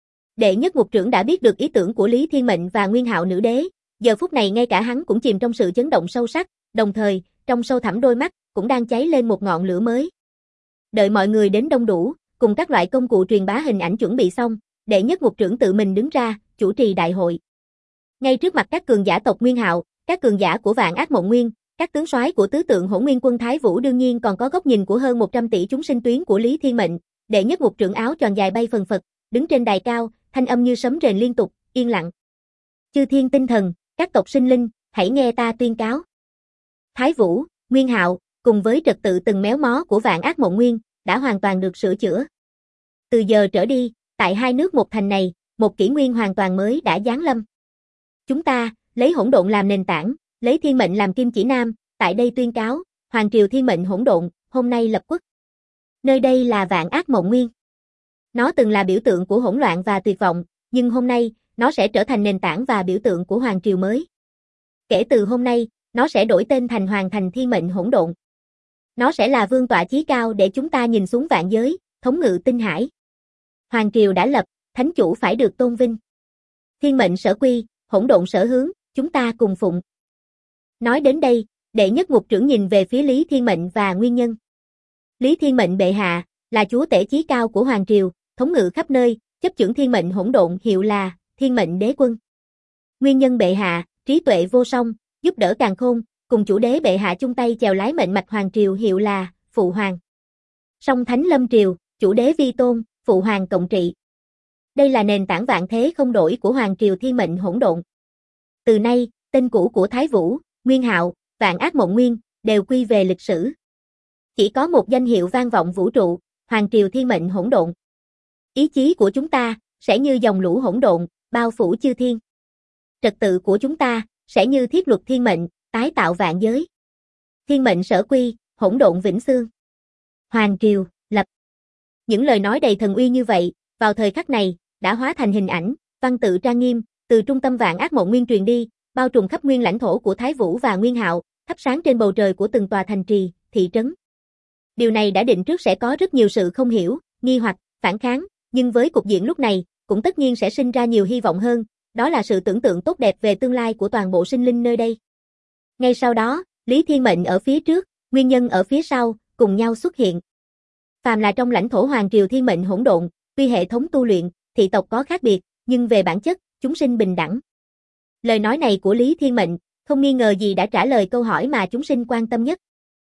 Đệ nhất ngục trưởng đã biết được ý tưởng của Lý Thiên Mệnh và Nguyên Hạo Nữ Đế, giờ phút này ngay cả hắn cũng chìm trong sự chấn động sâu sắc, đồng thời, trong sâu thẳm đôi mắt, cũng đang cháy lên một ngọn lửa mới. Đợi mọi người đến đông đủ, cùng các loại công cụ truyền bá hình ảnh chuẩn bị xong, Đệ nhất ngục trưởng tự mình đứng ra, chủ trì đại hội. Ngay trước mặt các cường giả tộc Nguyên Hạo, các cường giả của Vạn Ác Mộng Nguyên, các tướng soái của tứ tượng Hỗn Nguyên quân Thái Vũ đương nhiên còn có góc nhìn của hơn 100 tỷ chúng sinh tuyến của Lý Thiên Mệnh, đệ nhất ngục trưởng áo tròn dài bay phần phật, đứng trên đài cao, thanh âm như sấm rền liên tục, yên lặng. Chư thiên tinh thần, các tộc sinh linh, hãy nghe ta tuyên cáo. Thái Vũ, Nguyên Hạo, cùng với trật tự từng méo mó của Vạn Ác Mộng Nguyên, đã hoàn toàn được sửa chữa. Từ giờ trở đi, tại hai nước một thành này, một kỷ nguyên hoàn toàn mới đã giáng lâm. Chúng ta, lấy hỗn độn làm nền tảng, lấy thiên mệnh làm kim chỉ nam, tại đây tuyên cáo, Hoàng triều thiên mệnh hỗn độn, hôm nay lập quốc. Nơi đây là Vạn Ác Mộng Nguyên. Nó từng là biểu tượng của hỗn loạn và tuyệt vọng, nhưng hôm nay, nó sẽ trở thành nền tảng và biểu tượng của Hoàng triều mới. Kể từ hôm nay, nó sẽ đổi tên thành Hoàng thành thiên mệnh hỗn độn. Nó sẽ là vương tọa chí cao để chúng ta nhìn xuống vạn giới, thống ngự tinh hải. Hoàng triều đã lập, thánh chủ phải được tôn vinh. Thiên mệnh sở quy, hỗn độn sở hướng, chúng ta cùng phụng. Nói đến đây, đệ nhất ngục trưởng nhìn về phía Lý Thiên Mệnh và Nguyên Nhân. Lý Thiên Mệnh bệ hạ, là chúa tể chí cao của Hoàng triều, thống ngự khắp nơi, chấp chưởng thiên mệnh hỗn độn hiệu là Thiên Mệnh Đế Quân. Nguyên Nhân bệ hạ, trí tuệ vô song, giúp đỡ càn khôn, cùng chủ đế bệ hạ chung tay chèo lái mệnh mạch Hoàng triều hiệu là Phụ Hoàng. Song Thánh Lâm triều, chủ đế vi tôn, Phụ Hoàng cộng trị. Đây là nền tảng vạn thế không đổi của Hoàng triều thiên mệnh hỗn độn. Từ nay, tên cũ của Thái Vũ, Nguyên Hạo, Vạn Ác Mộng Nguyên, đều quy về lịch sử. Chỉ có một danh hiệu vang vọng vũ trụ, Hoàng triều thiên mệnh hỗn độn. Ý chí của chúng ta, sẽ như dòng lũ hỗn độn, bao phủ chư thiên. Trật tự của chúng ta, sẽ như thiết luật thiên mệnh, tái tạo vạn giới. Thiên mệnh sở quy, hỗn độn vĩnh xương. Hoàng triều, lập. Những lời nói đầy thần uy như vậy, vào thời khắc này, đã hóa thành hình ảnh, văn tự trang nghiêm, từ trung tâm Vạn Ác Mộng Nguyên truyền đi, bao trùm khắp nguyên lãnh thổ của Thái Vũ và Nguyên Hạo, thắp sáng trên bầu trời của từng tòa thành trì, thị trấn. Điều này đã định trước sẽ có rất nhiều sự không hiểu, nghi hoặc, phản kháng, nhưng với cục diện lúc này, cũng tất nhiên sẽ sinh ra nhiều hy vọng hơn, đó là sự tưởng tượng tốt đẹp về tương lai của toàn bộ sinh linh nơi đây. Ngay sau đó, Lý Thiên Mệnh ở phía trước, Nguyên Nhân ở phía sau, cùng nhau xuất hiện. Phàm là trong lãnh thổ Hoàng triều thiên mệnh hỗn độn, tuy hệ thống tu luyện, thị tộc có khác biệt, nhưng về bản chất, chúng sinh bình đẳng. Lời nói này của Lý Thiên Mệnh, không nghi ngờ gì đã trả lời câu hỏi mà chúng sinh quan tâm nhất.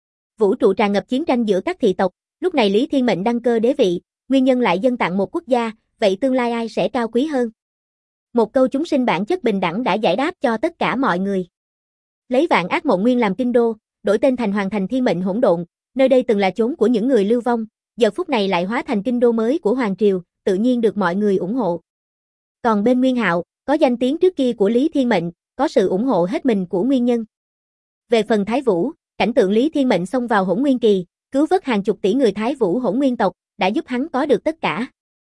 Vũ trụ tràn ngập chiến tranh giữa các thị tộc, lúc này Lý Thiên Mệnh đăng cơ đế vị, Nguyên Nhân lại dâng tặng một quốc gia, vậy tương lai ai sẽ cao quý hơn? Một câu chúng sinh bản chất bình đẳng đã giải đáp cho tất cả mọi người. Lấy Vạn Ác Mộng Nguyên làm kinh đô, đổi tên thành Hoàng thành thiên mệnh hỗn độn, nơi đây từng là chốn của những người lưu vong, giờ phút này lại hóa thành kinh đô mới của Hoàng triều, tự nhiên được mọi người ủng hộ. Còn bên Nguyên Hạo, có danh tiếng trước kia của Lý Thiên Mệnh, có sự ủng hộ hết mình của Nguyên Nhân. Về phần Thái Vũ, cảnh tượng Lý Thiên Mệnh xông vào Hỗn Nguyên kỳ, cứu vớt hàng chục tỷ người Thái Vũ Hỗn Nguyên tộc, đã giúp hắn có được tất cả.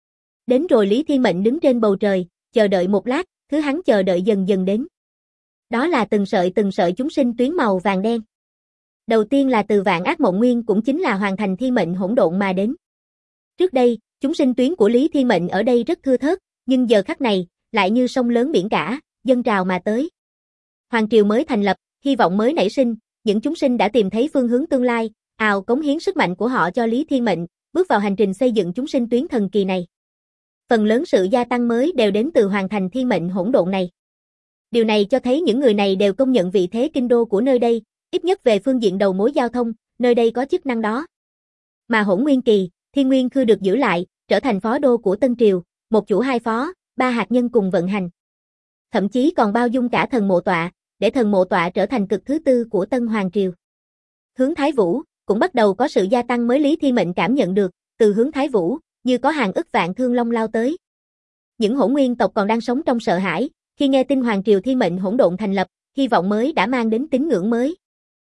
Đến rồi Lý Thiên Mệnh đứng trên bầu trời, chờ đợi một lát, thứ hắn chờ đợi dần dần đến. Đó là từng sợi chúng sinh tuyến màu vàng đen. Đầu tiên là từ Vạn Ác Mộng Nguyên, cũng chính là Hoàng thành thiên mệnh hỗn độn mà đến. Trước đây, chúng sinh tuyến của Lý Thiên Mệnh ở đây rất thưa thớt, nhưng giờ khắc này, lại như sông lớn biển cả, dâng trào mà tới. Hoàng triều mới thành lập, hy vọng mới nảy sinh, những chúng sinh đã tìm thấy phương hướng tương lai, ào cống hiến sức mạnh của họ cho Lý Thiên Mệnh, bước vào hành trình xây dựng chúng sinh tuyến thần kỳ này. Phần lớn sự gia tăng mới đều đến từ Hoàng thành thiên mệnh hỗn độn này. Điều này cho thấy những người này đều công nhận vị thế kinh đô của nơi đây, ít nhất về phương diện đầu mối giao thông, nơi đây có chức năng đó. Mà Hỗn Nguyên kỳ, Thiên Nguyên Khư được giữ lại, trở thành phó đô của Tân Triều, một chủ hai phó, ba hạt nhân cùng vận hành. Thậm chí còn bao dung cả thần mộ tọa, để thần mộ tọa trở thành cực thứ tư của Tân Hoàng Triều. Hướng Thái Vũ, cũng bắt đầu có sự gia tăng mới. Lý Thiên Mệnh cảm nhận được, từ hướng Thái Vũ, như có hàng ức vạn thương long lao tới. Những Hỗn Nguyên tộc còn đang sống trong sợ hãi, khi nghe tin Hoàng triều thiên mệnh hỗn độn thành lập, hy vọng mới đã mang đến tín ngưỡng mới.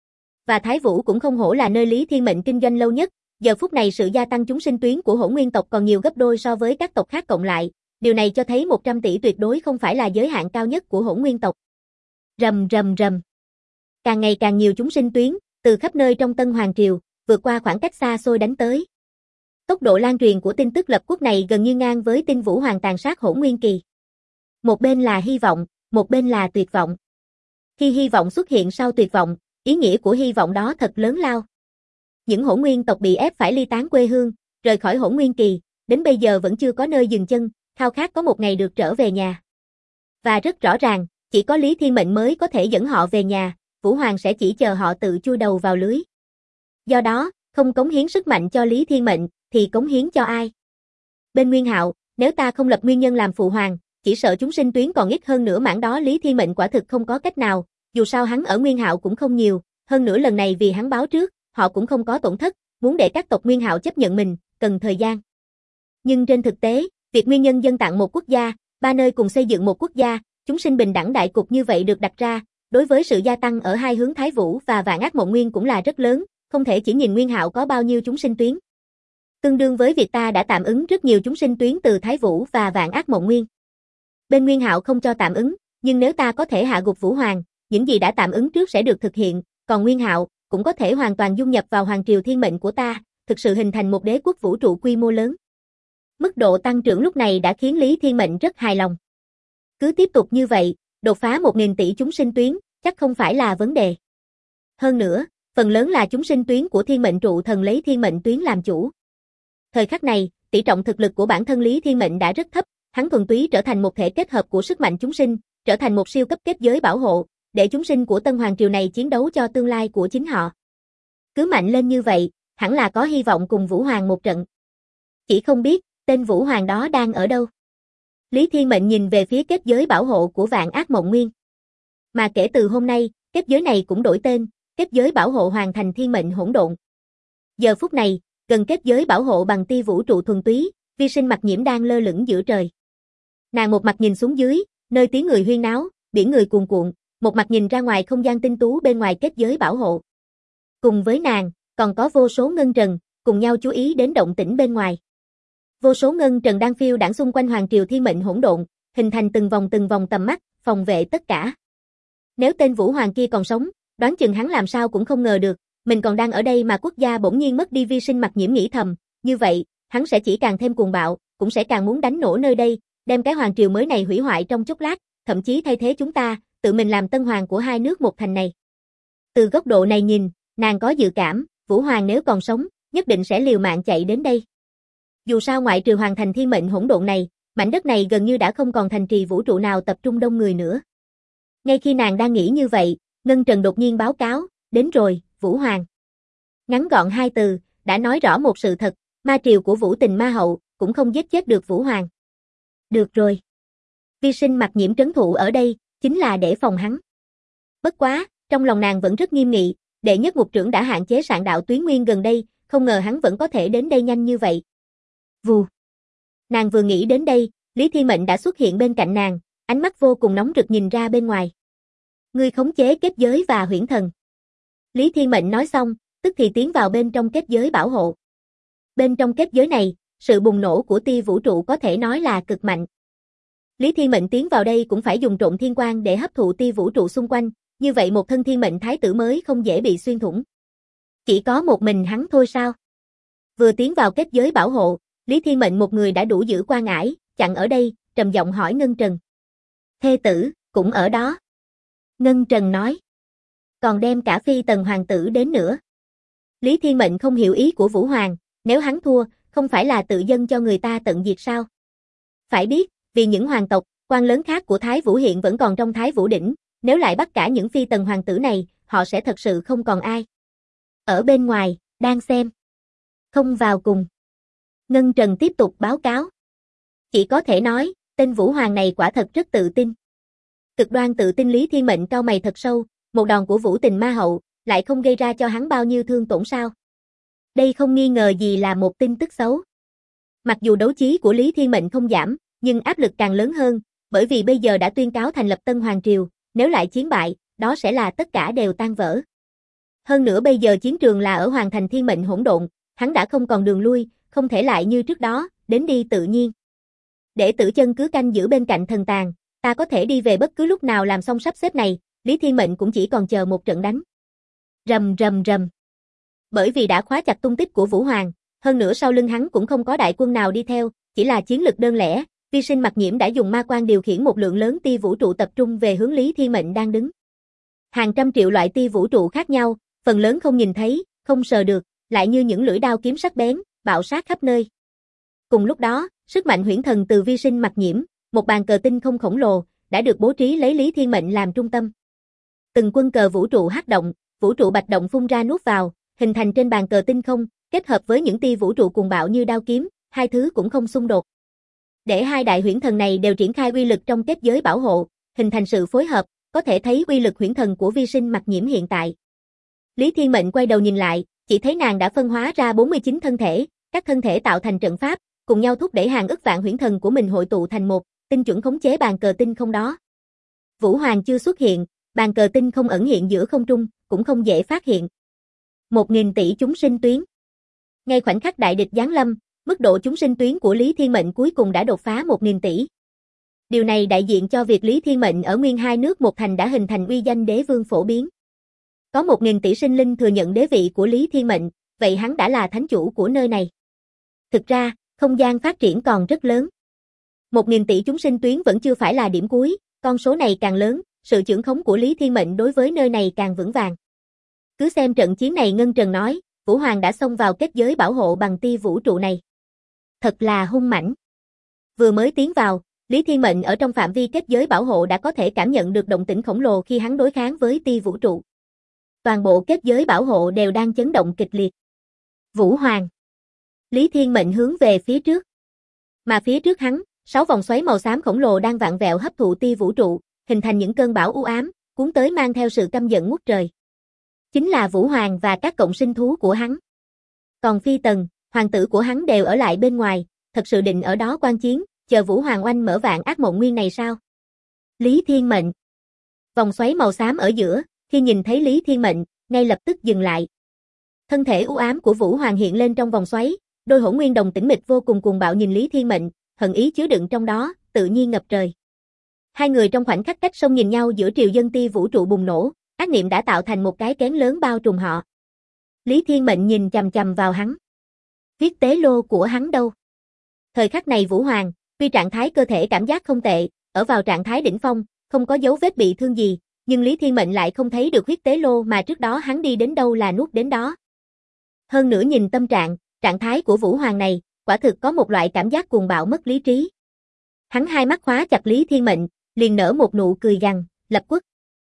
Và Thái Vũ cũng không hổ là nơi Lý Thiên Mệnh kinh doanh lâu nhất, giờ phút này sự gia tăng chúng sinh tuyến của Hỗn Nguyên tộc còn nhiều gấp đôi so với các tộc khác cộng lại, điều này cho thấy 100 tỷ tuyệt đối không phải là giới hạn cao nhất của Hỗn Nguyên tộc. Rầm rầm rầm. Càng ngày càng nhiều chúng sinh tuyến, từ khắp nơi trong Tân Hoàng triều, vượt qua khoảng cách xa xôi đánh tới. Tốc độ lan truyền của tin tức lập quốc này gần như ngang với tin Vũ Hoàng tàn sát Hỗn Nguyên kỳ. Một bên là hy vọng, một bên là tuyệt vọng. Khi hy vọng xuất hiện sau tuyệt vọng, ý nghĩa của hy vọng đó thật lớn lao. Những Hỗn Nguyên tộc bị ép phải ly tán quê hương, rời khỏi Hỗn Nguyên kỳ, đến bây giờ vẫn chưa có nơi dừng chân, khao khát có một ngày được trở về nhà. Và rất rõ ràng, chỉ có Lý Thiên Mệnh mới có thể dẫn họ về nhà, Vũ Hoàng sẽ chỉ chờ họ tự chui đầu vào lưới. Do đó, không cống hiến sức mạnh cho Lý Thiên Mệnh, thì cống hiến cho ai? Bên Nguyên Hạo, nếu ta không lập nguyên nhân làm phụ hoàng, chỉ sợ chúng sinh tuyến còn ít hơn nữa mảng đó Lý Thiên Mệnh quả thực không có cách nào, dù sao hắn ở Nguyên Hạo cũng không nhiều, hơn nữa lần này vì hắn báo trước, họ cũng không có tổn thất, muốn để các tộc Nguyên Hạo chấp nhận mình, cần thời gian. Nhưng trên thực tế, việc nguyên nhân dân tặng một quốc gia, ba nơi cùng xây dựng một quốc gia, chúng sinh bình đẳng đại cục như vậy được đặt ra, đối với sự gia tăng ở hai hướng Thái Vũ và Vạn Ác Mộng Nguyên cũng là rất lớn, không thể chỉ nhìn Nguyên Hạo có bao nhiêu chúng sinh tuyến. Tương đương với việc ta đã tạm ứng rất nhiều chúng sinh tuyến từ Thái Vũ và Vạn Ác Mộng Nguyên. Bên Nguyên Hạo không cho tạm ứng, nhưng nếu ta có thể hạ gục Vũ Hoàng, những gì đã tạm ứng trước sẽ được thực hiện, còn Nguyên Hạo cũng có thể hoàn toàn dung nhập vào Hoàng triều thiên mệnh của ta, thực sự hình thành một đế quốc vũ trụ quy mô lớn. Mức độ tăng trưởng lúc này đã khiến Lý Thiên Mệnh rất hài lòng. Cứ tiếp tục như vậy, đột phá 1.000 tỷ chúng sinh tuyến, chắc không phải là vấn đề. Hơn nữa, phần lớn là chúng sinh tuyến của thiên mệnh trụ thần lấy thiên mệnh tuyến làm chủ. Thời khắc này, tỷ trọng thực lực của bản thân Lý Thiên Mệnh đã rất thấp, hắn thuần túy trở thành một thể kết hợp của sức mạnh chúng sinh, trở thành một siêu cấp kết giới bảo hộ, để chúng sinh của Tân Hoàng triều này chiến đấu cho tương lai của chính họ. Cứ mạnh lên như vậy, hẳn là có hy vọng cùng Vũ Hoàng một trận. Chỉ không biết, tên Vũ Hoàng đó đang ở đâu. Lý Thiên Mệnh nhìn về phía kết giới bảo hộ của Vạn Ác Mộng Nguyên. Mà kể từ hôm nay, kết giới này cũng đổi tên, kết giới bảo hộ hoàn thành thiên mệnh hỗn độn. Giờ phút này, gần kết giới bảo hộ bằng tia vũ trụ thuần túy, Vi Sinh Mặc Nhiễm đang lơ lửng giữa trời. Nàng một mặt nhìn xuống dưới, nơi tiếng người huyên náo, biển người cuồn cuộn, một mặt nhìn ra ngoài không gian tinh tú bên ngoài kết giới bảo hộ. Cùng với nàng, còn có vô số ngân trần, cùng nhau chú ý đến động tĩnh bên ngoài. Vô số ngân trần đang phiêu đãng xung quanh Hoàng triều thiên mệnh hỗn độn, hình thành từng vòng tầm mắt, phòng vệ tất cả. Nếu tên Vũ Hoàng kia còn sống, đoán chừng hắn làm sao cũng không ngờ được, mình còn đang ở đây mà quốc gia bỗng nhiên mất đi. Vi Sinh Mặc Nhiễm nghĩ thầm, như vậy, hắn sẽ chỉ càng thêm cuồng bạo, cũng sẽ càng muốn đánh nổ nơi đây, đem cái hoàng triều mới này hủy hoại trong chốc lát, thậm chí thay thế chúng ta, tự mình làm tân hoàng của hai nước một thành này. Từ góc độ này nhìn, nàng có dự cảm, Vũ Hoàng nếu còn sống, nhất định sẽ liều mạng chạy đến đây. Dù sao ngoại trừ hoàn thành thiên mệnh hỗn độn này, mảnh đất này gần như đã không còn thành trì vũ trụ nào tập trung đông người nữa. Ngay khi nàng đang nghĩ như vậy, Ngân Trần đột nhiên báo cáo, đến rồi, Vũ Hoàng. Ngắn gọn hai từ, đã nói rõ một sự thật, ma triều của Vũ Tình Ma Hậu, cũng không giết chết được Vũ Hoàng. Được rồi. Vi Sinh Mặc Nhiễm trấn thủ ở đây, chính là để phòng hắn. Bất quá, trong lòng nàng vẫn rất nghiêm nghị, đệ nhất ngục trưởng đã hạn chế sạn đạo tuyến nguyên gần đây, không ngờ hắn vẫn có thể đến đây nhanh như vậy. Vù. Nàng vừa nghĩ đến đây, Lý Thiên Mệnh đã xuất hiện bên cạnh nàng, ánh mắt vô cùng nóng rực nhìn ra bên ngoài. Ngươi khống chế kết giới và huyễn thần. Lý Thiên Mệnh nói xong, tức thì tiến vào bên trong kết giới bảo hộ. Bên trong kết giới này, sự bùng nổ của tia vũ trụ có thể nói là cực mạnh. Lý Thiên Mệnh tiến vào đây cũng phải dùng trộn thiên quang để hấp thụ tia vũ trụ xung quanh, như vậy một thân thiên mệnh thái tử mới không dễ bị xuyên thủng. Chỉ có một mình hắn thôi sao? Vừa tiến vào kết giới bảo hộ, Lý Thiên Mệnh một người đã đủ giữ quan ải, chặn ở đây, trầm giọng hỏi Ngân Trần. Thê tử, cũng ở đó. Ngân Trần nói. Còn đem cả phi tần hoàng tử đến nữa. Lý Thiên Mệnh không hiểu ý của Vũ Hoàng, nếu hắn thua, không phải là tự dâng cho người ta tận diệt sao? Phải biết, vì những hoàng tộc, quan lớn khác của Thái Vũ hiện vẫn còn trong Thái Vũ đỉnh, nếu lại bắt cả những phi tần hoàng tử này, họ sẽ thật sự không còn ai. Ở bên ngoài, đang xem. Không vào cùng. Ngân Trần tiếp tục báo cáo. Chỉ có thể nói, tên Vũ Hoàng này quả thật rất tự tin. Cực đoan tự tin. Lý Thiên Mệnh cau mày thật sâu, một đòn của Vũ Tình Ma Hậu, lại không gây ra cho hắn bao nhiêu thương tổn sao? Đây không nghi ngờ gì là một tin tức xấu. Mặc dù đấu chí của Lý Thiên Mệnh không giảm, nhưng áp lực càng lớn hơn, bởi vì bây giờ đã tuyên cáo thành lập Tân Hoàng Triều, nếu lại chiến bại, đó sẽ là tất cả đều tan vỡ. Hơn nữa bây giờ chiến trường là ở Hoàng thành thiên mệnh hỗn độn, hắn đã không còn đường lui, không thể lại như trước đó, đến đi tự nhiên. Để Tử Chân cứ canh giữ bên cạnh thần tàng, ta có thể đi về bất cứ lúc nào. Làm xong sắp xếp này, Lý Thiên Mệnh cũng chỉ còn chờ một trận đánh. Rầm rầm rầm. Bởi vì đã khóa chặt tung tích của Vũ Hoàng, hơn nữa sau lưng hắn cũng không có đại quân nào đi theo, chỉ là chiến lực đơn lẻ, Vi Sinh Mặc Nhiễm đã dùng ma quang điều khiển một lượng lớn tia vũ trụ tập trung về hướng Lý Thiên Mệnh đang đứng. Hàng trăm triệu loại tia vũ trụ khác nhau, phần lớn không nhìn thấy, không sờ được, lại như những lưỡi đao kiếm sắc bén, bạo sát khắp nơi. Cùng lúc đó, Sức mạnh huyễn thần từ vi sinh mặc nhiễm, một bàn cờ tinh không khổng lồ, đã được bố trí lấy Lý Thiên Mệnh làm trung tâm. Từng quân cờ vũ trụ hắc động, vũ trụ bạch động phun ra nuốt vào, hình thành trên bàn cờ tinh không, kết hợp với những tia vũ trụ cuồng bạo như đao kiếm, hai thứ cũng không xung đột. Để hai đại huyễn thần này đều triển khai uy lực trong kết giới bảo hộ, hình thành sự phối hợp, có thể thấy uy lực huyễn thần của vi sinh mặc nhiễm hiện tại. Lý Thiên Mệnh quay đầu nhìn lại, chỉ thấy nàng đã phân hóa ra 49 thân thể, các thân thể tạo thành trận pháp, cùng nhau thúc đẩy hàng ức vạn huyễn thần của mình hội tụ thành một, tinh chuẩn khống chế bàn cờ tinh không đó. Vũ Hoàng chưa xuất hiện, bàn cờ tinh không ẩn hiện giữa không trung, cũng không dễ phát hiện. 1000 tỷ chúng sinh tuyến. Ngay khoảnh khắc đại địch giáng lâm, mức độ chúng sinh tuyến của Lý Thiên Mệnh cuối cùng đã đột phá 1000 tỷ. Điều này đại diện cho việc Lý Thiên Mệnh ở nguyên hai nước một thành đã hình thành uy danh đế vương phổ biến. Có 1000 tỷ sinh linh thừa nhận đế vị của Lý Thiên Mệnh, vậy hắn đã là thánh chủ của nơi này. Thực ra, không gian phát triển còn rất lớn. 1000 tỷ chúng sinh tuyến vẫn chưa phải là điểm cuối, con số này càng lớn, sự chưởng khống của Lý Thiên Mệnh đối với nơi này càng vững vàng. Cứ xem trận chiến này, Ngân Trần nói, Vũ Hoàng đã xông vào kết giới bảo hộ bằng tia vũ trụ này. Thật là hung mãnh. Vừa mới tiến vào, Lý Thiên Mệnh ở trong phạm vi kết giới bảo hộ đã có thể cảm nhận được động tĩnh khổng lồ khi hắn đối kháng với tia vũ trụ. Toàn bộ kết giới bảo hộ đều đang chấn động kịch liệt. Vũ Hoàng. Lý Thiên Mệnh hướng về phía trước. Mà phía trước hắn, 6 vòng xoáy màu xám khổng lồ đang vặn vẹo hấp thụ tia vũ trụ, hình thành những cơn bão u ám, cuốn tới mang theo sự căm giận ngút trời. Chính là Vũ Hoàng và các cộng sinh thú của hắn. Còn Phi Tần, hoàng tử của hắn đều ở lại bên ngoài, thật sự định ở đó quan chiến, chờ Vũ Hoàng oanh mở vạn ác mộng nguyên này sao? Lý Thiên Mệnh. Vòng xoáy màu xám ở giữa, khi nhìn thấy Lý Thiên Mệnh, ngay lập tức dừng lại. Thân thể u ám của Vũ Hoàng hiện lên trong vòng xoáy, đôi hỗn nguyên đồng tĩnh mịch vô cùng cuồng bạo nhìn Lý Thiên Mệnh, hận ý chứa đựng trong đó, tự nhiên ngập trời. Hai người trong khoảnh khắc cách sông nhìn nhau giữa triều dân tia vũ trụ bùng nổ, ác niệm đã tạo thành một cái kén lớn bao trùm họ. Lý Thiên Mệnh nhìn chằm chằm vào hắn. Huyết tế lô của hắn đâu? Thời khắc này Vũ Hoàng, tuy trạng thái cơ thể cảm giác không tệ, ở vào trạng thái đỉnh phong, không có dấu vết bị thương gì, nhưng Lý Thiên Mệnh lại không thấy được huyết tế lô mà trước đó hắn đi đến đâu là nuốt đến đó. Hơn nữa nhìn tâm trạng, trạng thái của Vũ Hoàng này, quả thực có một loại cảm giác cuồng bạo mất lý trí. Hắn hai mắt khóa chặt Lý Thiên Mệnh, liền nở một nụ cười gằn, lập quốc.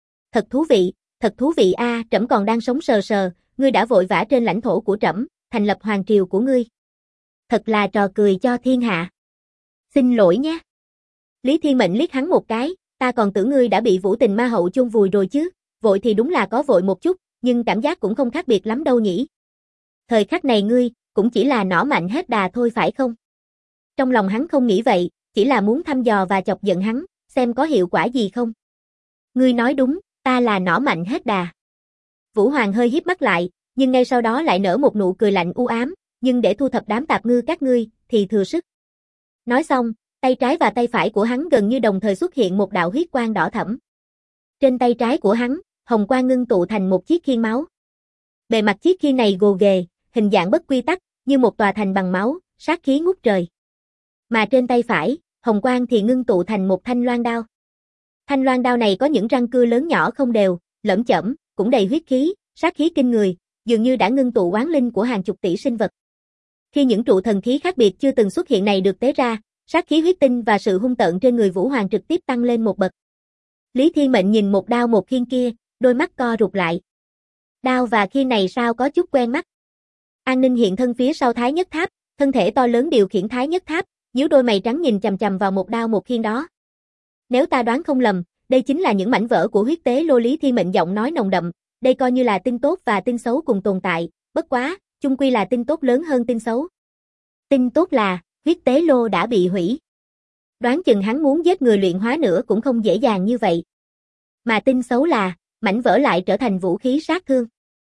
Thật thú vị a, trẫm còn đang sống sờ sờ, ngươi đã vội vã trên lãnh thổ của trẫm, thành lập hoàng triều của ngươi. Thật là trò cười cho thiên hạ. Xin lỗi nhé. Lý Thiên Mệnh liếc hắn một cái, ta còn tưởng ngươi đã bị Vũ Tình ma hậu chôn vùi rồi chứ, vội thì đúng là có vội một chút, nhưng cảm giác cũng không khác biệt lắm đâu nhỉ. Thời khắc này ngươi, cũng chỉ là nỏ mạnh hết đà thôi phải không? Trong lòng hắn không nghĩ vậy, chỉ là muốn thăm dò và chọc giận hắn, xem có hiệu quả gì không. Ngươi nói đúng, ta là nỏ mạnh hết đà. Vũ Hoàng hơi híp mắt lại, nhưng ngay sau đó lại nở một nụ cười lạnh u ám, nhưng để thu thập đám tạp ngư các ngươi, thì thừa sức. Nói xong, tay trái và tay phải của hắn gần như đồng thời xuất hiện một đạo huyết quang đỏ thẫm. Trên tay trái của hắn, hồng quang ngưng tụ thành một chiếc khiên máu. Bề mặt chiếc khiên này gồ ghề, hình dạng bất quy tắc, như một tòa thành bằng máu, sát khí ngút trời. Mà trên tay phải, hồng quang thì ngưng tụ thành một thanh loan đao. Thanh loan đao này có những răng cưa lớn nhỏ không đều, lởm chởm, cũng đầy huyết khí, sát khí kinh người, dường như đã ngưng tụ oán linh của hàng chục tỷ sinh vật. Khi những trụ thần khí khác biệt chưa từng xuất hiện này được tế ra, sát khí huyết tinh và sự hung tợn trên người Vũ Hoàng trực tiếp tăng lên một bậc. Lý Thiên Mệnh nhìn một đao một khiên kia, đôi mắt co rụt lại. Đao và khiên này sao có chút quen mắt. An Ninh hiện thân phía sau Thái Nhất Tháp, thân thể to lớn điều khiển Thái Nhất Tháp, nhíu đôi mày trắng nhìn chằm chằm vào một đao một khiên đó. Nếu ta đoán không lầm, đây chính là những mảnh vỡ của huyết tế lô. Lý Thiên Mệnh giọng nói nồng đậm, đây coi như là tin tốt và tin xấu cùng tồn tại, bất quá, chung quy là tin tốt lớn hơn tin xấu. Tin tốt là, huyết tế lô đã bị hủy. Đoán chừng hắn muốn giết người luyện hóa nữa cũng không dễ dàng như vậy. Mà tin xấu là, mảnh vỡ lại trở thành vũ khí sát thương.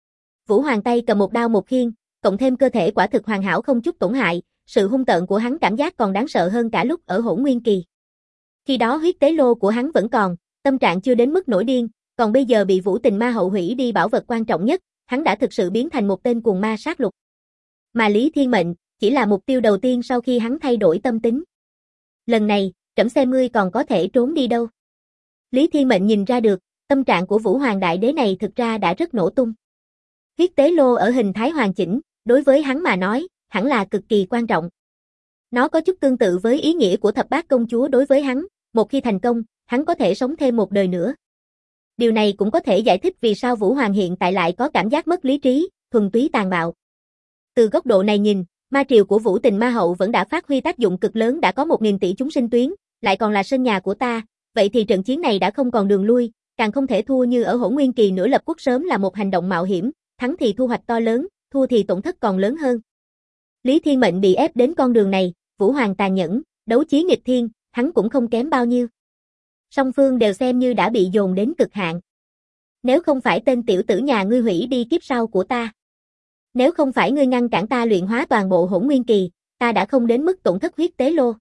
Vũ Hoàng tay cầm một đao một khiên, cộng thêm cơ thể quả thực hoàn hảo không chút tổn hại, sự hung tợn của hắn cảm giác còn đáng sợ hơn cả lúc ở Hỗn Nguyên Kỳ. Khi đó huyết tế lô của hắn vẫn còn, tâm trạng chưa đến mức nổi điên, còn bây giờ bị Vũ Tình ma hậu hủy đi bảo vật quan trọng nhất, hắn đã thực sự biến thành một tên cuồng ma sát lục. Mà Lý Thiên Mệnh chỉ là mục tiêu đầu tiên sau khi hắn thay đổi tâm tính. Lần này, trẫm xem ngươi còn có thể trốn đi đâu. Lý Thiên Mệnh nhìn ra được, tâm trạng của Vũ Hoàng đại đế này thực ra đã rất nổ tung. Huyết tế lô ở hình thái hoàn chỉnh, đối với hắn mà nói, hẳn là cực kỳ quan trọng. Nó có chút tương tự với ý nghĩa của thập bát công chúa đối với hắn, một khi thành công, hắn có thể sống thêm một đời nữa. Điều này cũng có thể giải thích vì sao Vũ Hoàng hiện tại lại có cảm giác mất lý trí, thuần túy tàn bạo. Từ góc độ này nhìn, ma triều của Vũ Tình Ma Hậu vẫn đã phát huy tác dụng cực lớn, đã có 1.000 tỷ chúng sinh tuyến, lại còn là sân nhà của ta, vậy thì trận chiến này đã không còn đường lui, càng không thể thua như ở Hỗn Nguyên Kỳ nữa. Lập quốc sớm là một hành động mạo hiểm, thắng thì thu hoạch to lớn, thua thì tổn thất còn lớn hơn. Lý Thiên Mệnh bị ép đến con đường này, Vũ Hoàng tàn nhẫn, đấu chí nghịch thiên, hắn cũng không kém bao nhiêu. Song phương đều xem như đã bị dồn đến cực hạn. Nếu không phải tên tiểu tử nhà ngươi hủy đi kiếp sau của ta, nếu không phải ngươi ngăn cản ta luyện hóa toàn bộ Hỗn Nguyên Kỳ, ta đã không đến mức tổn thất huyết tế lô.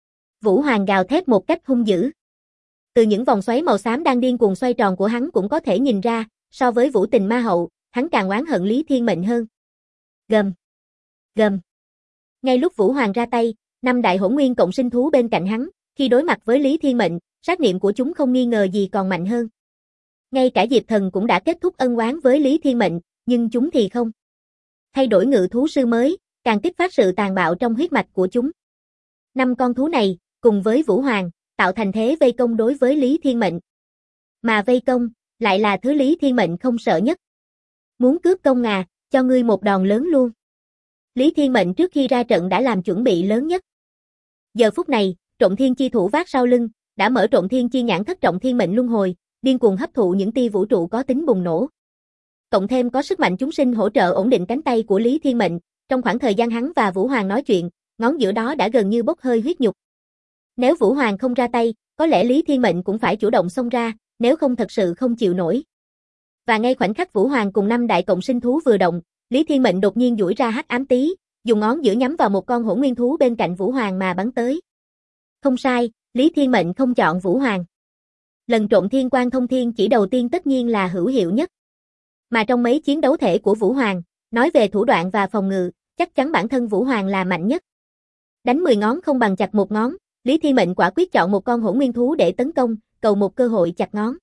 Vũ Hoàng gào thét một cách hung dữ. Từ những vòng xoáy màu xám đang điên cuồng xoay tròn của hắn cũng có thể nhìn ra, so với Vũ Tình Ma Hậu, hắn càng oán hận Lý Thiên Mệnh hơn. Gầm. Gầm. Ngay lúc Vũ Hoàng ra tay, 5 đại hỗn nguyên cộng sinh thú bên cạnh hắn, khi đối mặt với Lý Thiên Mệnh, sát niệm của chúng không nghi ngờ gì còn mạnh hơn. Ngay cả Diệp Thần cũng đã kết thúc ân oán với Lý Thiên Mệnh, nhưng chúng thì không. Thay đổi ngự thú sư mới, càng kích phát sự tàn bạo trong huyết mạch của chúng. 5 con thú này, cùng với Vũ Hoàng, tạo thành thế vây công đối với Lý Thiên Mệnh. Mà vây công, lại là thứ Lý Thiên Mệnh không sợ nhất. Muốn cướp công à, cho ngươi một đòn lớn luôn. Lý Thiên Mệnh trước khi ra trận đã làm chuẩn bị lớn nhất. Giờ phút này, Trộn Thiên Chi thủ vác sau lưng, đã mở Trộn Thiên Chi nhãn thất trọng thiên mệnh luân hồi, điên cuồng hấp thụ những tia vũ trụ có tính bùng nổ. Cộng thêm có sức mạnh chúng sinh hỗ trợ ổn định cánh tay của Lý Thiên Mệnh, trong khoảng thời gian hắn và Vũ Hoàng nói chuyện, ngón giữa đó đã gần như bốc hơi huyết nhục. Nếu Vũ Hoàng không ra tay, có lẽ Lý Thiên Mệnh cũng phải chủ động xông ra, nếu không thật sự không chịu nổi. Và ngay khoảnh khắc Vũ Hoàng cùng 5 đại cộng sinh thú vừa động, Lý Thiên Mệnh đột nhiên duỗi ra hắc ám tí, dùng ngón giữa nhắm vào một con hỗn nguyên thú bên cạnh Vũ Hoàng mà bắn tới. Không sai, Lý Thiên Mệnh không chọn Vũ Hoàng. Lần Trộn Thiên Quang thông thiên chỉ đầu tiên tất nhiên là hữu hiệu nhất. Mà trong mấy chiến đấu thể của Vũ Hoàng, nói về thủ đoạn và phòng ngự, chắc chắn bản thân Vũ Hoàng là mạnh nhất. Đánh 10 ngón không bằng chặt một ngón, Lý Thiên Mệnh quả quyết chọn một con hỗn nguyên thú để tấn công, cầu một cơ hội chặt ngón.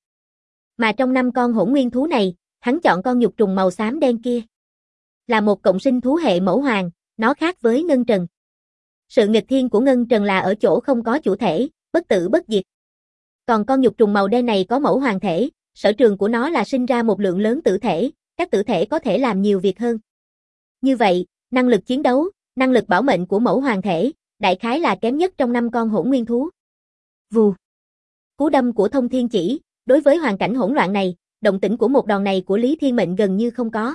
Mà trong 5 con hỗn nguyên thú này, hắn chọn con nhục trùng màu xám đen kia. Là một cộng sinh thú hệ mẫu hoàng, nó khác với Ngân Trần. Sự nghịch thiên của Ngân Trần là ở chỗ không có chủ thể, bất tử bất diệt. Còn con nhục trùng màu đen này có mẫu hoàng thể, sở trường của nó là sinh ra một lượng lớn tử thể, các tử thể có thể làm nhiều việc hơn. Như vậy, năng lực chiến đấu, năng lực bảo mệnh của mẫu hoàng thể, đại khái là kém nhất trong 5 con hỗn nguyên thú. Vù. Cú đâm của thông thiên chỉ, đối với hoàn cảnh hỗn loạn này, động tĩnh của một đòn này của Lý Thiên Mệnh gần như không có.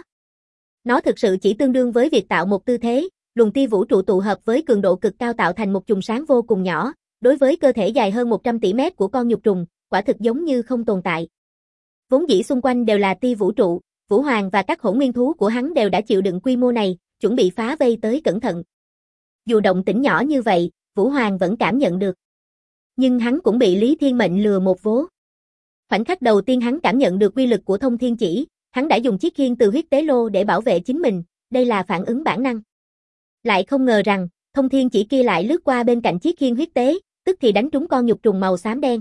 Nó thực sự chỉ tương đương với việc tạo một tư thế, luồng tia vũ trụ tụ hợp với cường độ cực cao tạo thành một chùm sáng vô cùng nhỏ, đối với cơ thể dài hơn 100 tỷ mét của con nhục trùng, quả thực giống như không tồn tại. Vốn dĩ xung quanh đều là tia vũ trụ, Vũ Hoàng và các hỗn nguyên thú của hắn đều đã chịu đựng quy mô này, chuẩn bị phá vây tới cẩn thận. Dù động tĩnh nhỏ như vậy, Vũ Hoàng vẫn cảm nhận được. Nhưng hắn cũng bị Lý Thiên Mệnh lừa một vố. Khoảnh khắc đầu tiên hắn cảm nhận được uy lực của thông thiên chỉ, hắn đã dùng chiếc khiên từ huyết tế lô để bảo vệ chính mình, đây là phản ứng bản năng. Lại không ngờ rằng, thông thiên chỉ kia lại lướt qua bên cạnh chiếc khiên huyết tế, tức thì đánh trúng con nhục trùng màu xám đen.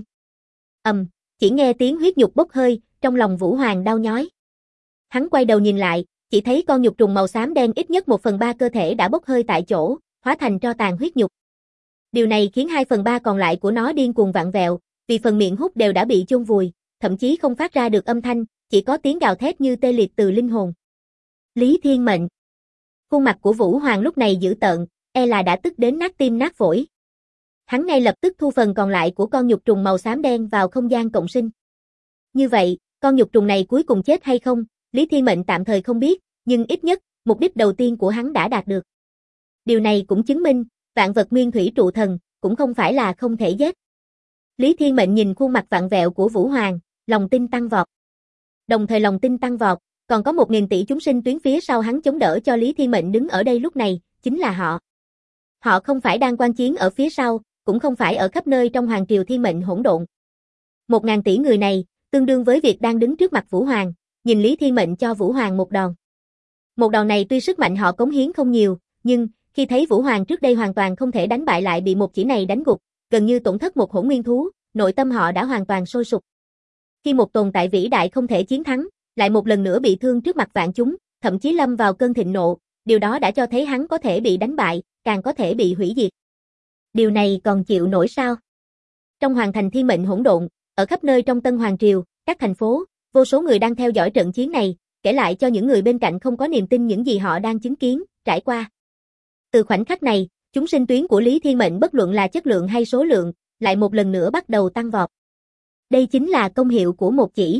Chỉ nghe tiếng huyết nhục bốc hơi, trong lòng Vũ Hoàng đau nhói. Hắn quay đầu nhìn lại, chỉ thấy con nhục trùng màu xám đen ít nhất 1/3 cơ thể đã bốc hơi tại chỗ, hóa thành tro tàn huyết nhục. Điều này khiến 2/3 còn lại của nó điên cuồng vặn vẹo, vì phần miệng hút đều đã bị chôn vùi, thậm chí không phát ra được âm thanh, chỉ có tiếng gào thét như tê liệt từ linh hồn. Lý Thiên Mệnh. Khuôn mặt của Vũ Hoàng lúc này dữ tợn, e là đã tức đến nát tim nát phổi. Hắn ngay lập tức thu phần còn lại của con nhục trùng màu xám đen vào không gian cộng sinh. Như vậy, con nhục trùng này cuối cùng chết hay không, Lý Thiên Mệnh tạm thời không biết, nhưng ít nhất, mục đích đầu tiên của hắn đã đạt được. Điều này cũng chứng minh, vạn vật nguyên thủy trụ thần, cũng không phải là không thể giết. Lý Thiên Mệnh nhìn khuôn mặt vặn vẹo của Vũ Hoàng, lòng tin tăng vọt. Đồng thời lòng tin tăng vọt, còn có 1.000 tỷ chúng sinh tuyến phía sau hắn chống đỡ cho Lý Thiên Mệnh đứng ở đây lúc này, chính là họ. Họ không phải đang quan chiến ở phía sau, cũng không phải ở khắp nơi trong hoàng triều thiên mệnh hỗn độn. 1.000 tỷ người này, tương đương với việc đang đứng trước mặt Vũ Hoàng, nhìn Lý Thiên Mệnh cho Vũ Hoàng một đòn. Một đòn này tuy sức mạnh họ cống hiến không nhiều, nhưng khi thấy Vũ Hoàng trước đây hoàn toàn không thể đánh bại lại bị một chỉ này đánh gục, gần như tổn thất một hỗn nguyên thú, nội tâm họ đã hoàn toàn sôi sục. Khi một tồn tại vĩ đại không thể chiến thắng, lại một lần nữa bị thương trước mặt vạn chúng, thậm chí lâm vào cơn thịnh nộ, điều đó đã cho thấy hắn có thể bị đánh bại, càng có thể bị hủy diệt. Điều này còn chịu nổi sao? Trong hoàng thành thiên mệnh hỗn độn, ở khắp nơi trong Tân Hoàng Triều, các thành phố, vô số người đang theo dõi trận chiến này, kể lại cho những người bên cạnh không có niềm tin những gì họ đang chứng kiến, trải qua. Từ khoảnh khắc này, chúng sinh tuyến của Lý Thiên Mệnh bất luận là chất lượng hay số lượng, lại một lần nữa bắt đầu tăng vọt. Đây chính là công hiệu của một chỉ.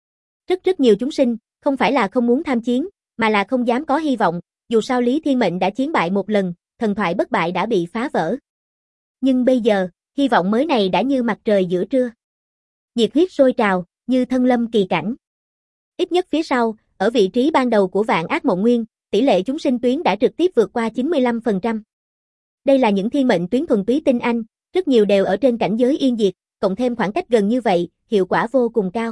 Rất nhiều chúng sinh, không phải là không muốn tham chiến, mà là không dám có hy vọng, dù sao Lý Thiên Mệnh đã chiến bại một lần, thần thoại bất bại đã bị phá vỡ. Nhưng bây giờ, hy vọng mới này đã như mặt trời giữa trưa. Nhiệt huyết sôi trào, như thân lâm kỳ cảnh. Ít nhất phía sau, ở vị trí ban đầu của Vạn Ác Mộng Nguyên, tỷ lệ chúng sinh tuyến đã trực tiếp vượt qua 95%. Đây là những thiên mệnh tuyến thuần túy tinh anh, rất nhiều đều ở trên cảnh giới yên diệt, cộng thêm khoảng cách gần như vậy, hiệu quả vô cùng cao.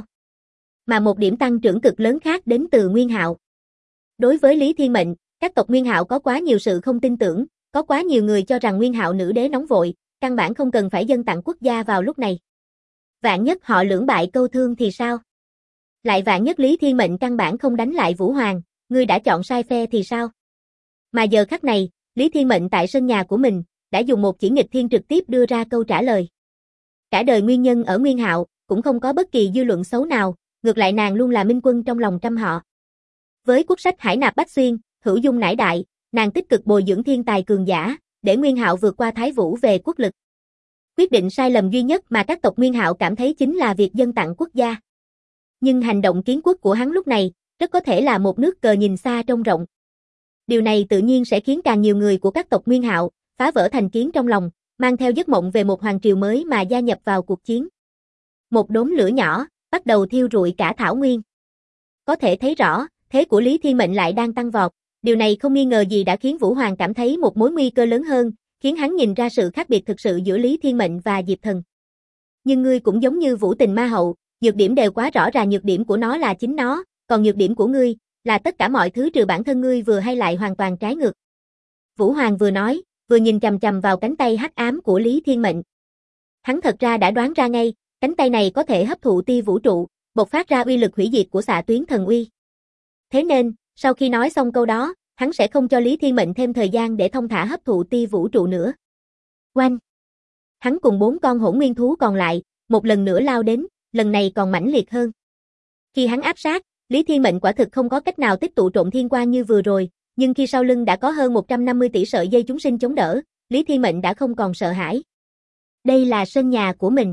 Mà một điểm tăng trưởng cực lớn khác đến từ Nguyên Hạo. Đối với Lý Thiên Mệnh, các tộc Nguyên Hạo có quá nhiều sự không tin tưởng, có quá nhiều người cho rằng Nguyên Hạo nữ đế nóng vội, căn bản không cần phải dâng tặng quốc gia vào lúc này. Vạn nhất họ lưỡng bại câu thương thì sao? Lại vạn nhất Lý Thiên Mệnh căn bản không đánh lại Vũ Hoàng, ngươi đã chọn sai phe thì sao? Mà giờ khắc này, Lý Thiên Mệnh tại sân nhà của mình, đã dùng một chỉ nghịch thiên trực tiếp đưa ra câu trả lời. Cả đời nguyên nhân ở Nguyên Hạo, cũng không có bất kỳ dư luận xấu nào, ngược lại nàng luôn là minh quân trong lòng trăm họ. Với quốc sách Hải Nạp Bách Xuyên, hữu dung nải đại, nàng tích cực bồi dưỡng thiên tài cường giả, để Nguyên Hạo vượt qua Thái Vũ về quốc lực. Quyết định sai lầm duy nhất mà các tộc Nguyên Hạo cảm thấy chính là việc dâng tặng quốc gia. Nhưng hành động kiến quốc của hắn lúc này, rất có thể là một nước cờ nhìn xa trông rộng. Điều này tự nhiên sẽ khiến càng nhiều người của các tộc Nguyên Hạo phá vỡ thành kiến trong lòng, mang theo giấc mộng về một hoàng triều mới mà gia nhập vào cuộc chiến. Một đốm lửa nhỏ, bắt đầu thiêu rụi cả thảo nguyên. Có thể thấy rõ, thế của Lý Thiên Mệnh lại đang tăng vọt, điều này không nghi ngờ gì đã khiến Vũ Hoàng cảm thấy một mối nguy cơ lớn hơn, khiến hắn nhìn ra sự khác biệt thực sự giữa Lý Thiên Mệnh và Diệp Thần. Nhưng ngươi cũng giống như Vũ Tình Ma Hậu, nhược điểm đều quá rõ ràng, nhược điểm của nó là chính nó, còn nhược điểm của ngươi là tất cả mọi thứ trừ bản thân ngươi, vừa hay lại hoàn toàn trái ngược. Vũ Hoàng vừa nói, vừa nhìn chằm chằm vào cánh tay hắc ám của Lý Thiên Mệnh. Hắn thật ra đã đoán ra ngay, cánh tay này có thể hấp thụ tia vũ trụ, bộc phát ra uy lực hủy diệt của xạ tuyến thần uy. Thế nên, sau khi nói xong câu đó, hắn sẽ không cho Lý Thiên Mệnh thêm thời gian để thông thả hấp thụ tia vũ trụ nữa. Oanh! Hắn cùng 4 con hỗn nguyên thú còn lại, một lần nữa lao đến, lần này còn mãnh liệt hơn. Khi hắn áp sát, Lý Thiên Mệnh quả thực không có cách nào tích tụ trộn thiên quang như vừa rồi, nhưng khi sau lưng đã có hơn 150 tỷ sợi dây chúng sinh chống đỡ, Lý Thiên Mệnh đã không còn sợ hãi. Đây là sân nhà của mình.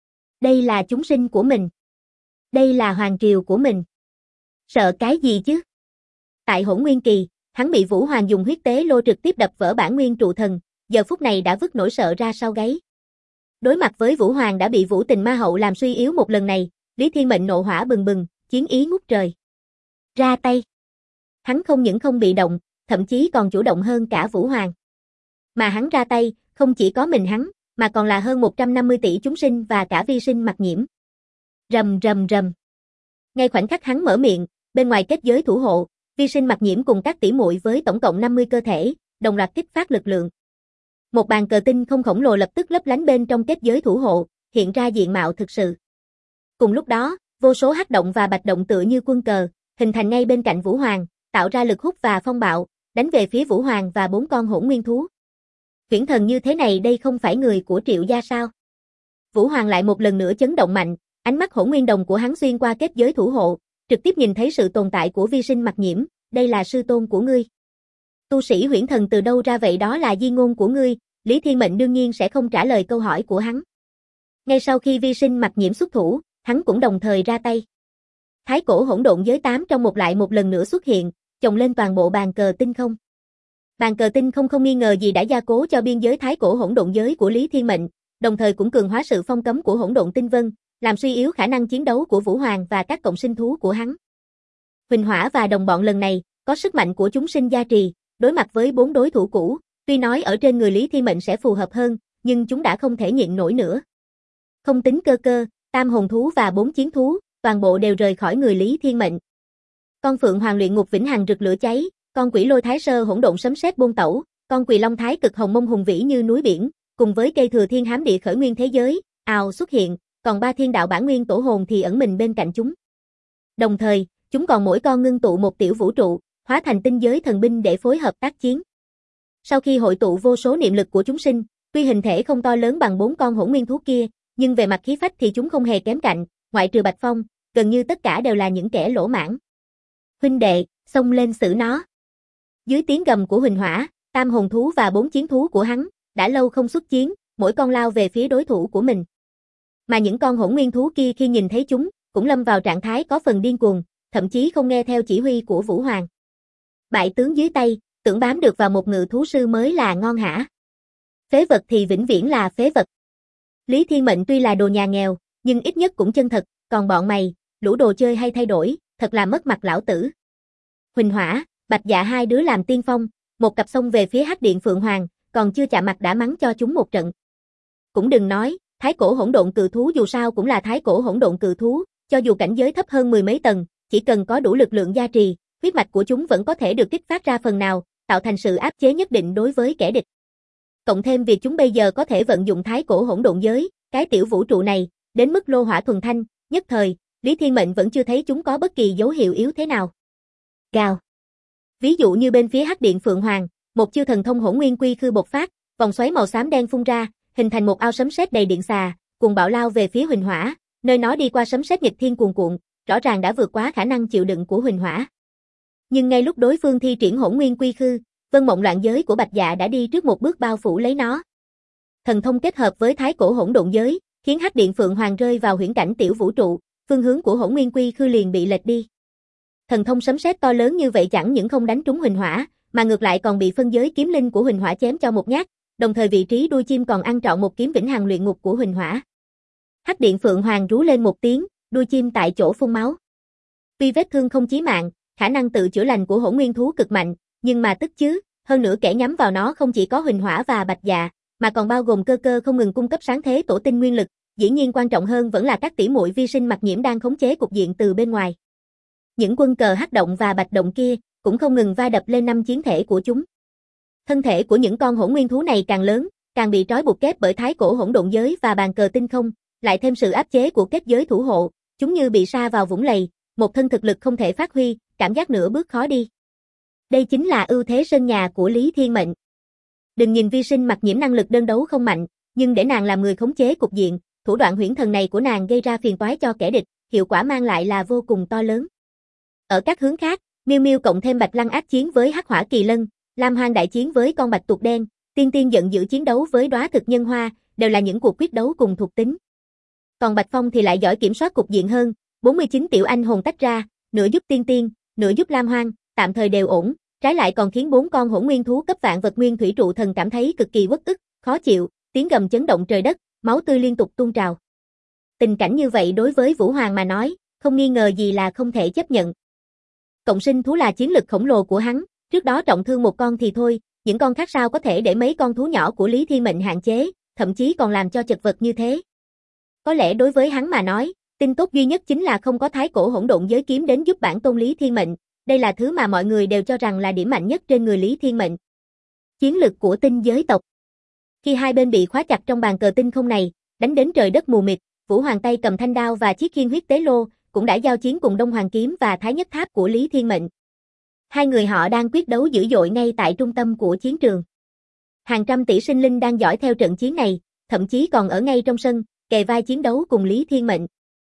Đây là chúng sinh của mình. Đây là hoàng triều của mình. Sợ cái gì chứ? Tại Hỗn Nguyên Kỳ, hắn bị Vũ Hoàng dùng huyết tế lô trực tiếp đập vỡ bản nguyên trụ thần, giờ phút này đã vứt nỗi sợ ra sau gáy. Đối mặt với Vũ Hoàng đã bị Vũ Tình Ma Hậu làm suy yếu một lần này, Lý Thiên Mệnh nộ hỏa bừng bừng, chiến ý ngút trời. Ra tay. Hắn không những không bị động, thậm chí còn chủ động hơn cả Vũ Hoàng. Mà hắn ra tay, không chỉ có mình hắn, mà còn là hơn 150 tỷ chúng sinh và cả vi sinh mặc nhiễm. Rầm rầm rầm. Ngay khoảnh khắc hắn mở miệng, bên ngoài kết giới thủ hộ, vi sinh mặc nhiễm cùng các tỷ muội với tổng cộng 50 cơ thể, đồng loạt kích phát lực lượng. Một bàn cờ tinh không khổng lồ lập tức lấp lánh bên trong kết giới thủ hộ, hiện ra diện mạo thực sự. Cùng lúc đó, vô số hắc động và bạch động tựa như quân cờ, hình thành ngay bên cạnh Vũ Hoàng, tạo ra lực hút và phong bạo, đánh về phía Vũ Hoàng và 4 con hỗn nguyên thú. Huyễn thần như thế này đây không phải người của Triệu gia sao? Vũ Hoàng lại một lần nữa chấn động mạnh, ánh mắt hỗn nguyên đồng của hắn xuyên qua kết giới thủ hộ, trực tiếp nhìn thấy sự tồn tại của vi sinh mặc nhiễm, đây là sư tôn của ngươi. Tu sĩ huyễn thần từ đâu ra vậy, đó là di ngôn của ngươi, Lý Thiên Mệnh đương nhiên sẽ không trả lời câu hỏi của hắn. Ngay sau khi vi sinh mặc nhiễm xuất thủ, hắn cũng đồng thời ra tay. Thái cổ hỗn độn giới 8 trong một lại một lần nữa xuất hiện, chồng lên toàn bộ bàn cờ tinh không. Bàn cờ tinh không không nghi ngờ gì đã gia cố cho biên giới thái cổ hỗn độn giới của Lý Thiên Mệnh, đồng thời cũng cường hóa sự phong cấm của hỗn độn tinh vân, làm suy yếu khả năng chiến đấu của Vũ Hoàng và các cộng sinh thú của hắn. Huỳnh Hỏa và đồng bọn lần này, có sức mạnh của chúng sinh gia trì, đối mặt với 4 đối thủ cũ, tuy nói ở trên người Lý Thiên Mệnh sẽ phù hợp hơn, nhưng chúng đã không thể nhịn nổi nữa. Không tính cơ cơ, tam hồn thú và 4 chiến thú, toàn bộ đều rời khỏi người Lý Thiên Mệnh. Con Phượng Hoàng luyện ngục vĩnh hằng rực lửa cháy, con Quỷ Lôi Thái Sơ hỗn độn sấm sét buôn tẩu, con Quỳ Long Thái cực hồng mông hùng vĩ như núi biển, cùng với cây Thừa Thiên hám địa khởi nguyên thế giới, ào xuất hiện, còn 3 thiên đạo bản nguyên tổ hồn thì ẩn mình bên cạnh chúng. Đồng thời, chúng còn mỗi con ngưng tụ một tiểu vũ trụ, hóa thành tinh giới thần binh để phối hợp tác chiến. Sau khi hội tụ vô số niệm lực của chúng sinh, Tuy hình thể không to lớn bằng 4 con hỗn nguyên thú kia, nhưng về mặt khí phách thì chúng không hề kém cạnh, ngoại trừ Bạch Phong, gần như tất cả đều là những kẻ lỗ mãng. Huynh đệ, xông lên xử nó. Dưới tiếng gầm của Huỳnh Hỏa, Tam hồn thú và 4 chiến thú của hắn, đã lâu không xuất chiến, mỗi con lao về phía đối thủ của mình. Mà những con hỗn nguyên thú kia khi nhìn thấy chúng, cũng lâm vào trạng thái có phần điên cuồng, thậm chí không nghe theo chỉ huy của Vũ Hoàng. Bại tướng dưới tay, tưởng bám được vào một ngự thú sư mới là ngon hả? Phế vật thì vĩnh viễn là phế vật. Lý Thiên Mệnh tuy là đồ nhà nghèo, nhưng ít nhất cũng chân thật, còn bọn mày, lũ đồ chơi hay thay đổi, thật là mất mặt lão tử. Huỳnh Hỏa, Bạch Dạ hai đứa làm tiên phong, một cặp xông về phía Hắc Điện Phượng Hoàng, còn chưa chạm mặt đã mắng cho chúng một trận. Cũng đừng nói, thái cổ hỗn độn cự thú dù sao cũng là thái cổ hỗn độn cự thú, cho dù cảnh giới thấp hơn 10 mấy tầng, chỉ cần có đủ lực lượng gia trì, huyết mạch của chúng vẫn có thể được kích phát ra phần nào, tạo thành sự áp chế nhất định đối với kẻ địch. Cộng thêm việc chúng bây giờ có thể vận dụng thái cổ hỗn độn giới, cái tiểu vũ trụ này, đến mức lô hỏa thuần thanh, nhất thời, Lý Thiên Mệnh vẫn chưa thấy chúng có bất kỳ dấu hiệu yếu thế nào. Gào. Ví dụ như bên phía Hắc Điện Phượng Hoàng, một chiêu thần thông hỗn nguyên quy khư bộc phát, vòng xoáy màu xám đen phun ra, hình thành một ao sấm sét đầy điện xà, cuồng bạo lao về phía Huỳnh Hỏa, nơi nó đi qua sấm sét nghịch thiên cuồn cuộn, rõ ràng đã vượt quá khả năng chịu đựng của Huỳnh Hỏa. Nhưng ngay lúc đối phương thi triển hỗn nguyên quy khư, Vân Mộng Loạn Giới của Bạch Dạ đã đi trước một bước bao phủ lấy nó. Thần thông kết hợp với thái cổ hỗn độn giới, khiến Hắc Điện Phượng Hoàng rơi vào huyễn cảnh tiểu vũ trụ, phương hướng của hỗn nguyên quy khư liền bị lệch đi. Thần thông sấm sét to lớn như vậy chẳng những không đánh trúng Huỳnh Hỏa, mà ngược lại còn bị phân giới kiếm linh của Huỳnh Hỏa chém cho một nhát, đồng thời vị trí đuôi chim còn ăn trọn một kiếm vĩnh hằng luyện ngục của Huỳnh Hỏa. Hắc Điện Phượng Hoàng rú lên một tiếng, đuôi chim tại chỗ phun máu. Tuy vết thương không chí mạng, khả năng tự chữa lành của hỗn nguyên thú cực mạnh, nhưng mà tức chứ, hơn nữa kẻ nhắm vào nó không chỉ có Huỳnh Hỏa và Bạch Dạ, mà còn bao gồm cơ cơ không ngừng cung cấp sáng thế tổ tinh nguyên lực, dĩ nhiên quan trọng hơn vẫn là các tỷ muội vi sinh Mặc Nhiễm đang khống chế cục diện từ bên ngoài. Những quân cờ Hắc Động và Bạch Động kia cũng không ngừng va đập lên năm chiến thể của chúng. Thân thể của những con hỗn nguyên thú này càng lớn, càng bị trói buộc kép bởi thái cổ hỗn độn giới và bàn cờ tinh không, lại thêm sự áp chế của kết giới thủ hộ, chúng như bị sa vào vũng lầy, một thân thực lực không thể phát huy, cảm giác nửa bước khó đi. Đây chính là ưu thế sân nhà của Lý Thiên Mệnh. Đừng nhìn vi sinh Mặc Nhiễm năng lực đơn đấu không mạnh, nhưng để nàng làm người khống chế cục diện, thủ đoạn huyễn thần này của nàng gây ra phiền toái cho kẻ địch, hiệu quả mang lại là vô cùng to lớn. Ở các hướng khác, Miêu Miêu cộng thêm Bạch Lăng ác chiến với Hắc Hỏa Kỳ Lân, Lam Hoang đại chiến với con bạch tuộc đen, Tiên Tiên giận dữ chiến đấu với Đóa Thực Nhân Hoa, đều là những cuộc quyết đấu cùng thuộc tính. Còn Bạch Phong thì lại giỏi kiểm soát cục diện hơn, 49 tiểu anh hồn tách ra, nửa giúp Tiên Tiên, nửa giúp Lam Hoang, tạm thời đều ổn, trái lại còn khiến 4 con hỗn nguyên thú cấp vạn vật nguyên thủy trụ thần cảm thấy cực kỳ uất ức, khó chịu, tiếng gầm chấn động trời đất, máu tươi liên tục tuôn trào. Tình cảnh như vậy đối với Vũ Hoàng mà nói, không nghi ngờ gì là không thể chấp nhận. Cộng sinh thú là chiến lực khổng lồ của hắn, trước đó trọng thương một con thì thôi, những con khác sao có thể để mấy con thú nhỏ của Lý Thiên Mệnh hạn chế, thậm chí còn làm cho chật vật như thế. Có lẽ đối với hắn mà nói, tin tốt duy nhất chính là không có thái cổ hỗn độn giới kiếm đến giúp bản tôn Lý Thiên Mệnh, đây là thứ mà mọi người đều cho rằng là điểm mạnh nhất trên người Lý Thiên Mệnh. Chiến lực của tinh giới tộc. Khi hai bên bị khóa chặt trong bàn cờ tinh không này, đánh đến trời đất mù mịt, Vũ Hoàng tay cầm thanh đao và chiếc khiên huyết tế lô, cũng đã giao chiến cùng Đông Hoàng kiếm và Thái Nhất Tháp của Lý Thiên Mệnh. Hai người họ đang quyết đấu dữ dội ngay tại trung tâm của chiến trường. Hàng trăm tỷ sinh linh đang dõi theo trận chiến này, thậm chí còn ở ngay trong sân, kề vai chiến đấu cùng Lý Thiên Mệnh.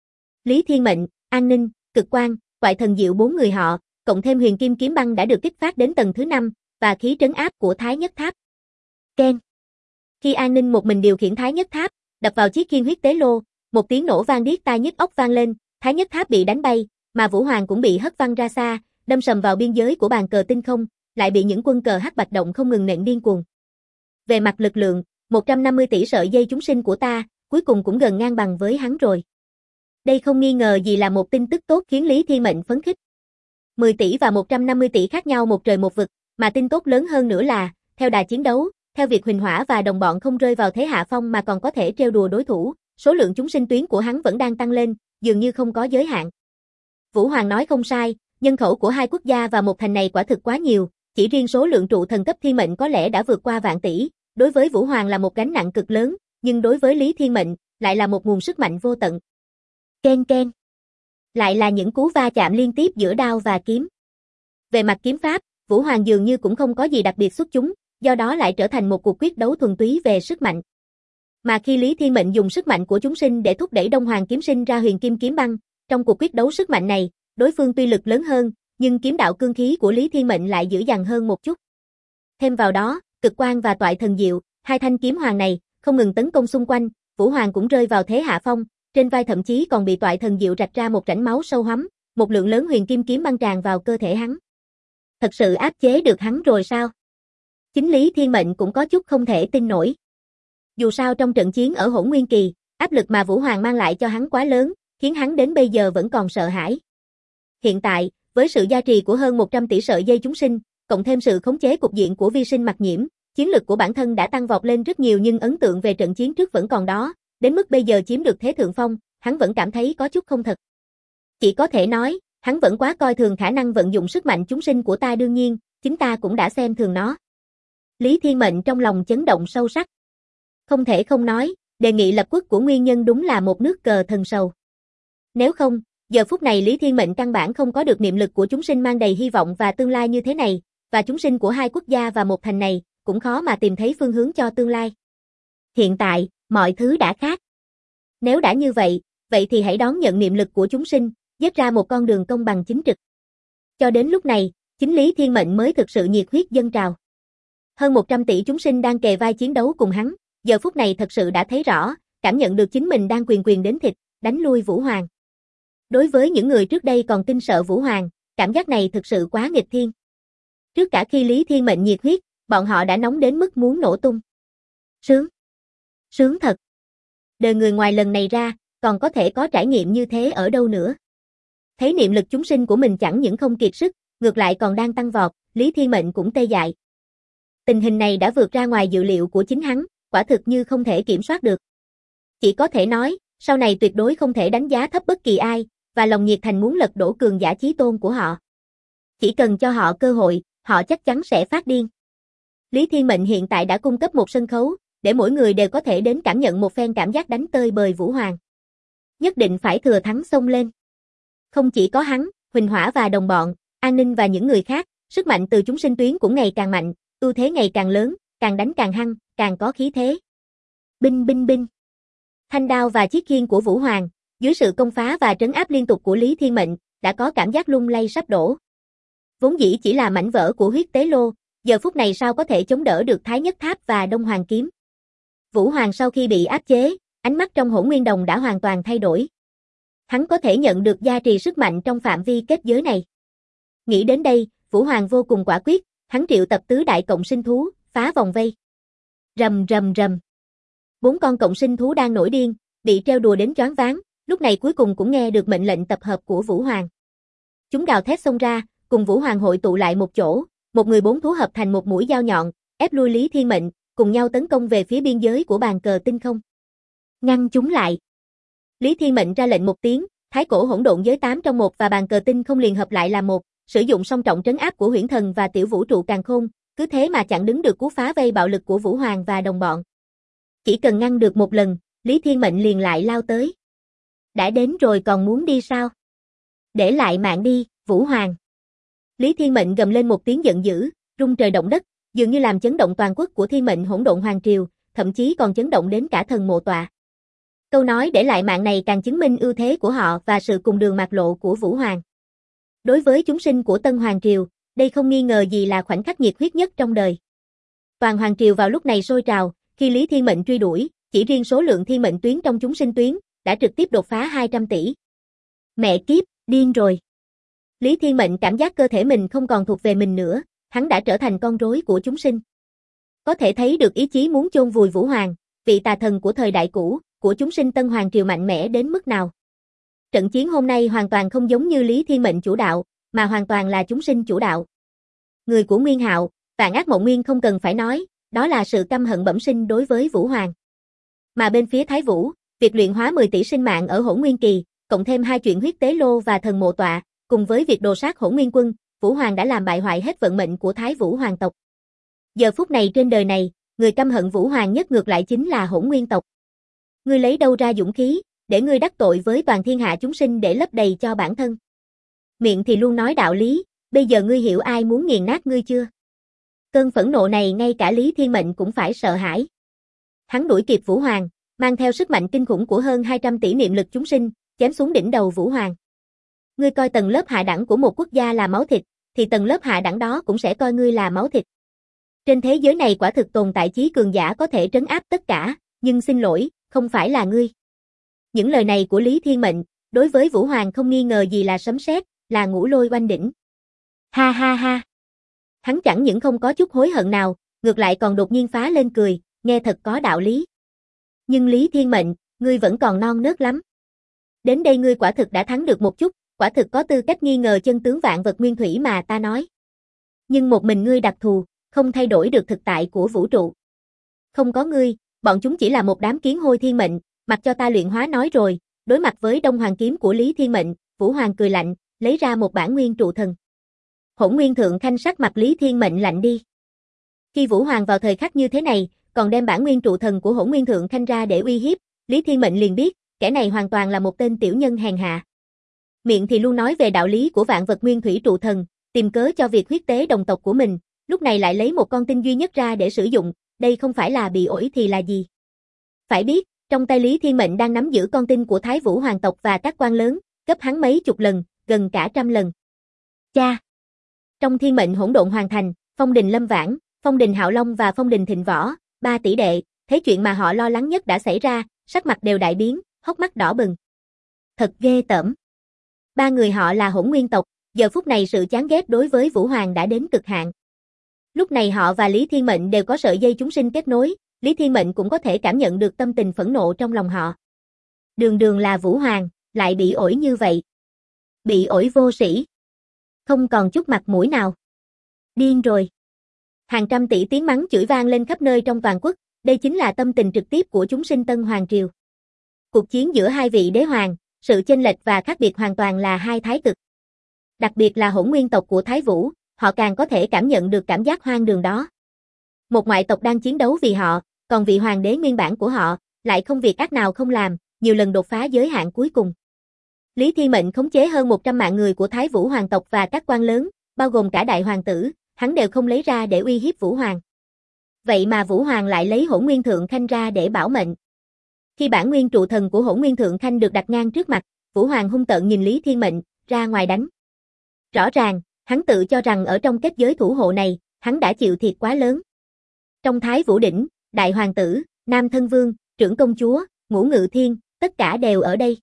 Lý Thiên Mệnh, An Ninh, Cực Quang, Toại Thần Diệu 4 người họ, cộng thêm Huyền Kim Kiếm Băng đã được kích phát đến tầng thứ 5, và khí trấn áp của Thái Nhất Tháp. Ken. Khi An Ninh một mình điều khiển Thái Nhất Tháp, đập vào chiếc khiên huyết tế lô, một tiếng nổ vang điếc tai nhức óc vang lên, Thái Nhất Tháp bị đánh bay, mà Vũ Hoàng cũng bị hất văng ra xa, đâm sầm vào biên giới của bàn cờ tinh không, lại bị những quân cờ Hắc Bạch Động không ngừng nện điên cuồng. Về mặt lực lượng, 150 tỷ sợi dây chúng sinh của ta, cuối cùng cũng gần ngang bằng với hắn rồi. Đây không nghi ngờ gì là một tin tức tốt khiến Lý Thiên Mệnh phấn khích. 10 tỷ và 150 tỷ khác nhau một trời một vực, mà tin tốt lớn hơn nữa là, theo đà chiến đấu, theo việc Huỳnh Hỏa và đồng bọn không rơi vào thế hạ phong mà còn có thể trêu đùa đối thủ, số lượng chúng sinh tuyến của hắn vẫn đang tăng lên, dường như không có giới hạn. Vũ Hoàng nói không sai, nhân khẩu của hai quốc gia và một thành này quả thực quá nhiều, chỉ riêng số lượng trụ thần cấp thiên mệnh có lẽ đã vượt qua vạn tỷ, đối với Vũ Hoàng là một gánh nặng cực lớn, nhưng đối với Lý Thiên Mệnh, lại là một nguồn sức mạnh vô tận. Ken ken. Lại là những cú va chạm liên tiếp giữa đao và kiếm. Về mặt kiếm pháp, Vũ Hoàng dường như cũng không có gì đặc biệt xuất chúng, do đó lại trở thành một cuộc quyết đấu thuần túy về sức mạnh. Mà khi Lý Thiên Mệnh dùng sức mạnh của chúng sinh để thúc đẩy Đông Hoàng kiếm sinh ra Huyền Kim kiếm băng, trong cuộc quyết đấu sức mạnh này, đối phương tuy lực lớn hơn, nhưng kiếm đạo cương khí của Lý Thiên Mệnh lại dữ dằn hơn một chút. Thêm vào đó, Cực Quang và Toại Thần Diệu, hai thanh kiếm hoàng này, không ngừng tấn công xung quanh, Vũ Hoàng cũng rơi vào thế hạ phong, trên vai thậm chí còn bị Toại Thần Diệu rạch ra một rãnh máu sâu hoắm, một lượng lớn Huyền Kim kiếm băng tràn vào cơ thể hắn. Thật sự áp chế được hắn rồi sao? Chính Lý Thiên Mệnh cũng có chút không thể tin nổi. Dù sao trong trận chiến ở Hỗn Nguyên Kỳ, áp lực mà Vũ Hoàng mang lại cho hắn quá lớn, khiến hắn đến bây giờ vẫn còn sợ hãi. Hiện tại, với sự gia trì của hơn 100 tỷ sợi dây chúng sinh, cộng thêm sự khống chế cục diện của Vi Sinh Mặc Nhiễm, chiến lực của bản thân đã tăng vọt lên rất nhiều, nhưng ấn tượng về trận chiến trước vẫn còn đó, đến mức bây giờ chiếm được thế thượng phong, hắn vẫn cảm thấy có chút không thật. Chỉ có thể nói, hắn vẫn quá coi thường khả năng vận dụng sức mạnh chúng sinh của ta, đương nhiên, chính ta cũng đã xem thường nó. Lý Thiên Mệnh trong lòng chấn động sâu sắc. Không thể không nói, đề nghị lập quốc của Nguyên Nhân đúng là một nước cờ thần sầu. Nếu không, giờ phút này Lý Thiên Mệnh căn bản không có được niệm lực của chúng sinh mang đầy hy vọng và tương lai như thế này, và chúng sinh của hai quốc gia và một thành này, cũng khó mà tìm thấy phương hướng cho tương lai. Hiện tại, mọi thứ đã khác. Nếu đã như vậy, vậy thì hãy đón nhận niệm lực của chúng sinh, dắt ra một con đường công bằng chính trực. Cho đến lúc này, chính Lý Thiên Mệnh mới thực sự nhiệt huyết dâng trào. Hơn 100 tỷ chúng sinh đang kề vai chiến đấu cùng hắn, giờ phút này thật sự đã thấy rõ, cảm nhận được chính mình đang quyền đến thịt, đánh lui Vũ Hoàng. Đối với những người trước đây còn kinh sợ Vũ Hoàng, cảm giác này thực sự quá nghịch thiên. Trước cả khi Lý Thiên Mệnh nhiệt huyết, bọn họ đã nóng đến mức muốn nổ tung. Sướng. Sướng thật. Đời người ngoài lần này ra, còn có thể có trải nghiệm như thế ở đâu nữa. Thấy niệm lực chúng sinh của mình chẳng những không kiệt sức, ngược lại còn đang tăng vọt, Lý Thiên Mệnh cũng tê dại. Tình hình này đã vượt ra ngoài dự liệu của chính hắn, quả thực như không thể kiểm soát được. Chỉ có thể nói, sau này tuyệt đối không thể đánh giá thấp bất kỳ ai, và lòng nhiệt thành muốn lật đổ cường giả chí tôn của họ. Chỉ cần cho họ cơ hội, họ chắc chắn sẽ phát điên. Lý Thiên Mệnh hiện tại đã cung cấp một sân khấu, để mỗi người đều có thể đến cảm nhận một phen cảm giác đánh tơi bời Vũ Hoàng. Nhất định phải thừa thắng xông lên. Không chỉ có hắn, Huỳnh Hỏa và đồng bọn, An Ninh và những người khác, sức mạnh từ chúng sinh tuyến cũng ngày càng mạnh, ưu thế ngày càng lớn, càng đánh càng hăng, càng có khí thế. Binh binh binh. Thanh đao và chiếc khiên của Vũ Hoàng, dưới sự công phá và trấn áp liên tục của Lý Thiên Mệnh, đã có cảm giác lung lay sắp đổ. Vốn dĩ chỉ là mảnh vỡ của huyết tế lô, giờ phút này sao có thể chống đỡ được Thái Nhất Tháp và Đông Hoàng kiếm. Vũ Hoàng sau khi bị áp chế, ánh mắt trong Hỗn Nguyên Đồng đã hoàn toàn thay đổi. Hắn có thể nhận được gia trì sức mạnh trong phạm vi kết giới này. Nghĩ đến đây, Vũ Hoàng vô cùng quả quyết, hắn triệu tập tứ đại cộng sinh thú, phá vòng vây. Rầm rầm rầm. 4 con cộng sinh thú đang nổi điên, bị treo đùa đến choáng váng, lúc này cuối cùng cũng nghe được mệnh lệnh tập hợp của Vũ Hoàng. Chúng gào thét xông ra, cùng Vũ Hoàng hội tụ lại một chỗ, một người 4 thú hợp thành một mũi dao nhọn, ép lui Lý Thiên Mệnh, cùng nhau tấn công về phía biên giới của bàn cờ tinh không. Ngăn chúng lại. Lý Thiên Mệnh ra lệnh một tiếng, Thái Cổ Hỗn Độn Giới 8 trong 1 và bàn cờ tinh không liền hợp lại là một, sử dụng song trọng trấn áp của Huyễn Thần và Tiểu Vũ Trụ Càn Khôn, cứ thế mà chặn đứng được cú phá vây bạo lực của Vũ Hoàng và đồng bọn. Chỉ cần ngăn được một lần, Lý Thiên Mệnh liền lại lao tới. Đã đến rồi còn muốn đi sao? Để lại mạng đi, Vũ Hoàng. Lý Thiên Mệnh gầm lên một tiếng giận dữ, rung trời động đất, dường như làm chấn động toàn quốc của Thiên Mệnh Hỗn Độn Hoàng Triều, thậm chí còn chấn động đến cả thần mộ tọa. Câu nói để lại mạng này càng chứng minh ưu thế của họ và sự cùng đường mạt lộ của Vũ Hoàng. Đối với chúng sinh của Tân Hoàng Triều, đây không nghi ngờ gì là khoảnh khắc nhiệt huyết nhất trong đời. Toàn Hoàng Triều vào lúc này sôi trào, khi Lý Thiên Mệnh truy đuổi, chỉ riêng số lượng thiên mệnh tuyến trong chúng sinh tuyến, đã trực tiếp đột phá 200 tỷ. Mẹ kiếp, điên rồi. Lý Thiên Mệnh cảm giác cơ thể mình không còn thuộc về mình nữa, hắn đã trở thành con rối của chúng sinh. Có thể thấy được ý chí muốn chôn vùi Vũ Hoàng, vị tà thần của thời đại cũ, của chúng sinh Tân Hoàng Triều mạnh mẽ đến mức nào. Trận chiến hôm nay hoàn toàn không giống như Lý Thiên Mệnh chủ đạo, mà hoàn toàn là chúng sinh chủ đạo. Người của Nguyên Hạo, Vạn Ác Mộng Nguyên không cần phải nói, đó là sự căm hận bẩm sinh đối với Vũ Hoàng. Mà bên phía Thái Vũ, việc luyện hóa 10 tỷ sinh mạng ở Hỗn Nguyên Kỳ, cộng thêm 2 chuyện huyết tế lô và thần mộ tọa, cùng với việc đồ sát Hỗn Nguyên Quân, Vũ Hoàng đã làm bại hoại hết vận mệnh của Thái Vũ hoàng tộc. Giờ phút này trên đời này, người căm hận Vũ Hoàng nhất ngược lại chính là Hỗn Nguyên tộc. Ngươi lấy đâu ra dũng khí, để ngươi đắc tội với toàn thiên hạ chúng sinh để lấp đầy cho bản thân. Miệng thì luôn nói đạo lý, bây giờ ngươi hiểu ai muốn nghiền nát ngươi chưa? Cơn phẫn nộ này ngay cả Lý Thiên Mệnh cũng phải sợ hãi. Hắn đuổi kịp Vũ Hoàng, mang theo sức mạnh kinh khủng của hơn 200 tỷ niệm lực chúng sinh, chém xuống đỉnh đầu Vũ Hoàng. Ngươi coi tầng lớp hạ đẳng của một quốc gia là máu thịt, thì tầng lớp hạ đẳng đó cũng sẽ coi ngươi là máu thịt. Trên thế giới này quả thực tồn tại chí cường giả có thể trấn áp tất cả, nhưng xin lỗi, không phải là ngươi. Những lời này của Lý Thiên Mệnh, đối với Vũ Hoàng không nghi ngờ gì là sấm sét, là ngũ lôi oanh đỉnh. Ha ha ha. Hắn chẳng những không có chút hối hận nào, ngược lại còn đột nhiên phá lên cười, nghe thật có đạo lý. Nhưng Lý Thiên Mệnh, ngươi vẫn còn non nớt lắm. Đến đây ngươi quả thực đã thắng được một chút, quả thực có tư cách nghi ngờ chân tướng vạn vật nguyên thủy mà ta nói. Nhưng một mình ngươi đặc thù, không thay đổi được thực tại của vũ trụ. Không có ngươi, bọn chúng chỉ là một đám kiến hôi thiên mệnh, mặc cho ta luyện hóa nói rồi. Đối mặt với Đông Hoàng kiếm của Lý Thiên Mệnh, Vũ Hoàng cười lạnh, lấy ra một bản nguyên trụ thần. Hỗn Nguyên Thượng Khanh sắc mặt Lý Thiên Mệnh lạnh đi. Khi Vũ Hoàng vào thời khắc như thế này, còn đem bản nguyên trụ thần của Hỗn Nguyên Thượng Khanh ra để uy hiếp, Lý Thiên Mệnh liền biết, kẻ này hoàn toàn là một tên tiểu nhân hèn hạ. Miệng thì luôn nói về đạo lý của vạn vật nguyên thủy trụ thần, tìm cớ cho việc huyết tế đồng tộc của mình, lúc này lại lấy một con tinh duy nhất ra để sử dụng, đây không phải là bị ổi thì là gì. Phải biết, trong tay Lý Thiên Mệnh đang nắm giữ con tinh của Thái Vũ hoàng tộc và các quan lớn, gấp hắn mấy chục lần, gần cả 100 lần. Cha! Trong Thiên Mệnh Hỗn Độn hoàn thành, Phong Đình Lâm Vãn, Phong Đình Hạo Long và Phong Đình Thịnh Võ, 3 tỷ đệ, thấy chuyện mà họ lo lắng nhất đã xảy ra, sắc mặt đều đại biến, hốc mắt đỏ bừng. Thật ghê tởm. 3 người họ là Hỗn Nguyên tộc, giờ phút này sự chán ghét đối với Vũ Hoàng đã đến cực hạn. Lúc này họ và Lý Thiên Mệnh đều có sợi dây chúng sinh kết nối, Lý Thiên Mệnh cũng có thể cảm nhận được tâm tình phẫn nộ trong lòng họ. Đường đường là Vũ Hoàng, lại bị ổi như vậy. Bị ổi vô sĩ. Không còn chút mặt mũi nào. Điên rồi. Hàng trăm tỷ tiếng mắng chửi vang lên khắp nơi trong toàn quốc, đây chính là tâm tình trực tiếp của chúng sinh Tân Hoàng Triều. Cuộc chiến giữa hai vị đế hoàng, sự chênh lệch và khác biệt hoàn toàn là hai thái cực. Đặc biệt là Hỗn Nguyên tộc của Thái Vũ, họ càng có thể cảm nhận được cảm giác hoang đường đó. Một ngoại tộc đang chiến đấu vì họ, còn vị hoàng đế nguyên bản của họ, lại không việc ác nào không làm, nhiều lần đột phá giới hạn cuối cùng. Lý Thiên Mệnh khống chế hơn 100 mạng người của Thái Vũ hoàng tộc và các quan lớn, bao gồm cả đại hoàng tử, hắn đều không lấy ra để uy hiếp Vũ Hoàng. Vậy mà Vũ Hoàng lại lấy Hỗn Nguyên Thượng Khanh ra để bảo mệnh. Khi bản nguyên trụ thần của Hỗn Nguyên Thượng Khanh được đặt ngang trước mặt, Vũ Hoàng hung tợn nhìn Lý Thiên Mệnh, ra ngoài đánh. Rõ ràng, hắn tự cho rằng ở trong kết giới thủ hộ này, hắn đã chịu thiệt quá lớn. Trong Thái Vũ Đỉnh, Đại Hoàng tử, Nam Thân Vương, Trưởng Công Chúa, Ngũ Ngự Thiên, tất cả đều ở đây.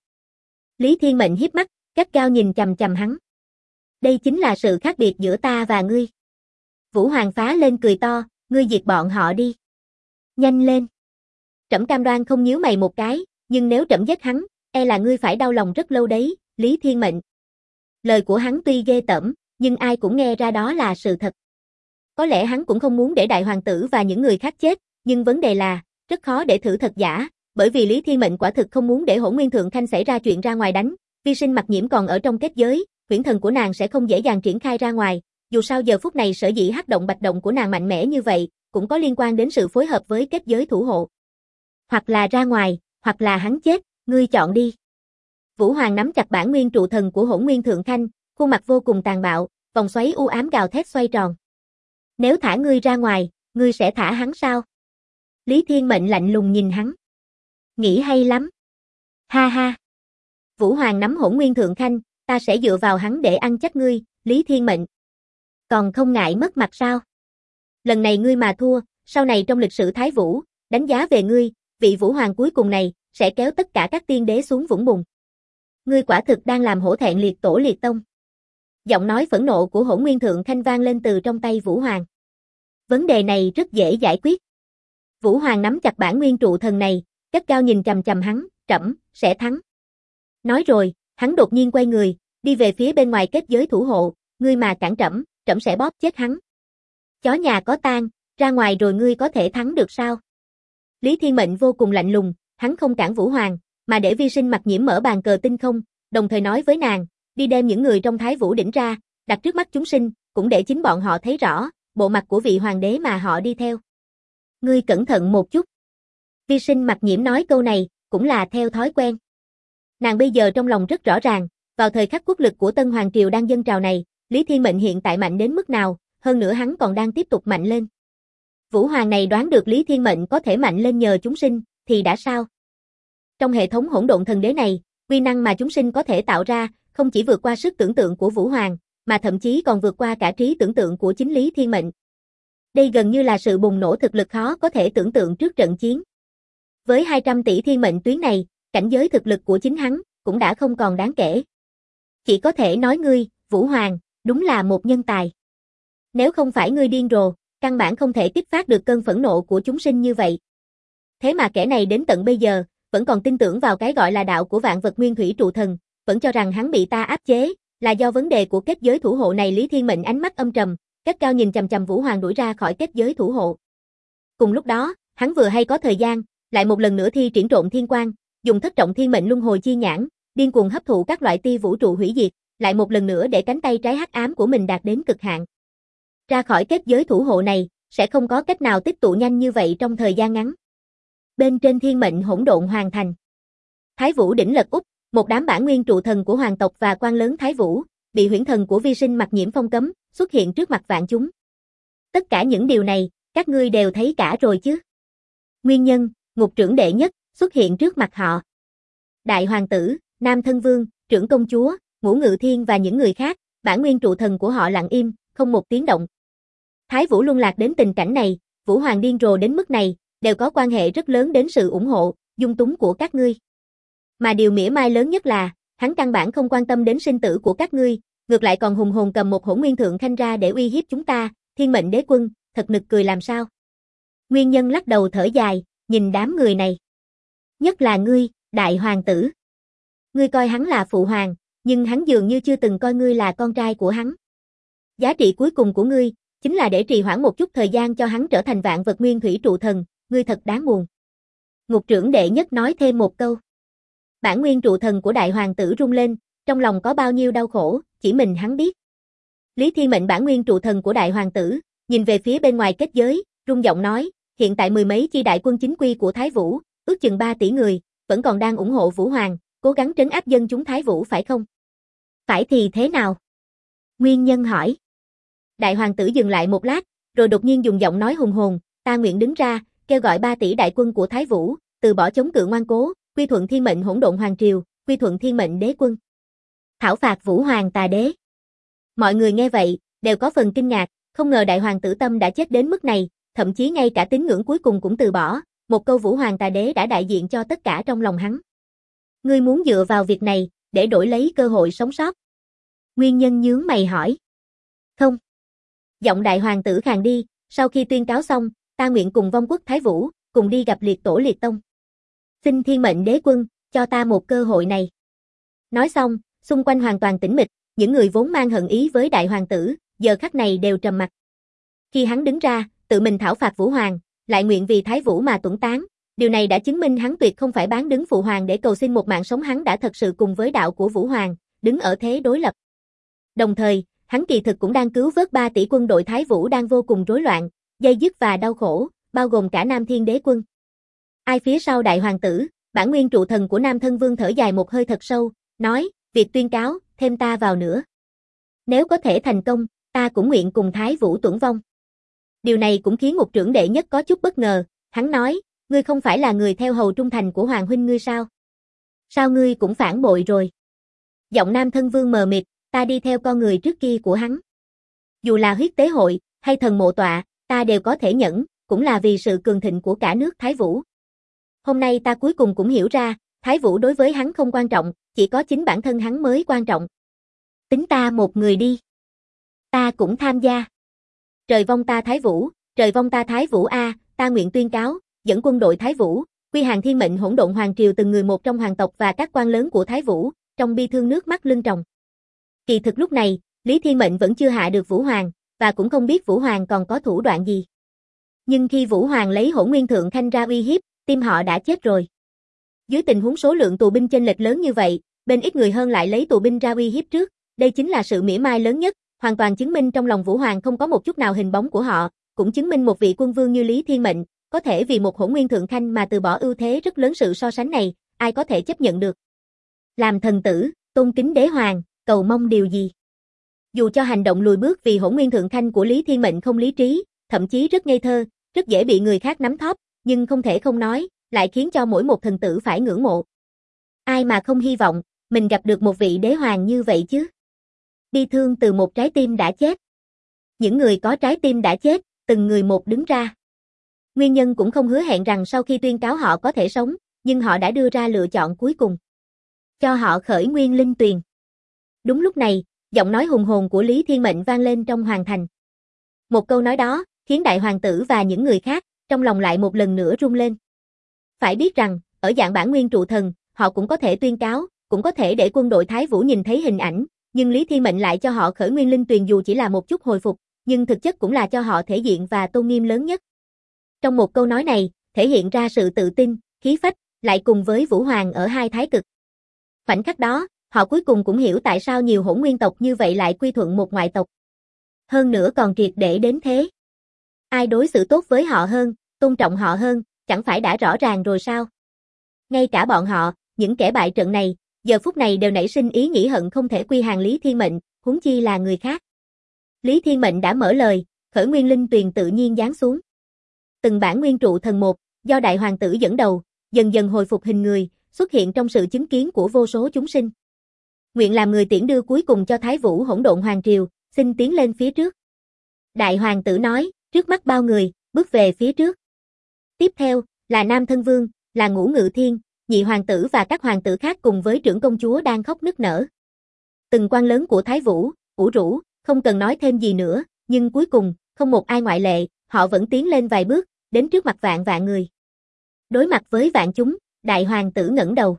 Lý Thiên Mệnh hiếp mắt, gắt gao nhìn chằm chằm hắn. Đây chính là sự khác biệt giữa ta và ngươi. Vũ Hoàng phá lên cười to, ngươi diệt bọn họ đi. Nhanh lên. Trẫm cam đoan không nhíu mày một cái, nhưng nếu trẫm giết hắn, e là ngươi phải đau lòng rất lâu đấy, Lý Thiên Mệnh. Lời của hắn tuy ghê tởm, nhưng ai cũng nghe ra đó là sự thật. Có lẽ hắn cũng không muốn để đại hoàng tử và những người khác chết, nhưng vấn đề là, rất khó để thử thật giả, bởi vì Lý Thiên Mệnh quả thực không muốn để Hỗn Nguyên Thượng Khanh xảy ra chuyện ra ngoài đánh, Vi Sinh Mặc Nhiễm còn ở trong kết giới, huyễn thần của nàng sẽ không dễ dàng triển khai ra ngoài, dù sao giờ phút này sở dĩ hắc động bạch động của nàng mạnh mẽ như vậy, cũng có liên quan đến sự phối hợp với kết giới thủ hộ. Hoặc là ra ngoài, hoặc là hắn chết, ngươi chọn đi. Vũ Hoàng nắm chặt bản nguyên trụ thần của Hỗn Nguyên Thượng Khanh, khuôn mặt vô cùng tàn bạo, vòng xoáy u ám gào thét xoay tròn. Nếu thả ngươi ra ngoài, ngươi sẽ thả hắn sao? Lý Thiên Mệnh lạnh lùng nhìn hắn. Nghĩ hay lắm. Ha ha. Vũ Hoàng nắm Hỗn Nguyên Thượng Khanh, ta sẽ dựa vào hắn để ăn chắc ngươi, Lý Thiên Mệnh. Còn không ngại mất mặt sao? Lần này ngươi mà thua, sau này trong lịch sử Thái Vũ, đánh giá về ngươi, vị Vũ Hoàng cuối cùng này, sẽ kéo tất cả các tiên đế xuống vũng bùn. Ngươi quả thực đang làm hổ thẹn liệt tổ liệt tông. Giọng nói phẫn nộ của Hỗn Nguyên Thượng Khanh vang lên từ trong tay Vũ Hoàng. Vấn đề này rất dễ giải quyết. Vũ Hoàng nắm chặt bản nguyên trụ thần này, gắt gao nhìn chằm chằm hắn, trẫm sẽ thắng. Nói rồi, hắn đột nhiên quay người, đi về phía bên ngoài kết giới thủ hộ, ngươi mà cản trẫm, trẫm sẽ bóp chết hắn. Chó nhà có tang, ra ngoài rồi ngươi có thể thắng được sao? Lý Thiên Mệnh vô cùng lạnh lùng, hắn không cản Vũ Hoàng, mà để Vi Sinh Mặc Nhiễm mở bàn cờ tinh không, đồng thời nói với nàng, đi đem những người trong Thái Vũ Đỉnh ra, đặt trước mắt chúng sinh, cũng để chính bọn họ thấy rõ, bộ mặt của vị hoàng đế mà họ đi theo. Ngươi cẩn thận một chút. Vi Sinh Mặc Nhiễm nói câu này, cũng là theo thói quen. Nàng bây giờ trong lòng rất rõ ràng, vào thời khắc quốc lực của Tân Hoàng Triều đang dâng trào này, Lý Thiên Mệnh hiện tại mạnh đến mức nào, hơn nữa hắn còn đang tiếp tục mạnh lên. Vũ Hoàng này đoán được Lý Thiên Mệnh có thể mạnh lên nhờ chúng sinh, thì đã sao? Trong hệ thống hỗn độn thần đế này, uy năng mà chúng sinh có thể tạo ra, không chỉ vượt qua sức tưởng tượng của Vũ Hoàng, mà thậm chí còn vượt qua cả trí tưởng tượng của chính Lý Thiên Mệnh. Đây gần như là sự bùng nổ thực lực khó có thể tưởng tượng trước trận chiến. Với 200 tỷ thiên mệnh tuyến này, cảnh giới thực lực của chính hắn cũng đã không còn đáng kể. Chỉ có thể nói ngươi, Vũ Hoàng, đúng là một nhân tài. Nếu không phải ngươi điên rồ, căn bản không thể kích phát được cơn phẫn nộ của chúng sinh như vậy. Thế mà kẻ này đến tận bây giờ, vẫn còn tin tưởng vào cái gọi là đạo của vạn vật nguyên thủy trụ thần, vẫn cho rằng hắn bị ta áp chế, là do vấn đề của kết giới thủ hộ này. Lý Thiên Mệnh ánh mắt âm trầm, gắt cao nhìn chằm chằm Vũ Hoàng đuổi ra khỏi kết giới thủ hộ. Cùng lúc đó, hắn vừa hay có thời gian, lại một lần nữa thi triển trộn thiên quang, dùng thất trọng thiên mệnh luân hồi chi nhãn, điên cuồng hấp thụ các loại tia vũ trụ hủy diệt, lại một lần nữa để cánh tay trái hắc ám của mình đạt đến cực hạn. Ra khỏi kết giới thủ hộ này, sẽ không có cách nào tích tụ nhanh như vậy trong thời gian ngắn. Bên trên thiên mệnh hỗn độn hoàn thành. Thái Vũ đỉnh lật úp, một đám bản nguyên trụ thần của hoàng tộc và quan lớn Thái Vũ, bị huyễn thần của vi sinh mặc nhiễm phong cấm, xuất hiện trước mặt vạn chúng. Tất cả những điều này, các ngươi đều thấy cả rồi chứ? Nguyên nhân, ngục trưởng đệ nhất, xuất hiện trước mặt họ. Đại hoàng tử, Nam Thân Vương, trưởng công chúa, Ngũ Ngự Thiên và những người khác, bản nguyên trụ thần của họ lặng im, không một tiếng động. Thái Vũ luân lạc đến tình cảnh này, Vũ Hoàng điên rồ đến mức này, đều có quan hệ rất lớn đến sự ủng hộ, dung túng của các ngươi. Mà điều mỉa mai lớn nhất là, hắn căn bản không quan tâm đến sinh tử của các ngươi, ngược lại còn hùng hồn cầm một hỗn nguyên thượng khanh ra để uy hiếp chúng ta, thiên mệnh đế quân, thật nực cười làm sao. Nguyên nhân lắc đầu thở dài, nhìn đám người này. Nhất là ngươi, đại hoàng tử. Ngươi coi hắn là phụ hoàng, nhưng hắn dường như chưa từng coi ngươi là con trai của hắn. Giá trị cuối cùng của ngươi, chính là để trì hoãn một chút thời gian cho hắn trở thành vạn vật nguyên thủy trụ thần, ngươi thật đáng buồn. Ngục trưởng đệ nhất nói thêm một câu. Bản nguyên trụ thần của đại hoàng tử rung lên, trong lòng có bao nhiêu đau khổ, chỉ mình hắn biết. Lý Thiên Mệnh bản nguyên trụ thần của đại hoàng tử, nhìn về phía bên ngoài kết giới, rung giọng nói, hiện tại mười mấy chi đại quân chính quy của Thái Vũ, ước chừng 3 tỷ người, vẫn còn đang ủng hộ Vũ Hoàng, cố gắng trấn áp dân chúng Thái Vũ phải không? Phải thì thế nào? Nguyên nhân hỏi. Đại hoàng tử dừng lại một lát, rồi đột nhiên dùng giọng nói hùng hồn, ta nguyện đứng ra, kêu gọi 3 tỷ đại quân của Thái Vũ, từ bỏ chống cự ngoan cố, quy thuận thiên mệnh hỗn độn hoàng triều, quy thuận thiên mệnh đế quân. Thảo phạt Vũ Hoàng tà đế. Mọi người nghe vậy, đều có phần kinh ngạc, không ngờ đại hoàng tử tâm đã chết đến mức này, thậm chí ngay cả tín ngưỡng cuối cùng cũng từ bỏ, một câu Vũ Hoàng tà đế đã đại diện cho tất cả trong lòng hắn. Ngươi muốn dựa vào việc này, để đổi lấy cơ hội sống sót. Nguyên nhân nhướng mày hỏi. Không. Giọng đại hoàng tử khàn đi, sau khi tuyên cáo xong, ta nguyện cùng vong quốc Thái Vũ, cùng đi gặp liệt tổ liệt tông. Xin thiên mệnh đế quân, cho ta một cơ hội này. Nói xong, xung quanh hoàn toàn tĩnh mịch, những người vốn mang hận ý với đại hoàng tử, giờ khắc này đều trầm mặc. Khi hắn đứng ra, tự mình thảo phạt Vũ Hoàng, lại nguyện vì Thái Vũ mà tuẫn tán, điều này đã chứng minh hắn tuyệt không phải bán đứng phụ hoàng để cầu xin một mạng sống, hắn đã thật sự cùng với đạo của Vũ Hoàng, đứng ở thế đối lập. Đồng thời, hắn kỳ thực cũng đang cứu vớt 3 tỷ quân đội Thái Vũ đang vô cùng rối loạn, dây dứt và đau khổ, bao gồm cả Nam Thiên Đế quân. Ai phía sau đại hoàng tử, bản nguyên trụ thần của Nam Thân Vương thở dài một hơi thật sâu, nói, việc tuyên cáo, thêm ta vào nữa. Nếu có thể thành công, ta cũng nguyện cùng Thái Vũ tuẫn vong. Điều này cũng khiến ngục trưởng đệ nhất có chút bất ngờ, hắn nói, ngươi không phải là người theo hầu trung thành của Hoàng huynh ngươi sao? Sao ngươi cũng phản bội rồi? Giọng Nam Thân Vương mờ mịt, ta đi theo con người trước kia của hắn. Dù là huyết tế hội, hay thần mộ tọa, ta đều có thể nhẫn, cũng là vì sự cường thịnh của cả nước Thái Vũ. Hôm nay ta cuối cùng cũng hiểu ra, Thái Vũ đối với hắn không quan trọng, chỉ có chính bản thân hắn mới quan trọng. Tính ta một người đi. Ta cũng tham gia. Trời vong ta Thái Vũ, trời vong ta Thái Vũ a, ta nguyện tuyên cáo, dẫn quân đội Thái Vũ, quy hàng thiên mệnh hỗn độn hoàng triều từng người một trong hoàng tộc và các quan lớn của Thái Vũ, trong bi thương nước mắt lưng tròng. Kỳ thực lúc này, Lý Thiên Mệnh vẫn chưa hạ được Vũ Hoàng, và cũng không biết Vũ Hoàng còn có thủ đoạn gì. Nhưng khi Vũ Hoàng lấy hỗn nguyên thượng khanh ra uy hiếp, tim họ đã chết rồi. Dưới tình huống số lượng tù binh chênh lệch lớn như vậy, bên ít người hơn lại lấy tù binh ra uy hiếp trước, đây chính là sự mỉa mai lớn nhất, hoàn toàn chứng minh trong lòng Vũ Hoàng không có một chút nào hình bóng của họ, cũng chứng minh một vị quân vương như Lý Thiên Mệnh, có thể vì một hỗn nguyên thượng khanh mà từ bỏ ưu thế rất lớn. Sự so sánh này, ai có thể chấp nhận được. Làm thần tử, tôn kính đế hoàng, cầu mong điều gì? Dù cho hành động lùi bước vì Hỗn Nguyên Thượng Khanh của Lý Thiên Mệnh không lý trí, thậm chí rất ngây thơ, rất dễ bị người khác nắm thóp, nhưng không thể không nói, lại khiến cho mỗi một thần tử phải ngưỡng mộ. Ai mà không hy vọng, mình gặp được một vị đế hoàng như vậy chứ? Bi thương từ một trái tim đã chết. Những người có trái tim đã chết, từng người một đứng ra. Nguyên nhân cũng không hứa hẹn rằng sau khi tuyên cáo họ có thể sống, nhưng họ đã đưa ra lựa chọn cuối cùng. Cho họ khởi nguyên linh tuyền. Đúng lúc này, giọng nói hùng hồn của Lý Thiên Mệnh vang lên trong hoàng thành. Một câu nói đó, khiến đại hoàng tử và những người khác, trong lòng lại một lần nữa rung lên. Phải biết rằng, ở dạng bản nguyên trụ thần, họ cũng có thể tuyên cáo, cũng có thể để quân đội Thái Vũ nhìn thấy hình ảnh, nhưng Lý Thiên Mệnh lại cho họ khởi nguyên linh tuyền dù chỉ là một chút hồi phục, nhưng thực chất cũng là cho họ thể diện và tôn nghiêm lớn nhất. Trong một câu nói này, thể hiện ra sự tự tin, khí phách, lại cùng với Vũ Hoàng ở hai thái cực. Khoảnh khắc đó, họ cuối cùng cũng hiểu tại sao nhiều hỗn nguyên tộc như vậy lại quy thuận một ngoại tộc. Hơn nữa còn triệt để đến thế. Ai đối xử tốt với họ hơn, tôn trọng họ hơn, chẳng phải đã rõ ràng rồi sao? Ngay cả bọn họ, những kẻ bại trận này, giờ phút này đều nảy sinh ý nghĩ hận không thể quy hàng Lý Thiên Mệnh, huống chi là người khác. Lý Thiên Mệnh đã mở lời, khởi nguyên linh tuyền tự nhiên giáng xuống. Từng bản nguyên trụ thần một, do đại hoàng tử dẫn đầu, dần dần hồi phục hình người, xuất hiện trong sự chứng kiến của vô số chúng sinh. Nguyện làm người tiễn đưa cuối cùng cho Thái Vũ Hỗn Độn Hoàng Triều, xin tiến lên phía trước. Đại hoàng tử nói, trước mắt bao người, bước về phía trước. Tiếp theo, là Nam Thân Vương, là Ngũ Ngự Thiên, nhị hoàng tử và các hoàng tử khác cùng với trưởng công chúa đang khóc nức nở. Từng quan lớn của Thái Vũ, ủ rũ, không cần nói thêm gì nữa, nhưng cuối cùng, không một ai ngoại lệ, họ vẫn tiến lên vài bước, đến trước mặt vạn vạn người. Đối mặt với vạn chúng, đại hoàng tử ngẩng đầu.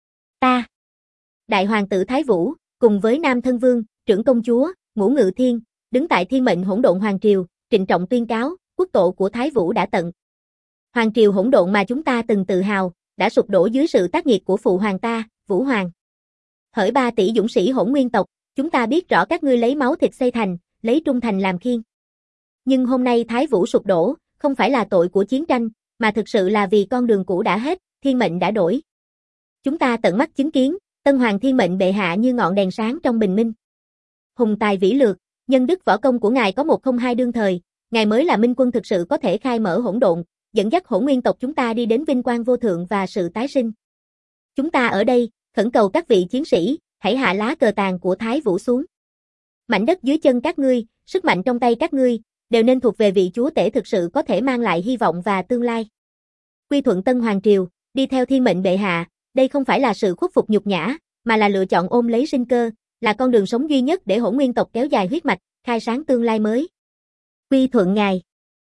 Ta. Đại hoàng tử Thái Vũ, cùng với Nam Thân Vương, trưởng công chúa, Ngũ Ngự Thiên, đứng tại Thiên Mệnh Hỗn Độn Hoàng Triều, trịnh trọng tuyên cáo, quốc tổ của Thái Vũ đã tận. Hoàng triều hỗn độn mà chúng ta từng tự hào, đã sụp đổ dưới sự tác nghiệt của phụ hoàng ta, Vũ Hoàng. Hỡi 3 tỷ dũng sĩ hỗn nguyên tộc, chúng ta biết rõ các ngươi lấy máu thịt xây thành, lấy trung thành làm khiên. Nhưng hôm nay Thái Vũ sụp đổ, không phải là tội của chiến tranh, mà thực sự là vì con đường cũ đã hết, thiên mệnh đã đổi. Chúng ta tận mắt chứng kiến, Tân Hoàng Thiên Mệnh bệ hạ như ngọn đèn sáng trong bình minh. Hùng tài vĩ lược, nhân đức võ công của ngài có 102 đương thời, ngài mới là minh quân thực sự có thể khai mở hỗn độn, dẫn dắt hỗn nguyên tộc chúng ta đi đến vinh quang vô thượng và sự tái sinh. Chúng ta ở đây, khẩn cầu các vị chiến sĩ, hãy hạ lá cờ tàn của Thái Vũ xuống. Mảnh đất dưới chân các ngươi, sức mạnh trong tay các ngươi, đều nên thuộc về vị chúa tể thực sự có thể mang lại hy vọng và tương lai. Quy thuận Tân Hoàng Triều, đi theo thiên mệnh bệ hạ, đây không phải là sự khuất phục nhục nhã, mà là lựa chọn ôm lấy sinh cơ, là con đường sống duy nhất để hỗn nguyên tộc kéo dài huyết mạch, khai sáng tương lai mới. Quy thuận ngài.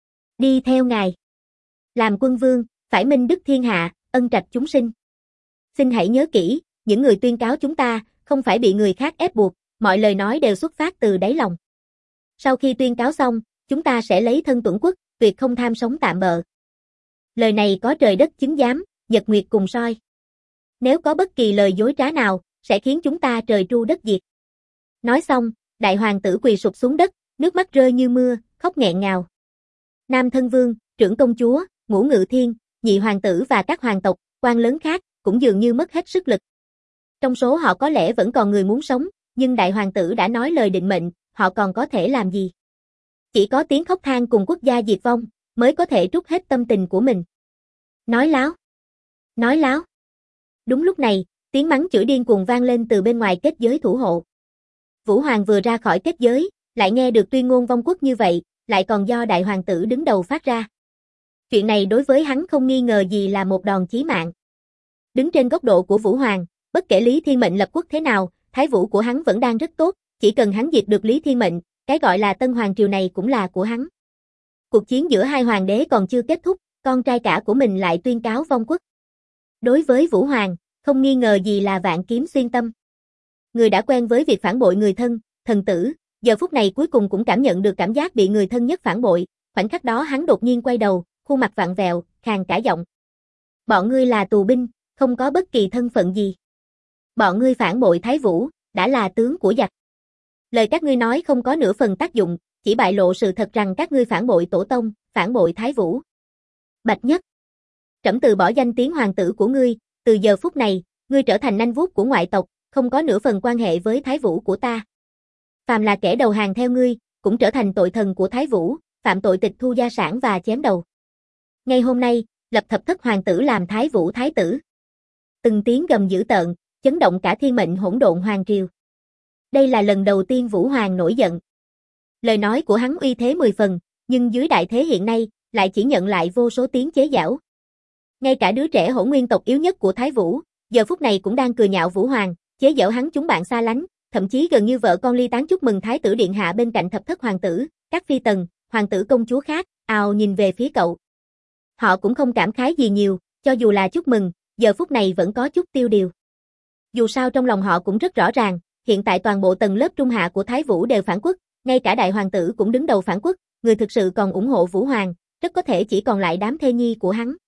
Đi theo ngài. Làm quân vương, phải minh đức thiên hạ, ân trạch chúng sinh. Xin hãy nhớ kỹ, những người tuyên cáo chúng ta, không phải bị người khác ép buộc, mọi lời nói đều xuất phát từ đáy lòng. Sau khi tuyên cáo xong, chúng ta sẽ lấy thân tuẫn quốc, tuyệt không tham sống tạm bợ. Lời này có trời đất chứng giám, nhật nguyệt cùng soi. Nếu có bất kỳ lời dối trá nào, sẽ khiến chúng ta trời tru đất diệt. Nói xong, đại hoàng tử quỳ sụp xuống đất, nước mắt rơi như mưa, khóc nghẹn ngào. Nam Thân Vương, trưởng công chúa, Ngũ Ngự Thiên, nhị hoàng tử và các hoàng tộc, quan lớn khác, cũng dường như mất hết sức lực. Trong số họ có lẽ vẫn còn người muốn sống, nhưng đại hoàng tử đã nói lời định mệnh, họ còn có thể làm gì? Chỉ có tiếng khóc than cùng quốc gia diệt vong, mới có thể trút hết tâm tình của mình. Nói láo. Nói láo. Đúng lúc này, tiếng mắng chửi điên cuồng vang lên từ bên ngoài kết giới thủ hộ. Vũ Hoàng vừa ra khỏi kết giới, lại nghe được tuyên ngôn vong quốc như vậy, lại còn do đại hoàng tử đứng đầu phát ra. Chuyện này đối với hắn không nghi ngờ gì là một đòn chí mạng. Đứng trên góc độ của Vũ Hoàng, bất kể Lý Thiên Mệnh lập quốc thế nào, Thái Vũ của hắn vẫn đang rất tốt, chỉ cần hắn diệt được Lý Thiên Mệnh, cái gọi là Tân Hoàng Triều này cũng là của hắn. Cuộc chiến giữa hai hoàng đế còn chưa kết thúc, con trai cả của mình lại tuyên cáo vong quốc. Đối với Vũ Hoàng, không nghi ngờ gì là vạn kiếm xuyên tâm. Người đã quen với việc phản bội người thân, thần tử, giờ phút này cuối cùng cũng cảm nhận được cảm giác bị người thân nhất phản bội, khoảnh khắc đó hắn đột nhiên quay đầu, khuôn mặt vặn vẹo, khàn cả giọng. Bọn ngươi là tù binh, không có bất kỳ thân phận gì. Bọn ngươi phản bội Thái Vũ, đã là tướng của giặc. Lời các ngươi nói không có nửa phần tác dụng, chỉ bại lộ sự thật rằng các ngươi phản bội tổ tông, phản bội Thái Vũ. Bạch Nhất, trẫm từ bỏ danh tiếng hoàng tử của ngươi, từ giờ phút này, ngươi trở thành nanh vuốt của ngoại tộc, không có nửa phần quan hệ với Thái Vũ của ta. Phàm là kẻ đầu hàng theo ngươi, cũng trở thành tội thần của Thái Vũ, phạm tội tịch thu gia sản và chém đầu. Ngay hôm nay, lập Thập Thất Hoàng tử làm Thái Vũ Thái tử. Từng tiếng gầm dữ tợn, chấn động cả thiên mệnh hỗn độn hoàng triều. Đây là lần đầu tiên Vũ Hoàng nổi giận. Lời nói của hắn uy thế 10 phần, nhưng dưới đại thế hiện nay, lại chỉ nhận lại vô số tiếng chế giễu. Ngay cả đứa trẻ hỗn nguyên tộc yếu nhất của Thái Vũ, giờ phút này cũng đang cười nhạo Vũ Hoàng, chế giễu hắn chúng bạn xa lánh, thậm chí gần như vợ con ly tán chúc mừng Thái tử điện hạ bên cạnh Thập Thất Hoàng tử, các phi tần, hoàng tử công chúa khác, ào nhìn về phía cậu. Họ cũng không cảm khái gì nhiều, cho dù là chúc mừng, giờ phút này vẫn có chút tiêu điều. Dù sao trong lòng họ cũng rất rõ ràng, hiện tại toàn bộ tầng lớp trung hạ của Thái Vũ đều phản quốc, ngay cả đại hoàng tử cũng đứng đầu phản quốc, người thực sự còn ủng hộ Vũ Hoàng, rất có thể chỉ còn lại đám thê nhi của hắn.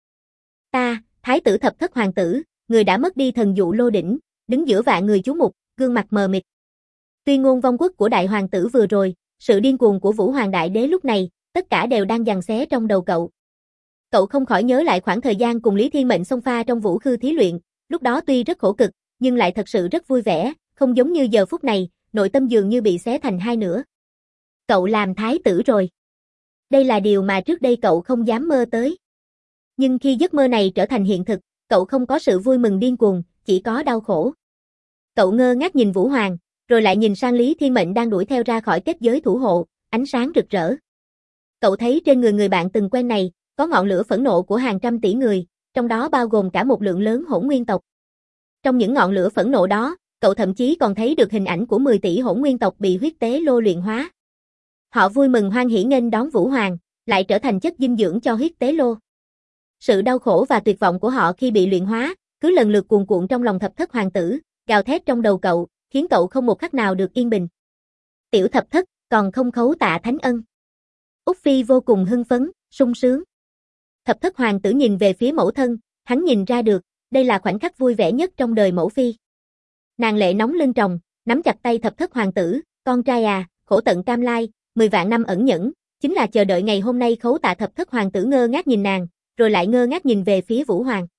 Ta, Thái tử Thập Thất Hoàng tử, người đã mất đi thần dụ lô đỉnh, đứng giữa vạn người chú mục, gương mặt mờ mịt. Tuyên ngôn vong quốc của đại hoàng tử vừa rồi, sự điên cuồng của Vũ Hoàng đại đế lúc này, tất cả đều đang giằng xé trong đầu cậu. Cậu không khỏi nhớ lại khoảng thời gian cùng Lý Thiên Mệnh xông pha trong Vũ Khư thí luyện, lúc đó tuy rất khổ cực, nhưng lại thật sự rất vui vẻ, không giống như giờ phút này, nội tâm dường như bị xé thành hai nửa. Cậu làm thái tử rồi. Đây là điều mà trước đây cậu không dám mơ tới. Nhưng khi giấc mơ này trở thành hiện thực, cậu không có sự vui mừng điên cuồng, chỉ có đau khổ. Cậu ngơ ngác nhìn Vũ Hoàng, rồi lại nhìn sang Lý Thiên Mệnh đang đuổi theo ra khỏi kết giới thủ hộ, ánh sáng rực rỡ. Cậu thấy trên người người bạn từng quen này, có ngọn lửa phẫn nộ của hàng trăm tỷ người, trong đó bao gồm cả một lượng lớn hỗn nguyên tộc. Trong những ngọn lửa phẫn nộ đó, cậu thậm chí còn thấy được hình ảnh của 10 tỷ hỗn nguyên tộc bị huyết tế lô luyện hóa. Họ vui mừng hoan hỉ nghênh đón Vũ Hoàng, lại trở thành chất dinh dưỡng cho huyết tế lô. Sự đau khổ và tuyệt vọng của họ khi bị luyện hóa, cứ lần lượt cuồn cuộn trong lòng Thập Thất Hoàng tử, gào thét trong đầu cậu, khiến cậu không một khắc nào được yên bình. Tiểu Thập Thất, còn không khấu tạ thánh ân. Úc Phi vô cùng hưng phấn, sung sướng. Thập Thất Hoàng tử nhìn về phía mẫu thân, hắn nhìn ra được, đây là khoảnh khắc vui vẻ nhất trong đời mẫu phi. Nàng lệ nóng lưng tròng, nắm chặt tay Thập Thất Hoàng tử, con trai à, khổ tận cam lai, 10 vạn năm ẩn nhẫn, chính là chờ đợi ngày hôm nay khấu tạ. Thập Thất Hoàng tử ngơ ngác nhìn nàng, rồi lại ngơ ngác nhìn về phía Vũ Hoàng.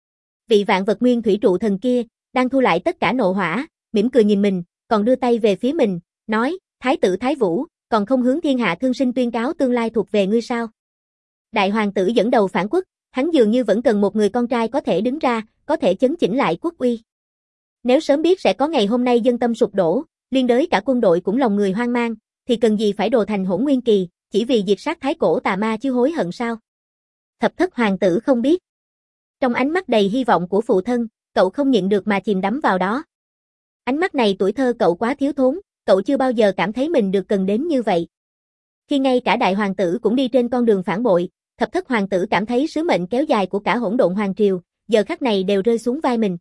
Vị vạn vật nguyên thủy trụ thần kia, đang thu lại tất cả nộ hỏa, mỉm cười nhìn mình, còn đưa tay về phía mình, nói, Thái tử Thái Vũ, còn không hướng thiên hạ thương sinh tuyên cáo tương lai thuộc về ngươi sao? Đại hoàng tử dẫn đầu phản quốc, hắn dường như vẫn cần một người con trai có thể đứng ra, có thể chấn chỉnh lại quốc uy. Nếu sớm biết sẽ có ngày hôm nay dân tâm sụp đổ, liên đới cả quân đội cũng lòng người hoang mang, thì cần gì phải đồ thành hỗn nguyên kỳ, chỉ vì diệt sát thái cổ tà ma chứ hối hận sao? Thập Thất Hoàng tử không biết. Trong ánh mắt đầy hy vọng của phụ thân, cậu không nhịn được mà chìm đắm vào đó. Ánh mắt này tuổi thơ cậu quá thiếu thốn, cậu chưa bao giờ cảm thấy mình được cần đến như vậy. Khi ngay cả đại hoàng tử cũng đi trên con đường phản bội, Thập Thất Hoàng tử cảm thấy sứ mệnh kéo dài của cả hỗn độn hoàng triều, giờ khắc này đều rơi xuống vai mình.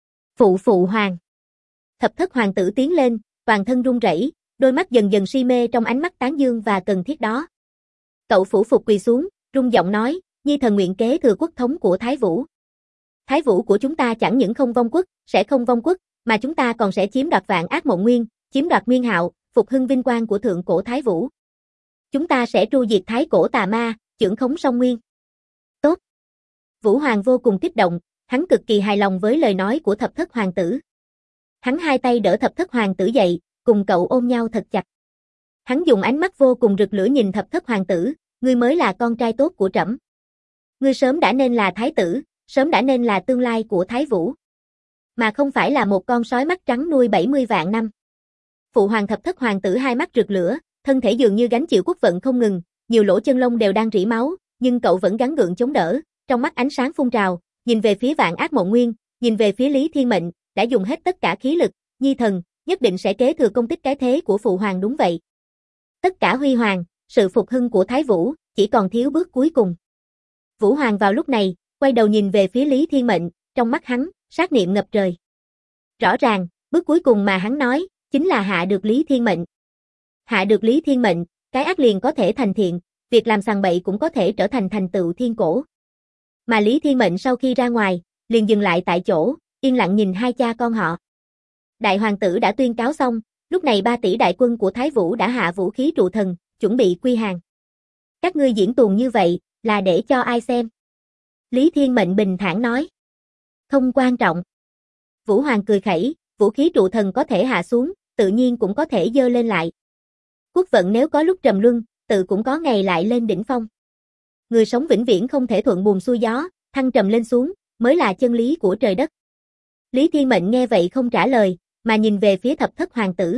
Phụ hoàng. Thập Thất Hoàng tử tiến lên, toàn thân run rẩy, đôi mắt dần dần si mê trong ánh mắt tán dương và cần thiết đó. Cậu phủ phục quỳ xuống, rung giọng nói, nhi thần nguyện kế thừa quốc thống của Thái Vũ. Thái Vũ của chúng ta chẳng những không vong quốc, sẽ không vong quốc, mà chúng ta còn sẽ chiếm đoạt Vạn Ác Mộng Nguyên, chiếm đoạt Nguyên Hạo, phục hưng vinh quang của thượng cổ Thái Vũ. Chúng ta sẽ tru diệt thái cổ tà ma, chưởng khống song nguyên. Tốt. Vũ Hoàng vô cùng kích động, hắn cực kỳ hài lòng với lời nói của Thập Thất Hoàng tử. Hắn hai tay đỡ Thập Thất Hoàng tử dậy, cùng cậu ôm nhau thật chặt. Hắn dùng ánh mắt vô cùng rực lửa nhìn Thập Thất Hoàng tử, ngươi mới là con trai tốt của trẫm. Ngươi sớm đã nên là thái tử, sớm đã nên là tương lai của Thái Vũ. Mà không phải là một con sói mắt trắng nuôi 70 vạn năm. Phụ hoàng Thập Thất Hoàng tử hai mắt rực lửa, thân thể dường như gánh chịu quốc vận không ngừng, nhiều lỗ chân lông đều đang rỉ máu, nhưng cậu vẫn gắng gượng chống đỡ, trong mắt ánh sáng phun trào, nhìn về phía Vạn Ác Mộng Nguyên, nhìn về phía Lý Thiên Mệnh, đã dùng hết tất cả khí lực, nhi thần, nhất định sẽ kế thừa công tích cái thế của phụ hoàng đúng vậy. Tất cả huy hoàng, sự phục hưng của Thái Vũ, chỉ còn thiếu bước cuối cùng. Vũ Hoàng vào lúc này, quay đầu nhìn về phía Lý Thiên Mệnh, trong mắt hắn, sát niệm ngập trời. Rõ ràng, bước cuối cùng mà hắn nói, chính là hạ được Lý Thiên Mệnh. Hạ được Lý Thiên Mệnh, cái ác liền có thể thành thiện, việc làm sằng bậy cũng có thể trở thành thành tựu thiên cổ. Mà Lý Thiên Mệnh sau khi ra ngoài, liền dừng lại tại chỗ, yên lặng nhìn hai cha con họ. Đại hoàng tử đã tuyên cáo xong, lúc này 3 tỷ đại quân của Thái Vũ đã hạ vũ khí trụ thần, chuẩn bị quy hàng. Các ngươi diễn tuồng như vậy, là để cho ai xem? Lý Thiên Mệnh bình thản nói. Không quan trọng. Vũ Hoàng cười khẩy, vũ khí trụ thần có thể hạ xuống, tự nhiên cũng có thể dơ lên lại. Quốc vận nếu có lúc trầm luân, tự cũng có ngày lại lên đỉnh phong. Người sống vĩnh viễn không thể thuận buồm xuôi gió, thăng trầm lên xuống, mới là chân lý của trời đất. Lý Thiên Mệnh nghe vậy không trả lời, mà nhìn về phía Thập Thất Hoàng tử.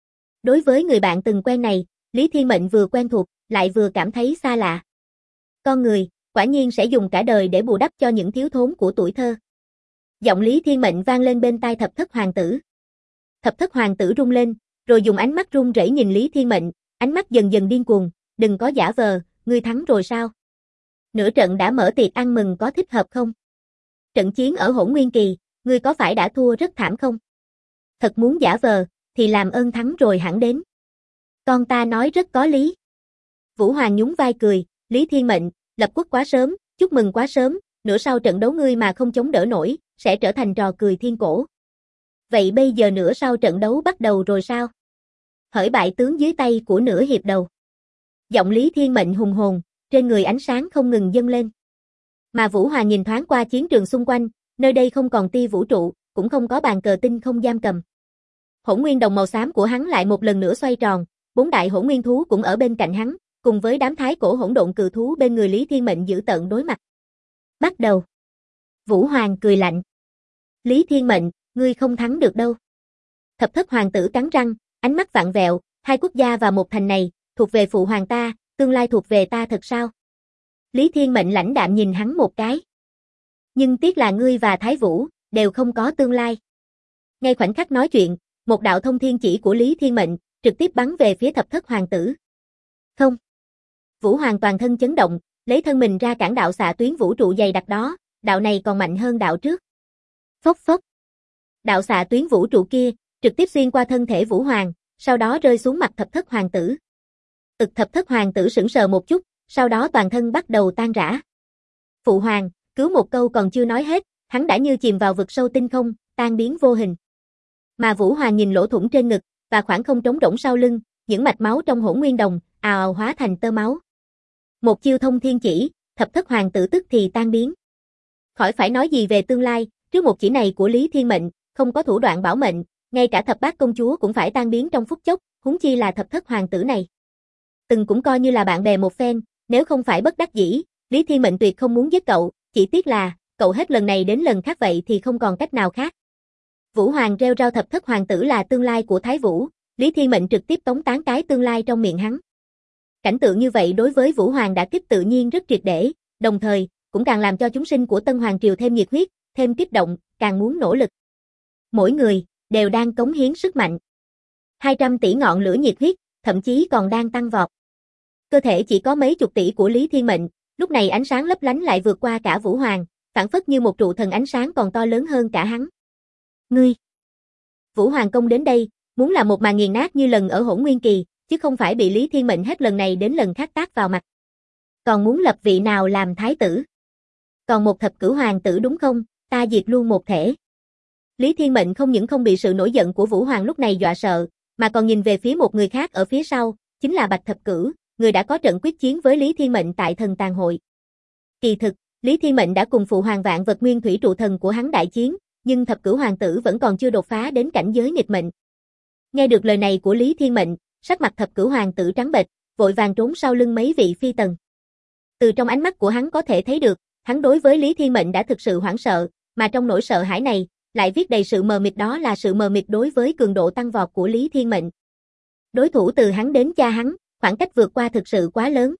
Đối với người bạn từng quen này, Lý Thiên Mệnh vừa quen thuộc, lại vừa cảm thấy xa lạ. Con người, quả nhiên sẽ dùng cả đời để bù đắp cho những thiếu thốn của tuổi thơ. Giọng Lý Thiên Mệnh vang lên bên tai Thập Thất Hoàng tử. Thập Thất Hoàng tử rung lên, rồi dùng ánh mắt run rẩy nhìn Lý Thiên Mệnh, ánh mắt dần dần điên cuồng, đừng có giả vờ, ngươi thắng rồi sao? Nửa trận đã mở tiệc ăn mừng có thích hợp không? Trận chiến ở Hỗn Nguyên Kỳ, ngươi có phải đã thua rất thảm không? Thật muốn giả vờ, thì làm ơn thắng rồi hẳn đến. Con ta nói rất có lý. Vũ Hoàng nhún vai cười, Lý Thiên Mệnh, lập quốc quá sớm, chúc mừng quá sớm, nửa sau trận đấu ngươi mà không chống đỡ nổi, sẽ trở thành trò cười thiên cổ. Vậy bây giờ nửa sau trận đấu bắt đầu rồi sao? Hỡi bại tướng dưới tay của nửa hiệp đầu. Giọng Lý Thiên Mệnh hùng hồn, trên người ánh sáng không ngừng dâng lên. Mà Vũ Hoàng nhìn thoáng qua chiến trường xung quanh, nơi đây không còn tia vũ trụ, cũng không có bàn cờ tinh không giam cầm. Hỗn nguyên đồng màu xám của hắn lại một lần nữa xoay tròn, 4 đại hỗn nguyên thú cũng ở bên cạnh hắn, cùng với đám thái cổ hỗn độn cự thú bên người Lý Thiên Mệnh giữ tợn đối mặt. Bắt đầu. Vũ Hoàng cười lạnh. Lý Thiên Mệnh, ngươi không thắng được đâu. Thập Thất Hoàng tử cắn răng, ánh mắt vặn vẹo, hai quốc gia và một thành này, thuộc về phụ hoàng ta, tương lai thuộc về ta thật sao? Lý Thiên Mệnh lãnh đạm nhìn hắn một cái. Nhưng tiếc là ngươi và Thái Vũ, đều không có tương lai. Ngay khoảnh khắc nói chuyện, một đạo thông thiên chỉ của Lý Thiên Mệnh, trực tiếp bắn về phía Thập Thất Hoàng tử. Không. Vũ Hoàng toàn thân chấn động, lấy thân mình ra cản đạo xạ tuyến vũ trụ dày đặc đó, đạo này còn mạnh hơn đạo trước. Phốc phốc. Đạo xạ tuyến vũ trụ kia, trực tiếp xuyên qua thân thể Vũ Hoàng, sau đó rơi xuống mặt Thập Thất Hoàng tử. Thập Thất Hoàng tử sững sờ một chút, sau đó toàn thân bắt đầu tan rã. Phụ hoàng, cứu một câu còn chưa nói hết, hắn đã như chìm vào vực sâu tinh không, tan biến vô hình. Mà Vũ Hoàng nhìn lỗ thủng trên ngực, và khoảng không trống rỗng sau lưng, những mạch máu trong hỗn nguyên đồng, ào ào hóa thành tơ máu. Một chiêu thông thiên chỉ, Thập Thất Hoàng tử tức thì tan biến. Khỏi phải nói gì về tương lai, trước một chỉ này của Lý Thiên Mệnh, không có thủ đoạn bảo mệnh, ngay cả Thập Bát công chúa cũng phải tan biến trong phút chốc, huống chi là Thập Thất Hoàng tử này. Từng cũng coi như là bạn bè một phen, nếu không phải bất đắc dĩ, Lý Thiên Mệnh tuyệt không muốn giết cậu, chỉ tiếc là, cậu hết lần này đến lần khác vậy thì không còn cách nào khác. Vũ Hoàng rêu rao Thập Thất Hoàng tử là tương lai của Thái Vũ, Lý Thiên Mệnh trực tiếp tống tán cái tương lai trong miệng hắn. Cảnh tượng như vậy đối với Vũ Hoàng đã kích tự nhiên rất triệt để, đồng thời, cũng càng làm cho chúng sinh của Tân Hoàng Triều thêm nhiệt huyết, thêm kích động, càng muốn nỗ lực. Mỗi người, đều đang cống hiến sức mạnh. 200 tỷ ngọn lửa nhiệt huyết, thậm chí còn đang tăng vọt. Cơ thể chỉ có mấy chục tỷ của Lý Thiên Mệnh, lúc này ánh sáng lấp lánh lại vượt qua cả Vũ Hoàng, phảng phất như một trụ thần ánh sáng còn to lớn hơn cả hắn. Ngươi! Vũ Hoàng công đến đây, muốn làm một màn nghiền nát như lần ở Hỗn Nguyên Kỳ, chứ không phải bị Lý Thiên Mệnh hết lần này đến lần khác tát vào mặt. Còn muốn lập vị nào làm thái tử? Còn một thập cửu hoàng tử đúng không? Ta diệt luôn một thể. Lý Thiên Mệnh không những không bị sự nổi giận của Vũ Hoàng lúc này dọa sợ, mà còn nhìn về phía một người khác ở phía sau, chính là Bạch Thập Cửu, người đã có trận quyết chiến với Lý Thiên Mệnh tại Thần Tàng Hội. Kỳ thực, Lý Thiên Mệnh đã cùng phụ hoàng vạn vật nguyên thủy trụ thần của hắn đại chiến, nhưng Thập Cửu hoàng tử vẫn còn chưa đột phá đến cảnh giới nghịch mệnh. Nghe được lời này của Lý Thiên Mệnh, sắc mặt Thập Cửu hoàng tử trắng bệch, vội vàng trốn sau lưng mấy vị phi tần. Từ trong ánh mắt của hắn có thể thấy được, hắn đối với Lý Thiên Mệnh đã thực sự hoảng sợ, mà trong nỗi sợ hãi này, lại viết đầy sự mờ mịt, đó là sự mờ mịt đối với cường độ tăng vọt của Lý Thiên Mệnh. Đối thủ từ hắn đến cha hắn, khoảng cách vượt qua thực sự quá lớn.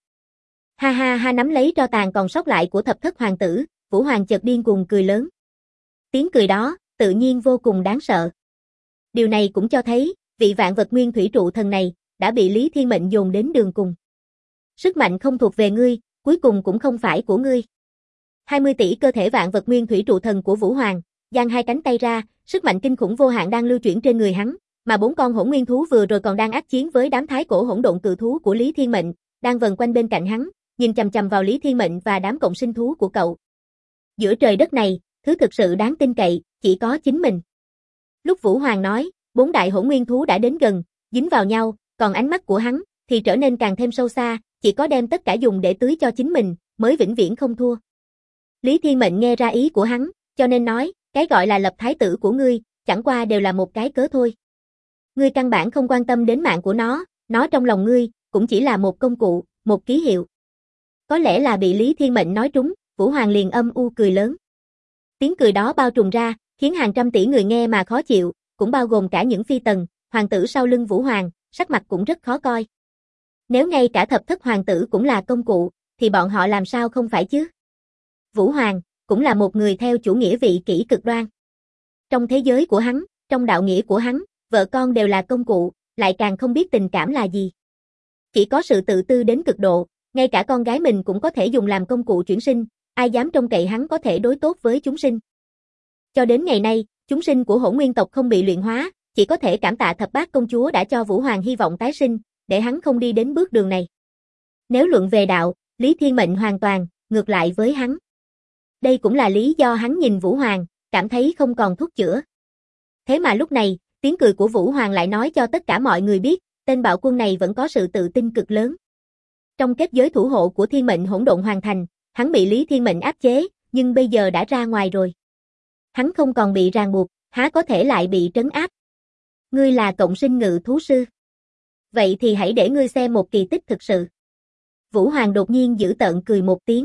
Ha ha ha, nắm lấy tro tàn còn sót lại của Thập Thất hoàng tử, Vũ Hoàng chợt điên cuồng cười lớn. Tiếng cười đó, tự nhiên vô cùng đáng sợ. Điều này cũng cho thấy, vị vạn vật nguyên thủy trụ thần này, đã bị Lý Thiên Mệnh dồn đến đường cùng. Sức mạnh không thuộc về ngươi, cuối cùng cũng không phải của ngươi. 20 tỷ cơ thể vạn vật nguyên thủy trụ thần của Vũ Hoàng, giang hai cánh tay ra, sức mạnh kinh khủng vô hạn đang lưu chuyển trên người hắn, mà 4 con hỗn nguyên thú vừa rồi còn đang ác chiến với đám thái cổ hỗn độn cự thú của Lý Thiên Mệnh, đang vần quanh bên cạnh hắn, nhìn chằm chằm vào Lý Thiên Mệnh và đám cộng sinh thú của cậu. Giữa trời đất này, thứ thực sự đáng tin cậy, chỉ có chính mình. Lúc Vũ Hoàng nói, 4 đại hỗn nguyên thú đã đến gần, dính vào nhau, còn ánh mắt của hắn thì trở nên càng thêm sâu xa, chỉ có đem tất cả dùng để tưới cho chính mình, mới vĩnh viễn không thua. Lý Thiên Mệnh nghe ra ý của hắn, cho nên nói, cái gọi là lập thái tử của ngươi, chẳng qua đều là một cái cớ thôi. Ngươi căn bản không quan tâm đến mạng của nó trong lòng ngươi, cũng chỉ là một công cụ, một ký hiệu. Có lẽ là bị Lý Thiên Mệnh nói trúng, Vũ Hoàng liền âm u cười lớn. Tiếng cười đó bao trùm ra, khiến hàng trăm tỷ người nghe mà khó chịu, cũng bao gồm cả những phi tần, hoàng tử sau lưng Vũ Hoàng, sắc mặt cũng rất khó coi. Nếu ngay cả thập thất hoàng tử cũng là công cụ, thì bọn họ làm sao không phải chứ? Vũ Hoàng, cũng là một người theo chủ nghĩa vị kỷ cực đoan. Trong thế giới của hắn, trong đạo nghĩa của hắn, vợ con đều là công cụ, lại càng không biết tình cảm là gì. Chỉ có sự tự tư đến cực độ, ngay cả con gái mình cũng có thể dùng làm công cụ chuyển sinh, ai dám trông cậy hắn có thể đối tốt với chúng sinh. Cho đến ngày nay, chúng sinh của Hỗn Nguyên tộc không bị luyện hóa, chỉ có thể cảm tạ Thập Bát công chúa đã cho Vũ Hoàng hy vọng tái sinh, để hắn không đi đến bước đường này. Nếu luận về đạo, Lý Thiên Mệnh hoàn toàn ngược lại với hắn. Đây cũng là lý do hắn nhìn Vũ Hoàng, cảm thấy không còn thuốc chữa. Thế mà lúc này, tiếng cười của Vũ Hoàng lại nói cho tất cả mọi người biết, tên bạo quân này vẫn có sự tự tin cực lớn. Trong kết giới thủ hộ của Thiên Mệnh Hỗn Độn hoàn thành, hắn bị Lý Thiên Mệnh áp chế, nhưng bây giờ đã ra ngoài rồi. Hắn không còn bị ràng buộc, há có thể lại bị trấn áp. Ngươi là cộng sinh ngự thú sư. Vậy thì hãy để ngươi xem một kỳ tích thực sự. Vũ Hoàng đột nhiên dữ tợn cười một tiếng.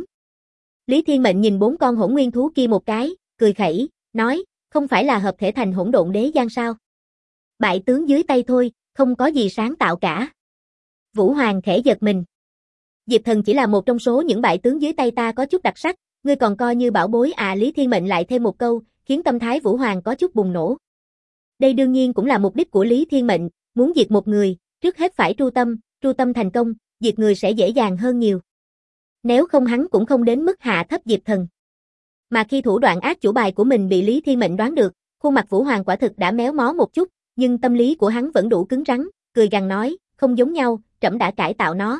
Lý Thiên Mệnh nhìn 4 con hỗn nguyên thú kia một cái, cười khẩy, nói, không phải là hợp thể thành hỗn độn đế giang sao? Bại tướng dưới tay thôi, không có gì sáng tạo cả. Vũ Hoàng khẽ giật mình. Diệp Thần chỉ là một trong số những bại tướng dưới tay ta có chút đặc sắc, ngươi còn coi như bảo bối à? Lý Thiên Mệnh lại thêm một câu, khiến tâm thái Vũ Hoàng có chút bùng nổ. Đây đương nhiên cũng là mục đích của Lý Thiên Mệnh, muốn diệt một người, trước hết phải tru tâm thành công, diệt người sẽ dễ dàng hơn nhiều. Nếu không hắn cũng không đến mức hạ thấp Diệp Thần. Mà khi thủ đoạn ác chủ bài của mình bị Lý Thiên Mệnh đoán được, khuôn mặt Vũ Hoàng quả thực đã méo mó một chút, nhưng tâm lý của hắn vẫn đủ cứng rắn, cười gằn nói, không giống nhau, trẫm đã cải tạo nó.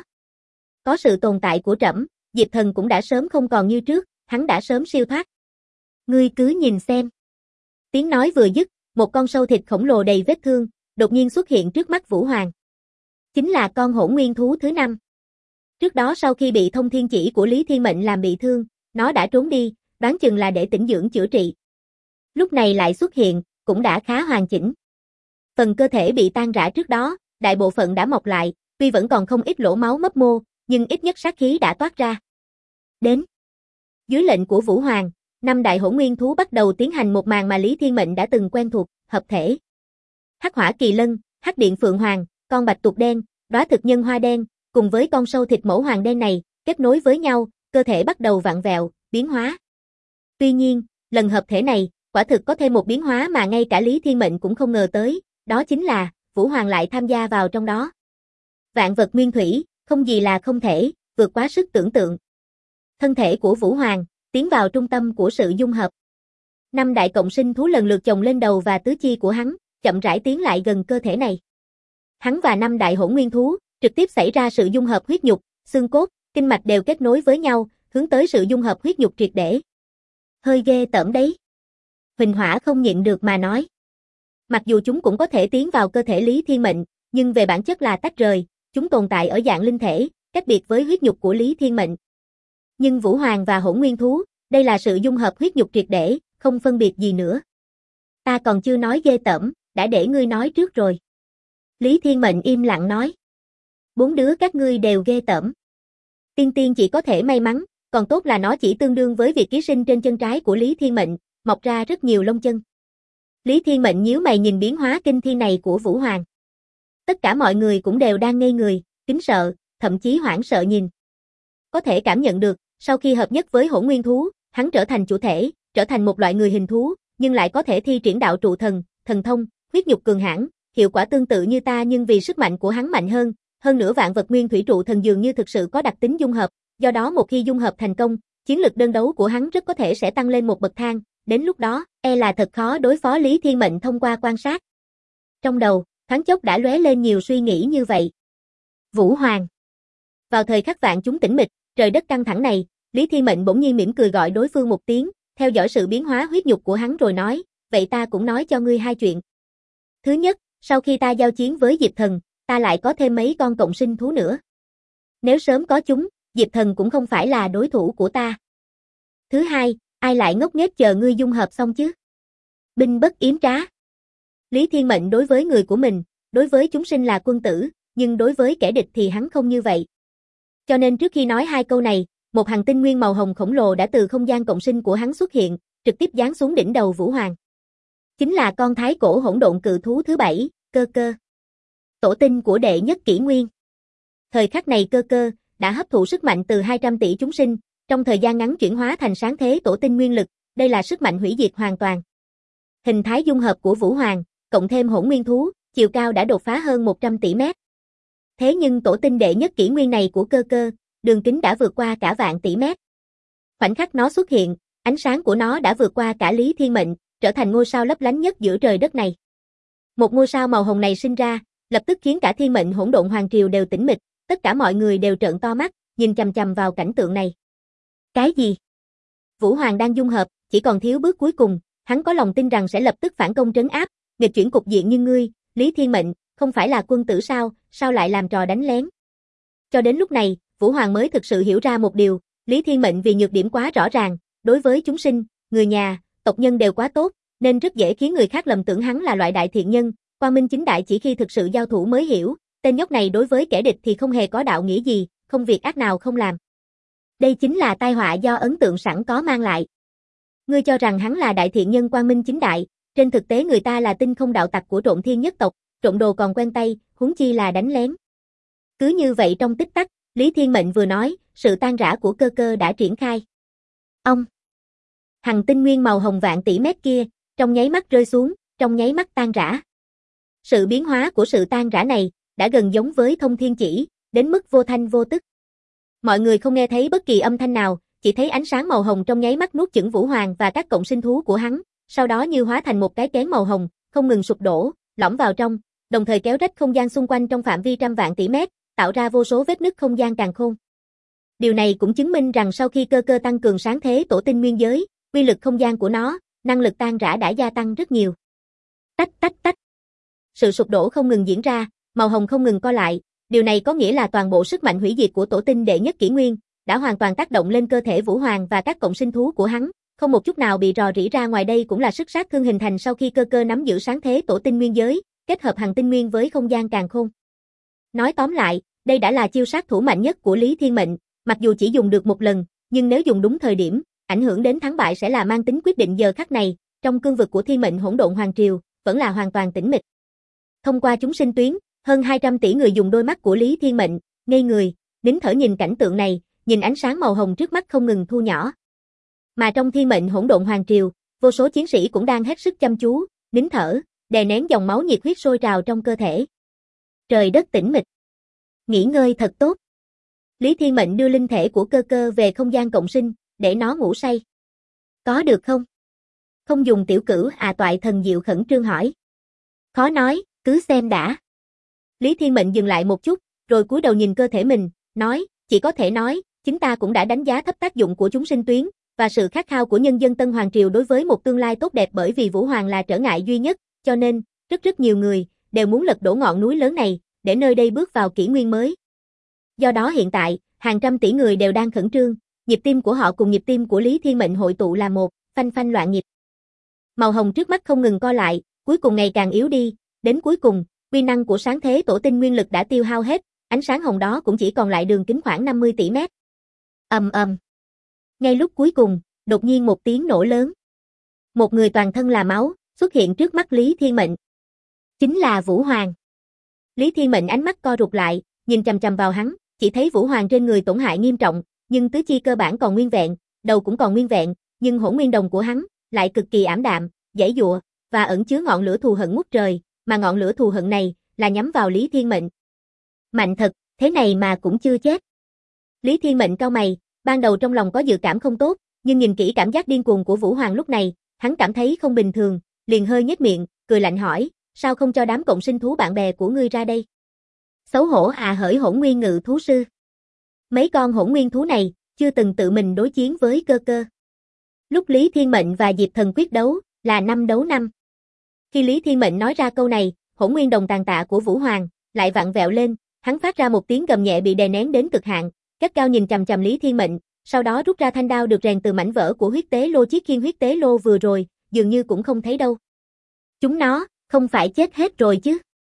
Có sự tồn tại của trẫm, Diệp Thần cũng đã sớm không còn như trước, hắn đã sớm siêu thoát. Ngươi cứ nhìn xem. Tiếng nói vừa dứt, một con sâu thịt khổng lồ đầy vết thương, đột nhiên xuất hiện trước mắt Vũ Hoàng. Chính là con hỗn nguyên thú thứ 5. Trước đó sau khi bị thông thiên chỉ của Lý Thiên Mệnh làm bị thương, nó đã trốn đi, đoán chừng là để tĩnh dưỡng chữa trị. Lúc này lại xuất hiện, cũng đã khá hoàn chỉnh. Phần cơ thể bị tan rã trước đó, đại bộ phận đã mọc lại, tuy vẫn còn không ít lỗ máu mấp mô, nhưng ít nhất sát khí đã toát ra. Đến. Dưới lệnh của Vũ Hoàng, 5 đại hỗn nguyên thú bắt đầu tiến hành một màn mà Lý Thiên Mệnh đã từng quen thuộc, hợp thể. Hắc hỏa kỳ lân, hắc điện phượng hoàng, con bạch tuộc đen, đóa thực nhân hoa đen, cùng với con sâu thịt mẫu hoàng đen này, kết nối với nhau, cơ thể bắt đầu vặn vẹo, biến hóa. Tuy nhiên, lần hợp thể này, quả thực có thêm một biến hóa mà ngay cả Lý Thiên Mệnh cũng không ngờ tới, đó chính là, Vũ Hoàng lại tham gia vào trong đó. Vạn vật nguyên thủy, không gì là không thể, vượt quá sức tưởng tượng. Thân thể của Vũ Hoàng, tiến vào trung tâm của sự dung hợp. 5 đại cộng sinh thú lần lượt chồng lên đầu và tứ chi của hắn, chậm rãi tiến lại gần cơ thể này. Hắn và 5 đại hỗn nguyên thú, trực tiếp xảy ra sự dung hợp huyết nhục, xương cốt, kinh mạch đều kết nối với nhau, hướng tới sự dung hợp huyết nhục triệt để. Hơi ghê tởm đấy. Huỳnh Hỏa không nhịn được mà nói. Mặc dù chúng cũng có thể tiến vào cơ thể Lý Thiên Mệnh, nhưng về bản chất là tách rời, chúng tồn tại ở dạng linh thể, cách biệt với huyết nhục của Lý Thiên Mệnh. Nhưng Vũ Hoàng và hỗn nguyên thú, đây là sự dung hợp huyết nhục triệt để, không phân biệt gì nữa. Ta còn chưa nói ghê tởm, đã để ngươi nói trước rồi. Lý Thiên Mệnh im lặng nói. 4 đứa các ngươi đều ghê tởm. Tiên Tiên chỉ có thể may mắn, còn tốt là nó chỉ tương đương với việc ký sinh trên chân trái của Lý Thiên Mệnh, mọc ra rất nhiều lông chân. Lý Thiên Mệnh nhíu mày nhìn biến hóa kinh thiên này của Vũ Hoàng. Tất cả mọi người cũng đều đang ngây người, kính sợ, thậm chí hoảng sợ nhìn. Có thể cảm nhận được, sau khi hợp nhất với hỗn nguyên thú, hắn trở thành chủ thể, trở thành một loại người hình thú, nhưng lại có thể thi triển đạo trụ thần, thần thông, huyết nhục cường hãn, hiệu quả tương tự như ta nhưng vì sức mạnh của hắn mạnh hơn nữa vạn vật nguyên thủy trụ thần dường như thực sự có đặc tính dung hợp, do đó một khi dung hợp thành công, chiến lực đơn đấu của hắn rất có thể sẽ tăng lên một bậc thang, đến lúc đó, là thật khó đối phó Lý Thiên Mệnh thông qua quan sát. Trong đầu, thoáng chốc đã lóe lên nhiều suy nghĩ như vậy. Vũ Hoàng. Vào thời khắc vạn chúng tĩnh mịch, trời đất căng thẳng này, Lý Thiên Mệnh bỗng nhiên mỉm cười gọi đối phương một tiếng, theo dõi sự biến hóa huyết nhục của hắn rồi nói, vậy ta cũng nói cho ngươi 2 chuyện. Thứ nhất, sau khi ta giao chiến với Diệp Thần, ta lại có thêm mấy con cộng sinh thú nữa. Nếu sớm có chúng, Diệp Thần cũng không phải là đối thủ của ta. Thứ hai, ai lại ngốc nghếch chờ ngươi dung hợp xong chứ? Binh bất yếm trá. Lý Thiên Mệnh đối với người của mình, đối với chúng sinh là quân tử, nhưng đối với kẻ địch thì hắn không như vậy. Cho nên trước khi nói hai câu này, một hành tinh nguyên màu hồng khổng lồ đã từ không gian cộng sinh của hắn xuất hiện, trực tiếp giáng xuống đỉnh đầu Vũ Hoàng. Chính là con thái cổ hỗn độn cự thú thứ 7, Cơ Cơ. Tổ tinh của đệ nhất kỷ nguyên. Thời khắc này Cơ Cơ đã hấp thụ sức mạnh từ 200 tỷ chúng sinh, trong thời gian ngắn chuyển hóa thành sáng thế tổ tinh nguyên lực, đây là sức mạnh hủy diệt hoàn toàn. Hình thái dung hợp của Vũ Hoàng, cộng thêm hỗn nguyên thú, chiều cao đã đột phá hơn 100 tỷ mét. Thế nhưng tổ tinh đệ nhất kỷ nguyên này của Cơ Cơ, đường kính đã vượt qua cả vạn tỷ mét. Khoảnh khắc nó xuất hiện, ánh sáng của nó đã vượt qua cả Lý Thiên Mệnh, trở thành ngôi sao lấp lánh nhất giữa trời đất này. Một ngôi sao màu hồng này sinh ra, lập tức khiến cả Thiên Mệnh Hỗn Độn Hoàng Triều đều tĩnh mịch, tất cả mọi người đều trợn to mắt, nhìn chằm chằm vào cảnh tượng này. Cái gì? Vũ Hoàng đang dung hợp, chỉ còn thiếu bước cuối cùng, hắn có lòng tin rằng sẽ lập tức phản công trấn áp, nghịch chuyển cục diện như ngươi, Lý Thiên Mệnh, không phải là quân tử sao, sao lại làm trò đánh lén? Cho đến lúc này, Vũ Hoàng mới thực sự hiểu ra một điều, Lý Thiên Mệnh vì nhược điểm quá rõ ràng, đối với chúng sinh, người nhà, tộc nhân đều quá tốt, nên rất dễ khiến người khác lầm tưởng hắn là loại đại thiện nhân, quang minh chính đại chỉ khi thực sự giao thủ mới hiểu, tên nhóc này đối với kẻ địch thì không hề có đạo nghĩa gì, không việc ác nào không làm. Đây chính là tai họa do ấn tượng sẵn có mang lại. Ngươi cho rằng hắn là đại thiện nhân quang minh chính đại, trên thực tế người ta là tinh không đạo tặc của Trộn Thiên nhất tộc, trộn đồ còn quen tay, huống chi là đánh lén. Cứ như vậy trong tích tắc, Lý Thiên Mệnh vừa nói, sự tan rã của Cơ Cơ đã triển khai. Ông! Hằng tinh nguyên màu hồng vạn tỷ mét kia, trong nháy mắt rơi xuống, trong nháy mắt tan rã. Sự biến hóa của sự tan rã này, đã gần giống với thông thiên chỉ, đến mức vô thanh vô tức. Mọi người không nghe thấy bất kỳ âm thanh nào, chỉ thấy ánh sáng màu hồng trong nháy mắt nuốt chửng Vũ Hoàng và các cộng sinh thú của hắn, sau đó như hóa thành một cái kén màu hồng, không ngừng sụp đổ, lõm vào trong, đồng thời kéo rách không gian xung quanh trong phạm vi trăm vạn tỷ mét, tạo ra vô số vết nứt không gian càn khôn. Điều này cũng chứng minh rằng sau khi Cơ Cơ tăng cường sáng thế tổ tinh nguyên giới, uy lực không gian của nó, năng lực tan rã đã gia tăng rất nhiều. Tách tách tách. Sự sụp đổ không ngừng diễn ra, màu hồng không ngừng co lại, điều này có nghĩa là toàn bộ sức mạnh hủy diệt của tổ tinh đệ nhất kỷ nguyên đã hoàn toàn tác động lên cơ thể Vũ Hoàng và các cộng sinh thú của hắn, không một chút nào bị rò rỉ ra ngoài. Đây cũng là sức sát thương hình thành sau khi Cơ Cơ nắm giữ sáng thế tổ tinh nguyên giới, kết hợp hằng tinh nguyên với không gian càn khôn. Nói tóm lại, đây đã là chiêu sát thủ mạnh nhất của Lý Thiên Mệnh, mặc dù chỉ dùng được một lần, nhưng nếu dùng đúng thời điểm, ảnh hưởng đến thắng bại sẽ là mang tính quyết định. Giờ khắc này, trong cương vực của Thiên Mệnh Hỗn Độn Hoàng Triều, vẫn là hoàn toàn tĩnh mịch. Thông qua chúng sinh tuyến, hơn 200 tỷ người dùng đôi mắt của Lý Thiên Mệnh, ngây người, nín thở nhìn cảnh tượng này, nhìn ánh sáng màu hồng trước mắt không ngừng thu nhỏ. Mà trong Thiên Mệnh Hỗn Độn Hoàng Triều, vô số chiến sĩ cũng đang hết sức chăm chú, nín thở, đè nén dòng máu nhiệt huyết sôi trào trong cơ thể. Trời đất tĩnh mịch. Nghỉ ngơi thật tốt. Lý Thiên Mệnh đưa linh thể của Cơ Cơ về không gian cộng sinh, để nó ngủ say. Có được không? Không dùng tiểu cửu à? Toại Thần Diệu khẩn trương hỏi. Khó nói, cứ xem đã. Lý Thiên Mệnh dừng lại một chút, rồi cúi đầu nhìn cơ thể mình, nói, chỉ có thể nói, chúng ta cũng đã đánh giá thấp tác dụng của chúng sinh tuyến, và sự khát khao của nhân dân Tân Hoàng Triều đối với một tương lai tốt đẹp, bởi vì Vũ Hoàng là trở ngại duy nhất, cho nên, rất nhiều người, đều muốn lật đổ ngọn núi lớn này, để nơi đây bước vào kỷ nguyên mới. Do đó hiện tại, hàng trăm tỷ người đều đang khẩn trương, nhịp tim của họ cùng nhịp tim của Lý Thiên Mệnh hội tụ là một, phanh phanh loạn nhịp. Màu hồng trước mắt không ngừng co lại, cuối cùng ngày càng yếu đi, đến cuối cùng, uy năng của sáng thế tổ tinh nguyên lực đã tiêu hao hết, ánh sáng hồng đó cũng chỉ còn lại đường kính khoảng 50 tỷ mét. Ầm ầm. Ngay lúc cuối cùng, đột nhiên một tiếng nổ lớn. Một người toàn thân là máu, xuất hiện trước mắt Lý Thiên Mệnh. Chính là Vũ Hoàng. Lý Thiên Mệnh ánh mắt co rụt lại, nhìn chằm chằm vào hắn, chỉ thấy Vũ Hoàng trên người tổn hại nghiêm trọng, nhưng tứ chi cơ bản còn nguyên vẹn, đầu cũng còn nguyên vẹn, nhưng hỗn nguyên đồng của hắn lại cực kỳ ảm đạm, giãy giụa và ẩn chứa ngọn lửa thù hận ngút trời, mà ngọn lửa thù hận này là nhắm vào Lý Thiên Mệnh. Mạnh thật, thế này mà cũng chưa chết. Lý Thiên Mệnh cau mày, ban đầu trong lòng có dự cảm không tốt, nhưng nhìn kỹ cảm giác điên cuồng của Vũ Hoàng lúc này, hắn cảm thấy không bình thường, liền hơi nhếch miệng, cười lạnh hỏi, sao không cho đám cộng sinh thú bạn bè của ngươi ra đây? Xấu hổ à? Hỡi hỗn nguyên ngự thú sư. Mấy con hỗn nguyên thú này, chưa từng tự mình đối chiến với Cơ Cơ. Lúc Lý Thiên Mệnh và Diệp Thần quyết đấu, là 5 đấu 5. Khi Lý Thiên Mệnh nói ra câu này, hỗn nguyên đồng tàn tạ của Vũ Hoàng lại vặn vẹo lên, hắn phát ra một tiếng gầm nhẹ bị đè nén đến cực hạn, gắt gao nhìn chằm chằm Lý Thiên Mệnh, sau đó rút ra thanh đao được rèn từ mảnh vỡ của huyết tế lô. Chiếc khiên huyết tế lô vừa rồi, dường như cũng không thấy đâu. Chúng nó, không phải chết hết rồi chứ?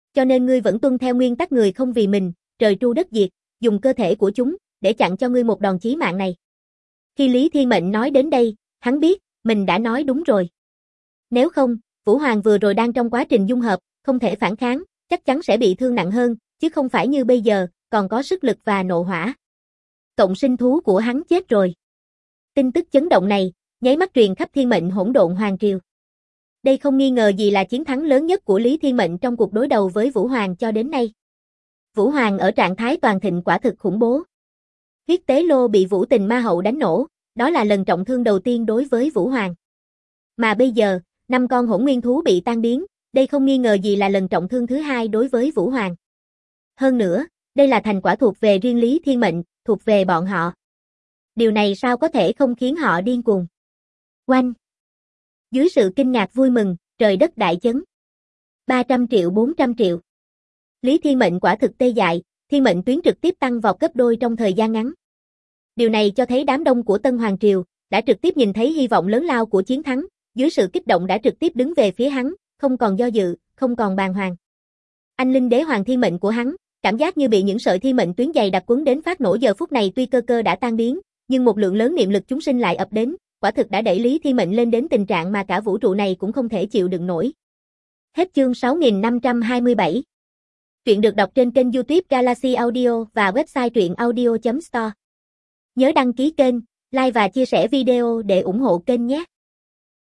Cho nên ngươi vẫn tuân theo nguyên tắc người không vì mình, trời tru đất diệt, dùng cơ thể của chúng, để chặn cho ngươi một đòn chí mạng này. Khi Lý Thiên Mệnh nói đến đây, hắn biết, mình đã nói đúng rồi. Nếu không, Vũ Hoàng vừa rồi đang trong quá trình dung hợp, không thể phản kháng, chắc chắn sẽ bị thương nặng hơn, chứ không phải như bây giờ, còn có sức lực và nộ hỏa. Cộng sinh thú của hắn chết rồi. Tin tức chấn động này, nháy mắt truyền khắp Thiên Mệnh Hỗn Độn Hoàng Triều. Đây không nghi ngờ gì là chiến thắng lớn nhất của Lý Thiên Mệnh trong cuộc đối đầu với Vũ Hoàng cho đến nay. Vũ Hoàng ở trạng thái toàn thịnh quả thực khủng bố. Huyết tế lô bị Vũ Tình Ma Hậu đánh nổ, đó là lần trọng thương đầu tiên đối với Vũ Hoàng. Mà bây giờ, 5 con hỗn nguyên thú bị tan biến, đây không nghi ngờ gì là lần trọng thương thứ hai đối với Vũ Hoàng. Hơn nữa, đây là thành quả thuộc về riêng Lý Thiên Mệnh, thuộc về bọn họ. Điều này sao có thể không khiến họ điên cuồng. Oanh! Dưới sự kinh ngạc vui mừng, trời đất đại chấn. 300 triệu 400 triệu. Lý Thiên Mệnh quả thực tê dại, thiên mệnh tuyến trực tiếp tăng vọt gấp đôi trong thời gian ngắn. Điều này cho thấy đám đông của Tân Hoàng Triều đã trực tiếp nhìn thấy hy vọng lớn lao của chiến thắng, dưới sự kích động đã trực tiếp đứng về phía hắn, không còn do dự, không còn bàng hoàng. Anh linh đế hoàng thiên mệnh của hắn, cảm giác như bị những sợi thiên mệnh tuyến dày đặc quấn đến phát nổ giờ phút này tuy cơ cơ đã tan biến, nhưng một lượng lớn niệm lực chúng sinh lại ập đến, quả thực đã đẩy Lý Thiên Mệnh lên đến tình trạng mà cả vũ trụ này cũng không thể chịu đựng nổi. Hết chương 6527. Truyện được đọc trên kênh YouTube Galaxy Audio và website truyệnaudio.store. Nhớ đăng ký kênh, like và chia sẻ video để ủng hộ kênh nhé.